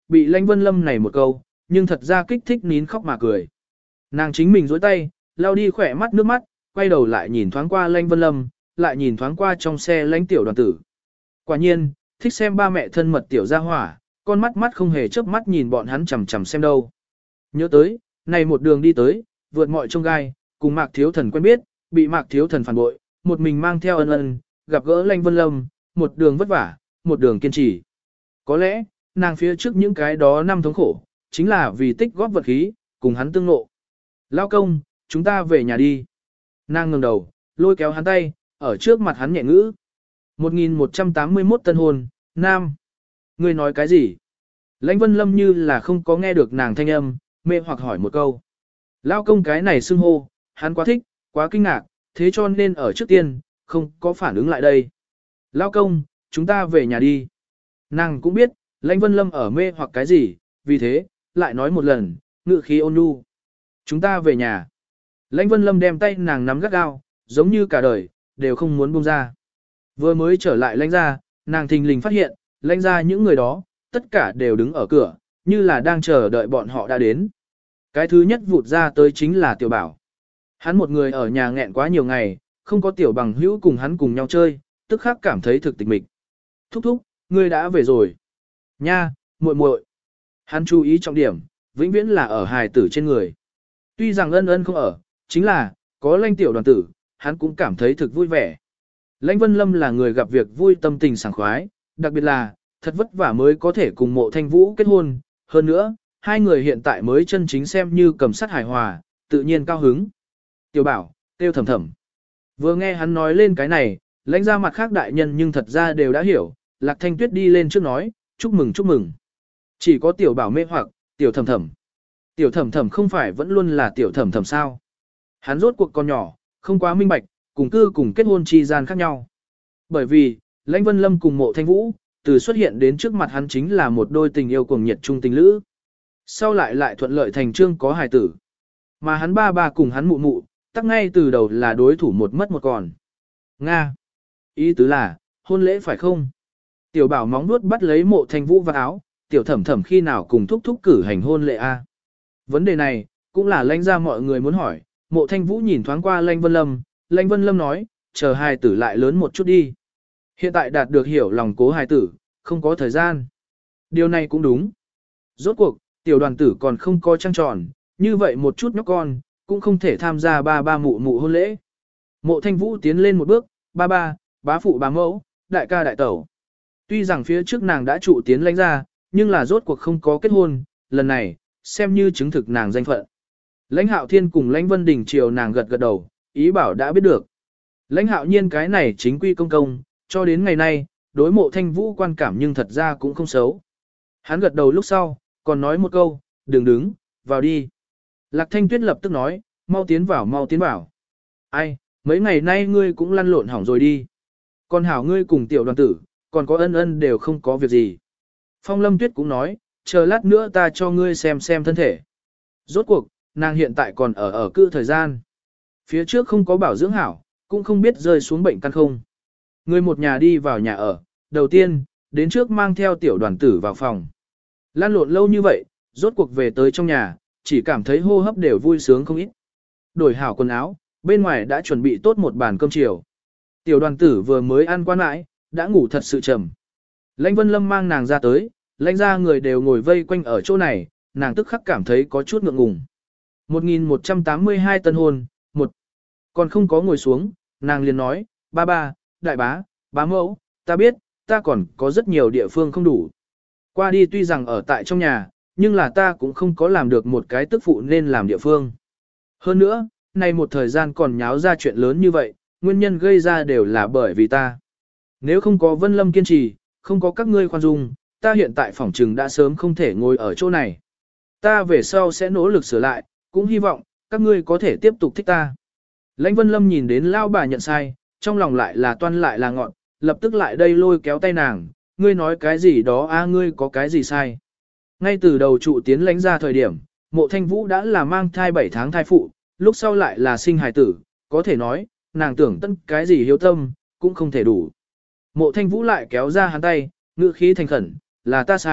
bị Lãnh Vân Lâm này một câu, nhưng thật ra kích thích nín khóc mà cười. Nàng chính mình dối tay, lau đi khỏe mắt nước mắt, quay đầu lại nhìn thoáng qua Lãnh Vân Lâm, lại nhìn thoáng qua trong xe Lãnh tiểu đoàn tử. Quả nhiên, thích xem ba mẹ thân mật tiểu gia hỏa, con mắt mắt không hề chớp mắt nhìn bọn hắn chằm chằm xem đâu. Nhớ tới, này một đường đi tới, vượt mọi chông gai, cùng Mạc Thiếu Thần quen biết, bị Mạc Thiếu Thần phản bội, một mình mang theo ân ân, gặp gỡ Lãnh Vân Lâm, một đường vất vả, một đường kiên trì. Có lẽ, nàng phía trước những cái đó năm thống khổ, chính là vì tích góp vật khí, cùng hắn tương ngộ. Lao công, chúng ta về nhà đi. Nàng ngẩng đầu, lôi kéo hắn tay, ở trước mặt hắn nhẹ ngữ. một nghìn một trăm tám mươi mốt tân hôn, nam. Ngươi nói cái gì? Lãnh Vân Lâm như là không có nghe được nàng thanh âm, mê hoặc hỏi một câu. Lao công cái này xưng hô, hắn quá thích, quá kinh ngạc, thế cho nên ở trước tiên, không có phản ứng lại đây. Lao công, chúng ta về nhà đi. Nàng cũng biết, Lãnh Vân Lâm ở mê hoặc cái gì, vì thế, lại nói một lần, ngự khí ôn nhu. Chúng ta về nhà. Lãnh Vân Lâm đem tay nàng nắm gắt gao, giống như cả đời, đều không muốn buông ra. Vừa mới trở lại Lãnh gia, nàng thình lình phát hiện, Lãnh gia những người đó, tất cả đều đứng ở cửa, như là đang chờ đợi bọn họ đã đến. Cái thứ nhất vụt ra tới chính là Tiểu Bảo. Hắn một người ở nhà nghẹn quá nhiều ngày, không có Tiểu bằng hữu cùng hắn cùng nhau chơi, tức khắc cảm thấy thực tịch mịch. Thúc thúc, ngươi đã về rồi. Nha, muội muội. Hắn chú ý trọng điểm, vĩnh viễn là ở hài tử trên người. Tuy rằng ân ân không ở, chính là, có Lãnh tiểu đoàn tử, hắn cũng cảm thấy thực vui vẻ. Lãnh Vân Lâm là người gặp việc vui tâm tình sảng khoái, đặc biệt là, thật vất vả mới có thể cùng Mộ Thanh Vũ kết hôn, hơn nữa, hai người hiện tại mới chân chính xem như cầm sát hài hòa, tự nhiên cao hứng. Tiểu Bảo, tiêu thầm thầm. Vừa nghe hắn nói lên cái này, Lãnh ra mặt khác đại nhân nhưng thật ra đều đã hiểu, Lạc Thanh Tuyết đi lên trước nói, chúc mừng chúc mừng. Chỉ có Tiểu Bảo mê hoặc, Tiểu thầm thầm. Tiểu thầm thầm không phải vẫn luôn là Tiểu thầm thầm sao. Hắn rốt cuộc con nhỏ, không quá minh bạch, cùng cư cùng kết hôn chi gian khác nhau. Bởi vì, Lãnh Vân Lâm cùng Mộ Thanh Vũ, từ xuất hiện đến trước mặt hắn chính là một đôi tình yêu cuồng nhiệt trung tình lữ. Sau lại lại thuận lợi thành trương có hài tử. Mà hắn ba ba cùng hắn mụ mụ, tắc ngay từ đầu là đối thủ một mất một còn. Nga. Ý tứ là, hôn lễ phải không? Tiểu Bảo móng nuốt bắt lấy Mộ Thanh Vũ vào áo, Tiểu Thẩm Thẩm khi nào cùng thúc thúc cử hành hôn lễ a? Vấn đề này, cũng là Lãnh ra mọi người muốn hỏi. Mộ Thanh Vũ nhìn thoáng qua Lãnh Vân Lâm, Lãnh Vân Lâm nói, chờ hài tử lại lớn một chút đi. Hiện tại đạt được hiểu lòng cố hài tử, không có thời gian. Điều này cũng đúng. Rốt cuộc, tiểu đoàn tử còn không có trăng tròn, như vậy một chút nhóc con, cũng không thể tham gia ba ba mụ mụ hôn lễ. Mộ Thanh Vũ tiến lên một bước, ba ba, bá phụ bá mẫu, đại ca đại tẩu. Tuy rằng phía trước nàng đã trụ tiến Lãnh ra, nhưng là rốt cuộc không có kết hôn, lần này, xem như chứng thực nàng danh phận. Lãnh Hạo Thiên cùng Lãnh Vân Đình chiều nàng gật gật đầu, ý bảo đã biết được. Lãnh Hạo Nhiên cái này chính quy công công, cho đến ngày nay, đối Mộ Thanh Vũ quan cảm nhưng thật ra cũng không xấu. Hắn gật đầu lúc sau, còn nói một câu, đừng đứng, vào đi. Lạc Thanh Tuyết lập tức nói, mau tiến vào mau tiến vào. Ai, mấy ngày nay ngươi cũng lăn lộn hỏng rồi đi. Còn hảo ngươi cùng tiểu đoàn tử, còn có ân ân đều không có việc gì. Phong Lâm Tuyết cũng nói, chờ lát nữa ta cho ngươi xem xem thân thể. Rốt cuộc, nàng hiện tại còn ở ở cư thời gian. Phía trước không có bảo dưỡng hảo, cũng không biết rơi xuống bệnh căn không. Người một nhà đi vào nhà ở, đầu tiên, đến trước mang theo tiểu đoàn tử vào phòng. Lan lộn lâu như vậy, rốt cuộc về tới trong nhà, chỉ cảm thấy hô hấp đều vui sướng không ít. Đổi hảo quần áo, bên ngoài đã chuẩn bị tốt một bàn cơm chiều. Tiểu đoàn tử vừa mới ăn qua mãi, đã ngủ thật sự trầm. Lãnh Vân Lâm mang nàng ra tới, lãnh ra người đều ngồi vây quanh ở chỗ này, nàng tức khắc cảm thấy có chút ngượng ngùng. một nghìn một trăm tám mươi hai tân hôn, một. Còn không có ngồi xuống, nàng liền nói, ba ba, đại bá, bá mẫu, ta biết, ta còn có rất nhiều địa phương không đủ. Qua đi tuy rằng ở tại trong nhà, nhưng là ta cũng không có làm được một cái tức phụ nên làm địa phương. Hơn nữa, nay một thời gian còn nháo ra chuyện lớn như vậy, nguyên nhân gây ra đều là bởi vì ta. Nếu không có Vân Lâm kiên trì, không có các ngươi khoan dung, ta hiện tại phỏng trừng đã sớm không thể ngồi ở chỗ này. Ta về sau sẽ nỗ lực sửa lại, cũng hy vọng, các ngươi có thể tiếp tục thích ta. Lãnh Vân Lâm nhìn đến lao bà nhận sai, trong lòng lại là toan lại là ngọn, lập tức lại đây lôi kéo tay nàng, ngươi nói cái gì đó a ngươi có cái gì sai. Ngay từ đầu trụ tiến lãnh ra thời điểm, Mộ Thanh Vũ đã là mang thai bảy tháng thai phụ, lúc sau lại là sinh hài tử, có thể nói, nàng tưởng tất cái gì hiếu tâm, cũng không thể đủ. Mộ Thanh Vũ lại kéo ra hắn tay, ngữ khí thành khẩn, là ta sai,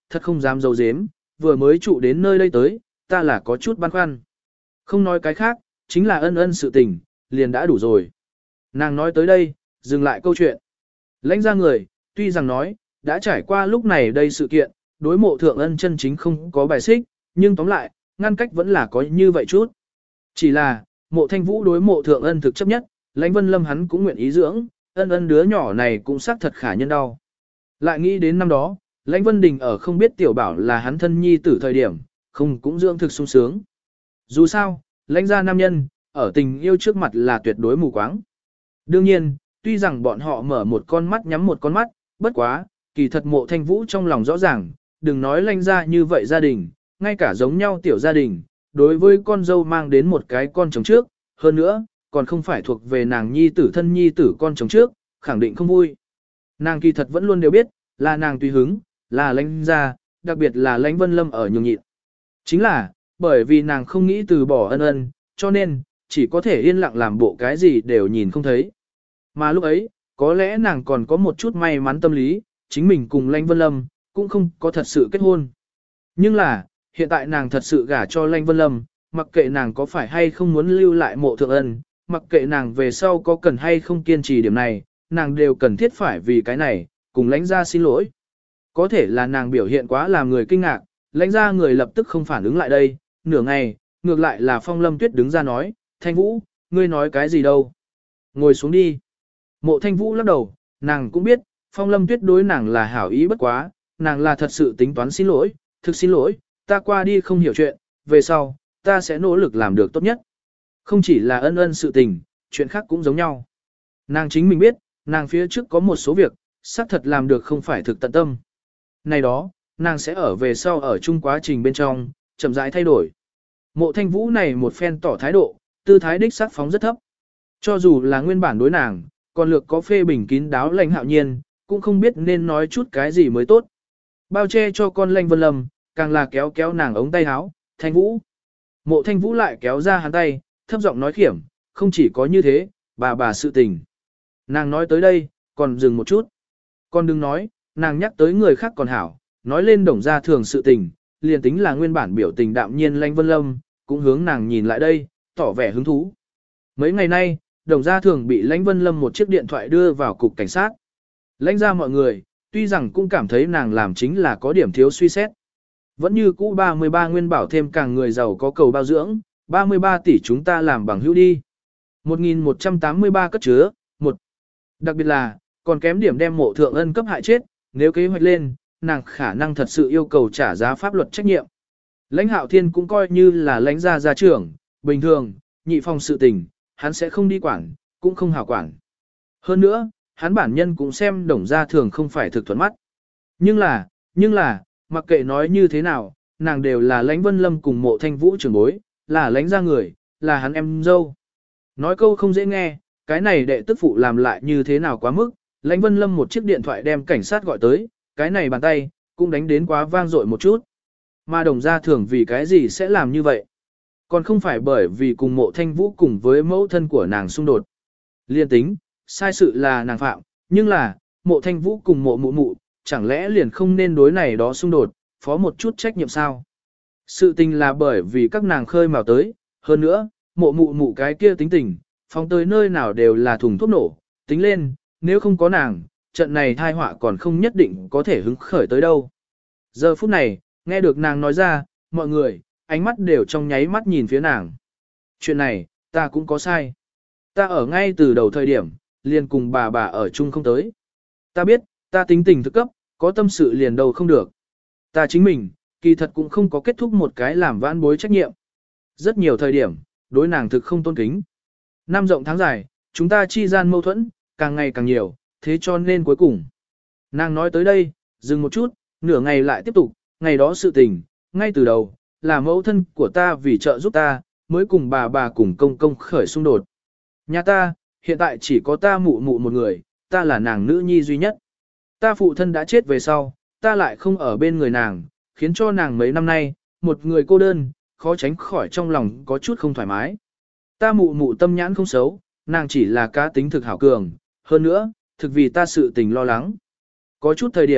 thật không dám giấu giếm, vừa mới trụ đến nơi đây tới, ta là có chút băn khoăn. Không nói cái khác, chính là ân ân sự tình, liền đã đủ rồi. Nàng nói tới đây, dừng lại câu chuyện. Lãnh ra người, tuy rằng nói, đã trải qua lúc này đây sự kiện, đối mộ thượng ân chân chính không có bài xích, nhưng tóm lại, ngăn cách vẫn là có như vậy chút. Chỉ là, mộ thanh vũ đối mộ thượng ân thực chấp nhất, lãnh vân lâm hắn cũng nguyện ý dưỡng, ân ân đứa nhỏ này cũng xác thật khả nhân đau. Lại nghĩ đến năm đó, lãnh vân đình ở không biết tiểu bảo là hắn thân nhi tử thời điểm, không cũng dưỡng thực sung sướng. Dù sao, lãnh gia nam nhân, ở tình yêu trước mặt là tuyệt đối mù quáng. Đương nhiên, tuy rằng bọn họ mở một con mắt nhắm một con mắt, bất quá, kỳ thật mộ thanh vũ trong lòng rõ ràng, đừng nói lãnh gia như vậy gia đình, ngay cả giống nhau tiểu gia đình, đối với con dâu mang đến một cái con chồng trước, hơn nữa, còn không phải thuộc về nàng nhi tử thân nhi tử con chồng trước, khẳng định không vui. Nàng kỳ thật vẫn luôn đều biết, là nàng tùy hứng, là lãnh gia, đặc biệt là lãnh vân lâm ở nhường nhịn. Chính là, bởi vì nàng không nghĩ từ bỏ ân ân, cho nên, chỉ có thể yên lặng làm bộ cái gì đều nhìn không thấy. Mà lúc ấy, có lẽ nàng còn có một chút may mắn tâm lý, chính mình cùng lãnh vân lâm, cũng không có thật sự kết hôn. Nhưng là, hiện tại nàng thật sự gả cho lãnh vân lâm, mặc kệ nàng có phải hay không muốn lưu lại mộ thượng ân, mặc kệ nàng về sau có cần hay không kiên trì điểm này, nàng đều cần thiết phải vì cái này, cùng lãnh gia xin lỗi. Có thể là nàng biểu hiện quá làm người kinh ngạc, lãnh gia người lập tức không phản ứng lại đây, nửa ngày, ngược lại là Phong Lâm Tuyết đứng ra nói, Thanh Vũ, ngươi nói cái gì đâu? Ngồi xuống đi. Mộ Thanh Vũ lắc đầu, nàng cũng biết, Phong Lâm Tuyết đối nàng là hảo ý bất quá, nàng là thật sự tính toán xin lỗi, thực xin lỗi, ta qua đi không hiểu chuyện, về sau, ta sẽ nỗ lực làm được tốt nhất. Không chỉ là ân ân sự tình, chuyện khác cũng giống nhau. Nàng chính mình biết, nàng phía trước có một số việc, xác thật làm được không phải thực tận tâm. Này đó, nàng sẽ ở về sau ở chung quá trình bên trong, chậm rãi thay đổi. Mộ Thanh Vũ này một phen tỏ thái độ, tư thái đích sát phóng rất thấp. Cho dù là nguyên bản đối nàng, còn lược có phê bình kín đáo lãnh hạo nhiên, cũng không biết nên nói chút cái gì mới tốt. Bao che cho con lãnh vân lâm, càng là kéo kéo nàng ống tay áo, Thanh Vũ. Mộ Thanh Vũ lại kéo ra hắn tay, thấp giọng nói khiểm, không chỉ có như thế, bà bà sự tình. Nàng nói tới đây, còn dừng một chút. Còn đừng nói, nàng nhắc tới người khác còn hảo, nói lên đồng gia thường sự tình, liền tính là nguyên bản biểu tình đạm nhiên lãnh vân lâm, cũng hướng nàng nhìn lại đây, tỏ vẻ hứng thú. Mấy ngày nay, đồng gia thường bị lãnh vân lâm một chiếc điện thoại đưa vào cục cảnh sát. Lãnh ra mọi người, tuy rằng cũng cảm thấy nàng làm chính là có điểm thiếu suy xét. Vẫn như cũ ba mươi ba nguyên bảo thêm càng người giàu có cầu bao dưỡng, ba mươi ba tỷ chúng ta làm bằng hữu đi. một nghìn một trăm tám mươi ba cất chứa, một. Đặc biệt là, còn kém điểm đem mộ thượng ân cấp hại chết, nếu kế hoạch lên, nàng khả năng thật sự yêu cầu trả giá pháp luật trách nhiệm. Lãnh Hạo Thiên cũng coi như là lãnh gia gia trưởng, bình thường, nhị phòng sự tình, hắn sẽ không đi quản, cũng không hảo quản. Hơn nữa, hắn bản nhân cũng xem đồng gia thường không phải thực thuận mắt. Nhưng là, nhưng là, mặc kệ nói như thế nào, nàng đều là lãnh vân lâm cùng mộ thanh vũ trưởng bối, là lãnh gia người, là hắn em dâu. Nói câu không dễ nghe, cái này đệ tức phụ làm lại như thế nào quá mức, lãnh vân lâm một chiếc điện thoại đem cảnh sát gọi tới, cái này bàn tay, cũng đánh đến quá vang dội một chút. Mà đồng gia thường vì cái gì sẽ làm như vậy? Còn không phải bởi vì cùng mộ thanh vũ cùng với mẫu thân của nàng xung đột. Liên tính, sai sự là nàng phạm, nhưng là, mộ thanh vũ cùng mộ mụ mụ, chẳng lẽ liền không nên đối này đó xung đột, phó một chút trách nhiệm sao? Sự tình là bởi vì các nàng khơi mào tới, hơn nữa, mộ mụ mụ cái kia tính tình, phóng tới nơi nào đều là thùng thuốc nổ, tính lên, nếu không có nàng, trận này thai họa còn không nhất định có thể hứng khởi tới đâu. Giờ phút này, nghe được nàng nói ra, mọi người, ánh mắt đều trong nháy mắt nhìn phía nàng. Chuyện này, ta cũng có sai. Ta ở ngay từ đầu thời điểm, liền cùng bà bà ở chung không tới. Ta biết, ta tính tình thực cấp, có tâm sự liền đầu không được. Ta chính mình, kỳ thật cũng không có kết thúc một cái làm vãn bối trách nhiệm. Rất nhiều thời điểm, đối nàng thực không tôn kính. Năm rộng tháng dài, chúng ta chi gian mâu thuẫn, càng ngày càng nhiều, thế cho nên cuối cùng. Nàng nói tới đây, dừng một chút, nửa ngày lại tiếp tục, ngày đó sự tình, ngay từ đầu, là mẫu thân của ta vì trợ giúp ta, mới cùng bà bà cùng công công khởi xung đột. Nhà ta, hiện tại chỉ có ta mụ mụ một người, ta là nàng nữ nhi duy nhất. Ta phụ thân đã chết về sau, ta lại không ở bên người nàng, khiến cho nàng mấy năm nay, một người cô đơn, khó tránh khỏi trong lòng có chút không thoải mái. Ta mụ mụ tâm nhãn không xấu, nàng chỉ là cá tính thực hảo cường, hơn nữa, thực vì ta sự tình lo lắng. Có chút thời điểm,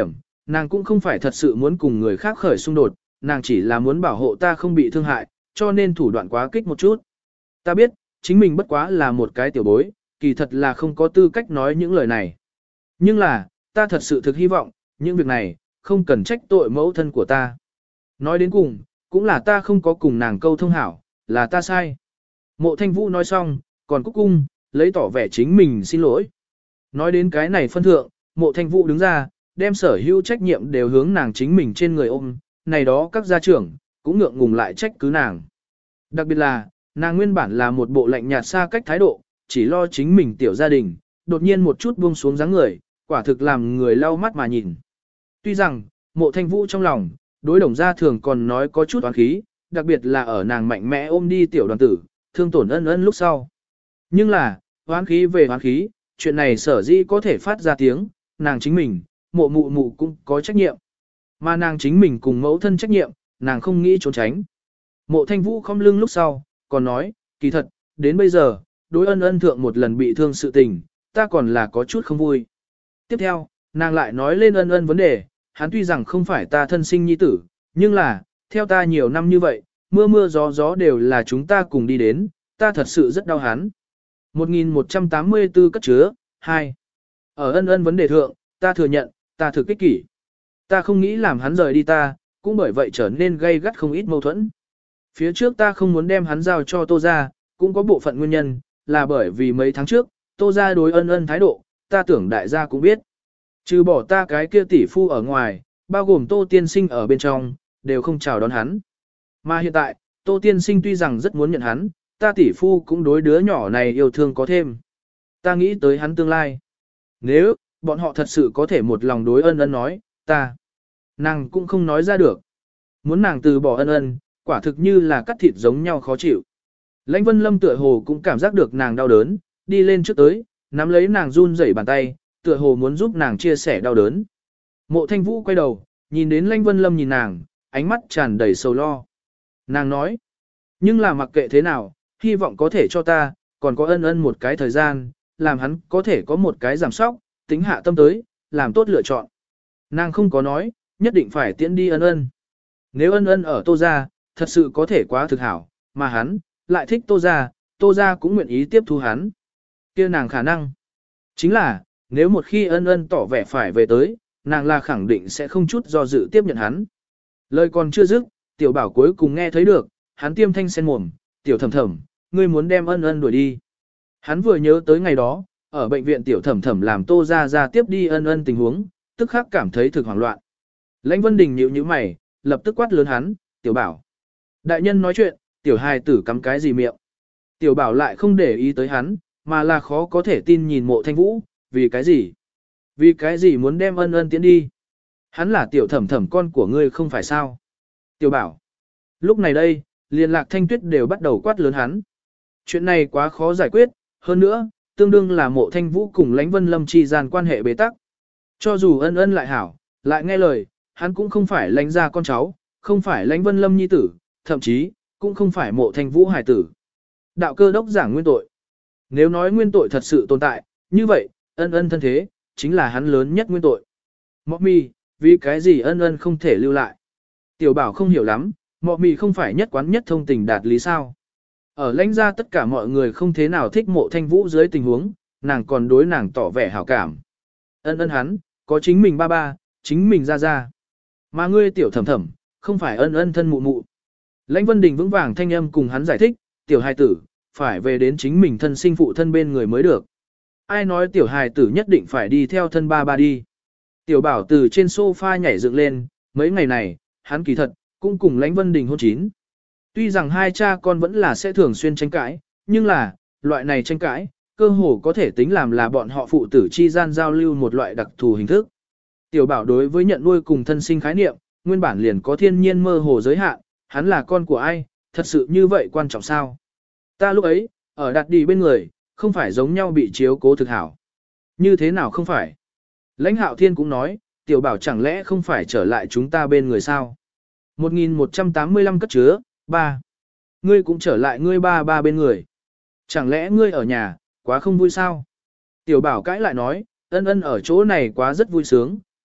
Nàng cũng không phải thật sự muốn cùng người khác khởi xung đột, nàng chỉ là muốn bảo hộ ta không bị thương hại, cho nên thủ đoạn quá kích một chút. Ta biết, chính mình bất quá là một cái tiểu bối, kỳ thật là không có tư cách nói những lời này. Nhưng là, ta thật sự thực hy vọng, những việc này, không cần trách tội mẫu thân của ta. Nói đến cùng, cũng là ta không có cùng nàng câu thông hảo, là ta sai. Mộ Thanh Vũ nói xong, còn cúc cung, lấy tỏ vẻ chính mình xin lỗi. Nói đến cái này phân thượng, Mộ Thanh Vũ đứng ra, đem sở hữu trách nhiệm đều hướng nàng chính mình trên người ôm, này đó các gia trưởng, cũng ngượng ngùng lại trách cứ nàng. Đặc biệt là, nàng nguyên bản là một bộ lạnh nhạt xa cách thái độ, chỉ lo chính mình tiểu gia đình, đột nhiên một chút buông xuống dáng người, quả thực làm người lau mắt mà nhìn. Tuy rằng, Mộ Thanh Vũ trong lòng, đối đồng gia thường còn nói có chút oán khí, đặc biệt là ở nàng mạnh mẽ ôm đi tiểu đoàn tử, thương tổn ân ân lúc sau. Nhưng là, oán khí về oán khí, chuyện này sở dĩ có thể phát ra tiếng, nàng chính mình, mộ mụ mụ cũng có trách nhiệm. Mà nàng chính mình cùng mẫu thân trách nhiệm, nàng không nghĩ trốn tránh. Mộ Thanh Vũ không lưng lúc sau, còn nói, kỳ thật, đến bây giờ, đối ân ân thượng một lần bị thương sự tình, ta còn là có chút không vui. Tiếp theo, nàng lại nói lên ân ân vấn đề, hắn tuy rằng không phải ta thân sinh nhi tử, nhưng là, theo ta nhiều năm như vậy, mưa mưa gió gió đều là chúng ta cùng đi đến, ta thật sự rất đau hắn. một nghìn một trăm tám mươi tư cất chứa, hai. Ở ân ân vấn đề thượng, ta thừa nhận, ta thực kích kỷ. Ta không nghĩ làm hắn rời đi ta, cũng bởi vậy trở nên gây gắt không ít mâu thuẫn. Phía trước ta không muốn đem hắn giao cho Tô gia, cũng có bộ phận nguyên nhân, là bởi vì mấy tháng trước, Tô gia đối ân ân thái độ, ta tưởng đại gia cũng biết. Trừ bỏ ta cái kia tỷ phu ở ngoài, bao gồm Tô tiên sinh ở bên trong, đều không chào đón hắn. Mà hiện tại, Tô tiên sinh tuy rằng rất muốn nhận hắn, ta tỷ phu cũng đối đứa nhỏ này yêu thương có thêm. Ta nghĩ tới hắn tương lai. Nếu, bọn họ thật sự có thể một lòng đối ân ân nói, ta, nàng cũng không nói ra được. Muốn nàng từ bỏ ân ân, quả thực như là cắt thịt giống nhau khó chịu. Lãnh Vân Lâm tựa hồ cũng cảm giác được nàng đau đớn, đi lên trước tới, nắm lấy nàng run rẩy bàn tay, tựa hồ muốn giúp nàng chia sẻ đau đớn. Mộ Thanh Vũ quay đầu, nhìn đến Lãnh Vân Lâm nhìn nàng, ánh mắt tràn đầy sầu lo. Nàng nói, nhưng là mặc kệ thế nào, hy vọng có thể cho ta, còn có ân ân một cái thời gian, làm hắn có thể có một cái giảm sóc, tính hạ tâm tới, làm tốt lựa chọn. Nàng không có nói, nhất định phải tiễn đi ân ân. Nếu ân ân ở Tô gia, thật sự có thể quá thực hảo, mà hắn, lại thích Tô gia, Tô gia cũng nguyện ý tiếp thu hắn. Kia nàng khả năng. Chính là, nếu một khi ân ân tỏ vẻ phải về tới, nàng là khẳng định sẽ không chút do dự tiếp nhận hắn. Lời còn chưa dứt, tiểu bảo cuối cùng nghe thấy được, hắn tiêm thanh sen mồm, tiểu thầm thầm, ngươi muốn đem ân ân đuổi đi. Hắn vừa nhớ tới ngày đó, ở bệnh viện tiểu thẩm thẩm làm Tô gia gia tiếp đi ân ân tình huống, tức khắc cảm thấy thực hoảng loạn. Lãnh Vân Đình nhíu nhíu mày, lập tức quát lớn hắn, tiểu bảo. Đại nhân nói chuyện, tiểu hài tử cắm cái gì miệng. Tiểu bảo lại không để ý tới hắn, mà là khó có thể tin nhìn Mộ Thanh Vũ, vì cái gì? Vì cái gì muốn đem ân ân tiến đi? Hắn là tiểu thẩm thẩm con của ngươi không phải sao? Tiểu bảo. Lúc này đây, liên lạc Thanh Tuyết đều bắt đầu quát lớn hắn. Chuyện này quá khó giải quyết, hơn nữa, tương đương là Mộ Thanh Vũ cùng Lãnh Vân Lâm chi gian quan hệ bế tắc. Cho dù ân ân lại hảo, lại nghe lời, hắn cũng không phải Lãnh gia con cháu, không phải Lãnh Vân Lâm nhi tử, thậm chí, cũng không phải Mộ Thanh Vũ hải tử. Đạo Cơ Đốc giảng nguyên tội. Nếu nói nguyên tội thật sự tồn tại, như vậy, ân ân thân thế, chính là hắn lớn nhất nguyên tội. Mọ mì, vì cái gì ân ân không thể lưu lại? Tiểu bảo không hiểu lắm, mọ mì không phải nhất quán nhất thông tình đạt lý sao? Ở Lãnh gia tất cả mọi người không thế nào thích Mộ Thanh Vũ dưới tình huống, nàng còn đối nàng tỏ vẻ hảo cảm. Ân ân hắn, có chính mình ba ba, chính mình ra ra. Mà ngươi tiểu thẩm thẩm, không phải ân ân thân mụ mụ. Lãnh Vân Đình vững vàng thanh âm cùng hắn giải thích, tiểu hài tử, phải về đến chính mình thân sinh phụ thân bên người mới được. Ai nói tiểu hài tử nhất định phải đi theo thân ba ba đi. Tiểu bảo từ trên sofa nhảy dựng lên, mấy ngày này, hắn kỳ thật, cũng cùng Lãnh Vân Đình hôn chín. Tuy rằng hai cha con vẫn là sẽ thường xuyên tranh cãi, nhưng là, loại này tranh cãi, cơ hồ có thể tính làm là bọn họ phụ tử chi gian giao lưu một loại đặc thù hình thức. Tiểu bảo đối với nhận nuôi cùng thân sinh khái niệm, nguyên bản liền có thiên nhiên mơ hồ giới hạn, hắn là con của ai, thật sự như vậy quan trọng sao? Ta lúc ấy, ở đặt đi bên người, không phải giống nhau bị chiếu cố thực hảo. Như thế nào không phải? Lãnh Hạo Thiên cũng nói, tiểu bảo chẳng lẽ không phải trở lại chúng ta bên người sao? một nghìn một trăm tám mươi lăm cất chứa, ba. Ngươi cũng trở lại ngươi ba ba bên người. Chẳng lẽ ngươi ở nhà, quá không vui sao? Tiểu bảo cãi lại nói, ân ân ở chỗ này quá rất vui sướng,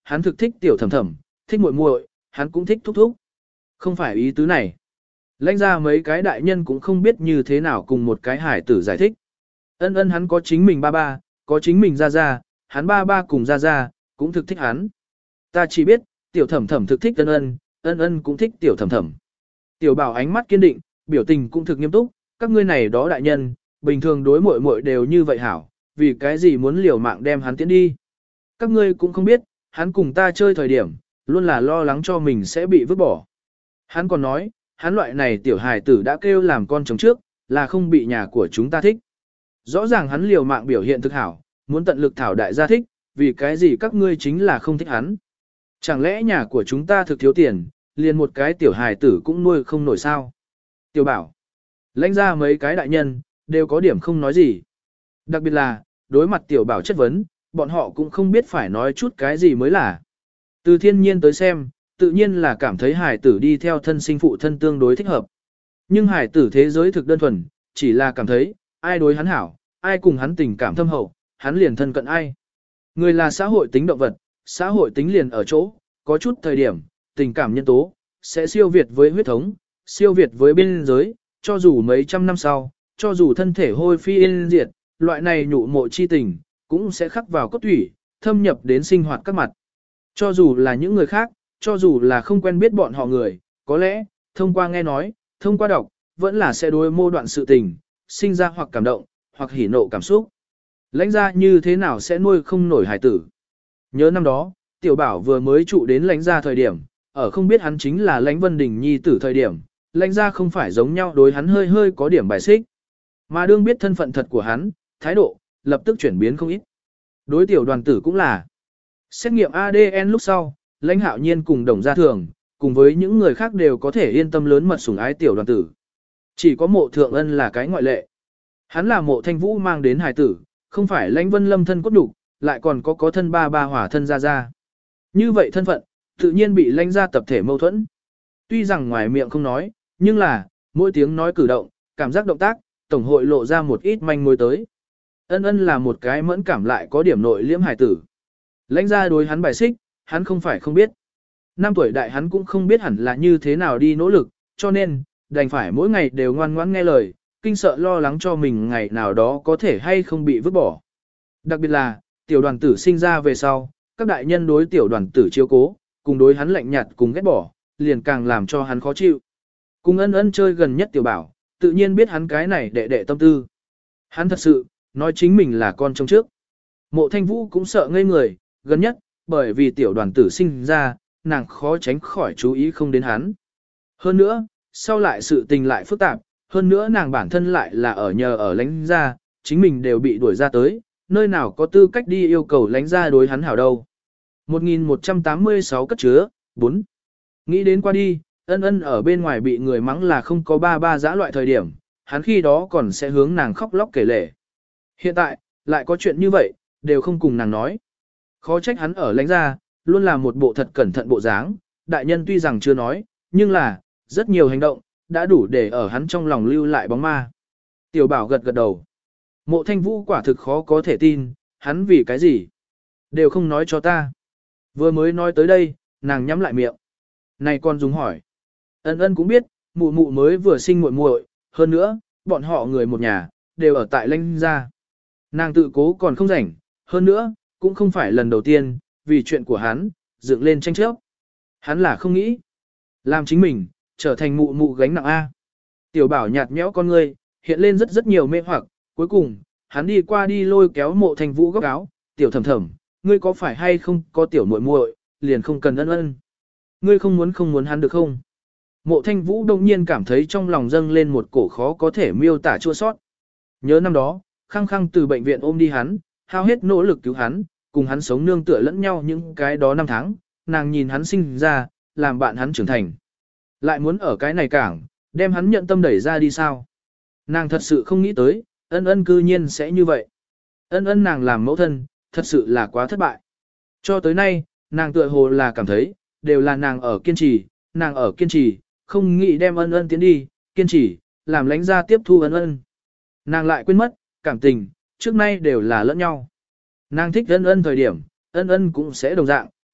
hắn thực thích tiểu thầm thầm, thích muội muội, hắn cũng thích thúc thúc. Không phải ý tứ này. Lãnh ra mấy cái đại nhân cũng không biết như thế nào cùng một cái hải tử giải thích. Ân ân hắn có chính mình ba ba, có chính mình ra ra, hắn ba ba cùng ra ra, cũng thực thích hắn. Ta chỉ biết, tiểu thẩm thẩm thực thích ân ân, ân ân cũng thích tiểu thẩm thẩm. Tiểu bảo ánh mắt kiên định, biểu tình cũng thực nghiêm túc, các ngươi này đó đại nhân, bình thường đối muội muội đều như vậy hảo, vì cái gì muốn liều mạng đem hắn tiến đi. Các ngươi cũng không biết, hắn cùng ta chơi thời điểm, luôn là lo lắng cho mình sẽ bị vứt bỏ. Hắn còn nói, hắn loại này tiểu hài tử đã kêu làm con chồng trước, là không bị nhà của chúng ta thích. Rõ ràng hắn liều mạng biểu hiện thực hảo, muốn tận lực thảo đại gia thích, vì cái gì các ngươi chính là không thích hắn. Chẳng lẽ nhà của chúng ta thực thiếu tiền, liền một cái tiểu hài tử cũng nuôi không nổi sao? Tiểu bảo, lãnh ra mấy cái đại nhân, đều có điểm không nói gì. Đặc biệt là, đối mặt tiểu bảo chất vấn, bọn họ cũng không biết phải nói chút cái gì mới là. Từ thiên nhiên tới xem, tự nhiên là cảm thấy hài tử đi theo thân sinh phụ thân tương đối thích hợp. Nhưng hài tử thế giới thực đơn thuần, chỉ là cảm thấy, ai đối hắn hảo, ai cùng hắn tình cảm thâm hậu, hắn liền thân cận ai. Người là xã hội tính động vật, xã hội tính liền ở chỗ, có chút thời điểm, tình cảm nhân tố, sẽ siêu việt với huyết thống, siêu việt với biên giới, cho dù mấy trăm năm sau, cho dù thân thể hôi phi yên diệt, loại này nhụ mộ chi tình, cũng sẽ khắc vào cốt thủy, thâm nhập đến sinh hoạt các mặt. Cho dù là những người khác, cho dù là không quen biết bọn họ người, có lẽ, thông qua nghe nói, thông qua đọc, vẫn là sẽ đối mô đoạn sự tình, sinh ra hoặc cảm động, hoặc hỉ nộ cảm xúc. Lãnh ra như thế nào sẽ nuôi không nổi hải tử. Nhớ năm đó, tiểu bảo vừa mới trụ đến lãnh ra thời điểm, ở không biết hắn chính là lãnh Vân Đình nhi tử thời điểm, lãnh ra không phải giống nhau đối hắn hơi hơi có điểm bài xích. Mà đương biết thân phận thật của hắn, thái độ, lập tức chuyển biến không ít. Đối tiểu đoàn tử cũng là. Xét nghiệm a đê en lúc sau, lãnh hạo nhiên cùng đồng gia thường, cùng với những người khác đều có thể yên tâm lớn mật sủng ái tiểu đoàn tử. Chỉ có mộ thượng ân là cái ngoại lệ. Hắn là mộ thanh vũ mang đến hài tử, không phải lãnh vân lâm thân cốt đủ, lại còn có có thân ba ba hỏa thân ra ra. Như vậy thân phận, tự nhiên bị lãnh ra tập thể mâu thuẫn. Tuy rằng ngoài miệng không nói, nhưng là, mỗi tiếng nói cử động, cảm giác động tác, tổng hội lộ ra một ít manh mối tới. Ân ân là một cái mẫn cảm lại có điểm nội liễm hài tử. Lãnh ra đối hắn bài xích, hắn không phải không biết. Năm tuổi đại hắn cũng không biết hẳn là như thế nào đi nỗ lực, cho nên, đành phải mỗi ngày đều ngoan ngoãn nghe lời, kinh sợ lo lắng cho mình ngày nào đó có thể hay không bị vứt bỏ. Đặc biệt là, tiểu đoàn tử sinh ra về sau, các đại nhân đối tiểu đoàn tử chiếu cố, cùng đối hắn lạnh nhạt cùng ghét bỏ, liền càng làm cho hắn khó chịu. Cùng ân ân chơi gần nhất tiểu bảo, tự nhiên biết hắn cái này đệ đệ tâm tư. Hắn thật sự, nói chính mình là con trông trước. Mộ thanh vũ cũng sợ ngây người, gần nhất, bởi vì tiểu đoàn tử sinh ra, nàng khó tránh khỏi chú ý không đến hắn. Hơn nữa, sau lại sự tình lại phức tạp, hơn nữa nàng bản thân lại là ở nhờ ở lãnh gia, chính mình đều bị đuổi ra tới, nơi nào có tư cách đi yêu cầu lãnh gia đối hắn hảo đâu. một nghìn một trăm tám mươi sáu cất chứa, bốn. Nghĩ đến qua đi, ân ân ở bên ngoài bị người mắng là không có ba ba dã loại thời điểm, hắn khi đó còn sẽ hướng nàng khóc lóc kể lể. Hiện tại, lại có chuyện như vậy, đều không cùng nàng nói. Khó trách hắn ở lãnh gia, luôn là một bộ thật cẩn thận bộ dáng, đại nhân tuy rằng chưa nói, nhưng là, rất nhiều hành động, đã đủ để ở hắn trong lòng lưu lại bóng ma. Tiểu bảo gật gật đầu. Mộ thanh vũ quả thực khó có thể tin, hắn vì cái gì? Đều không nói cho ta. Vừa mới nói tới đây, nàng nhắm lại miệng. Này con dùng hỏi. Ân ân cũng biết, mụ mụ mới vừa sinh muội muội, hơn nữa, bọn họ người một nhà, đều ở tại lãnh gia. Nàng tự cố còn không rảnh, hơn nữa, cũng không phải lần đầu tiên, vì chuyện của hắn, dựng lên tranh chấp. Hắn là không nghĩ. Làm chính mình, trở thành mụ mụ gánh nặng A. Tiểu bảo nhạt nhẽo con ngươi, hiện lên rất rất nhiều mê hoặc, cuối cùng, hắn đi qua đi lôi kéo mộ thành vũ góc áo, tiểu thầm thầm, ngươi có phải hay không có tiểu muội muội, liền không cần ân ân. Ngươi không muốn không muốn hắn được không? Mộ thanh vũ đông nhiên cảm thấy trong lòng dâng lên một cổ khó có thể miêu tả chua sót. Nhớ năm đó, khăng khăng từ bệnh viện ôm đi hắn, hao hết nỗ lực cứu hắn, cùng hắn sống nương tựa lẫn nhau những cái đó năm tháng, nàng nhìn hắn sinh ra, làm bạn hắn trưởng thành. Lại muốn ở cái này cảng, đem hắn nhận tâm đẩy ra đi sao? Nàng thật sự không nghĩ tới, ân ân cư nhiên sẽ như vậy. Ân ân nàng làm mẫu thân, thật sự là quá thất bại. Cho tới nay, nàng tựa hồ là cảm thấy, đều là nàng ở kiên trì, nàng ở kiên trì, không nghĩ đem ân ân tiến đi, kiên trì, làm lãnh ra tiếp thu ân ân. Nàng lại quên mất, cảm tình, trước nay đều là lẫn nhau. Nàng thích ân ân thời điểm, ân ân cũng sẽ đồng dạng,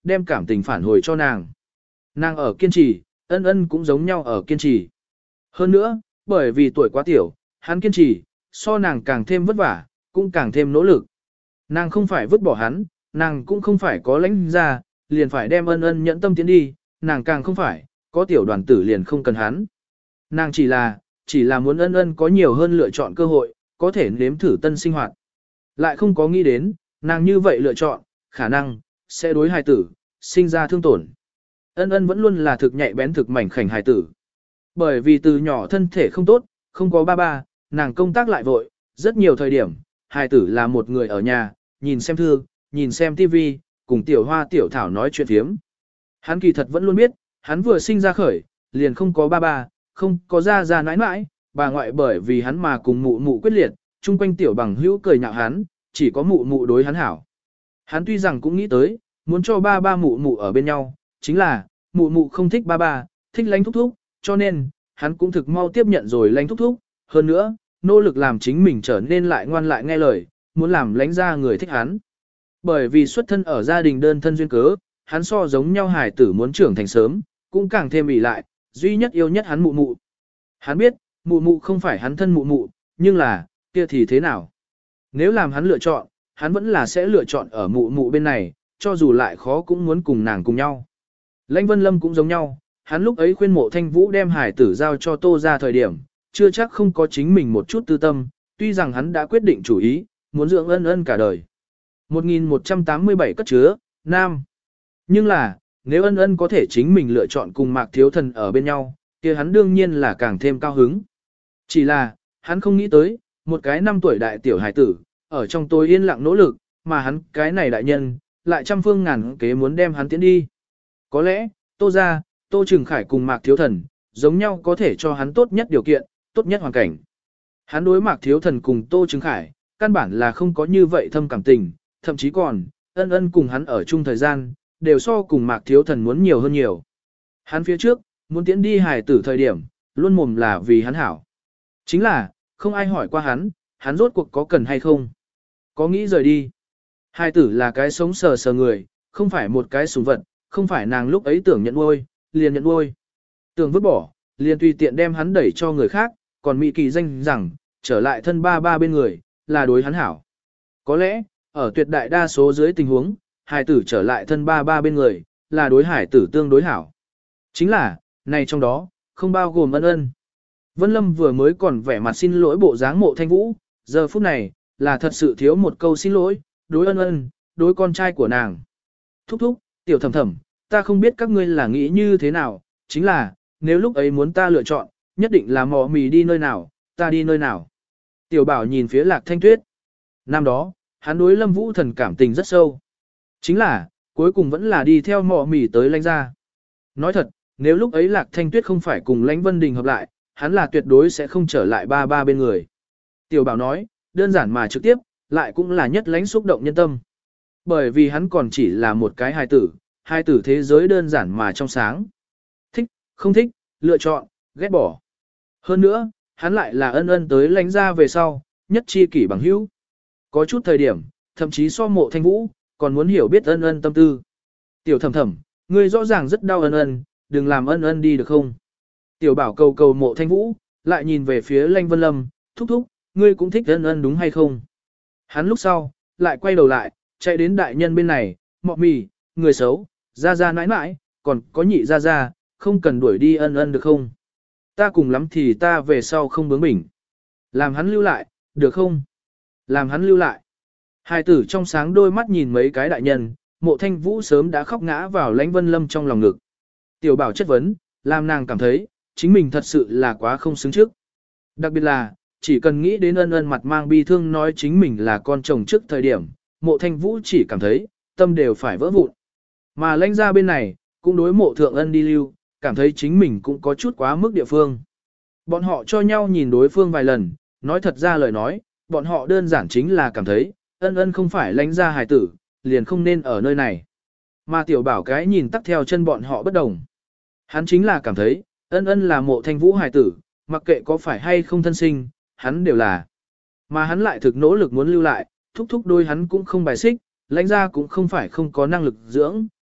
đem cảm tình phản hồi cho nàng. Nàng ở kiên trì, ân ân cũng giống nhau ở kiên trì. Hơn nữa, bởi vì tuổi quá tiểu, hắn kiên trì, so nàng càng thêm vất vả, cũng càng thêm nỗ lực. Nàng không phải vứt bỏ hắn, nàng cũng không phải có lãnh ra, liền phải đem ân ân nhẫn tâm tiến đi, nàng càng không phải, có tiểu đoàn tử liền không cần hắn. Nàng chỉ là, chỉ là muốn ân ân có nhiều hơn lựa chọn cơ hội, có thể nếm thử tân sinh hoạt. Lại không có nghĩ đến, nàng như vậy lựa chọn, khả năng, sẽ đối hài tử, sinh ra thương tổn. Ân ân vẫn luôn là thực nhạy bén thực mảnh khảnh hài tử. Bởi vì từ nhỏ thân thể không tốt, không có ba ba, nàng công tác lại vội, rất nhiều thời điểm, hài tử là một người ở nhà, nhìn xem thư, nhìn xem tivi, cùng tiểu hoa tiểu thảo nói chuyện thiếm. Hắn kỳ thật vẫn luôn biết, hắn vừa sinh ra khởi, liền không có ba ba, không có ra ra nãi nãi, bà ngoại bởi vì hắn mà cùng mụ mụ quyết liệt, chung quanh tiểu bằng hữu cười nhạo hắn, chỉ có mụ mụ đối hắn hảo. Hắn tuy rằng cũng nghĩ tới, muốn cho ba ba mụ mụ ở bên nhau, chính là, mụ mụ không thích ba ba, thích lánh thúc thúc, cho nên, hắn cũng thực mau tiếp nhận rồi lánh thúc thúc, hơn nữa, nỗ lực làm chính mình trở nên lại ngoan lại nghe lời, muốn làm lánh ra người thích hắn. Bởi vì xuất thân ở gia đình đơn thân duyên cớ, hắn so giống nhau hài tử muốn trưởng thành sớm, cũng càng thêm ỷ lại, duy nhất yêu nhất hắn mụ mụ. Hắn biết, mụ mụ không phải hắn thân mụ mụ, nhưng là, kia thì thế nào? Nếu làm hắn lựa chọn, hắn vẫn là sẽ lựa chọn ở mụ mụ bên này, cho dù lại khó cũng muốn cùng nàng cùng nhau. Lãnh Vân Lâm cũng giống nhau, hắn lúc ấy khuyên Mộ Thanh Vũ đem hải tử giao cho Tô ra thời điểm, chưa chắc không có chính mình một chút tư tâm, tuy rằng hắn đã quyết định chủ ý, muốn dưỡng ân ân cả đời. một nghìn một trăm tám mươi bảy cất chứa, Nam. Nhưng là, nếu ân ân có thể chính mình lựa chọn cùng Mạc Thiếu Thần ở bên nhau, kia hắn đương nhiên là càng thêm cao hứng. Chỉ là, hắn không nghĩ tới, một cái năm tuổi đại tiểu hải tử, ở trong tôi yên lặng nỗ lực, mà hắn cái này đại nhân, lại trăm phương ngàn kế muốn đem hắn tiến đi. Có lẽ, Tô ra, Tô Trừng Khải cùng Mạc Thiếu Thần, giống nhau có thể cho hắn tốt nhất điều kiện, tốt nhất hoàn cảnh. Hắn đối Mạc Thiếu Thần cùng Tô Trừng Khải, căn bản là không có như vậy thâm cảm tình, thậm chí còn, ân ân cùng hắn ở chung thời gian, đều so cùng Mạc Thiếu Thần muốn nhiều hơn nhiều. Hắn phía trước, muốn tiến đi hài tử thời điểm, luôn mồm là vì hắn hảo. Chính là, không ai hỏi qua hắn, hắn rốt cuộc có cần hay không. Có nghĩ rời đi. Hài tử là cái sống sờ sờ người, không phải một cái súng vật, không phải nàng lúc ấy tưởng nhận nuôi, liền nhận nuôi. Tưởng vứt bỏ, liền tùy tiện đem hắn đẩy cho người khác, còn Mỹ Kỳ danh rằng, trở lại thân ba ba bên người, là đối hắn hảo. Có lẽ, ở tuyệt đại đa số dưới tình huống, hài tử trở lại thân ba ba bên người, là đối hải tử tương đối hảo. Chính là, này trong đó, không bao gồm ân ân. Vân Lâm vừa mới còn vẻ mặt xin lỗi bộ dáng Mộ Thanh Vũ, giờ phút này, là thật sự thiếu một câu xin lỗi, đối ân ân, đối con trai của nàng. Thúc thúc, tiểu thầm thầm, ta không biết các ngươi là nghĩ như thế nào, chính là, nếu lúc ấy muốn ta lựa chọn, nhất định là mò mì đi nơi nào, ta đi nơi nào. Tiểu bảo nhìn phía Lạc Thanh Tuyết. Năm đó, hắn đối Lâm Vũ Thần cảm tình rất sâu. Chính là, cuối cùng vẫn là đi theo mò mì tới Lãnh gia. Nói thật, nếu lúc ấy Lạc Thanh Tuyết không phải cùng Lãnh Vân Đình hợp lại, hắn là tuyệt đối sẽ không trở lại ba ba bên người. Tiểu bảo nói, đơn giản mà trực tiếp, lại cũng là nhất lãnh xúc động nhân tâm. Bởi vì hắn còn chỉ là một cái hài tử, hài tử thế giới đơn giản mà trong sáng. Thích, không thích, lựa chọn, ghét bỏ. Hơn nữa, hắn lại là ân ân tới Lãnh gia về sau, nhất chi kỷ bằng hữu. Có chút thời điểm, thậm chí so Mộ Thanh Vũ, còn muốn hiểu biết ân ân tâm tư. Tiểu thầm thầm, ngươi rõ ràng rất đau ân ân, đừng làm ân ân đi được không? Tiểu bảo cầu cầu Mộ Thanh Vũ, lại nhìn về phía Lãnh Vân Lâm, thúc thúc, ngươi cũng thích ân ân đúng hay không? Hắn lúc sau, lại quay đầu lại, chạy đến đại nhân bên này, mọ mì, người xấu, ra ra nãi nãi, còn có nhị ra ra, không cần đuổi đi ân ân được không? Ta cùng lắm thì ta về sau không bướng bỉnh. Làm hắn lưu lại, được không? Làm hắn lưu lại. Hai tử trong sáng đôi mắt nhìn mấy cái đại nhân, Mộ Thanh Vũ sớm đã khóc ngã vào Lãnh Vân Lâm trong lòng ngực. Tiểu bảo chất vấn, làm nàng cảm thấy, chính mình thật sự là quá không xứng trước. Đặc biệt là, chỉ cần nghĩ đến ân ân mặt mang bi thương nói chính mình là con chồng trước thời điểm, Mộ Thanh Vũ chỉ cảm thấy, tâm đều phải vỡ vụn. Mà Lãnh gia bên này, cũng đối Mộ Thượng Ân đi lưu, cảm thấy chính mình cũng có chút quá mức địa phương. Bọn họ cho nhau nhìn đối phương vài lần, nói thật ra lời nói, bọn họ đơn giản chính là cảm thấy, ân ân không phải Lãnh gia hài tử, liền không nên ở nơi này. Mà tiểu bảo cái nhìn tắt theo chân bọn họ bất đồng. Hắn chính là cảm thấy, ân ân là Mộ Thanh Vũ hài tử, mặc kệ có phải hay không thân sinh, hắn đều là. Mà hắn lại thực nỗ lực muốn lưu lại, thúc thúc đôi hắn cũng không bài xích, Lãnh gia cũng không phải không có năng lực dưỡng,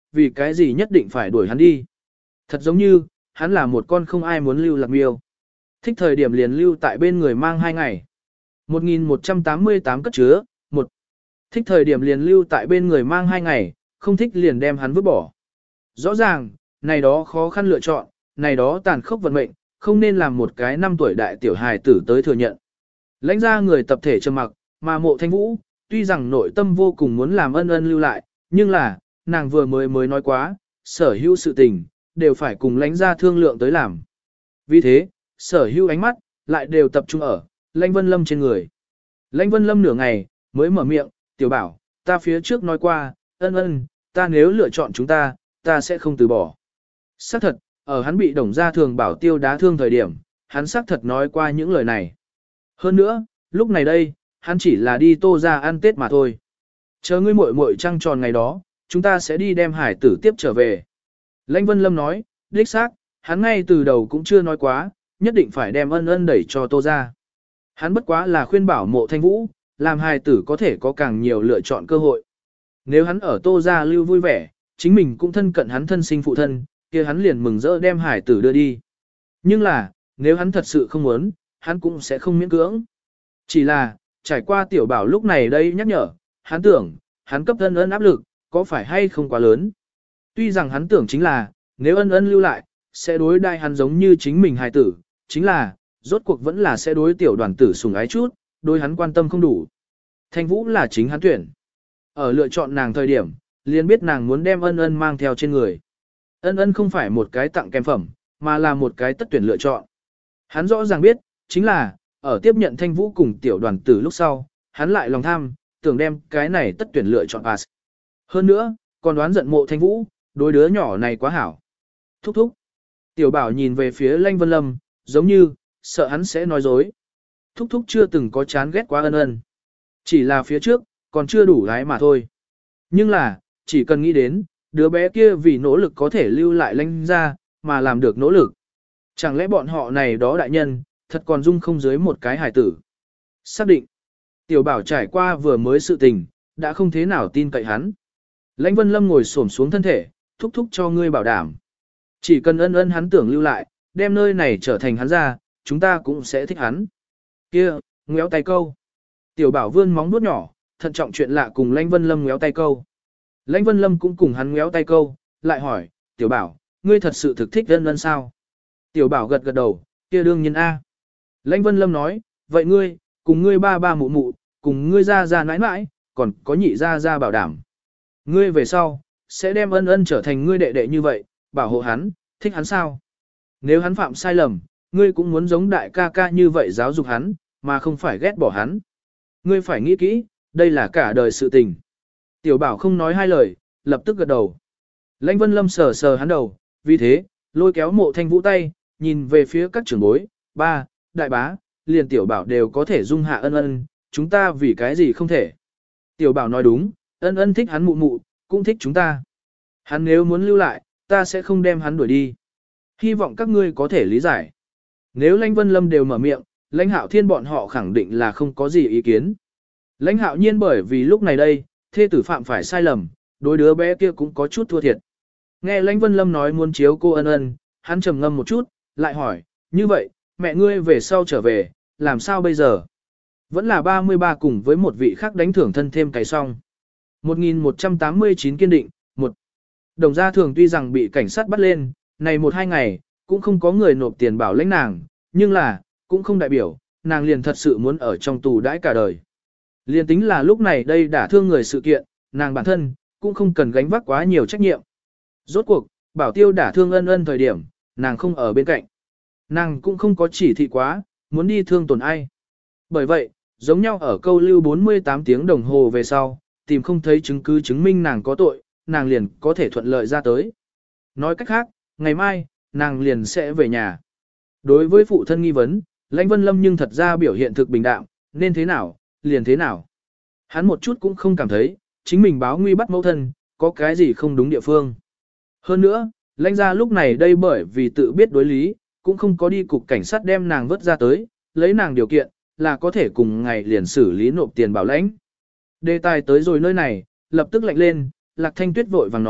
vì cái gì nhất định phải đuổi hắn đi. Thật giống như, hắn là một con không ai muốn lưu lạc miêu. Thích thời điểm liền lưu tại bên người mang hai ngày. một nghìn một trăm tám mươi tám cất chứa, một. Thích thời điểm liền lưu tại bên người mang hai ngày, không thích liền đem hắn vứt bỏ. Rõ ràng, này đó khó khăn lựa chọn, này đó tàn khốc vận mệnh, không nên làm một cái năm tuổi đại tiểu hài tử tới thừa nhận. Lãnh ra người tập thể trầm mặc, mà Mộ Thanh Vũ, tuy rằng nội tâm vô cùng muốn làm ân ân lưu lại, nhưng là, nàng vừa mới mới nói quá, sở hữu sự tình, đều phải cùng lãnh ra thương lượng tới làm. Vì thế, sở hữu ánh mắt, lại đều tập trung ở, Lãnh Vân Lâm trên người. Lãnh Vân Lâm nửa ngày, mới mở miệng, tiểu bảo, ta phía trước nói qua, ân ân, ta nếu lựa chọn chúng ta, ta sẽ không từ bỏ. Xác thật, ở hắn bị đồng gia thường bảo tiêu đá thương thời điểm, hắn xác thật nói qua những lời này. Hơn nữa, lúc này đây, hắn chỉ là đi Tô ra ăn Tết mà thôi. Chờ ngươi muội muội trăng tròn ngày đó, chúng ta sẽ đi đem hải tử tiếp trở về. Lãnh Vân Lâm nói, đích xác, hắn ngay từ đầu cũng chưa nói quá, nhất định phải đem ân ân đẩy cho Tô ra. Hắn bất quá là khuyên bảo Mộ Thanh Vũ, làm hài tử có thể có càng nhiều lựa chọn cơ hội. Nếu hắn ở Tô gia lưu vui vẻ, chính mình cũng thân cận hắn thân sinh phụ thân, kia hắn liền mừng rỡ đem hải tử đưa đi. Nhưng là, nếu hắn thật sự không muốn, hắn cũng sẽ không miễn cưỡng. Chỉ là, trải qua tiểu bảo lúc này đây nhắc nhở, hắn tưởng, hắn cấp ân ân áp lực, có phải hay không quá lớn. Tuy rằng hắn tưởng chính là, nếu ân ân lưu lại, sẽ đối đai hắn giống như chính mình hài tử, chính là, rốt cuộc vẫn là sẽ đối tiểu đoàn tử sủng ái chút, đối hắn quan tâm không đủ. Thanh Vũ là chính hắn tuyển. Ở lựa chọn nàng thời điểm, liền biết nàng muốn đem ân ân mang theo trên người. Ân ân không phải một cái tặng kèm phẩm, mà là một cái tất tuyển lựa chọn. Hắn rõ ràng biết, chính là, ở tiếp nhận Thanh Vũ cùng tiểu đoàn tử lúc sau, hắn lại lòng tham, tưởng đem cái này tất tuyển lựa chọn pass. Hơn nữa, còn đoán giận Mộ Thanh Vũ, đối đứa nhỏ này quá hảo. Thúc thúc. Tiểu bảo nhìn về phía Lãnh Vân Lâm, giống như, sợ hắn sẽ nói dối. Thúc thúc chưa từng có chán ghét quá ân ân. Chỉ là phía trước, còn chưa đủ gái mà thôi. Nhưng là, chỉ cần nghĩ đến, đứa bé kia vì nỗ lực có thể lưu lại Lãnh ra, mà làm được nỗ lực. Chẳng lẽ bọn họ này đó đại nhân, thật còn dung không dưới một cái hài tử. Xác định, tiểu bảo trải qua vừa mới sự tình, đã không thế nào tin cậy hắn. Lãnh Vân Lâm ngồi xổm xuống thân thể, thúc thúc cho ngươi bảo đảm. Chỉ cần ân ân hắn tưởng lưu lại, đem nơi này trở thành hắn ra, chúng ta cũng sẽ thích hắn. Kia, ngéo tay câu. Tiểu bảo vươn móng vuốt nhỏ, thận trọng chuyện lạ cùng Lãnh Vân Lâm ngéo tay câu. Lãnh Vân Lâm cũng cùng hắn ngéo tay câu, lại hỏi, tiểu bảo, ngươi thật sự thực thích ân ân sao? Tiểu bảo gật gật đầu, kia đương nhiên A. Lãnh Vân Lâm nói, vậy ngươi, cùng ngươi ba ba mụ mụ, cùng ngươi ra ra nãi nãi, còn có nhị ra ra bảo đảm. Ngươi về sau, sẽ đem ân ân trở thành ngươi đệ đệ như vậy, bảo hộ hắn, thích hắn sao? Nếu hắn phạm sai lầm, ngươi cũng muốn giống đại ca ca như vậy giáo dục hắn, mà không phải ghét bỏ hắn. Ngươi phải nghĩ kỹ, đây là cả đời sự tình. Tiểu bảo không nói hai lời, lập tức gật đầu. Lãnh Vân Lâm sờ sờ hắn đầu, vì thế, lôi kéo Mộ Thanh Vũ tay, nhìn về phía các trưởng bối, ba, đại bá, liền tiểu bảo đều có thể dung hạ ân ân, chúng ta vì cái gì không thể. Tiểu bảo nói đúng, ân ân thích hắn mụ mụ, cũng thích chúng ta. Hắn nếu muốn lưu lại, ta sẽ không đem hắn đuổi đi. Hy vọng các ngươi có thể lý giải. Nếu Lãnh Vân Lâm đều mở miệng, Lãnh Hạo Thiên bọn họ khẳng định là không có gì ý kiến. Lãnh Hạo Nhiên bởi vì lúc này đây, thê tử phạm phải sai lầm, đối đứa bé kia cũng có chút thua thiệt. Nghe Lãnh Vân Lâm nói muốn chiếu cô ân ân, hắn trầm ngâm một chút, lại hỏi, như vậy, mẹ ngươi về sau trở về, làm sao bây giờ? Vẫn là ba mươi ba cùng với một vị khác đánh thưởng thân thêm cày xong. một nghìn một trăm tám mươi chín kiên định, một. Đồng gia thường tuy rằng bị cảnh sát bắt lên, này một hai ngày, cũng không có người nộp tiền bảo lãnh nàng, nhưng là, cũng không đại biểu, nàng liền thật sự muốn ở trong tù đãi cả đời. Liền tính là lúc này đây đã thương người sự kiện, nàng bản thân, cũng không cần gánh vác quá nhiều trách nhiệm. Rốt cuộc, bảo tiêu đả thương ân ân thời điểm, nàng không ở bên cạnh. Nàng cũng không có chỉ thị quá, muốn đi thương tổn ai. Bởi vậy, giống nhau ở câu lưu bốn mươi tám tiếng đồng hồ về sau, tìm không thấy chứng cứ chứng minh nàng có tội, nàng liền có thể thuận lợi ra tới. Nói cách khác, ngày mai, nàng liền sẽ về nhà. Đối với phụ thân nghi vấn, Lãnh Vân Lâm nhưng thật ra biểu hiện thực bình đạm, nên thế nào, liền thế nào. Hắn một chút cũng không cảm thấy, chính mình báo nguy bắt mẫu thân, có cái gì không đúng địa phương. Hơn nữa, Lãnh gia lúc này đây bởi vì tự biết đối lý, cũng không có đi cục cảnh sát đem nàng vớt ra tới, lấy nàng điều kiện, là có thể cùng ngày liền xử lý nộp tiền bảo lãnh. Đề tài tới rồi nơi này, lập tức lạnh lên, Lạc Thanh Tuyết vội vàng nói,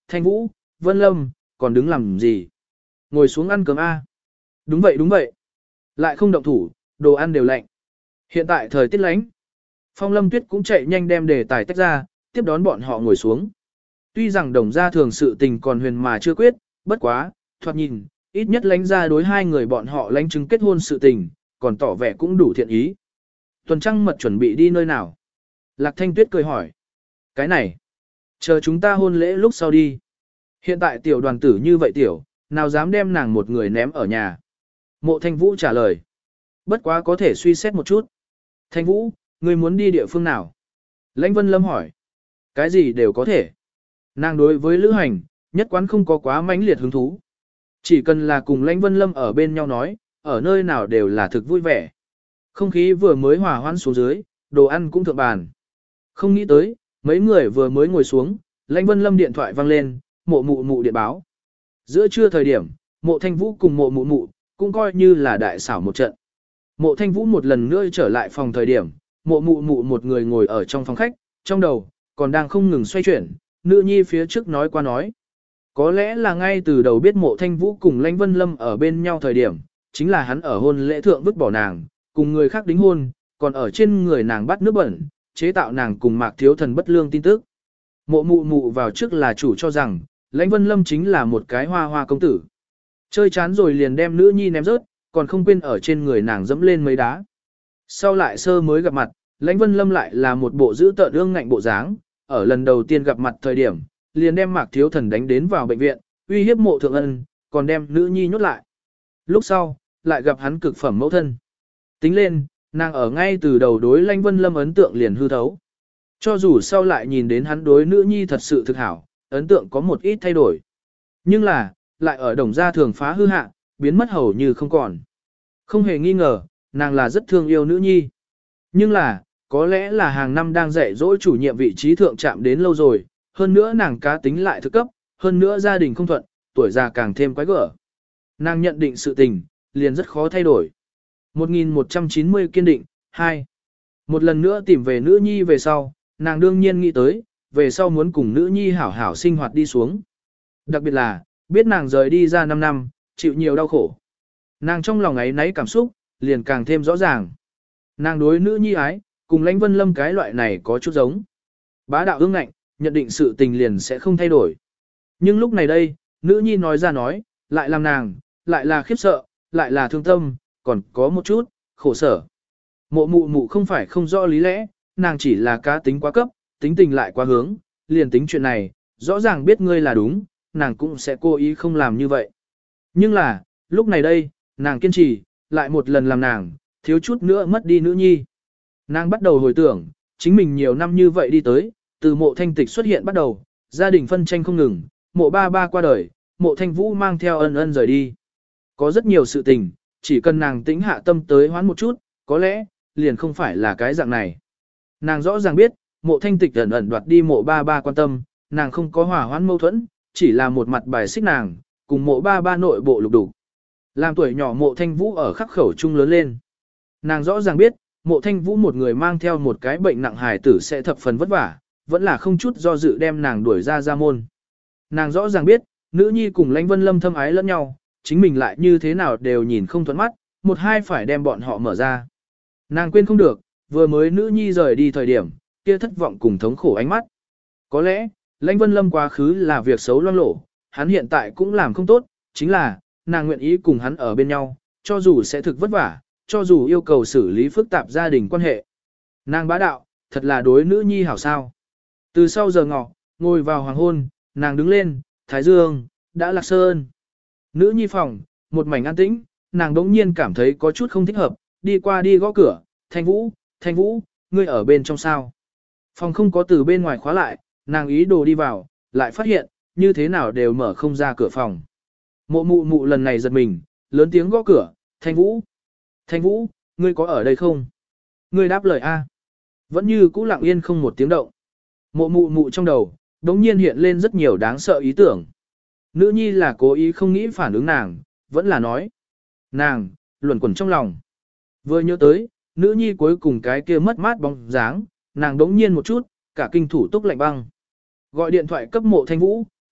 Thanh Vũ, Vân Lâm, còn đứng làm gì? Ngồi xuống ăn cơm A. Đúng vậy đúng vậy. Lại không động thủ, đồ ăn đều lạnh. Hiện tại thời tiết lạnh. Phong Lâm Tuyết cũng chạy nhanh đem đề tài tách ra, tiếp đón bọn họ ngồi xuống. Tuy rằng đồng gia thường sự tình còn huyền mà chưa quyết, bất quá, thoạt nhìn, ít nhất lãnh ra đối hai người bọn họ lãnh chứng kết hôn sự tình, còn tỏ vẻ cũng đủ thiện ý. Tuần trăng mật chuẩn bị đi nơi nào? Lạc Thanh Tuyết cười hỏi. Cái này, chờ chúng ta hôn lễ lúc sau đi. Hiện tại tiểu đoàn tử như vậy tiểu, nào dám đem nàng một người ném ở nhà. Mộ Thanh Vũ trả lời. Bất quá có thể suy xét một chút. Thanh Vũ, ngươi muốn đi địa phương nào? Lãnh Vân Lâm hỏi. Cái gì đều có thể. Nàng đối với lữ hành, nhất quán không có quá mãnh liệt hứng thú. Chỉ cần là cùng Lãnh Vân Lâm ở bên nhau nói, ở nơi nào đều là thực vui vẻ. Không khí vừa mới hòa hoãn xuống dưới, đồ ăn cũng thượng bàn. Không nghĩ tới, mấy người vừa mới ngồi xuống, Lãnh Vân Lâm điện thoại vang lên, mộ mụ mụ điện báo. Giữa trưa thời điểm, mộ Thanh Vũ cùng mộ mụ mụ, cũng coi như là đại xảo một trận. Mộ Thanh Vũ một lần nữa trở lại phòng thời điểm, mộ mụ mụ một người ngồi ở trong phòng khách, trong đầu, còn đang không ngừng xoay chuyển, nữ nhi phía trước nói qua nói. Có lẽ là ngay từ đầu biết mộ Thanh Vũ cùng Lãnh Vân Lâm ở bên nhau thời điểm, chính là hắn ở hôn lễ thượng vứt bỏ nàng, cùng người khác đính hôn, còn ở trên người nàng bắt nước bẩn, chế tạo nàng cùng Mạc Thiếu Thần bất lương tin tức. Mộ mụ mụ vào trước là chủ cho rằng, Lãnh Vân Lâm chính là một cái hoa hoa công tử. Chơi chán rồi liền đem nữ nhi ném rớt, còn không quên ở trên người nàng dẫm lên mấy đá. Sau lại sơ mới gặp mặt, Lãnh Vân Lâm lại là một bộ giữ tợn ương ngạnh bộ dáng, ở lần đầu tiên gặp mặt thời điểm, liền đem Mạc Thiếu Thần đánh đến vào bệnh viện, uy hiếp mộ thượng ân, còn đem nữ nhi nhốt lại. Lúc sau, lại gặp hắn cực phẩm mẫu thân. Tính lên, nàng ở ngay từ đầu đối Lãnh Vân Lâm ấn tượng liền hư thấu. Cho dù sau lại nhìn đến hắn đối nữ nhi thật sự thực hảo, ấn tượng có một ít thay đổi. Nhưng là, lại ở đồng gia thường phá hư hạ, biến mất hầu như không còn. Không hề nghi ngờ, nàng là rất thương yêu nữ nhi. Nhưng là, có lẽ là hàng năm đang dạy dỗ chủ nhiệm vị trí thượng chạm đến lâu rồi, hơn nữa nàng cá tính lại thực cấp, hơn nữa gia đình không thuận, tuổi già càng thêm quái gở. Nàng nhận định sự tình, liền rất khó thay đổi. một nghìn một trăm chín mươi kiên định, hai. Một lần nữa tìm về nữ nhi về sau, nàng đương nhiên nghĩ tới, về sau muốn cùng nữ nhi hảo hảo sinh hoạt đi xuống. Đặc biệt là, biết nàng rời đi ra năm năm, chịu nhiều đau khổ. Nàng trong lòng ấy nấy cảm xúc, liền càng thêm rõ ràng. Nàng đối nữ nhi ái, cùng Lãnh Vân Lâm cái loại này có chút giống. Bá đạo ương ngạnh, nhận định sự tình liền sẽ không thay đổi. Nhưng lúc này đây, nữ nhi nói ra nói, lại làm nàng, lại là khiếp sợ, lại là thương tâm, còn có một chút, khổ sở. Mộ mụ mụ không phải không rõ lý lẽ, nàng chỉ là cá tính quá cấp, tính tình lại quá hướng, liền tính chuyện này, rõ ràng biết ngươi là đúng, nàng cũng sẽ cố ý không làm như vậy. Nhưng là, lúc này đây, nàng kiên trì, lại một lần làm nàng, thiếu chút nữa mất đi nữ nhi. Nàng bắt đầu hồi tưởng, chính mình nhiều năm như vậy đi tới, từ mộ thanh tịch xuất hiện bắt đầu, gia đình phân tranh không ngừng, mộ ba ba qua đời, mộ thanh vũ mang theo ân ân rời đi. Có rất nhiều sự tình, chỉ cần nàng tĩnh hạ tâm tới hoán một chút, có lẽ, liền không phải là cái dạng này. Nàng rõ ràng biết, mộ thanh tịch ẩn ẩn đoạt đi mộ ba ba quan tâm, nàng không có hòa hoãn mâu thuẫn, chỉ là một mặt bài xích nàng, cùng mộ ba ba nội bộ lục đủ. Làm tuổi nhỏ mộ thanh vũ ở khắc khẩu trung lớn lên. Nàng rõ ràng biết, mộ thanh vũ một người mang theo một cái bệnh nặng hài tử sẽ thập phần vất vả, vẫn là không chút do dự đem nàng đuổi ra ra môn. Nàng rõ ràng biết, nữ nhi cùng Lãnh Vân Lâm thâm ái lẫn nhau, chính mình lại như thế nào đều nhìn không thuận mắt, một hai phải đem bọn họ mở ra. Nàng quên không được, vừa mới nữ nhi rời đi thời điểm, kia thất vọng cùng thống khổ ánh mắt. Có lẽ, Lãnh Vân Lâm quá khứ là việc xấu loang lổ, hắn hiện tại cũng làm không tốt, chính là, nàng nguyện ý cùng hắn ở bên nhau, cho dù sẽ thực vất vả, cho dù yêu cầu xử lý phức tạp gia đình quan hệ. Nàng bá đạo, thật là đối nữ nhi hảo sao. Từ sau giờ ngọ, ngồi vào hoàng hôn, nàng đứng lên, thái dương, đã lạc sơn. Nữ nhi phòng, một mảnh an tĩnh, nàng đống nhiên cảm thấy có chút không thích hợp, đi qua đi gõ cửa, Thanh Vũ, Thanh Vũ, ngươi ở bên trong sao. Phòng không có từ bên ngoài khóa lại, nàng ý đồ đi vào, lại phát hiện, như thế nào đều mở không ra cửa phòng. Mộ mụ mụ lần này giật mình, lớn tiếng gõ cửa, Thanh Vũ. Thanh Vũ, ngươi có ở đây không? Ngươi đáp lời A. Vẫn như cũ lặng yên không một tiếng động. Mộ mụ mụ trong đầu, đống nhiên hiện lên rất nhiều đáng sợ ý tưởng. Nữ nhi là cố ý không nghĩ phản ứng nàng, vẫn là nói. Nàng, luẩn quẩn trong lòng. Vừa nhớ tới, nữ nhi cuối cùng cái kia mất mát bóng dáng, nàng đống nhiên một chút, cả kinh thủ túc lạnh băng. Gọi điện thoại cấp mộ Thanh Vũ,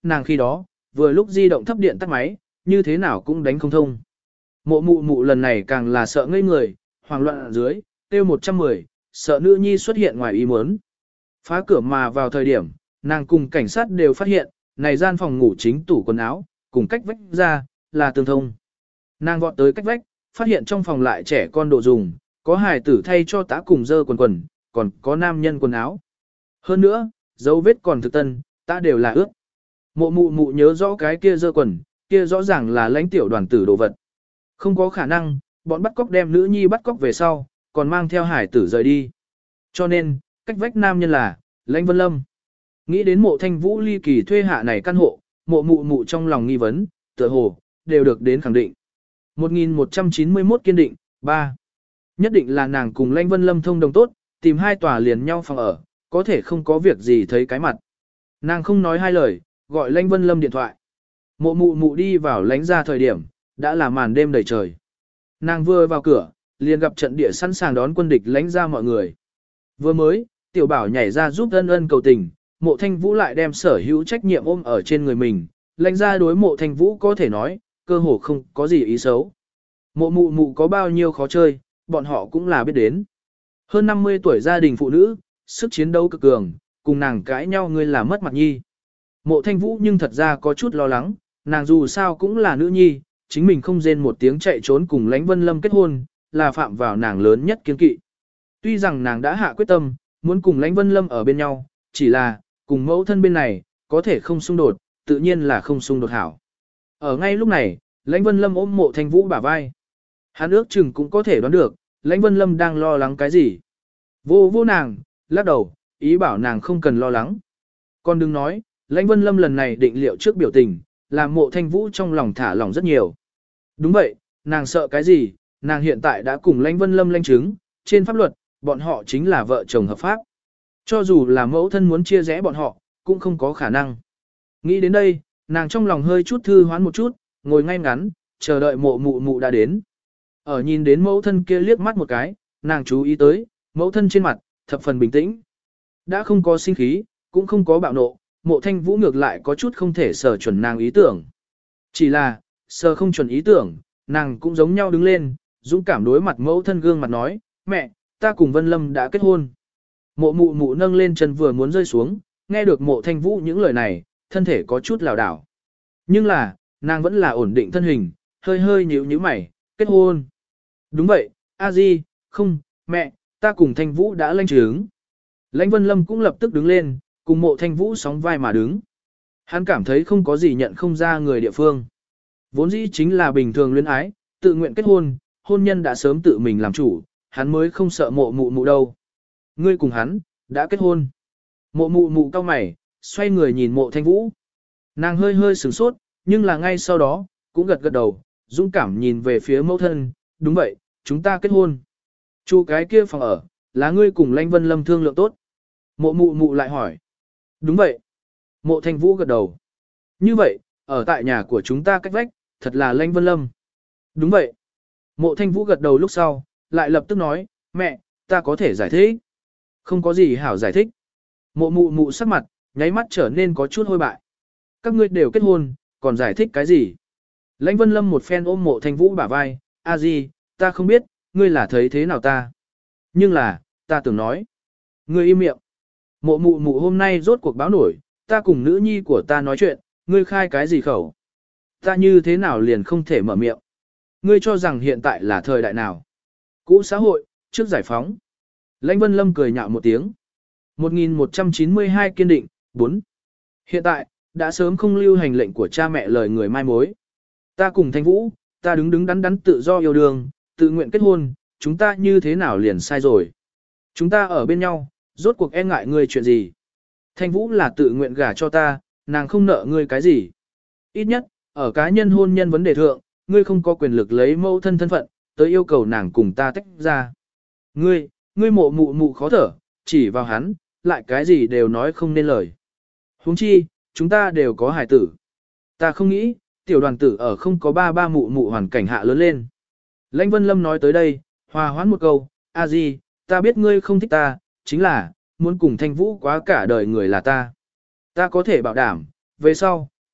nàng khi đó, vừa lúc di động thấp điện tắt máy, như thế nào cũng đánh không thông. Mộ mụ mụ lần này càng là sợ ngây người, hoảng loạn ở dưới, tiêu một trăm mười, sợ nữ nhi xuất hiện ngoài ý muốn. Phá cửa mà vào thời điểm, nàng cùng cảnh sát đều phát hiện, này gian phòng ngủ chính tủ quần áo, cùng cách vách ra, là tương thông. Nàng vọt tới cách vách, phát hiện trong phòng lại trẻ con đồ dùng, có hài tử thay cho tá cùng dơ quần quần, còn có nam nhân quần áo. Hơn nữa, dấu vết còn thực tân, ta đều là ướt. Mộ mụ mụ nhớ rõ cái kia dơ quần, kia rõ ràng là lãnh tiểu đoàn tử đồ vật. Không có khả năng, bọn bắt cóc đem nữ nhi bắt cóc về sau, còn mang theo hải tử rời đi. Cho nên, cách vách nam nhân là, lãnh Vân Lâm. Nghĩ đến mộ thanh vũ ly kỳ thuê hạ này căn hộ, mộ mụ mụ trong lòng nghi vấn, tựa hồ, đều được đến khẳng định. một nghìn một trăm chín mươi mốt kiên định, ba. Nhất định là nàng cùng lãnh Vân Lâm thông đồng tốt, tìm hai tòa liền nhau phòng ở, có thể không có việc gì thấy cái mặt. Nàng không nói hai lời, gọi lãnh Vân Lâm điện thoại. Mộ mụ mụ đi vào lãnh ra thời điểm, đã là màn đêm đầy trời. Nàng vừa vào cửa, liền gặp trận địa sẵn sàng đón quân địch lãnh ra mọi người. Vừa mới, tiểu bảo nhảy ra giúp ân ân cầu tình, mộ thanh vũ lại đem sở hữu trách nhiệm ôm ở trên người mình, lãnh ra đối mộ thanh vũ có thể nói, cơ hồ không có gì ý xấu. Mộ mụ mụ có bao nhiêu khó chơi, bọn họ cũng là biết đến. Hơn năm mươi tuổi gia đình phụ nữ, sức chiến đấu cực cường, cùng nàng cãi nhau ngươi là mất mặt nhi. Mộ thanh vũ nhưng thật ra có chút lo lắng, nàng dù sao cũng là nữ nhi, chính mình không rên một tiếng chạy trốn cùng lãnh Vân Lâm kết hôn, là phạm vào nàng lớn nhất kiên kỵ. Tuy rằng nàng đã hạ quyết tâm, muốn cùng lãnh Vân Lâm ở bên nhau, chỉ là, cùng mẫu thân bên này, có thể không xung đột, tự nhiên là không xung đột hảo. Ở ngay lúc này, lãnh Vân Lâm ôm mộ thanh vũ bả vai. Hắn ước chừng cũng có thể đoán được, lãnh Vân Lâm đang lo lắng cái gì. Vô vô nàng, lắc đầu, ý bảo nàng không cần lo lắng. Còn đừng nói, lãnh Vân Lâm lần này định liệu trước biểu tình, làm mộ thanh vũ trong lòng thả lỏng rất nhiều. Đúng vậy, nàng sợ cái gì, nàng hiện tại đã cùng lãnh Vân Lâm lãnh chứng, trên pháp luật, bọn họ chính là vợ chồng hợp pháp. Cho dù là mẫu thân muốn chia rẽ bọn họ, cũng không có khả năng. Nghĩ đến đây, nàng trong lòng hơi chút thư hoán một chút, ngồi ngay ngắn, chờ đợi mộ mụ mụ đã đến. Ở nhìn đến mẫu thân kia liếc mắt một cái, nàng chú ý tới, mẫu thân trên mặt, thập phần bình tĩnh. Đã không có sinh khí, cũng không có bạo nộ, mộ thanh vũ ngược lại có chút không thể sở chuẩn nàng ý tưởng. Chỉ là, sở không chuẩn ý tưởng, nàng cũng giống nhau đứng lên, dũng cảm đối mặt mẫu thân gương mặt nói, mẹ, ta cùng Vân Lâm đã kết hôn. Mộ mụ mụ nâng lên chân vừa muốn rơi xuống, nghe được mộ thanh vũ những lời này, thân thể có chút lảo đảo. Nhưng là, nàng vẫn là ổn định thân hình, hơi hơi nhíu nhíu mày, kết hôn. Đúng vậy, a di, không, mẹ, ta cùng thanh vũ đã lãnh chứng. Lãnh Vân Lâm cũng lập tức đứng lên, cùng mộ thanh vũ sóng vai mà đứng. Hắn cảm thấy không có gì nhận không ra người địa phương. Vốn dĩ chính là bình thường luyến ái, tự nguyện kết hôn, hôn nhân đã sớm tự mình làm chủ, hắn mới không sợ mộ mụ mụ đâu. Ngươi cùng hắn, đã kết hôn. Mộ mụ mụ cau mày, xoay người nhìn mộ thanh vũ. Nàng hơi hơi sửng sốt, nhưng là ngay sau đó, cũng gật gật đầu, dũng cảm nhìn về phía mẫu thân, đúng vậy, chúng ta kết hôn. Chu cái kia phòng ở, là ngươi cùng Lãnh Vân Lâm thương lượng tốt. Mộ mụ mụ lại hỏi. Đúng vậy. Mộ thanh vũ gật đầu. Như vậy, ở tại nhà của chúng ta cách vách, thật là Lãnh Vân Lâm. Đúng vậy. Mộ thanh vũ gật đầu lúc sau, lại lập tức nói, mẹ, ta có thể giải thích. Không có gì hảo giải thích. Mộ mụ mụ sắc mặt, nháy mắt trở nên có chút hôi bại. Các ngươi đều kết hôn, còn giải thích cái gì? Lãnh Vân Lâm một phen ôm mộ thanh vũ bả vai, a di, ta không biết, ngươi là thấy thế nào ta. Nhưng là, ta tưởng nói. Ngươi im miệng. Mộ mụ mụ hôm nay rốt cuộc báo nổi, ta cùng nữ nhi của ta nói chuyện, ngươi khai cái gì khẩu? Ta như thế nào liền không thể mở miệng? Ngươi cho rằng hiện tại là thời đại nào? Cũ xã hội, trước giải phóng. Lãnh Vân Lâm cười nhạo một tiếng. một nghìn một trăm chín mươi hai kiên định, bốn. Hiện tại, đã sớm không lưu hành lệnh của cha mẹ lời người mai mối. Ta cùng Thanh Vũ, ta đứng đứng đắn đắn tự do yêu đương, tự nguyện kết hôn, chúng ta như thế nào liền sai rồi? Chúng ta ở bên nhau, rốt cuộc e ngại ngươi chuyện gì? Thanh Vũ là tự nguyện gả cho ta, nàng không nợ ngươi cái gì. Ít nhất, ở cá nhân hôn nhân vấn đề thượng, ngươi không có quyền lực lấy mẫu thân thân phận, tới yêu cầu nàng cùng ta tách ra. Ngươi, ngươi mộ mụ mụ khó thở, chỉ vào hắn, lại cái gì đều nói không nên lời. Huống chi, chúng ta đều có hài tử. Ta không nghĩ, tiểu đoàn tử ở không có ba ba mụ mụ hoàn cảnh hạ lớn lên. Lãnh Vân Lâm nói tới đây, hòa hoãn một câu, a di, ta biết ngươi không thích ta, chính là, muốn cùng Thanh Vũ quá cả đời người là ta. Ta có thể bảo đảm, về sau,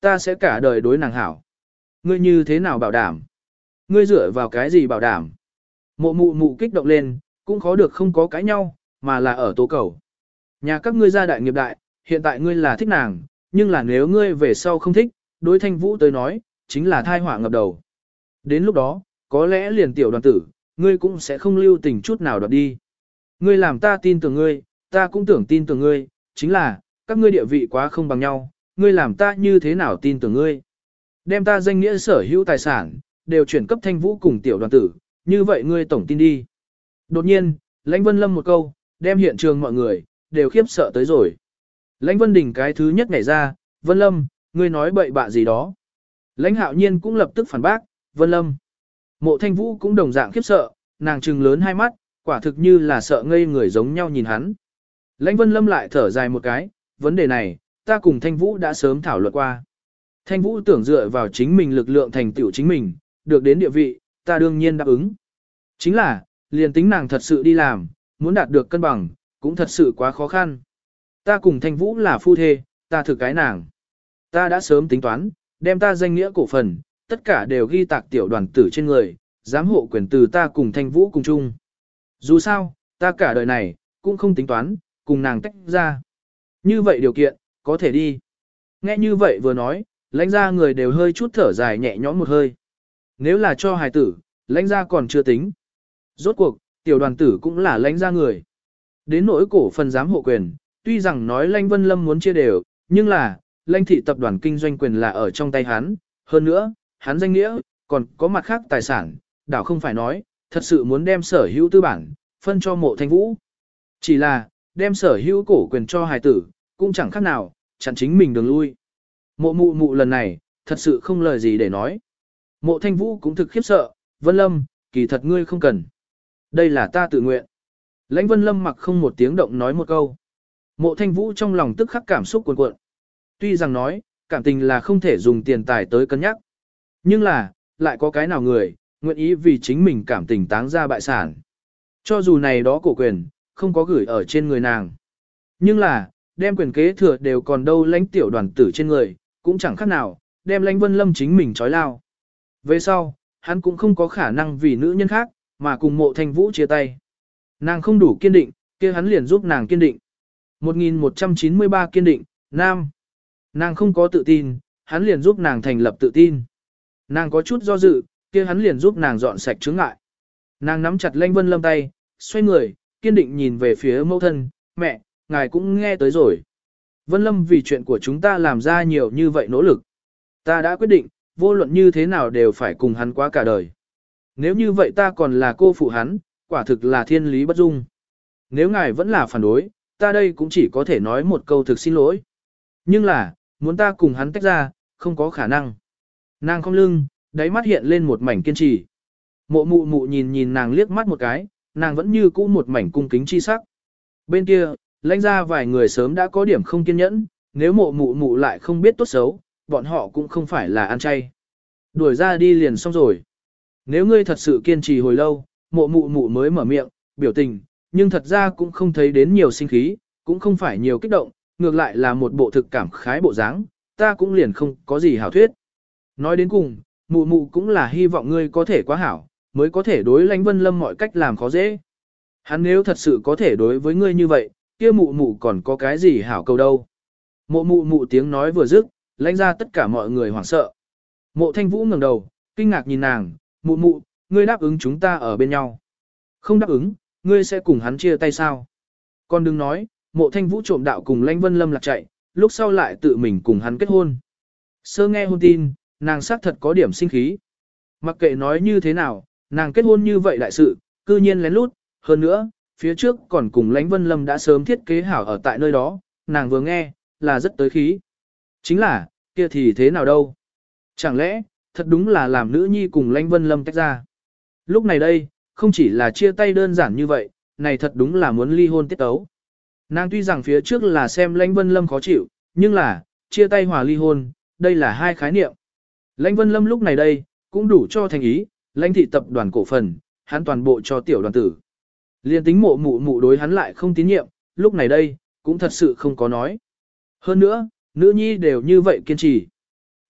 ta sẽ cả đời đối nàng hảo. Ngươi như thế nào bảo đảm? Ngươi dựa vào cái gì bảo đảm? Mộ mụ mụ kích động lên, cũng khó được không có cãi nhau, mà là ở tố cầu. Nhà các ngươi gia đại nghiệp đại, hiện tại ngươi là thích nàng, nhưng là nếu ngươi về sau không thích, đối Thanh Vũ tới nói, chính là thai họa ngập đầu. Đến lúc đó, có lẽ liền tiểu đoàn tử, ngươi cũng sẽ không lưu tình chút nào đoạt đi. Ngươi làm ta tin tưởng ngươi, ta cũng tưởng tin tưởng ngươi, chính là, các ngươi địa vị quá không bằng nhau, ngươi làm ta như thế nào tin tưởng ngươi. Đem ta danh nghĩa sở hữu tài sản, đều chuyển cấp Thanh Vũ cùng tiểu đoàn tử, như vậy ngươi tổng tin đi. Đột nhiên, Lãnh Vân Lâm một câu, đem hiện trường mọi người, đều khiếp sợ tới rồi. Lãnh Vân Đình cái thứ nhất nhảy ra, Vân Lâm, ngươi nói bậy bạ gì đó. Lãnh Hạo Nhiên cũng lập tức phản bác, Vân Lâm. Mộ Thanh Vũ cũng đồng dạng khiếp sợ, nàng trừng lớn hai mắt, quả thực như là sợ ngây người giống nhau nhìn hắn. Lãnh Vân Lâm lại thở dài một cái, vấn đề này, ta cùng Thanh Vũ đã sớm thảo luận qua. Thanh Vũ tưởng dựa vào chính mình lực lượng thành tựu chính mình, được đến địa vị, ta đương nhiên đáp ứng. Chính là, liền tính nàng thật sự đi làm, muốn đạt được cân bằng, cũng thật sự quá khó khăn. Ta cùng Thanh Vũ là phu thê, ta thực cái nàng. Ta đã sớm tính toán, đem ta danh nghĩa cổ phần, tất cả đều ghi tạc tiểu đoàn tử trên người, giám hộ quyền từ ta cùng Thanh Vũ cùng chung. Dù sao, ta cả đời này, cũng không tính toán, cùng nàng tách ra. Như vậy điều kiện, có thể đi. Nghe như vậy vừa nói, lãnh ra người đều hơi chút thở dài nhẹ nhõm một hơi. Nếu là cho hài tử, lãnh ra còn chưa tính. Rốt cuộc, tiểu đoàn tử cũng là lãnh ra người. Đến nỗi cổ phần giám hộ quyền, tuy rằng nói lãnh Vân Lâm muốn chia đều, nhưng là, lãnh thị tập đoàn kinh doanh quyền là ở trong tay hắn. Hơn nữa, hắn danh nghĩa, còn có mặt khác tài sản, đảo không phải nói, thật sự muốn đem sở hữu tư bản, phân cho mộ Thanh Vũ. Chỉ là, đem sở hữu cổ quyền cho hài tử, cũng chẳng khác nào, chặn chính mình đường lui. Mộ mụ mụ lần này, thật sự không lời gì để nói. Mộ Thanh Vũ cũng thực khiếp sợ, Vân Lâm, kỳ thật ngươi không cần. Đây là ta tự nguyện. Lãnh Vân Lâm mặc không một tiếng động nói một câu. Mộ Thanh Vũ trong lòng tức khắc cảm xúc cuồn cuộn. Tuy rằng nói, cảm tình là không thể dùng tiền tài tới cân nhắc. Nhưng là, lại có cái nào người, nguyện ý vì chính mình cảm tình táng ra bại sản. Cho dù này đó cổ quyền, không có gửi ở trên người nàng. Nhưng là, đem quyền kế thừa đều còn đâu lãnh tiểu đoàn tử trên người, cũng chẳng khác nào, đem lãnh Vân Lâm chính mình trói lao. Về sau, hắn cũng không có khả năng vì nữ nhân khác, mà cùng mộ Thanh Vũ chia tay. Nàng không đủ kiên định, kia hắn liền giúp nàng kiên định. một nghìn một trăm chín mươi ba kiên định, nam. Nàng không có tự tin, hắn liền giúp nàng thành lập tự tin. Nàng có chút do dự, kia hắn liền giúp nàng dọn sạch chướng ngại. Nàng nắm chặt lãnh Vân Lâm tay, xoay người, kiên định nhìn về phía mẫu thân, mẹ, ngài cũng nghe tới rồi. Vân Lâm vì chuyện của chúng ta làm ra nhiều như vậy nỗ lực. Ta đã quyết định, vô luận như thế nào đều phải cùng hắn qua cả đời. Nếu như vậy ta còn là cô phụ hắn, quả thực là thiên lý bất dung. Nếu ngài vẫn là phản đối, ta đây cũng chỉ có thể nói một câu thực xin lỗi. Nhưng là, muốn ta cùng hắn tách ra, không có khả năng. Nàng không lưng, đáy mắt hiện lên một mảnh kiên trì. Mộ mụ mụ nhìn nhìn nàng liếc mắt một cái, nàng vẫn như cũ một mảnh cung kính chi sắc. Bên kia, lãnh ra vài người sớm đã có điểm không kiên nhẫn, nếu mộ mụ mụ lại không biết tốt xấu, bọn họ cũng không phải là ăn chay. Đuổi ra đi liền xong rồi. Nếu ngươi thật sự kiên trì hồi lâu, mộ mụ mụ mới mở miệng, biểu tình, nhưng thật ra cũng không thấy đến nhiều sinh khí, cũng không phải nhiều kích động, ngược lại là một bộ thực cảm khái bộ dáng, ta cũng liền không có gì hảo thuyết. Nói đến cùng, mụ mụ cũng là hy vọng ngươi có thể quá hảo, mới có thể đối lãnh Vân Lâm mọi cách làm khó dễ. Hắn nếu thật sự có thể đối với ngươi như vậy, kia mụ mụ còn có cái gì hảo cầu đâu. Mộ mụ mụ tiếng nói vừa dứt, lãnh ra tất cả mọi người hoảng sợ. Mộ Thanh Vũ ngẩng đầu, kinh ngạc nhìn nàng, mụ mụ, ngươi đáp ứng chúng ta ở bên nhau. Không đáp ứng, ngươi sẽ cùng hắn chia tay sao? Con đừng nói, mộ Thanh Vũ trộm đạo cùng lãnh Vân Lâm lạc chạy, lúc sau lại tự mình cùng hắn kết hôn. Sơ nghe hôn tin, nàng xác thật có điểm sinh khí. Mặc kệ nói như thế nào, nàng kết hôn như vậy đại sự, cư nhiên lén lút, hơn nữa, phía trước còn cùng lãnh Vân Lâm đã sớm thiết kế hảo ở tại nơi đó, nàng vừa nghe, là rất tới khí. Chính là, kia thì thế nào đâu? Chẳng lẽ, thật đúng là làm nữ nhi cùng lãnh Vân Lâm tách ra. Lúc này đây, không chỉ là chia tay đơn giản như vậy, này thật đúng là muốn ly hôn tiết tấu. Nàng tuy rằng phía trước là xem lãnh Vân Lâm khó chịu, nhưng là, chia tay hòa ly hôn, đây là hai khái niệm. Lãnh Vân Lâm lúc này đây, cũng đủ cho thành ý, lãnh thị tập đoàn cổ phần, hắn toàn bộ cho tiểu đoàn tử. Liên tính mộ mụ mụ đối hắn lại không tín nhiệm, lúc này đây, cũng thật sự không có nói. Hơn nữa, nữ nhi đều như vậy kiên trì.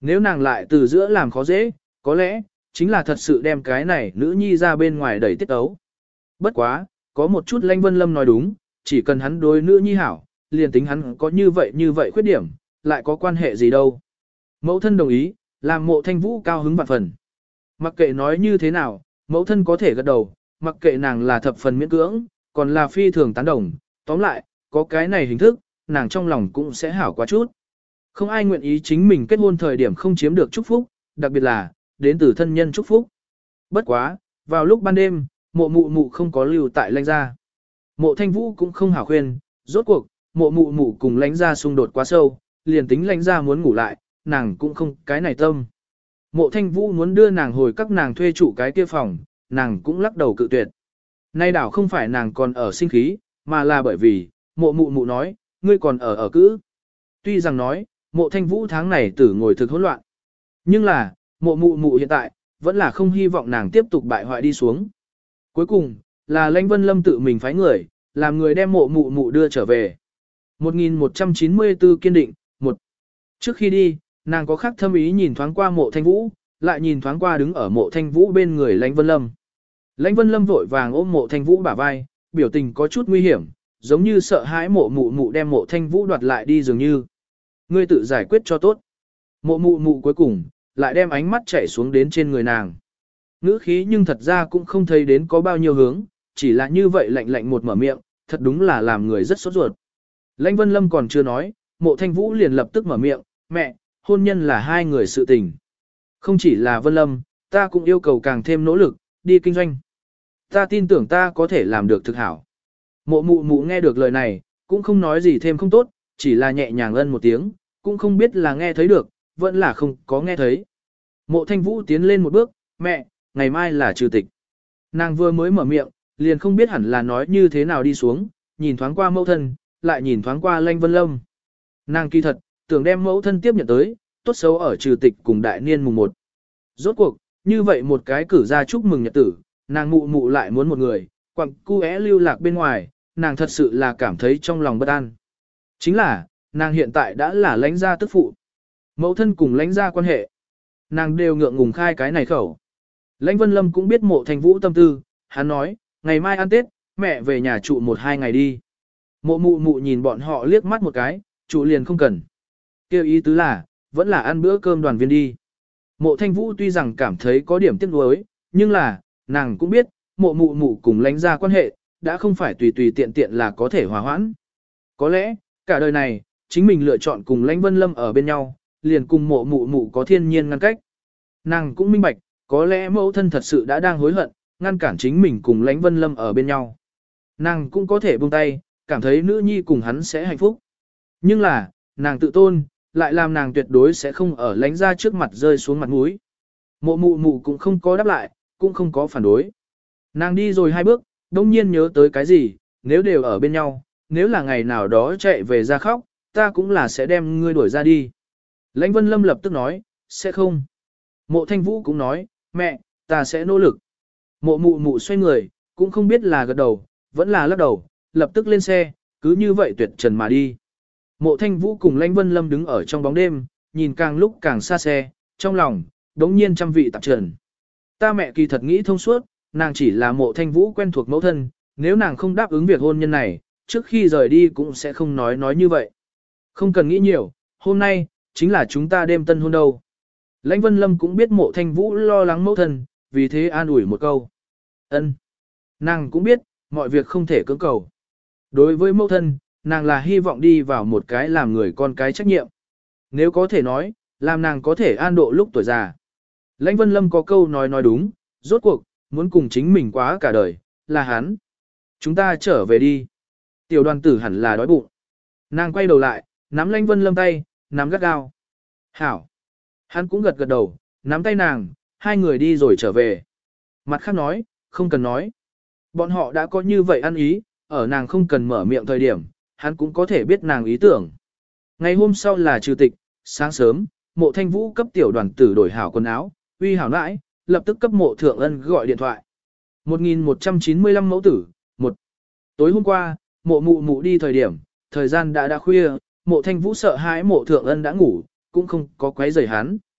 Nếu nàng lại từ giữa làm khó dễ, có lẽ, chính là thật sự đem cái này nữ nhi ra bên ngoài đẩy tiết ấu. Bất quá, có một chút Lãnh Vân Lâm nói đúng, chỉ cần hắn đối nữ nhi hảo, liền tính hắn có như vậy như vậy khuyết điểm, lại có quan hệ gì đâu. Mẫu thân đồng ý, làm Mộ Thanh Vũ cao hứng vạn phần. Mặc kệ nói như thế nào, mẫu thân có thể gật đầu, mặc kệ nàng là thập phần miễn cưỡng, còn là phi thường tán đồng. Tóm lại, có cái này hình thức, nàng trong lòng cũng sẽ hảo quá chút. Không ai nguyện ý chính mình kết hôn thời điểm không chiếm được chúc phúc, đặc biệt là, đến từ thân nhân chúc phúc. Bất quá, vào lúc ban đêm, mộ mụ mụ không có lưu tại Lãnh gia. Mộ Thanh Vũ cũng không hảo khuyên, rốt cuộc, mộ mụ mụ cùng Lãnh gia xung đột quá sâu, liền tính Lãnh gia muốn ngủ lại, nàng cũng không cái này tâm. Mộ Thanh Vũ muốn đưa nàng hồi các nàng thuê trụ cái kia phòng, nàng cũng lắc đầu cự tuyệt. Nay đảo không phải nàng còn ở sinh khí, mà là bởi vì, mộ mụ mụ nói, ngươi còn ở ở cữ. Tuy rằng nói, Mộ Thanh Vũ tháng này tử ngồi thực hỗn loạn. Nhưng là, mộ mụ mụ hiện tại, vẫn là không hy vọng nàng tiếp tục bại hoại đi xuống. Cuối cùng, là Lãnh Vân Lâm tự mình phái người, làm người đem mộ mụ mụ đưa trở về. một nghìn một trăm chín mươi tư kiên định, một. Trước khi đi, nàng có khắc thâm ý nhìn thoáng qua Mộ Thanh Vũ, lại nhìn thoáng qua đứng ở Mộ Thanh Vũ bên người Lãnh Vân Lâm. Lãnh Vân Lâm vội vàng ôm Mộ Thanh Vũ bả vai, biểu tình có chút nguy hiểm, giống như sợ hãi mộ mụ mụ đem Mộ Thanh Vũ đoạt lại đi dường như. Ngươi tự giải quyết cho tốt. Mộ mụ mụ cuối cùng, lại đem ánh mắt chảy xuống đến trên người nàng. Ngữ khí nhưng thật ra cũng không thấy đến có bao nhiêu hướng, chỉ là như vậy lạnh lạnh một mở miệng, thật đúng là làm người rất sốt ruột. Lãnh Vân Lâm còn chưa nói, Mộ Thanh Vũ liền lập tức mở miệng, mẹ, hôn nhân là hai người sự tình. Không chỉ là Vân Lâm, ta cũng yêu cầu càng thêm nỗ lực, đi kinh doanh. Ta tin tưởng ta có thể làm được thực hảo. Mộ mụ mụ nghe được lời này, cũng không nói gì thêm không tốt, chỉ là nhẹ nhàng ân một tiếng, cũng không biết là nghe thấy được, vẫn là không có nghe thấy. Mộ Thanh Vũ tiến lên một bước, mẹ, ngày mai là trừ tịch. Nàng vừa mới mở miệng, liền không biết hẳn là nói như thế nào đi xuống, nhìn thoáng qua mẫu thân, lại nhìn thoáng qua Lãnh Vân Lâm. Nàng kỳ thật, tưởng đem mẫu thân tiếp nhận tới, tốt xấu ở trừ tịch cùng đại niên mùng một. Rốt cuộc, như vậy một cái cử ra chúc mừng nhật tử, nàng mụ mụ lại muốn một người, quặng cu é lưu lạc bên ngoài, nàng thật sự là cảm thấy trong lòng bất an. Chính là, nàng hiện tại đã là Lãnh gia tức phụ. Mẫu thân cùng Lãnh gia quan hệ. Nàng đều ngượng ngùng khai cái này khẩu. Lãnh Vân Lâm cũng biết Mộ Thanh Vũ tâm tư, hắn nói, ngày mai ăn Tết, mẹ về nhà trụ một hai ngày đi. Mộ mụ mụ nhìn bọn họ liếc mắt một cái, trụ liền không cần. Kêu ý tứ là, vẫn là ăn bữa cơm đoàn viên đi. Mộ Thanh Vũ tuy rằng cảm thấy có điểm tiếc nuối, nhưng là, nàng cũng biết, mộ mụ mụ cùng Lãnh gia quan hệ, đã không phải tùy tùy tiện tiện là có thể hòa hoãn. Có lẽ, cả đời này, chính mình lựa chọn cùng Lãnh Vân Lâm ở bên nhau, liền cùng mộ mụ mụ có thiên nhiên ngăn cách. Nàng cũng minh bạch, có lẽ mẫu thân thật sự đã đang hối hận, ngăn cản chính mình cùng Lãnh Vân Lâm ở bên nhau. Nàng cũng có thể buông tay, cảm thấy nữ nhi cùng hắn sẽ hạnh phúc. Nhưng là, nàng tự tôn, lại làm nàng tuyệt đối sẽ không ở Lãnh gia trước mặt rơi xuống mặt mũi. Mộ mụ mụ cũng không có đáp lại, cũng không có phản đối. Nàng đi rồi hai bước, đông nhiên nhớ tới cái gì, nếu đều ở bên nhau, nếu là ngày nào đó chạy về ra khóc, ta cũng là sẽ đem ngươi đuổi ra đi. Lãnh Vân Lâm lập tức nói, sẽ không. Mộ Thanh Vũ cũng nói, mẹ, ta sẽ nỗ lực. Mộ mụ mụ xoay người, cũng không biết là gật đầu, vẫn là lắc đầu, lập tức lên xe, cứ như vậy tuyệt trần mà đi. Mộ Thanh Vũ cùng Lãnh Vân Lâm đứng ở trong bóng đêm, nhìn càng lúc càng xa xe, trong lòng, đống nhiên trăm vị tạp trần. Ta mẹ kỳ thật nghĩ thông suốt, nàng chỉ là Mộ Thanh Vũ quen thuộc mẫu thân, nếu nàng không đáp ứng việc hôn nhân này, trước khi rời đi cũng sẽ không nói nói như vậy. Không cần nghĩ nhiều, hôm nay, chính là chúng ta đêm tân hôn đâu. Lãnh Vân Lâm cũng biết Mộ Thanh Vũ lo lắng mẫu thân, vì thế an ủi một câu. Ân. Nàng cũng biết, mọi việc không thể cưỡng cầu. Đối với mẫu thân, nàng là hy vọng đi vào một cái làm người con cái trách nhiệm. Nếu có thể nói, làm nàng có thể an độ lúc tuổi già. Lãnh Vân Lâm có câu nói nói đúng, rốt cuộc, muốn cùng chính mình quá cả đời, là hắn. Chúng ta trở về đi. Tiểu đoàn tử hẳn là đói bụng. Nàng quay đầu lại, nắm Lãnh Vân Lâm tay, nắm gắt gao. Hảo. Hắn cũng gật gật đầu, nắm tay nàng, hai người đi rồi trở về. Mặt khác nói, không cần nói. Bọn họ đã có như vậy ăn ý, ở nàng không cần mở miệng thời điểm, hắn cũng có thể biết nàng ý tưởng. Ngày hôm sau là trừ tịch, sáng sớm, Mộ Thanh Vũ cấp tiểu đoàn tử đổi hảo quần áo, uy hảo nãi, lập tức cấp Mộ Thượng Ân gọi điện thoại. một nghìn một trăm chín mươi lăm mẫu tử, một. Tối hôm qua, Mộ Mụ Mụ đi thời điểm, thời gian đã đã khuya, Mộ Thanh Vũ sợ hãi Mộ Thượng Ân đã ngủ, cũng không có quấy rầy hắn.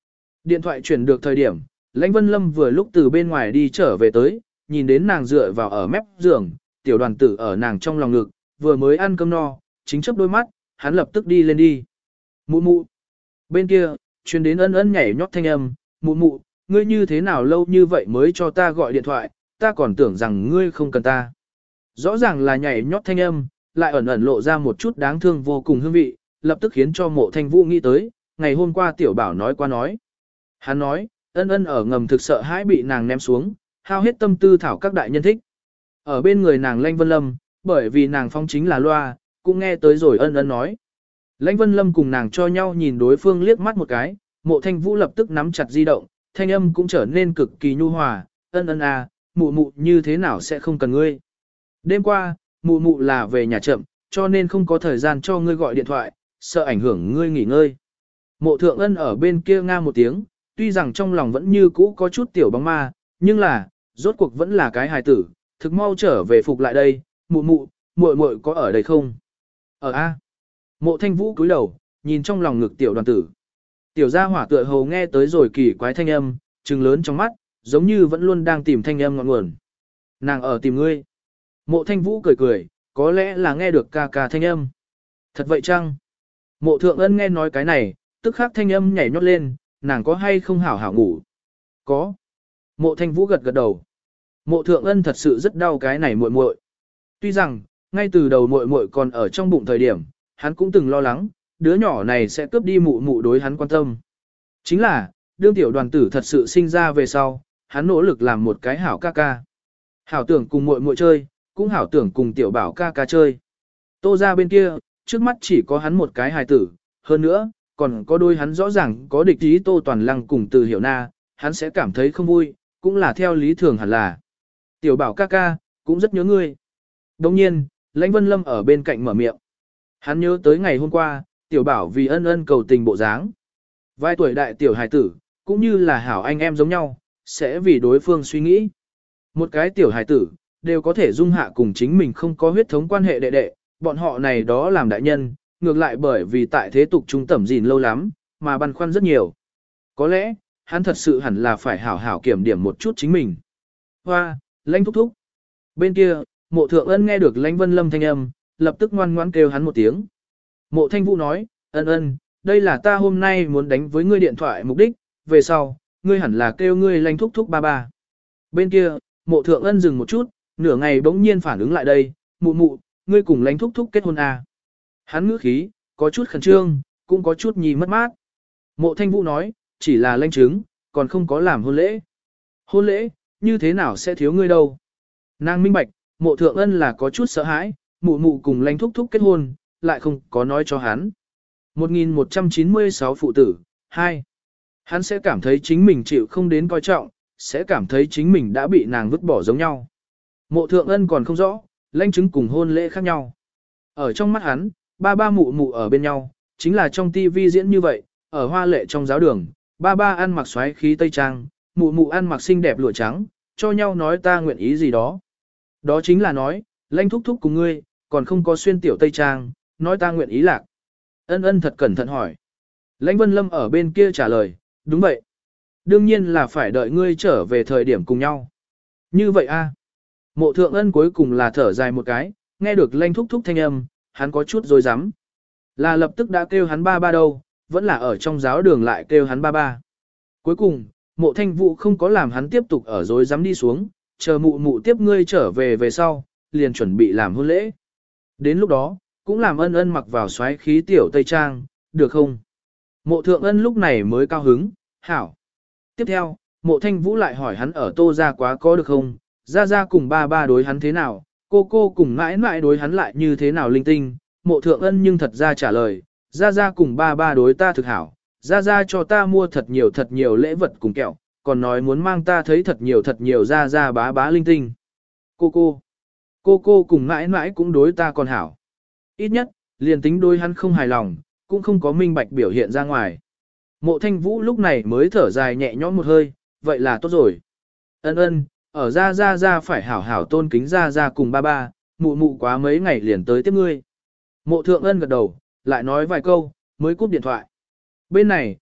Điện thoại chuyển được thời điểm, Lãnh Vân Lâm vừa lúc từ bên ngoài đi trở về tới, nhìn đến nàng dựa vào ở mép giường, tiểu đoàn tử ở nàng trong lòng ngực, vừa mới ăn cơm no, chính chớp đôi mắt, hắn lập tức đi lên đi. Mụ mụ. Bên kia, truyền đến ân ân nhảy nhót thanh âm, mụ mụ, ngươi như thế nào lâu như vậy mới cho ta gọi điện thoại, ta còn tưởng rằng ngươi không cần ta. Rõ ràng là nhảy nhót thanh âm, lại ẩn ẩn lộ ra một chút đáng thương vô cùng hương vị, lập tức khiến cho Mộ Thanh Vũ nghĩ tới, ngày hôm qua tiểu bảo nói qua nói. Hắn nói, ân ân ở ngầm thực sợ hãi bị nàng ném xuống, hao hết tâm tư thảo các đại nhân thích. Ở bên người nàng Lãnh Vân Lâm, bởi vì nàng phong chính là loa, cũng nghe tới rồi ân ân nói. Lãnh Vân Lâm cùng nàng cho nhau nhìn đối phương liếc mắt một cái, Mộ Thanh Vũ lập tức nắm chặt di động, thanh âm cũng trở nên cực kỳ nhu hòa, ân ân à, mụ mụ như thế nào sẽ không cần ngươi. Đêm qua, mụ mụ là về nhà chậm, cho nên không có thời gian cho ngươi gọi điện thoại, sợ ảnh hưởng ngươi nghỉ ngơi. Mộ Thượng Ân ở bên kia nga một tiếng, tuy rằng trong lòng vẫn như cũ có chút tiểu bóng ma, nhưng là, rốt cuộc vẫn là cái hài tử, thực mau trở về phục lại đây, mụ mụ, muội muội có ở đây không? Ở A. Mộ Thanh Vũ cúi đầu, nhìn trong lòng ngực tiểu đoàn tử. Tiểu gia hỏa tựa hồ nghe tới rồi kỳ quái thanh âm, trừng lớn trong mắt, giống như vẫn luôn đang tìm thanh âm ngọn nguồn. Nàng ở tìm ngươi. Mộ Thanh Vũ cười cười, có lẽ là nghe được ca ca thanh âm. Thật vậy chăng? Mộ Thượng Ân nghe nói cái này, tức khắc thanh âm nhảy nhót lên, nàng có hay không hảo hảo ngủ? Có. Mộ Thanh Vũ gật gật đầu. Mộ Thượng Ân thật sự rất đau cái này muội muội. Tuy rằng, ngay từ đầu muội muội còn ở trong bụng thời điểm, hắn cũng từng lo lắng, đứa nhỏ này sẽ cướp đi mụ mụ đối hắn quan tâm. Chính là, đương tiểu đoàn tử thật sự sinh ra về sau, hắn nỗ lực làm một cái hảo ca ca. Hảo tưởng cùng muội muội chơi, cũng hảo tưởng cùng tiểu bảo ca ca chơi. Tô ra bên kia, trước mắt chỉ có hắn một cái hài tử, hơn nữa, còn có đôi hắn rõ ràng có địch ý Tô Toàn Lăng cùng Từ Hiểu Na, hắn sẽ cảm thấy không vui, cũng là theo lý thường hẳn là. Tiểu bảo ca ca, cũng rất nhớ ngươi. Đồng nhiên, Lãnh Vân Lâm ở bên cạnh mở miệng. Hắn nhớ tới ngày hôm qua, tiểu bảo vì ân ân cầu tình bộ dáng. Vài tuổi đại tiểu hài tử, cũng như là hảo anh em giống nhau, sẽ vì đối phương suy nghĩ. Một cái tiểu hài tử, đều có thể dung hạ cùng chính mình không có huyết thống quan hệ đệ đệ, bọn họ này đó làm đại nhân, ngược lại bởi vì tại thế tục trung tẩm gìn lâu lắm, mà băn khoăn rất nhiều. Có lẽ, hắn thật sự hẳn là phải hảo hảo kiểm điểm một chút chính mình. Hoa, Lãnh thúc thúc. Bên kia, Mộ Thượng Ân nghe được Lãnh Vân Lâm thanh âm, lập tức ngoan ngoãn kêu hắn một tiếng. Mộ Thanh Vũ nói, ân ân, đây là ta hôm nay muốn đánh với ngươi điện thoại mục đích, về sau, ngươi hẳn là kêu ngươi Lãnh thúc thúc ba ba. Bên kia, Mộ Thượng Ân dừng một chút, nửa ngày bỗng nhiên phản ứng lại đây, mụ mụ, ngươi cùng Lãnh thúc thúc kết hôn à. Hắn ngữ khí, có chút khẩn trương, cũng có chút nhì mất mát. Mộ Thanh Vũ nói, chỉ là lãnh chứng, còn không có làm hôn lễ. Hôn lễ, như thế nào sẽ thiếu ngươi đâu? Nàng minh bạch, Mộ Thượng Ân là có chút sợ hãi, mụ mụ cùng Lãnh thúc thúc kết hôn, lại không có nói cho hắn. một nghìn một trăm chín mươi sáu phụ tử, hai. Hắn sẽ cảm thấy chính mình chịu không đến coi trọng, sẽ cảm thấy chính mình đã bị nàng vứt bỏ giống nhau. Mộ Thượng Ân còn không rõ, lãnh chứng cùng hôn lễ khác nhau. Ở trong mắt hắn, ba ba mụ mụ ở bên nhau, chính là trong tivi diễn như vậy, ở hoa lệ trong giáo đường, ba ba ăn mặc xoáy khí tây trang, mụ mụ ăn mặc xinh đẹp lụa trắng, cho nhau nói ta nguyện ý gì đó. Đó chính là nói, Lãnh thúc thúc cùng ngươi, còn không có xuyên tiểu tây trang, nói ta nguyện ý lạc. Ân ân thật cẩn thận hỏi. Lãnh Vân Lâm ở bên kia trả lời, đúng vậy. Đương nhiên là phải đợi ngươi trở về thời điểm cùng nhau. Như vậy a. Mộ Thượng Ân cuối cùng là thở dài một cái, nghe được Lãnh thúc thúc thanh âm, hắn có chút rối rắm. Là lập tức đã kêu hắn ba ba đâu, vẫn là ở trong giáo đường lại kêu hắn ba ba. Cuối cùng, Mộ Thanh Vũ không có làm hắn tiếp tục ở rối rắm đi xuống, chờ mụ mụ tiếp ngươi trở về về sau, liền chuẩn bị làm hôn lễ. Đến lúc đó, cũng làm ân ân mặc vào xoáy khí tiểu tây trang, được không? Mộ Thượng Ân lúc này mới cao hứng, hảo. Tiếp theo, Mộ Thanh Vũ lại hỏi hắn ở Tô gia quá có được không? Gia Gia cùng ba ba đối hắn thế nào? Cô cô cùng mãi mãi đối hắn lại như thế nào linh tinh? Mộ Thượng Ân nhưng thật ra trả lời, Gia Gia cùng ba ba đối ta thực hảo. Gia Gia cho ta mua thật nhiều thật nhiều lễ vật cùng kẹo, còn nói muốn mang ta thấy thật nhiều thật nhiều Gia Gia bá bá linh tinh. Cô cô, cô cô cùng mãi mãi cũng đối ta còn hảo. Ít nhất, liền tính đối hắn không hài lòng, cũng không có minh bạch biểu hiện ra ngoài. Mộ Thanh Vũ lúc này mới thở dài nhẹ nhõm một hơi, vậy là tốt rồi. Ân ân, ở Gia Gia Gia phải hảo hảo tôn kính Gia Gia cùng ba ba, mụ mụ quá mấy ngày liền tới tiếp ngươi. Mộ Thượng Ân gật đầu, lại nói vài câu, mới cúp điện thoại. Bên này,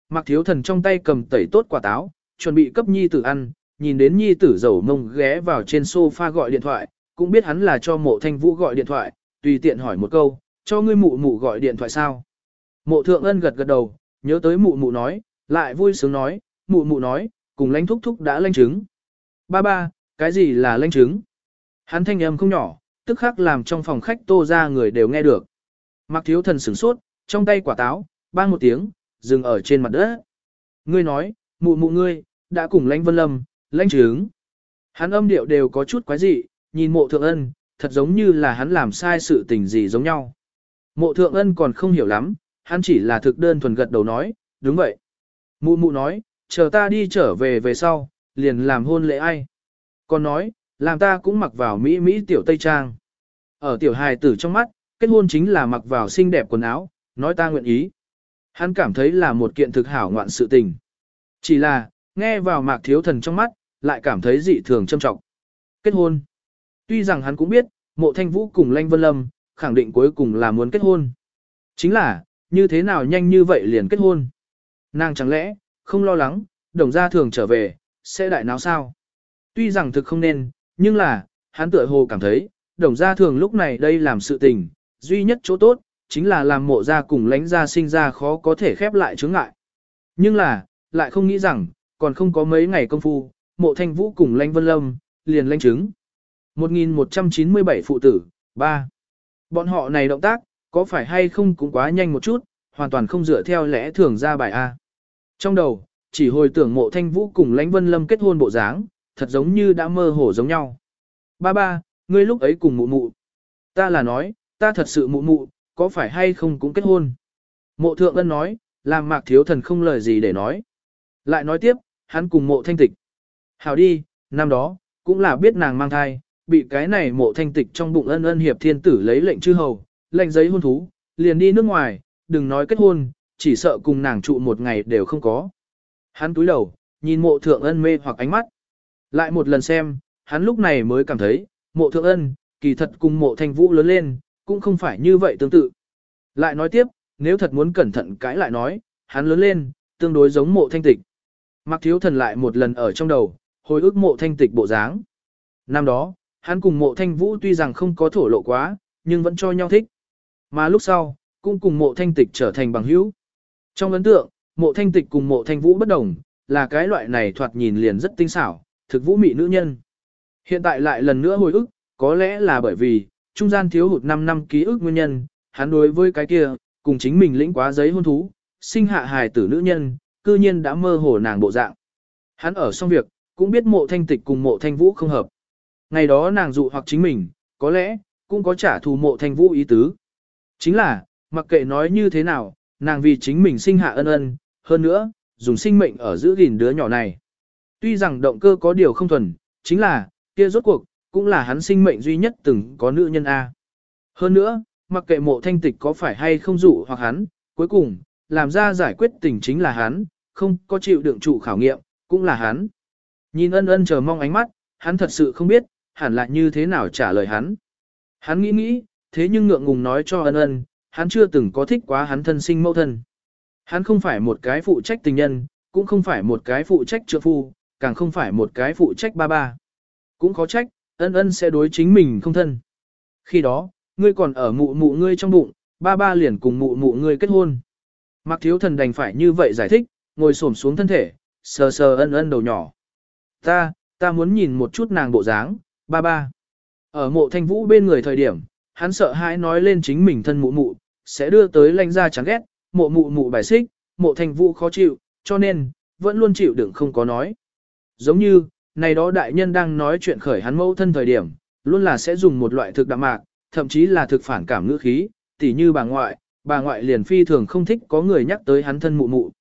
Mạc Thiếu Thần trong tay cầm tẩy tốt quả táo, chuẩn bị cấp nhi tử ăn, nhìn đến nhi tử dầu mông ghé vào trên sofa gọi điện thoại, cũng biết hắn là cho mộ thanh vũ gọi điện thoại, tùy tiện hỏi một câu, cho ngươi mụ mụ gọi điện thoại sao. Mộ thượng ân gật gật đầu, nhớ tới mụ mụ nói, lại vui sướng nói, mụ mụ nói, cùng lãnh thúc thúc đã lãnh chứng. Ba ba, cái gì là lãnh chứng? Hắn thanh âm không nhỏ, tức khắc làm trong phòng khách Tô ra người đều nghe được. Mạc Thiếu Thần sửng sốt, trong tay quả táo, bang một tiếng, dừng ở trên mặt đất. Ngươi nói, mụ mụ ngươi, đã cùng lãnh Vân Lâm, lãnh chứng. Hắn âm điệu đều có chút quái dị, nhìn mộ thượng ân, thật giống như là hắn làm sai sự tình gì giống nhau. Mộ thượng ân còn không hiểu lắm, hắn chỉ là thực đơn thuần gật đầu nói, đúng vậy. Mụ mụ nói, chờ ta đi trở về về sau, liền làm hôn lễ ai. Còn nói, làm ta cũng mặc vào Mỹ Mỹ tiểu Tây Trang. Ở tiểu hài tử trong mắt, kết hôn chính là mặc vào xinh đẹp quần áo, nói ta nguyện ý. Hắn cảm thấy là một kiện thực hảo ngoạn sự tình. Chỉ là, nghe vào Mạc Thiếu Thần trong mắt, lại cảm thấy dị thường châm trọng. Kết hôn. Tuy rằng hắn cũng biết, mộ thanh vũ cùng Lãnh Vân Lâm, khẳng định cuối cùng là muốn kết hôn. Chính là, như thế nào nhanh như vậy liền kết hôn. Nàng chẳng lẽ, không lo lắng, đồng gia thường trở về, sẽ đại náo sao. Tuy rằng thực không nên, nhưng là, hắn tựa hồ cảm thấy, đồng gia thường lúc này đây làm sự tình, duy nhất chỗ tốt, chính là làm mộ gia cùng Lãnh gia sinh ra khó có thể khép lại chướng ngại. Nhưng là, lại không nghĩ rằng, còn không có mấy ngày công phu, mộ thanh vũ cùng Lãnh Vân Lâm, liền lãnh chứng. một nghìn một trăm chín mươi bảy phụ tử, ba. Bọn họ này động tác, có phải hay không cũng quá nhanh một chút, hoàn toàn không dựa theo lẽ thường ra bài A. Trong đầu, chỉ hồi tưởng mộ thanh vũ cùng Lãnh Vân Lâm kết hôn bộ dáng, thật giống như đã mơ hồ giống nhau. Ba ba, ngươi lúc ấy cùng mụ mụ. Ta là nói, ta thật sự mụ mụ, có phải hay không cũng kết hôn. Mộ thượng ân nói, làm Mạc Thiếu Thần không lời gì để nói. Lại nói tiếp, hắn cùng mộ thanh tịch. Hảo đi, năm đó, cũng là biết nàng mang thai, bị cái này mộ thanh tịch trong bụng ân ân hiệp thiên tử lấy lệnh chư hầu, lệnh giấy hôn thú, liền đi nước ngoài, đừng nói kết hôn, chỉ sợ cùng nàng trụ một ngày đều không có. Hắn túi đầu, nhìn mộ thượng ân mê hoặc ánh mắt. Lại một lần xem, hắn lúc này mới cảm thấy, mộ thượng ân, kỳ thật cùng mộ thanh vũ lớn lên, cũng không phải như vậy tương tự. Lại nói tiếp, nếu thật muốn cẩn thận cãi lại nói, hắn lớn lên, tương đối giống mộ thanh tịch. Mạc Thiếu Thần lại một lần ở trong đầu, hồi ức mộ thanh tịch bộ dáng. Năm đó, hắn cùng mộ thanh vũ tuy rằng không có thổ lộ quá, nhưng vẫn cho nhau thích. Mà lúc sau, cũng cùng mộ thanh tịch trở thành bằng hữu. Trong ấn tượng, mộ thanh tịch cùng mộ thanh vũ bất đồng, là cái loại này thoạt nhìn liền rất tinh xảo, thực vũ mị nữ nhân. Hiện tại lại lần nữa hồi ức, có lẽ là bởi vì, trung gian thiếu hụt năm năm ký ức nguyên nhân, hắn đối với cái kia, cùng chính mình lĩnh quá giấy hôn thú, sinh hạ hài tử nữ nhân, cư nhiên đã mơ hồ nàng bộ dạng. Hắn ở xong việc, cũng biết mộ thanh tịch cùng mộ thanh vũ không hợp. Ngày đó nàng dụ hoặc chính mình, có lẽ, cũng có trả thù mộ thanh vũ ý tứ. Chính là, mặc kệ nói như thế nào, nàng vì chính mình sinh hạ ân ân, hơn nữa, dùng sinh mệnh ở giữ gìn đứa nhỏ này. Tuy rằng động cơ có điều không thuần, chính là, kia rốt cuộc, cũng là hắn sinh mệnh duy nhất từng có nữ nhân A. Hơn nữa, mặc kệ mộ thanh tịch có phải hay không dụ hoặc hắn, cuối cùng, làm ra giải quyết tình chính là hắn, không có chịu đựng trụ khảo nghiệm, cũng là hắn. Nhìn ân ân chờ mong ánh mắt, hắn thật sự không biết, hẳn là như thế nào trả lời hắn. Hắn nghĩ nghĩ, thế nhưng ngượng ngùng nói cho ân ân, hắn chưa từng có thích quá hắn thân sinh mẫu thân. Hắn không phải một cái phụ trách tình nhân, cũng không phải một cái phụ trách trượng phu, càng không phải một cái phụ trách ba ba. Cũng khó trách, ân ân sẽ đối chính mình không thân. Khi đó, ngươi còn ở mụ mụ ngươi trong bụng, ba ba liền cùng mụ mụ ngươi kết hôn. Mạc Thiếu Thần đành phải như vậy giải thích, ngồi xổm xuống thân thể, sờ sờ ân ân đầu nhỏ. Ta, ta muốn nhìn một chút nàng bộ dáng, ba ba. Ở mộ thanh vũ bên người thời điểm, hắn sợ hãi nói lên chính mình thân mụ mụ, sẽ đưa tới Lãnh gia chán ghét, mộ mụ mụ bài xích, mộ thanh vũ khó chịu, cho nên, vẫn luôn chịu đựng không có nói. Giống như, này đó đại nhân đang nói chuyện khởi hắn mẫu thân thời điểm, luôn là sẽ dùng một loại thực đạm mạc, thậm chí là thực phản cảm ngữ khí, tỉ như bà ngoại, bà ngoại liền phi thường không thích có người nhắc tới hắn thân mụ mụ.